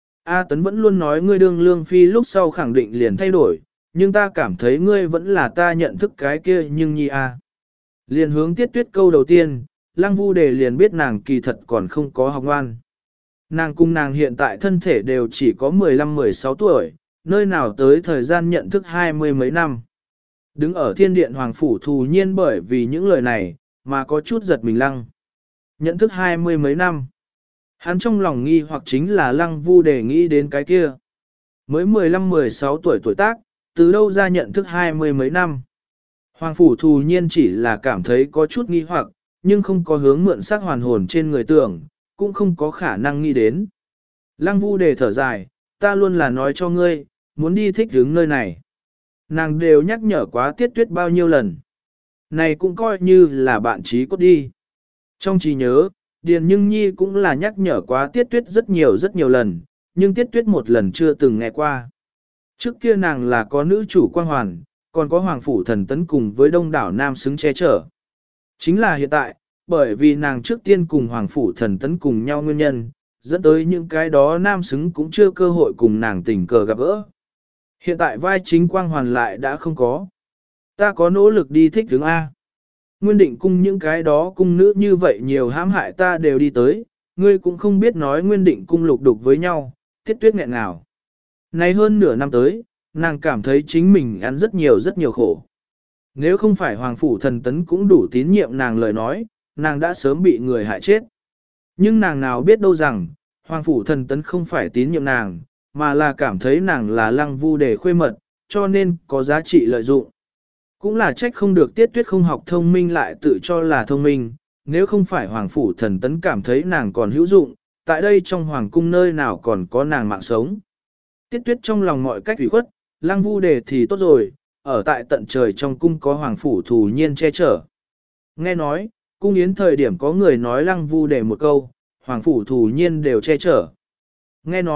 A Tấn vẫn luôn nói ngươi đương Lương Phi lúc sau khẳng định liền thay đổi, nhưng ta cảm thấy ngươi vẫn là ta nhận thức cái kia nhưng nhi a. Liền hướng Tiết Tuyết câu đầu tiên, Lăng Vu Đề liền biết nàng kỳ thật còn không có học ngoan. Nàng cùng nàng hiện tại thân thể đều chỉ có mười lăm mười sáu tuổi, nơi nào tới thời gian nhận thức hai mươi mấy năm. Đứng ở thiên điện Hoàng phủ thù nhiên bởi vì những lời này, mà có chút giật mình Lăng. Nhận thức hai mươi mấy năm. Hắn trong lòng nghi hoặc chính là Lăng Vu Đề nghĩ đến cái kia. Mới mười lăm mười sáu tuổi tuổi tác, từ đâu ra nhận thức hai mươi mấy năm. Hoàng phủ thù nhiên chỉ là cảm thấy có chút nghi hoặc, nhưng không có hướng mượn sắc hoàn hồn trên người tưởng, cũng không có khả năng nghĩ đến. Lăng Vu Đề thở dài, ta luôn là nói cho ngươi, muốn đi thích hướng nơi này. Nàng đều nhắc nhở quá Tiết Tuyết bao nhiêu lần. Này cũng coi như là bạn trí cốt đi. Trong trí nhớ, Điền Nhưng Nhi cũng là nhắc nhở quá Tiết Tuyết rất nhiều rất nhiều lần, nhưng Tiết Tuyết một lần chưa từng nghe qua. Trước kia nàng là có nữ chủ quan hoàn, còn có Hoàng phủ thần tấn cùng với đông đảo nam xứng che chở. Chính là hiện tại, bởi vì nàng trước tiên cùng Hoàng phủ thần tấn cùng nhau nguyên nhân, dẫn tới những cái đó nam xứng cũng chưa cơ hội cùng nàng tình cờ gặp gỡ. Hiện tại vai chính quang hoàn lại đã không có. Ta có nỗ lực đi thích hướng A. Nguyên định cung những cái đó cung nữ như vậy nhiều hãm hại ta đều đi tới, ngươi cũng không biết nói nguyên định cung lục đục với nhau, Tiết Tuyết nghẹn ngào. Này hơn nửa năm tới, nàng cảm thấy chính mình ăn rất nhiều rất nhiều khổ. Nếu không phải Hoàng phủ thần tấn cũng đủ tín nhiệm nàng lời nói, nàng đã sớm bị người hại chết. Nhưng nàng nào biết đâu rằng, Hoàng phủ thần tấn không phải tín nhiệm nàng, mà là cảm thấy nàng là Lăng Vu Đề khuê mật, cho nên có giá trị lợi dụng. Cũng là trách không được Tiết Tuyết không học thông minh lại tự cho là thông minh, nếu không phải Hoàng phủ thần tấn cảm thấy nàng còn hữu dụng, tại đây trong Hoàng cung nơi nào còn có nàng mạng sống. Tiết Tuyết trong lòng mọi cách ủy khuất, Lăng Vu Đề thì tốt rồi, ở tại tận trời trong cung có Hoàng phủ thù nhiên che chở. Nghe nói, cung yến thời điểm có người nói Lăng Vu Đề một câu, Hoàng phủ thù nhiên đều che chở. Nghe nói,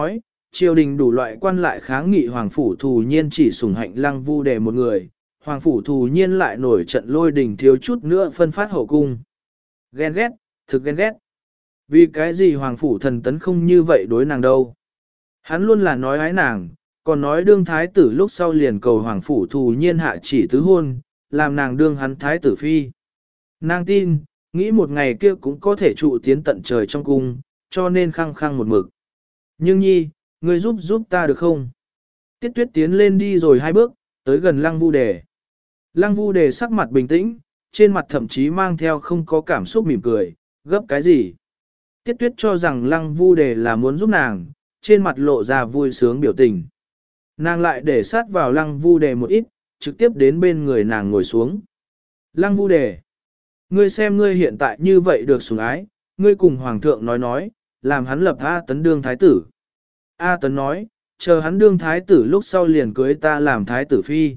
triều đình đủ loại quan lại kháng nghị Hoàng Phủ Thù Nhiên chỉ sủng hạnh Lăng Vu Đề một người, Hoàng Phủ Thù Nhiên lại nổi trận lôi đình thiếu chút nữa phân phát hậu cung. Ghen ghét, thực ghen ghét. Vì cái gì Hoàng Phủ Thần Tấn không như vậy đối nàng đâu. Hắn luôn là nói ái nàng, còn nói đương thái tử lúc sau liền cầu Hoàng Phủ Thù Nhiên hạ chỉ tứ hôn, làm nàng đương hắn thái tử phi. Nàng tin, nghĩ một ngày kia cũng có thể trụ tiến tận trời trong cung, cho nên khăng khăng một mực. Nhưng nhi, ngươi giúp giúp ta được không? Tiết tuyết tiến lên đi rồi hai bước, tới gần Lăng Vu Đề. Lăng Vu Đề sắc mặt bình tĩnh, trên mặt thậm chí mang theo không có cảm xúc mỉm cười, gấp cái gì? Tiết tuyết cho rằng Lăng Vu Đề là muốn giúp nàng, trên mặt lộ ra vui sướng biểu tình. Nàng lại để sát vào Lăng Vu Đề một ít, trực tiếp đến bên người nàng ngồi xuống. Lăng Vu Đề, ngươi xem ngươi hiện tại như vậy được sủng ái, ngươi cùng Hoàng thượng nói nói, làm hắn lập A Tấn đương thái tử. A Tấn nói, chờ hắn đương thái tử lúc sau liền cưới ta làm thái tử phi.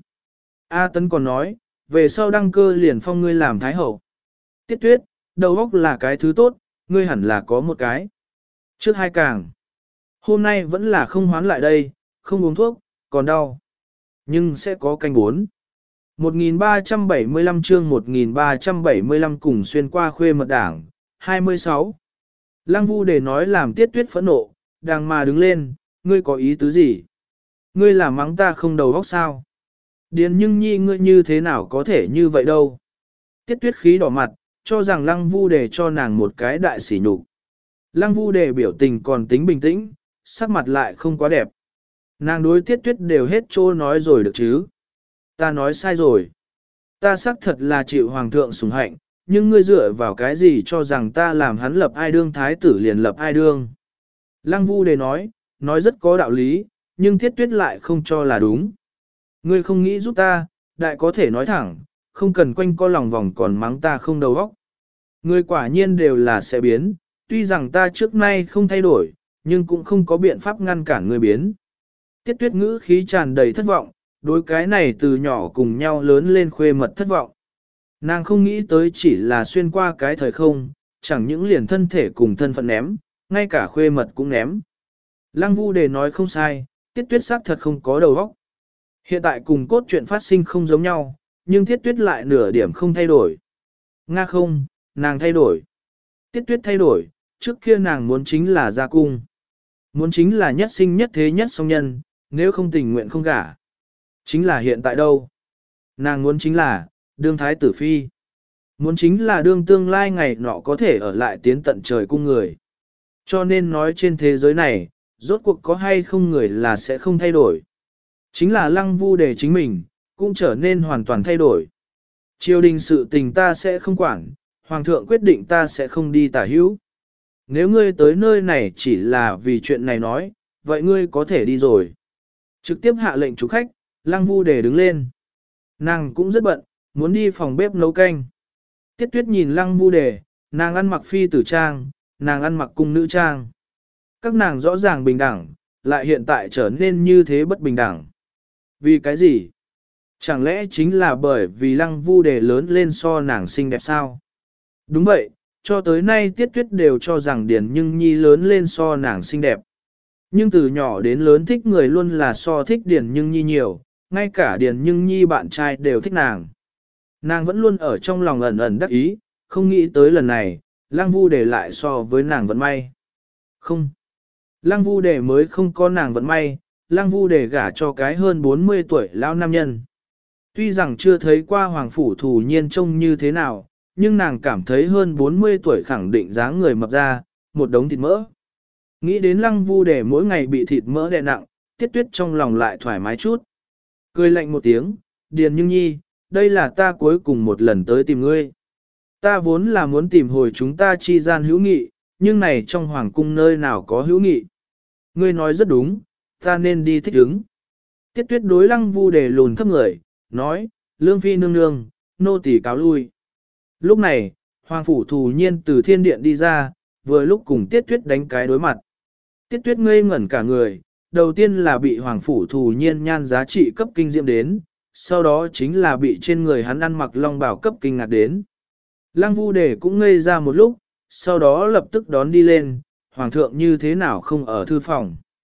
A Tấn còn nói, về sau đăng cơ liền phong ngươi làm thái hậu. Tiết tuyết, đầu óc là cái thứ tốt, ngươi hẳn là có một cái. Trước hai càng. Hôm nay vẫn là không hoán lại đây, không uống thuốc, còn đau. Nhưng sẽ có canh bốn. một nghìn ba trăm bảy mươi lăm chương một nghìn ba trăm bảy mươi lăm cùng xuyên qua khuê mật đảng. hai mươi sáu. Lăng Vu Đề nói làm tiết tuyết phẫn nộ, đang mà đứng lên, ngươi có ý tứ gì? Ngươi làm mắng ta không đầu óc sao? Điền nhưng nhi ngươi như thế nào có thể như vậy đâu? Tiết tuyết khí đỏ mặt, cho rằng Lăng Vu Đề cho nàng một cái đại sỉ nhục. Lăng Vu Đề biểu tình còn tính bình tĩnh, sắc mặt lại không quá đẹp. Nàng đối tiết tuyết đều hết trô nói rồi được chứ. Ta nói sai rồi. Ta xác thật là chịu hoàng thượng sủng hạnh, nhưng ngươi dựa vào cái gì cho rằng ta làm hắn lập ai đương thái tử liền lập ai đương. Lăng Vu Đề nói, nói rất có đạo lý, nhưng tiết tuyết lại không cho là đúng. Ngươi không nghĩ giúp ta, đại có thể nói thẳng, không cần quanh co lòng vòng còn mắng ta không đầu óc. Ngươi quả nhiên đều là sẽ biến, tuy rằng ta trước nay không thay đổi, nhưng cũng không có biện pháp ngăn cản ngươi biến. Tiết tuyết ngữ khí tràn đầy thất vọng, đối cái này từ nhỏ cùng nhau lớn lên khuê mật thất vọng. Nàng không nghĩ tới chỉ là xuyên qua cái thời không, chẳng những liền thân thể cùng thân phận ném, ngay cả khuê mật cũng ném. Lăng Vu Đề nói không sai, tiết tuyết xác thật không có đầu óc. Hiện tại cùng cốt truyện phát sinh không giống nhau, nhưng tiết tuyết lại nửa điểm không thay đổi. Nga không, nàng thay đổi. Tiết tuyết thay đổi, trước kia nàng muốn chính là ra cung. Muốn chính là nhất sinh nhất thế nhất song nhân, nếu không tình nguyện không gả. Chính là hiện tại đâu? Nàng muốn chính là, đương thái tử phi. Muốn chính là đương tương lai ngày nọ có thể ở lại tiến tận trời cung người. Cho nên nói trên thế giới này, rốt cuộc có hay không người là sẽ không thay đổi. Chính là Lăng Vu Đề chính mình, cũng trở nên hoàn toàn thay đổi. Triều đình sự tình ta sẽ không quản, hoàng thượng quyết định ta sẽ không đi tả hữu. Nếu ngươi tới nơi này chỉ là vì chuyện này nói, vậy ngươi có thể đi rồi. Trực tiếp hạ lệnh chủ khách, Lăng Vu Đề đứng lên. Nàng cũng rất bận, muốn đi phòng bếp nấu canh. Tiết tuyết nhìn Lăng Vu Đề, nàng ăn mặc phi tử trang, nàng ăn mặc cung nữ trang. Các nàng rõ ràng bình đẳng, lại hiện tại trở nên như thế bất bình đẳng. Vì cái gì? Chẳng lẽ chính là bởi vì Lăng Vu Đề lớn lên so nàng xinh đẹp sao? Đúng vậy, cho tới nay Tiết tuyết đều cho rằng Điền Nhưng Nhi lớn lên so nàng xinh đẹp. Nhưng từ nhỏ đến lớn thích người luôn là so thích Điền Nhưng Nhi nhiều, ngay cả Điền Nhưng Nhi bạn trai đều thích nàng. Nàng vẫn luôn ở trong lòng ẩn ẩn đắc ý, không nghĩ tới lần này, Lăng Vu Đề lại so với nàng vẫn may. Không. Lăng Vu Đề mới không có nàng vẫn may, Lăng Vu Đề gả cho cái hơn bốn mươi tuổi lão nam nhân. Tuy rằng chưa thấy qua Hoàng Phủ Thù Nhiên trông như thế nào, nhưng nàng cảm thấy hơn bốn mươi tuổi khẳng định dáng người mập ra, một đống thịt mỡ. Nghĩ đến Lăng Vu Đề mỗi ngày bị thịt mỡ đè nặng, tiết tuyết trong lòng lại thoải mái chút. Cười lạnh một tiếng, Điền Nhưng Nhi, đây là ta cuối cùng một lần tới tìm ngươi. Ta vốn là muốn tìm hồi chúng ta chi gian hữu nghị, nhưng này trong hoàng cung nơi nào có hữu nghị. Ngươi nói rất đúng, ta nên đi thích ứng. Tiết tuyết đối Lăng Vu Đề lùn thấp người, nói, Lương Phi nương nương, nô tỳ cáo lui. Lúc này, Hoàng Phủ Thù Nhiên từ thiên điện đi ra, vừa lúc cùng Tiết tuyết đánh cái đối mặt. Tiết tuyết ngây ngẩn cả người, đầu tiên là bị Hoàng Phủ Thù Nhiên nhan giá trị cấp kinh diệm đến, sau đó chính là bị trên người hắn ăn mặc long bào cấp kinh ngạc đến. Lăng Vu Đề cũng ngây ra một lúc, sau đó lập tức đón đi lên, Hoàng thượng như thế nào không ở thư phòng.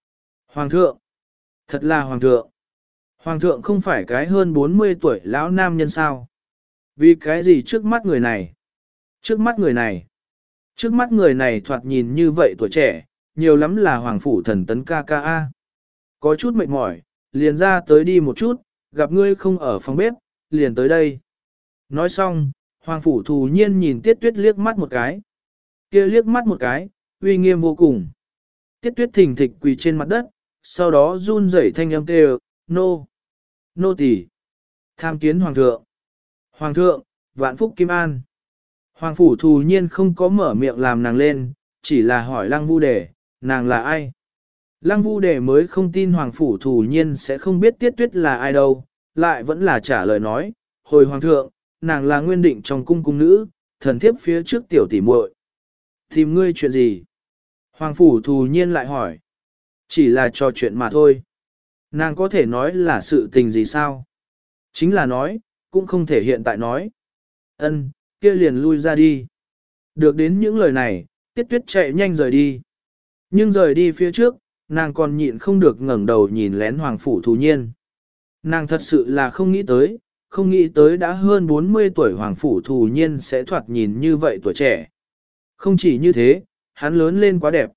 Hoàng thượng, thật là hoàng thượng. Hoàng thượng không phải cái hơn bốn mươi tuổi lão nam nhân sao? Vì cái gì trước mắt người này? Trước mắt người này? Trước mắt người này thoạt nhìn như vậy tuổi trẻ, nhiều lắm là hoàng phủ thần tấn ca ca a. Có chút mệt mỏi, liền ra tới đi một chút, gặp ngươi không ở phòng bếp, liền tới đây. Nói xong, hoàng phủ thù nhiên nhìn tiết tuyết liếc mắt một cái. Kia liếc mắt một cái, uy nghiêm vô cùng. Tiết tuyết thình thịch quỳ trên mặt đất, sau đó run rẩy thanh âm kêu, nô, nô tỳ, tham kiến hoàng thượng. Hoàng thượng, vạn phúc kim an. Hoàng phủ thù nhiên không có mở miệng làm nàng lên, chỉ là hỏi lăng vu đề, nàng là ai? Lăng vu đề mới không tin hoàng phủ thù nhiên sẽ không biết tiết tuyết là ai đâu, lại vẫn là trả lời nói, hồi hoàng thượng, nàng là nguyên định trong cung cung nữ, thần thiếp phía trước tiểu tỷ muội. Tìm ngươi chuyện gì? Hoàng phủ thù nhiên lại hỏi. Chỉ là trò chuyện mà thôi. Nàng có thể nói là sự tình gì sao? Chính là nói, cũng không thể hiện tại nói. Ân, kia liền lui ra đi. Được đến những lời này, tiết tuyết chạy nhanh rời đi. Nhưng rời đi phía trước, nàng còn nhịn không được ngẩng đầu nhìn lén hoàng phủ thù nhiên. Nàng thật sự là không nghĩ tới, không nghĩ tới đã hơn bốn mươi tuổi hoàng phủ thù nhiên sẽ thoạt nhìn như vậy tuổi trẻ. Không chỉ như thế, hắn lớn lên quá đẹp.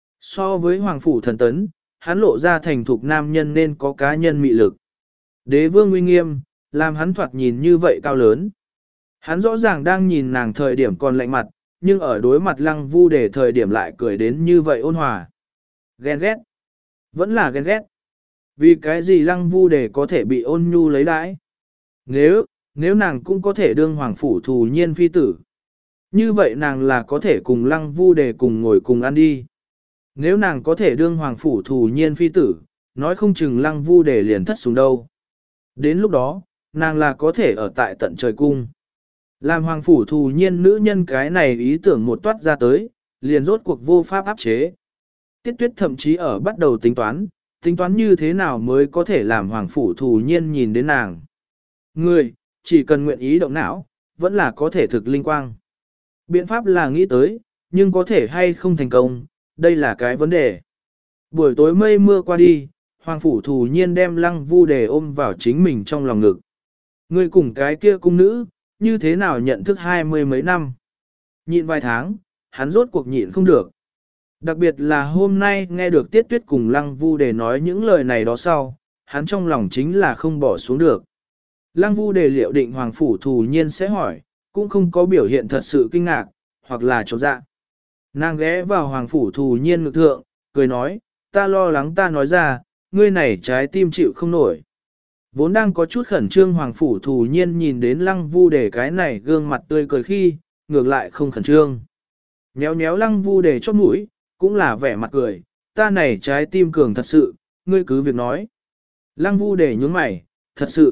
So với hoàng phủ thần tấn, hắn lộ ra thành thục nam nhân nên có cá nhân mị lực. Đế vương uy nghiêm, làm hắn thoạt nhìn như vậy cao lớn. Hắn rõ ràng đang nhìn nàng thời điểm còn lạnh mặt, nhưng ở đối mặt lăng vu để thời điểm lại cười đến như vậy ôn hòa. Ghen ghét. Vẫn là ghen ghét. Vì cái gì lăng vu để có thể bị ôn nhu lấy đãi? Nếu, nếu nàng cũng có thể đương hoàng phủ thù nhiên phi tử. Như vậy nàng là có thể cùng lăng vu để cùng ngồi cùng ăn đi. Nếu nàng có thể đương hoàng phủ thù nhiên phi tử, nói không chừng lăng vu để liền thất xuống đâu. Đến lúc đó, nàng là có thể ở tại tận trời cung. Làm hoàng phủ thù nhiên nữ nhân cái này ý tưởng một toát ra tới, liền rốt cuộc vô pháp áp chế. Tiết tuyết thậm chí ở bắt đầu tính toán, tính toán như thế nào mới có thể làm hoàng phủ thù nhiên nhìn đến nàng. Người, chỉ cần nguyện ý động não, vẫn là có thể thực linh quang. Biện pháp là nghĩ tới, nhưng có thể hay không thành công, đây là cái vấn đề. Buổi tối mây mưa qua đi, hoàng phủ thù nhiên đem lăng vu đề ôm vào chính mình trong lòng ngực. Người cùng cái kia cung nữ, như thế nào nhận thức hai mươi mấy năm. Nhịn vài tháng, hắn rốt cuộc nhịn không được. Đặc biệt là hôm nay nghe được tiết tuyết cùng lăng vu đề nói những lời này đó sau, hắn trong lòng chính là không bỏ xuống được. Lăng vu đề liệu định hoàng phủ thù nhiên sẽ hỏi, cũng không có biểu hiện thật sự kinh ngạc, hoặc là trột dạ. Nàng ghé vào hoàng phủ thù nhiên ngực thượng, cười nói, ta lo lắng ta nói ra, ngươi này trái tim chịu không nổi. Vốn đang có chút khẩn trương hoàng phủ thù nhiên nhìn đến lăng vu đề cái này gương mặt tươi cười khi, ngược lại không khẩn trương. Nhéo nhéo lăng vu đề chót mũi, cũng là vẻ mặt cười, ta này trái tim cường thật sự, ngươi cứ việc nói. Lăng vu đề nhún mày, thật sự.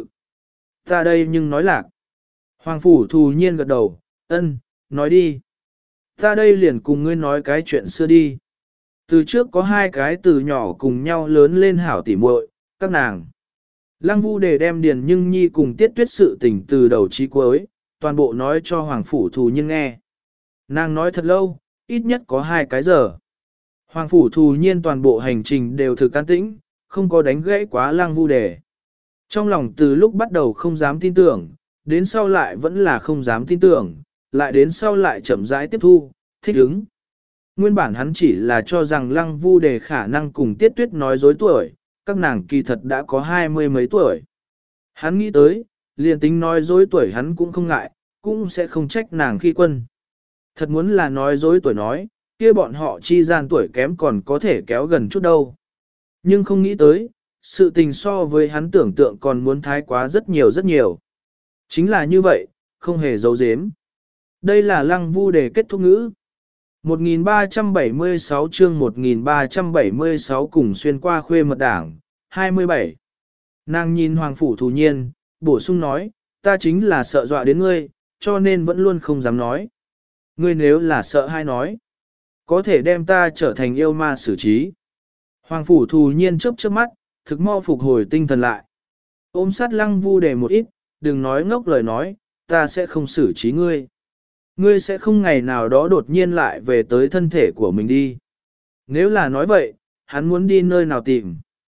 Ta đây nhưng nói lạc. Hoàng phủ thù nhiên gật đầu, ân, nói đi. Ta đây liền cùng ngươi nói cái chuyện xưa đi. Từ trước có hai cái từ nhỏ cùng nhau lớn lên hảo tỉ muội, các nàng. Lăng vu đề đem Điền Nhưng Nhi cùng tiết tuyết sự tình từ đầu chí cuối, toàn bộ nói cho Hoàng phủ thù nhiên nghe. Nàng nói thật lâu, ít nhất có hai cái giờ. Hoàng phủ thù nhiên toàn bộ hành trình đều thực an tĩnh, không có đánh gãy quá lăng vu đề. Trong lòng từ lúc bắt đầu không dám tin tưởng, đến sau lại vẫn là không dám tin tưởng, lại đến sau lại chậm rãi tiếp thu, thích ứng. Nguyên bản hắn chỉ là cho rằng lăng vu đề khả năng cùng tiết tuyết nói dối tuổi, các nàng kỳ thật đã có hai mươi mấy tuổi. Hắn nghĩ tới, liền tính nói dối tuổi hắn cũng không ngại, cũng sẽ không trách nàng khi quân. Thật muốn là nói dối tuổi nói, kia bọn họ chi gian tuổi kém còn có thể kéo gần chút đâu. Nhưng không nghĩ tới, sự tình so với hắn tưởng tượng còn muốn thái quá rất nhiều rất nhiều. Chính là như vậy, không hề giấu giếm. Đây là lăng vu đề kết thúc ngữ. một nghìn ba trăm bảy mươi sáu chương một nghìn ba trăm bảy mươi sáu cùng xuyên qua khuê mật đảng, hai mươi bảy. Nàng nhìn hoàng phủ thù nhiên, bổ sung nói, ta chính là sợ dọa đến ngươi, cho nên vẫn luôn không dám nói. Ngươi nếu là sợ hay nói, có thể đem ta trở thành yêu ma xử trí. Hoàng phủ thù nhiên chớp chớp mắt, thực mau phục hồi tinh thần lại. Ôm sát lăng vu đề một ít, đừng nói ngốc lời nói, ta sẽ không xử trí ngươi. Ngươi sẽ không ngày nào đó đột nhiên lại về tới thân thể của mình đi. Nếu là nói vậy, hắn muốn đi nơi nào tìm.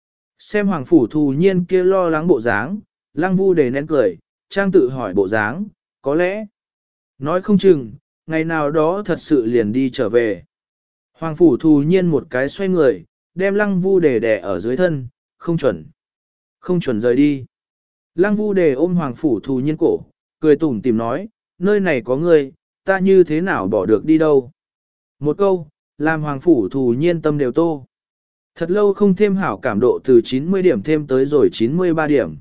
Xem hoàng phủ thù nhiên kia lo lắng bộ dáng, lăng vu đề nén cười, trang tự hỏi bộ dáng, có lẽ, nói không chừng, ngày nào đó thật sự liền đi trở về. Hoàng phủ thù nhiên một cái xoay người, đem lăng vu đề đè ở dưới thân, không chuẩn, không chuẩn rời đi. Lăng vu đề ôm hoàng phủ thù nhiên cổ, cười tủm tìm nói, nơi này có ngươi, ta như thế nào bỏ được đi đâu. Một câu, làm hoàng phủ thù nhiên tâm đều tô. Thật lâu không thêm hảo cảm độ từ chín mươi điểm thêm tới rồi chín mươi ba điểm.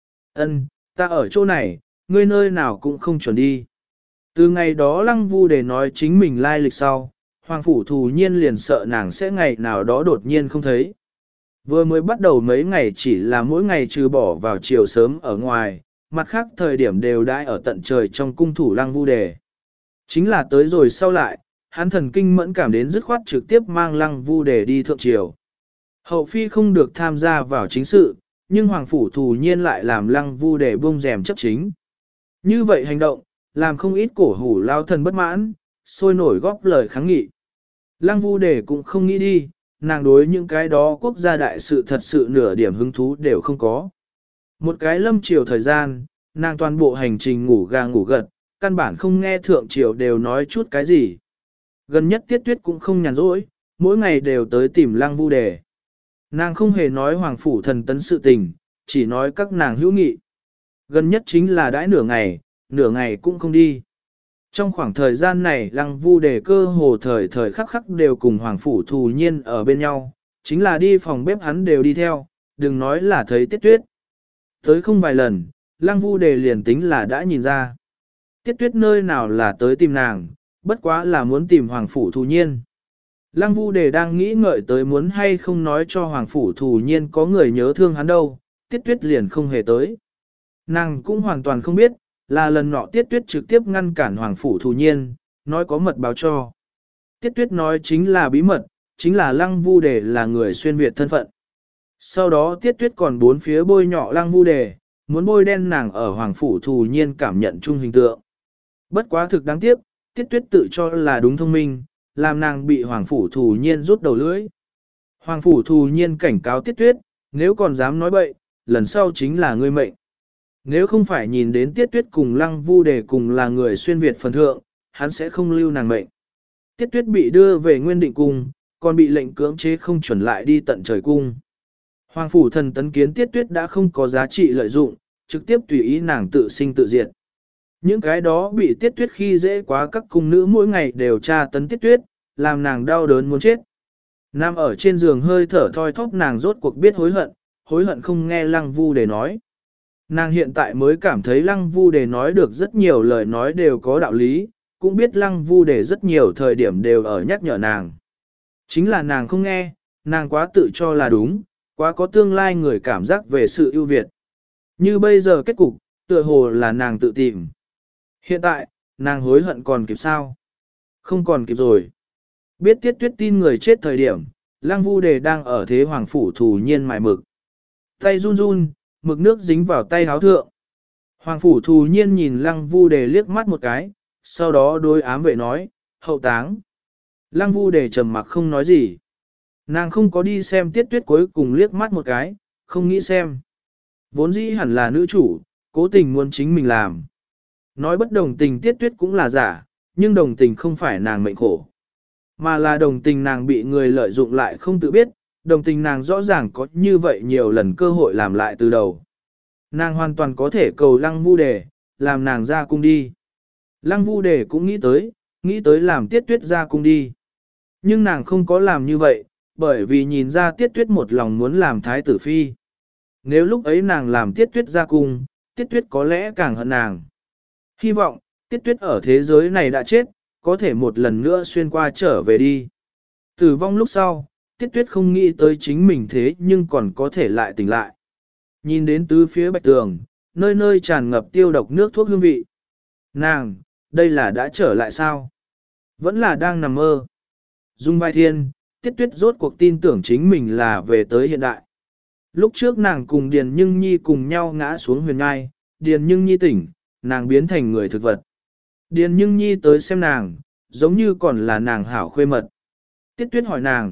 Ân, ta ở chỗ này, ngươi nơi nào cũng không chuẩn đi. Từ ngày đó lăng vu để nói chính mình lai lịch sau, hoàng phủ thù nhiên liền sợ nàng sẽ ngày nào đó đột nhiên không thấy. Vừa mới bắt đầu mấy ngày chỉ là mỗi ngày trừ bỏ vào chiều sớm ở ngoài, mặt khác thời điểm đều đãi ở tận trời trong cung thủ lăng vu đề. Chính là tới rồi sau lại, hắn thần kinh mẫn cảm đến dứt khoát trực tiếp mang lăng vu đề đi thượng triều. Hậu phi không được tham gia vào chính sự, nhưng hoàng phủ thù nhiên lại làm lăng vu đề buông rèm chấp chính. Như vậy hành động, làm không ít cổ hủ lao thần bất mãn, sôi nổi góp lời kháng nghị. Lăng vu đề cũng không nghĩ đi, nàng đối những cái đó quốc gia đại sự thật sự nửa điểm hứng thú đều không có. Một cái lâm triều thời gian, nàng toàn bộ hành trình ngủ gà ngủ gật, căn bản không nghe thượng triều đều nói chút cái gì. Gần nhất tiết tuyết cũng không nhàn rỗi, mỗi ngày đều tới tìm lăng vu đề. Nàng không hề nói hoàng phủ thần tấn sự tình, chỉ nói các nàng hữu nghị. Gần nhất chính là đãi nửa ngày, nửa ngày cũng không đi. Trong khoảng thời gian này lăng vu đề cơ hồ thời thời khắc khắc đều cùng hoàng phủ thù nhiên ở bên nhau, chính là đi phòng bếp hắn đều đi theo, đừng nói là thấy tiết tuyết. Tới không vài lần, lăng vu đề liền tính là đã nhìn ra. Tiết tuyết nơi nào là tới tìm nàng, bất quá là muốn tìm hoàng phủ thù nhiên. Lăng vu đề đang nghĩ ngợi tới muốn hay không nói cho hoàng phủ thù nhiên có người nhớ thương hắn đâu, tiết tuyết liền không hề tới. Nàng cũng hoàn toàn không biết, là lần nọ tiết tuyết trực tiếp ngăn cản hoàng phủ thù nhiên, nói có mật báo cho. Tiết tuyết nói chính là bí mật, chính là lăng vu đề là người xuyên Việt thân phận. Sau đó tiết tuyết còn bốn phía bôi nhọ lăng vu đề, muốn bôi đen nàng ở hoàng phủ thù nhiên cảm nhận chung hình tượng. Bất quá thực đáng tiếc, tiết tuyết tự cho là đúng thông minh, làm nàng bị hoàng phủ thù nhiên rút đầu lưỡi. Hoàng phủ thù nhiên cảnh cáo tiết tuyết, nếu còn dám nói bậy, lần sau chính là ngươi mệnh. Nếu không phải nhìn đến tiết tuyết cùng lăng vu đề cùng là người xuyên Việt phần thượng, hắn sẽ không lưu nàng mệnh. Tiết tuyết bị đưa về nguyên định cung, còn bị lệnh cưỡng chế không chuẩn lại đi tận trời cung. Hoàng phủ thần tấn kiến tiết tuyết đã không có giá trị lợi dụng, trực tiếp tùy ý nàng tự sinh tự diệt. Những cái đó bị tiết tuyết khi dễ quá các cung nữ mỗi ngày đều tra tấn tiết tuyết, làm nàng đau đớn muốn chết. Nam ở trên giường hơi thở thoi thóp nàng rốt cuộc biết hối hận, hối hận không nghe lăng vu đề nói. Nàng hiện tại mới cảm thấy lăng vu đề nói được rất nhiều lời nói đều có đạo lý, cũng biết lăng vu đề rất nhiều thời điểm đều ở nhắc nhở nàng. Chính là nàng không nghe, nàng quá tự cho là đúng, quá có tương lai người cảm giác về sự ưu việt. Như bây giờ kết cục, tựa hồ là nàng tự tìm. Hiện tại, nàng hối hận còn kịp sao? Không còn kịp rồi. Biết tiết tuyết tin người chết thời điểm, lăng vu đề đang ở thế hoàng phủ thù nhiên mài mực. Tay run run, mực nước dính vào tay háo thượng. Hoàng phủ thù nhiên nhìn lăng vu đề liếc mắt một cái, sau đó đối ám vệ nói, hậu táng. Lăng vu đề trầm mặc không nói gì. Nàng không có đi xem tiết tuyết cuối cùng liếc mắt một cái, không nghĩ xem. Vốn dĩ hẳn là nữ chủ, cố tình muốn chính mình làm. Nói bất đồng tình tiết tuyết cũng là giả, nhưng đồng tình không phải nàng mệnh khổ. Mà là đồng tình nàng bị người lợi dụng lại không tự biết, đồng tình nàng rõ ràng có như vậy nhiều lần cơ hội làm lại từ đầu. Nàng hoàn toàn có thể cầu lăng vu đề, làm nàng ra cung đi. Lăng vu đề cũng nghĩ tới, nghĩ tới làm tiết tuyết ra cung đi. Nhưng nàng không có làm như vậy, bởi vì nhìn ra tiết tuyết một lòng muốn làm thái tử phi. Nếu lúc ấy nàng làm tiết tuyết ra cung, tiết tuyết có lẽ càng hận nàng. Hy vọng, tiết tuyết ở thế giới này đã chết, có thể một lần nữa xuyên qua trở về đi. Tử vong lúc sau, tiết tuyết không nghĩ tới chính mình thế nhưng còn có thể lại tỉnh lại. Nhìn đến tứ phía bạch tường, nơi nơi tràn ngập tiêu độc nước thuốc hương vị. Nàng, đây là đã trở lại sao? Vẫn là đang nằm mơ. Dung vai thiên, tiết tuyết rốt cuộc tin tưởng chính mình là về tới hiện đại. Lúc trước nàng cùng Điền Nhưng Nhi cùng nhau ngã xuống huyền ngai, Điền Nhưng Nhi tỉnh, nàng biến thành người thực vật. Điền Nhưng Nhi tới xem nàng, giống như còn là nàng hảo khuê mật. Tiết tuyết hỏi nàng,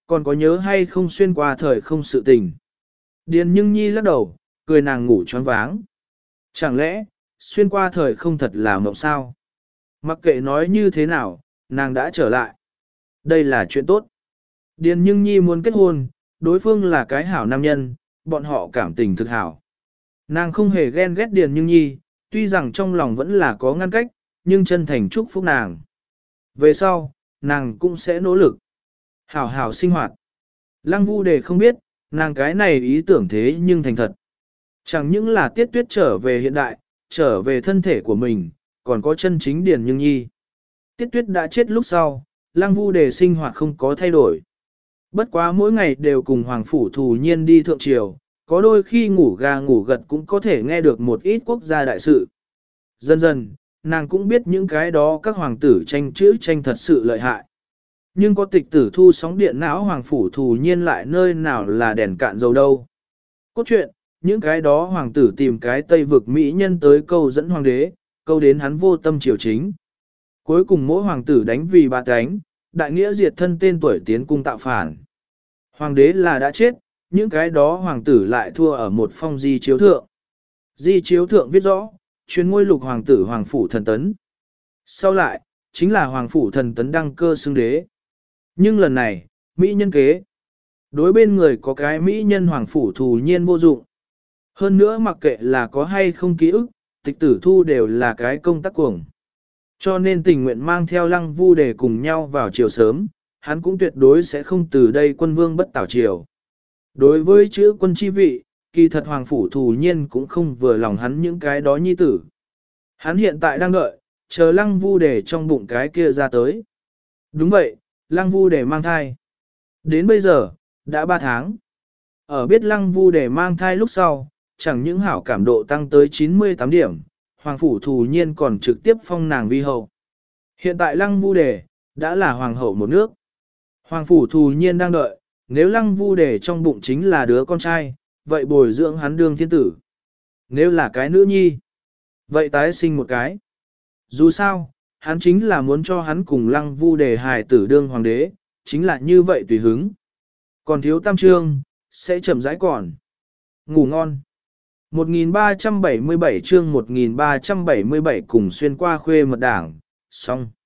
Còn có nhớ hay không xuyên qua thời không sự tình. Điền nhưng nhi lắc đầu, cười nàng ngủ choáng váng. Chẳng lẽ, xuyên qua thời không thật là mộng sao? Mặc kệ nói như thế nào, nàng đã trở lại. Đây là chuyện tốt. Điền nhưng nhi muốn kết hôn, đối phương là cái hảo nam nhân, bọn họ cảm tình thực hảo. Nàng không hề ghen ghét Điền nhưng nhi, tuy rằng trong lòng vẫn là có ngăn cách, nhưng chân thành chúc phúc nàng. Về sau, nàng cũng sẽ nỗ lực. Hảo hảo sinh hoạt. Lăng Vu Đề không biết, nàng cái này ý tưởng thế nhưng thành thật. Chẳng những là Tiết Tuyết trở về hiện đại, trở về thân thể của mình, còn có chân chính Điền Nhưng Nhi. Tiết Tuyết đã chết lúc sau, Lăng Vu Đề sinh hoạt không có thay đổi. Bất quá mỗi ngày đều cùng Hoàng Phủ Thù Nhiên đi thượng triều, có đôi khi ngủ gà ngủ gật cũng có thể nghe được một ít quốc gia đại sự. Dần dần, nàng cũng biết những cái đó các hoàng tử tranh chữ tranh thật sự lợi hại. Nhưng có tịch tử thu sóng điện não Hoàng Phủ Thù Nhiên lại nơi nào là đèn cạn dầu đâu. Cốt truyện, những cái đó hoàng tử tìm cái Tây vực Mỹ nhân tới câu dẫn hoàng đế, câu đến hắn vô tâm triều chính. Cuối cùng mỗi hoàng tử đánh vì bà cánh, đại nghĩa diệt thân tên tuổi tiến cung tạo phản. Hoàng đế là đã chết, những cái đó hoàng tử lại thua ở một phong di chiếu thượng. Di chiếu thượng viết rõ, chuyên ngôi lục hoàng tử Hoàng Phủ Thần Tấn. Sau lại, chính là Hoàng Phủ Thần Tấn đăng cơ xưng đế. Nhưng lần này, Mỹ nhân kế. Đối bên người có cái Mỹ nhân Hoàng Phủ Thù Nhiên vô dụng. Hơn nữa mặc kệ là có hay không ký ức, tịch tử thu đều là cái công tác cuồng. Cho nên tình nguyện mang theo Lăng Vu Đề cùng nhau vào chiều sớm, hắn cũng tuyệt đối sẽ không từ đây quân vương bất tảo triều. Đối với chữ quân chi vị, kỳ thật Hoàng Phủ Thù Nhiên cũng không vừa lòng hắn những cái đó nhi tử. Hắn hiện tại đang đợi, chờ Lăng Vu Đề trong bụng cái kia ra tới. Đúng vậy, Lăng Vu Đề mang thai. Đến bây giờ, đã ba tháng. Ở biết Lăng Vu Đề mang thai lúc sau, chẳng những hảo cảm độ tăng tới chín mươi tám điểm, Hoàng Phủ Thù Nhiên còn trực tiếp phong nàng vi hậu. Hiện tại Lăng Vu Đề, đã là hoàng hậu một nước. Hoàng Phủ Thù Nhiên đang đợi, nếu Lăng Vu Đề trong bụng chính là đứa con trai, vậy bồi dưỡng hắn đương thiên tử. Nếu là cái nữ nhi, vậy tái sinh một cái. Dù sao, hắn chính là muốn cho hắn cùng Lăng Vu Đề hài tử đương hoàng đế, chính là như vậy tùy hứng. Còn thiếu tam trương, sẽ chậm rãi còn. Ngủ ngon. một nghìn ba trăm bảy mươi bảy chương một nghìn ba trăm bảy mươi bảy cùng xuyên qua khuê mật đảng, xong.